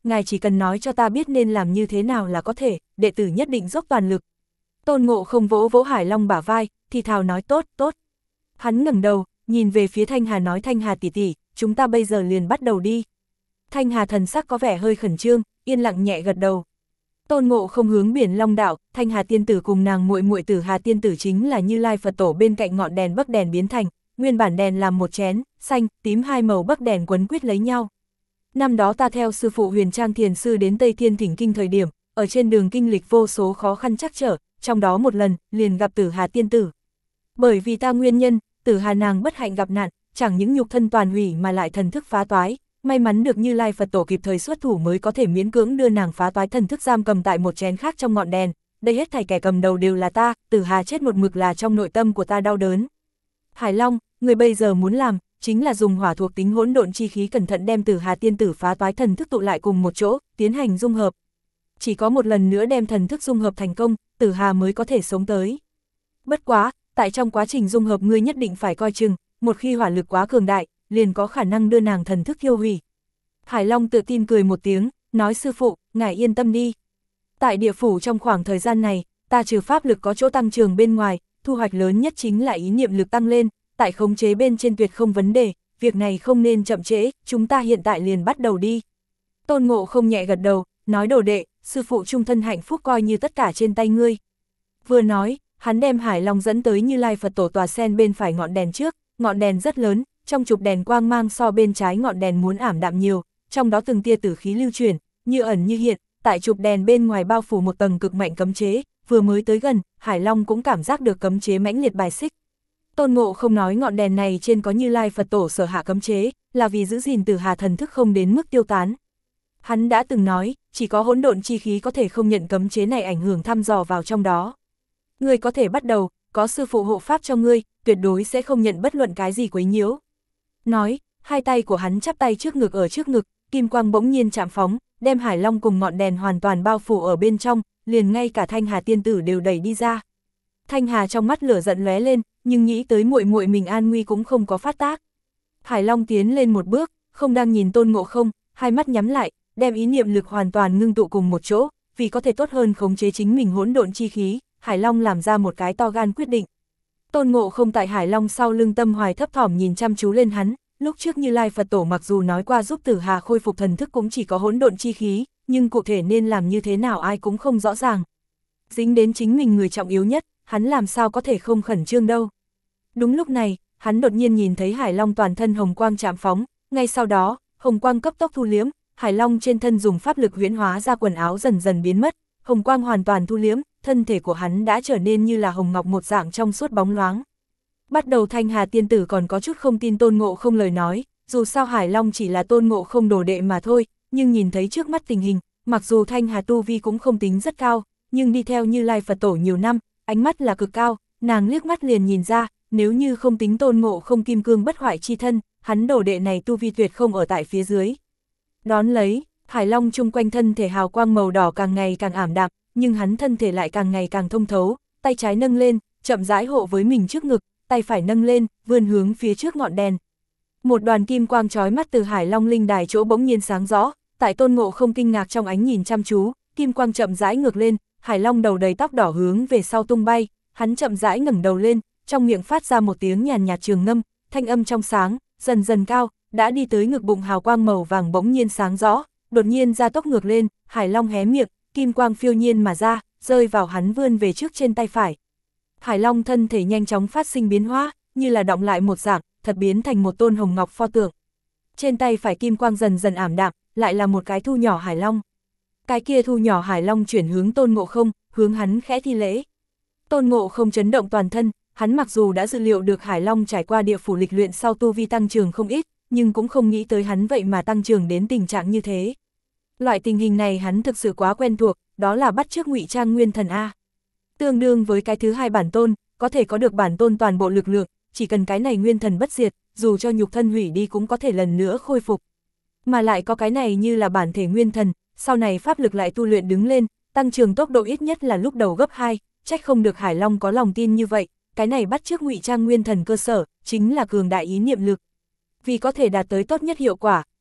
ngài chỉ cần nói cho ta biết nên làm như thế nào là có thể, đệ tử nhất định dốc toàn lực. Tôn Ngộ Không vỗ vỗ Hải Long bả vai, thì thào nói tốt, tốt. Hắn ngẩng đầu, nhìn về phía Thanh Hà nói Thanh Hà tỷ tỷ, chúng ta bây giờ liền bắt đầu đi. Thanh Hà thần sắc có vẻ hơi khẩn trương, yên lặng nhẹ gật đầu. Tôn Ngộ Không hướng Biển Long đạo, Thanh Hà tiên tử cùng nàng muội muội Tử Hà tiên tử chính là Như Lai Phật tổ bên cạnh ngọn đèn bắc đèn biến thành, nguyên bản đèn làm một chén, xanh, tím hai màu bắc đèn quấn quýt lấy nhau. Năm đó ta theo sư phụ Huyền Trang Thiền sư đến Tây Thiên Thỉnh Kinh thời điểm, ở trên đường kinh lịch vô số khó khăn trắc trở, trong đó một lần, liền gặp Tử Hà tiên tử. Bởi vì ta nguyên nhân, Tử Hà nàng bất hạnh gặp nạn, chẳng những nhục thân toàn hủy mà lại thần thức phá toái, may mắn được Như Lai Phật tổ kịp thời xuất thủ mới có thể miễn cưỡng đưa nàng phá toái thần thức giam cầm tại một chén khác trong ngọn đèn, đây hết thảy kẻ cầm đầu đều là ta, Tử Hà chết một mực là trong nội tâm của ta đau đớn. Hải Long, người bây giờ muốn làm, chính là dùng hỏa thuộc tính hỗn độn chi khí cẩn thận đem Tử Hà tiên tử phá toái thần thức tụ lại cùng một chỗ, tiến hành dung hợp. Chỉ có một lần nữa đem thần thức dung hợp thành công, Tử Hà mới có thể sống tới. Bất quá, tại trong quá trình dung hợp ngươi nhất định phải coi chừng, một khi hỏa lực quá cường đại, liền có khả năng đưa nàng thần thức thiêu hủy. Hải Long tự tin cười một tiếng, nói sư phụ, ngài yên tâm đi. Tại địa phủ trong khoảng thời gian này, ta trừ pháp lực có chỗ tăng trưởng bên ngoài, thu hoạch lớn nhất chính là ý niệm lực tăng lên, tại khống chế bên trên tuyệt không vấn đề, việc này không nên chậm trễ, chúng ta hiện tại liền bắt đầu đi. Tôn Ngộ Không nhẹ gật đầu, nói đồ đệ, sư phụ trung thân hạnh phúc coi như tất cả trên tay ngươi. Vừa nói, hắn đem Hải Long dẫn tới Như Lai Phật tổ tòa sen bên phải ngọn đèn trước, ngọn đèn rất lớn, trong chụp đèn quang mang so bên trái ngọn đèn muốn ảm đạm nhiều, trong đó từng tia tử khí lưu chuyển, như ẩn như hiện, tại chụp đèn bên ngoài bao phủ một tầng cực mạnh cấm chế, vừa mới tới gần, Hải Long cũng cảm giác được cấm chế mãnh liệt bài xích. Tôn Ngộ Không nói ngọn đèn này trên có Như Lai Phật tổ sở hạ cấm chế, là vì giữ gìn Tử Hà thần thức không đến mức tiêu tán. Hắn đã từng nói, chỉ có hỗn độn chi khí có thể không nhận cấm chế này ảnh hưởng thăm dò vào trong đó. Ngươi có thể bắt đầu, có sư phụ hộ pháp cho ngươi, tuyệt đối sẽ không nhận bất luận cái gì quấy nhiễu. Nói, hai tay của hắn chắp tay trước ngực ở trước ngực, kim quang bỗng nhiên chạm phóng, đem Hải Long cùng ngọn đèn hoàn toàn bao phủ ở bên trong, liền ngay cả Thanh Hà tiên tử đều đẩy đi ra. Thanh Hà trong mắt lửa giận lóe lên, nhưng nghĩ tới muội muội mình an nguy cũng không có phát tác. Hải Long tiến lên một bước, không đang nhìn Tôn Ngộ Không, hai mắt nhắm lại, đem ý niệm lực hoàn toàn ngưng tụ cùng một chỗ, vì có thể tốt hơn khống chế chính mình hỗn độn chi khí, Hải Long làm ra một cái to gan quyết định. Tôn Ngộ Không tại Hải Long sau lưng tâm hoài thấp thỏm nhìn chăm chú lên hắn, lúc trước Như Lai Phật tổ mặc dù nói qua giúp Tử Hà khôi phục thần thức cũng chỉ có hỗn độn chi khí, nhưng cụ thể nên làm như thế nào ai cũng không rõ ràng. Dính đến chính mình người trọng yếu nhất, hắn làm sao có thể không khẩn trương đâu. Đúng lúc này, hắn đột nhiên nhìn thấy Hải Long toàn thân hồng quang chạm phóng, ngay sau đó, hồng quang cấp tốc thu liếm, Hải Long trên thân dùng pháp lực huyễn hóa ra quần áo dần dần biến mất, hồng quang hoàn toàn thu liếm, thân thể của hắn đã trở nên như là hồng ngọc một dạng trong suốt bóng loáng. Bắt đầu Thanh Hà tiên tử còn có chút không tin Tôn Ngộ Không lời nói, dù sao Hải Long chỉ là Tôn Ngộ Không đồ đệ mà thôi, nhưng nhìn thấy trước mắt tình hình, mặc dù Thanh Hà tu vi cũng không tính rất cao, nhưng đi theo Như Lai Phật tổ nhiều năm, ánh mắt là cực cao, nàng liếc mắt liền nhìn ra, nếu như không tính Tôn Ngộ Không kim cương bất hoại chi thân, hắn đồ đệ này tu vi tuyệt không ở tại phía dưới. Đón lấy, Hải Long chung quanh thân thể hào quang màu đỏ càng ngày càng ảm đạm, nhưng hắn thân thể lại càng ngày càng thông thấu, tay trái nâng lên, chậm rãi hộ với mình trước ngực, tay phải nâng lên, vươn hướng phía trước ngọn đèn. Một đoàn kim quang chói mắt từ Hải Long linh đài chỗ bỗng nhiên sáng rõ, tại Tôn Ngộ Không kinh ngạc trong ánh nhìn chăm chú, kim quang chậm rãi ngược lên, Hải Long đầu đầy tóc đỏ hướng về sau tung bay, hắn chậm rãi ngẩng đầu lên, trong miệng phát ra một tiếng nhàn nhạt trường ngâm, thanh âm trong sáng, dần dần cao, đã đi tới ngực bụng hào quang màu vàng bỗng nhiên sáng rõ, đột nhiên ra tốc ngược lên, Hải Long hé miệng, kim quang phiêu nhiên mà ra, rơi vào hắn vươn về trước trên tay phải. Hải Long thân thể nhanh chóng phát sinh biến hóa, như là động lại một dạng, thật biến thành một tôn hồng ngọc pho tượng. Trên tay phải kim quang dần dần ảm đạm, lại là một cái thu nhỏ Hải Long. Cái kia thu nhỏ Hải Long chuyển hướng Tôn Ngộ Không, hướng hắn khẽ thi lễ. Tôn Ngộ Không chấn động toàn thân, hắn mặc dù đã dự liệu được Hải Long trải qua địa phủ lịch luyện sau tu vi tăng trưởng không ít, nhưng cũng không nghĩ tới hắn vậy mà tăng trưởng đến tình trạng như thế. Loại tình hình này hắn thực sự quá quen thuộc, đó là bắt chước ngụy trang nguyên thần A. Tương đương với cái thứ hai bản tôn, có thể có được bản tôn toàn bộ lực lượng, chỉ cần cái này nguyên thần bất diệt, dù cho nhục thân hủy đi cũng có thể lần nữa khôi phục. Mà lại có cái này như là bản thể nguyên thần, sau này pháp lực lại tu luyện đứng lên, tăng trưởng tốc độ ít nhất là lúc đầu gấp 2, trách không được Hải Long có lòng tin như vậy, cái này bắt chước ngụy trang nguyên thần cơ sở, chính là cường đại ý niệm lực. Vì có thể đạt tới tốt nhất hiệu quả,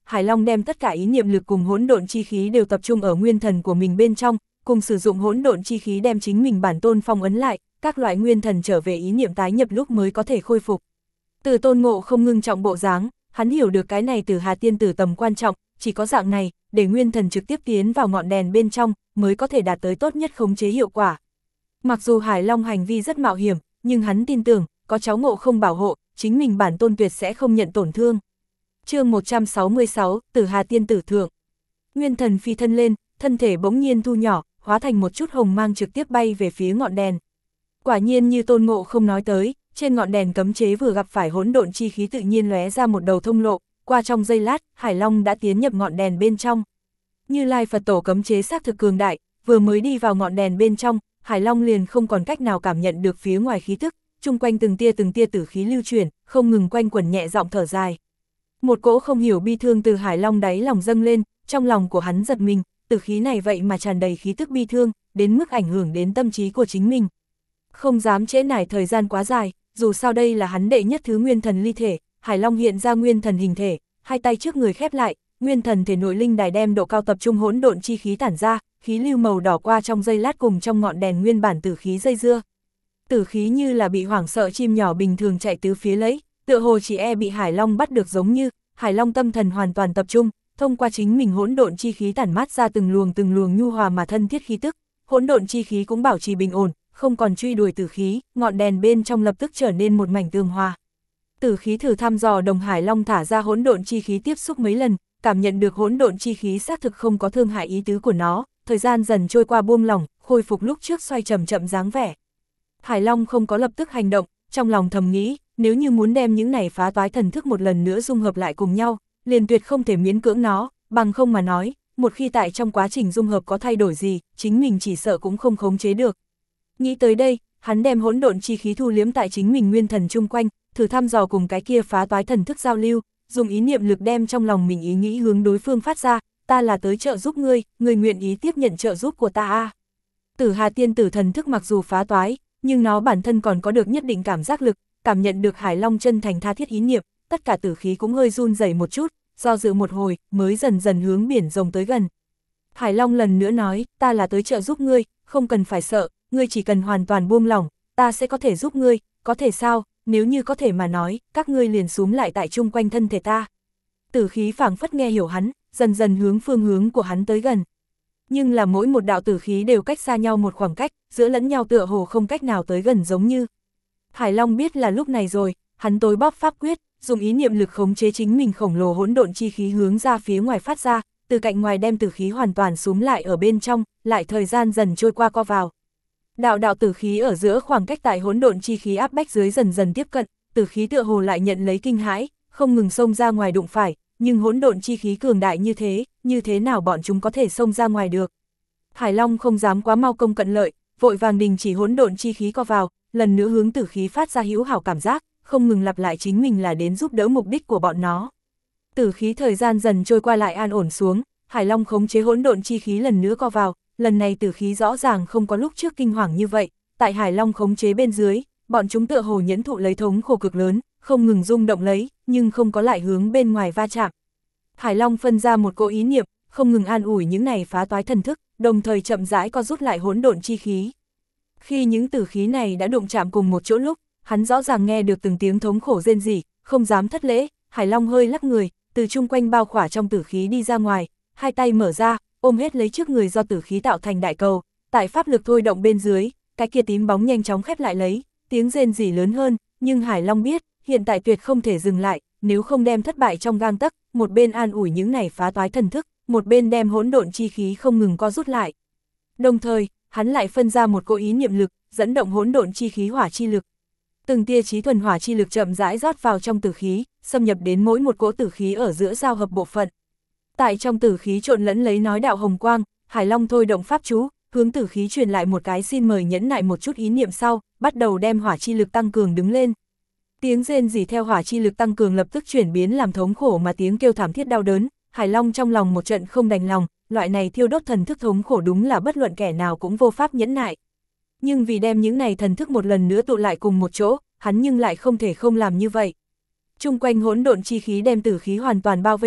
Hải Long đem tất cả ý niệm lực cùng hỗn độn chi khí đều tập trung ở nguyên thần của mình bên trong, cùng sử dụng hỗn độn chi khí đem chính mình bản tôn phong ấn lại, các loại nguyên thần trở về ý niệm tái nhập lúc mới có thể khôi phục. Từ Tôn Ngộ không ngưng trọng bộ dáng, hắn hiểu được cái này Tử Hà tiên tử tầm quan trọng, chỉ có dạng này, để nguyên thần trực tiếp tiến vào ngọn đèn bên trong, mới có thể đạt tới tốt nhất khống chế hiệu quả. Mặc dù Hải Long hành vi rất mạo hiểm, nhưng hắn tin tưởng, có cháu Ngộ không bảo hộ, chính mình bản tôn tuyệt sẽ không nhận tổn thương. Chương 166, Tử Hà tiên tử thượng. Nguyên thần phi thân lên, thân thể bỗng nhiên thu nhỏ, hóa thành một chút hồng mang trực tiếp bay về phía ngọn đèn. Quả nhiên như Tôn Ngộ không nói tới, trên ngọn đèn cấm chế vừa gặp phải hỗn độn chi khí tự nhiên lóe ra một đầu thông lộ, qua trong giây lát, Hải Long đã tiến nhập ngọn đèn bên trong. Như Lai Phật Tổ cấm chế xác thực cường đại, vừa mới đi vào ngọn đèn bên trong, Hải Long liền không còn cách nào cảm nhận được phía ngoài khí tức, chung quanh từng tia tử khí lưu chuyển, không ngừng quanh quẩn nhẹ giọng thở dài. Một cỗ không hiểu bi thương từ Hải Long đáy lòng dâng lên, trong lòng của hắn giật mình, tử khí này vậy mà tràn đầy khí tức bi thương, đến mức ảnh hưởng đến tâm trí của chính mình. Không dám trễ nải thời gian quá dài, dù sao đây là hắn đệ nhất thứ nguyên thần ly thể, Hải Long hiện ra nguyên thần hình thể, hai tay trước người khép lại, nguyên thần thể nội linh đài đem độ cao tập trung hỗn độn chi khí tản ra, khí lưu màu đỏ qua trong giây lát cùng trong ngọn đèn nguyên bản tử khí dây dưa. Tử khí như là bị hoảng sợ chim nhỏ bình thường chạy tứ phía lấy, tựa hồ chỉ bị Hải Long bắt được giống như, Hải Long tâm thần hoàn toàn tập trung, thông qua chính mình hỗn độn chi khí tản mát ra từng luồng nhu hòa mà thân thiết khí tức, hỗn độn chi khí cũng bảo trì bình ổn, không còn truy đuổi tử khí, ngọn đèn bên trong lập tức trở nên một mảnh tường hòa. Tử khí thử thăm dò đồng Hải Long thả ra hỗn độn chi khí tiếp xúc mấy lần, cảm nhận được hỗn độn chi khí xác thực không có thương hại ý tứ của nó, thời gian dần trôi qua buông lỏng, khôi phục lúc trước xoay chậm chậm dáng vẻ. Hải Long không có lập tức hành động, trong lòng thầm nghĩ, nếu như muốn đem những này phá toái thần thức một lần nữa dung hợp lại cùng nhau, liền tuyệt không thể miễn cưỡng nó, bằng không mà nói, một khi tại trong quá trình dung hợp có thay đổi gì, chính mình chỉ sợ cũng không khống chế được. Nghĩ tới đây, hắn đem hỗn độn chi khí thu liếm tại chính mình nguyên thần chung quanh, thử thăm dò cùng cái kia phá toái thần thức giao lưu, dùng ý niệm lực đem trong lòng mình ý nghĩ hướng đối phương phát ra, ta là tới trợ giúp ngươi, ngươi nguyện ý tiếp nhận trợ giúp của ta à. Tử Hà tiên tử thần thức mặc dù phá toái, nhưng nó bản thân còn có được nhất định cảm giác lực, cảm nhận được Hải Long chân thành tha thiết ý niệm, tất cả tử khí cũng hơi run rẩy một chút, do dự một hồi, mới dần dần hướng biển rồng tới gần. Hải Long lần nữa nói, ta là tới trợ giúp ngươi, không cần phải sợ, ngươi chỉ cần hoàn toàn buông lỏng, ta sẽ có thể giúp ngươi, có thể sao, nếu như có thể mà nói, các ngươi liền xúm lại tại chung quanh thân thể ta. Tử khí phảng phất nghe hiểu hắn, dần dần hướng phương hướng của hắn tới gần. Nhưng là mỗi một đạo tử khí đều cách xa nhau một khoảng cách, giữa lẫn nhau tựa hồ không cách nào tới gần giống như. Hải Long biết là lúc này rồi, hắn tối bóp pháp quyết, dùng ý niệm lực khống chế chính mình khổng lồ hỗn độn chi khí hướng ra phía ngoài phát ra, từ cạnh ngoài đem tử khí hoàn toàn xúm lại ở bên trong, lại thời gian dần trôi qua co vào. Đạo đạo tử khí ở giữa khoảng cách tại hỗn độn chi khí áp bách dưới dần dần tiếp cận, tử khí tựa hồ lại nhận lấy kinh hãi, không ngừng xông ra ngoài đụng phải, nhưng hỗn độn chi khí cường đại như thế nào bọn chúng có thể xông ra ngoài được. Hải Long không dám quá mau công cận lợi, vội vàng đình chỉ hỗn độn chi khí co vào, lần nữa hướng tử khí phát ra hữu hảo cảm giác, không ngừng lặp lại chính mình là đến giúp đỡ mục đích của bọn nó. Tử khí thời gian dần trôi qua lại an ổn xuống, Hải Long khống chế hỗn độn chi khí lần nữa co vào, lần này tử khí rõ ràng không có lúc trước kinh hoàng như vậy, tại Hải Long khống chế bên dưới, bọn chúng tựa hồ nhẫn thụ lấy thống khổ cực lớn, không ngừng rung động lấy, nhưng không có lại hướng bên ngoài va chạm. Hải Long phân ra một cỗ ý niệm, không ngừng an ủi những này phá toái thần thức, đồng thời chậm rãi co rút lại hỗn độn chi khí. Khi những tử khí này đã đụng chạm cùng một chỗ lúc, hắn rõ ràng nghe được từng tiếng thống khổ rên rỉ, không dám thất lễ, Hải Long hơi lắc người, từ chung quanh bao khỏa trong tử khí đi ra ngoài, hai tay mở ra, ôm hết lấy trước người do tử khí tạo thành đại cầu, tại pháp lực thôi động bên dưới, cái kia tím bóng nhanh chóng khép lại lấy, tiếng rên rỉ lớn hơn, nhưng Hải Long biết, hiện tại tuyệt không thể dừng lại, nếu không đem thất bại trong gang tấc, một bên an ủi những này phá toái thần thức, một bên đem hỗn độn chi khí không ngừng co rút lại. Đồng thời, hắn lại phân ra một cỗ ý niệm lực, dẫn động hỗn độn chi khí hỏa chi lực. Từng tia chí thuần hỏa chi lực chậm rãi rót vào trong tử khí, xâm nhập đến mỗi một cỗ tử khí ở giữa giao hợp bộ phận. Tại trong tử khí trộn lẫn lấy nói đạo hồng quang, Hải Long thôi động pháp chú, hướng tử khí truyền lại một cái xin mời nhẫn nại một chút ý niệm sau, bắt đầu đem hỏa chi lực tăng cường đứng lên. Tiếng rên rỉ theo hỏa chi lực tăng cường lập tức chuyển biến làm thống khổ mà tiếng kêu thảm thiết đau đớn, Hải Long trong lòng một trận không đành lòng, loại này thiêu đốt thần thức thống khổ đúng là bất luận kẻ nào cũng vô pháp nhẫn nại. Nhưng vì đem những này thần thức một lần nữa tụ lại cùng một chỗ, hắn nhưng lại không thể không làm như vậy. Chung quanh hỗn độn chi khí đem tử khí hoàn toàn bao vây lại,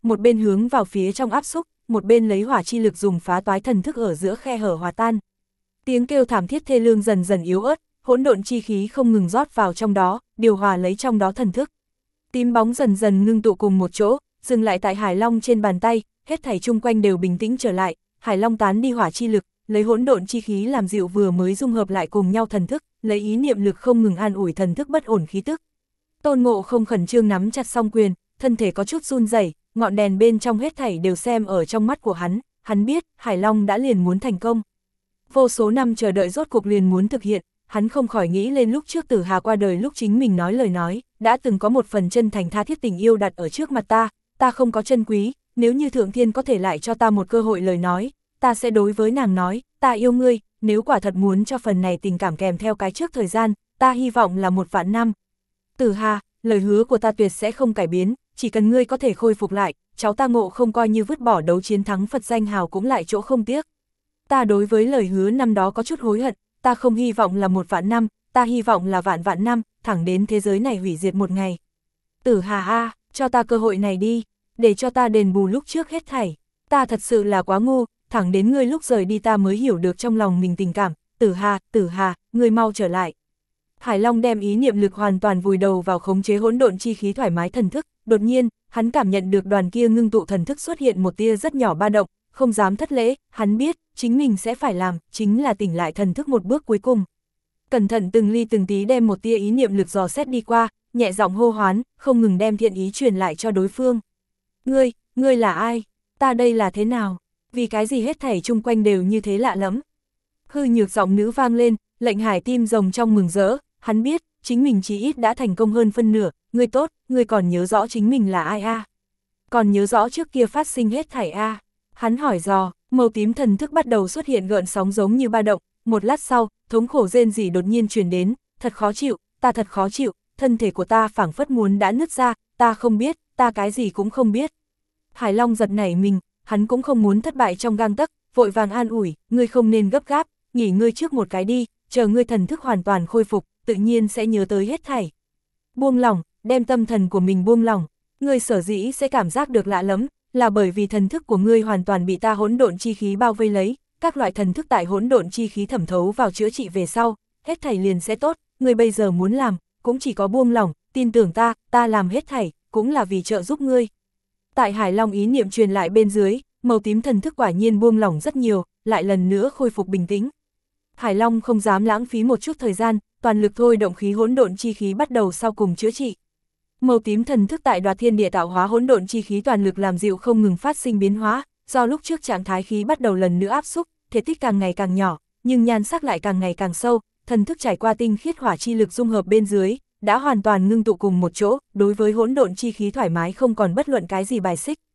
một bên hướng vào phía trong áp xúc, một bên lấy hỏa chi lực dùng phá toái thần thức ở giữa khe hở hòa tan. Tiếng kêu thảm thiết thê lương dần dần yếu ớt, hỗn độn chi khí không ngừng rót vào trong đó, điều hòa lấy trong đó thần thức. Tím bóng dần dần ngưng tụ cùng một chỗ, dừng lại tại Hải Long trên bàn tay, hết thảy chung quanh đều bình tĩnh trở lại, Hải Long tán đi hỏa chi lực, lấy hỗn độn chi khí làm dịu vừa mới dung hợp lại cùng nhau thần thức, lấy ý niệm lực không ngừng an ủi thần thức bất ổn khí tức. Tôn Ngộ không khẩn trương nắm chặt song quyền, thân thể có chút run rẩy, ngọn đèn bên trong hết thảy đều xem ở trong mắt của hắn biết, Hải Long đã liền muốn thành công. Vô số năm chờ đợi rốt cuộc liền muốn thực hiện, hắn không khỏi nghĩ lên lúc trước Tử Hà qua đời lúc chính mình nói lời nói, đã từng có một phần chân thành tha thiết tình yêu đặt ở trước mặt ta không có chân quý, nếu như Thượng Thiên có thể lại cho ta một cơ hội lời nói, ta sẽ đối với nàng nói, ta yêu ngươi, nếu quả thật muốn cho phần này tình cảm kèm theo cái trước thời gian, ta hy vọng là 1 vạn năm. Tử Hà, lời hứa của ta tuyệt sẽ không cải biến, chỉ cần ngươi có thể khôi phục lại, cháu ta Ngộ không coi như vứt bỏ đấu chiến thắng Phật danh hào cũng lại chỗ không tiếc. Ta đối với lời hứa năm đó có chút hối hận, ta không hy vọng là 1 vạn năm, ta hy vọng là vạn vạn năm, thẳng đến thế giới này hủy diệt một ngày. Tử Hà a, cho ta cơ hội này đi, để cho ta đền bù lúc trước hết thảy. Ta thật sự là quá ngu, thẳng đến ngươi lúc rời đi ta mới hiểu được trong lòng mình tình cảm. Tử Hà, ngươi mau trở lại. Hải Long đem ý niệm lực hoàn toàn vùi đầu vào khống chế hỗn độn chi khí thoải mái thần thức, đột nhiên, hắn cảm nhận được đoàn kia ngưng tụ thần thức xuất hiện một tia rất nhỏ ba động, không dám thất lễ, hắn biết, chính mình sẽ phải làm, chính là tỉnh lại thần thức một bước cuối cùng. Cẩn thận từng ly từng tí đem một tia ý niệm lực dò xét đi qua, nhẹ giọng hô hoán, không ngừng đem thiện ý truyền lại cho đối phương. Ngươi là ai? Ta đây là thế nào? Vì cái gì hết thảy chung quanh đều như thế lạ lắm? Hư nhược giọng nữ vang lên, lệnh Hải tim rồng trong mừng rỡ, hắn biết, chính mình chí ít đã thành công hơn phân nửa, ngươi tốt, ngươi còn nhớ rõ chính mình là ai a? Còn nhớ rõ trước kia phát sinh hết thảy a? Hắn hỏi dò, màu tím thần thức bắt đầu xuất hiện gợn sóng giống như ba động, một lát sau, thống khổ rên rỉ đột nhiên truyền đến, thật khó chịu, ta thật khó chịu, thân thể của ta phảng phất muốn đã nứt ra, ta không biết, ta cái gì cũng không biết. Hải Long giật nảy mình, hắn cũng không muốn thất bại trong gang tấc, vội vàng an ủi, ngươi không nên gấp gáp, nghỉ ngơi trước một cái đi, chờ ngươi thần thức hoàn toàn khôi phục, tự nhiên sẽ nhớ tới hết thảy. Buông lỏng, đem tâm thần của mình buông lỏng, ngươi sở dĩ sẽ cảm giác được lạ lắm, là bởi vì thần thức của ngươi hoàn toàn bị ta hỗn độn chi khí bao vây lấy, các loại thần thức tại hỗn độn chi khí thẩm thấu vào chữa trị về sau, hết thảy liền sẽ tốt, ngươi bây giờ muốn làm, cũng chỉ có buông lỏng, tin tưởng ta làm hết thảy, cũng là vì trợ giúp ngươi. Tại Hải Long ý niệm truyền lại bên dưới, màu tím thần thức quả nhiên buông lỏng rất nhiều, lại lần nữa khôi phục bình tĩnh. Hải Long không dám lãng phí một chút thời gian, toàn lực thôi động khí hỗn độn chi khí bắt đầu sau cùng chữa trị. Màu tím thần thức tại Đoạt Thiên Địa tạo hóa hỗn độn chi khí toàn lực làm dịu không ngừng phát sinh biến hóa, do lúc trước trạng thái khí bắt đầu lần nữa áp xúc, thể tích càng ngày càng nhỏ, nhưng nhan sắc lại càng ngày càng sâu, thần thức trải qua tinh khiết hỏa chi lực dung hợp bên dưới, đã hoàn toàn ngưng tụ cùng một chỗ, đối với hỗn độn chi khí thoải mái không còn bất luận cái gì bài xích.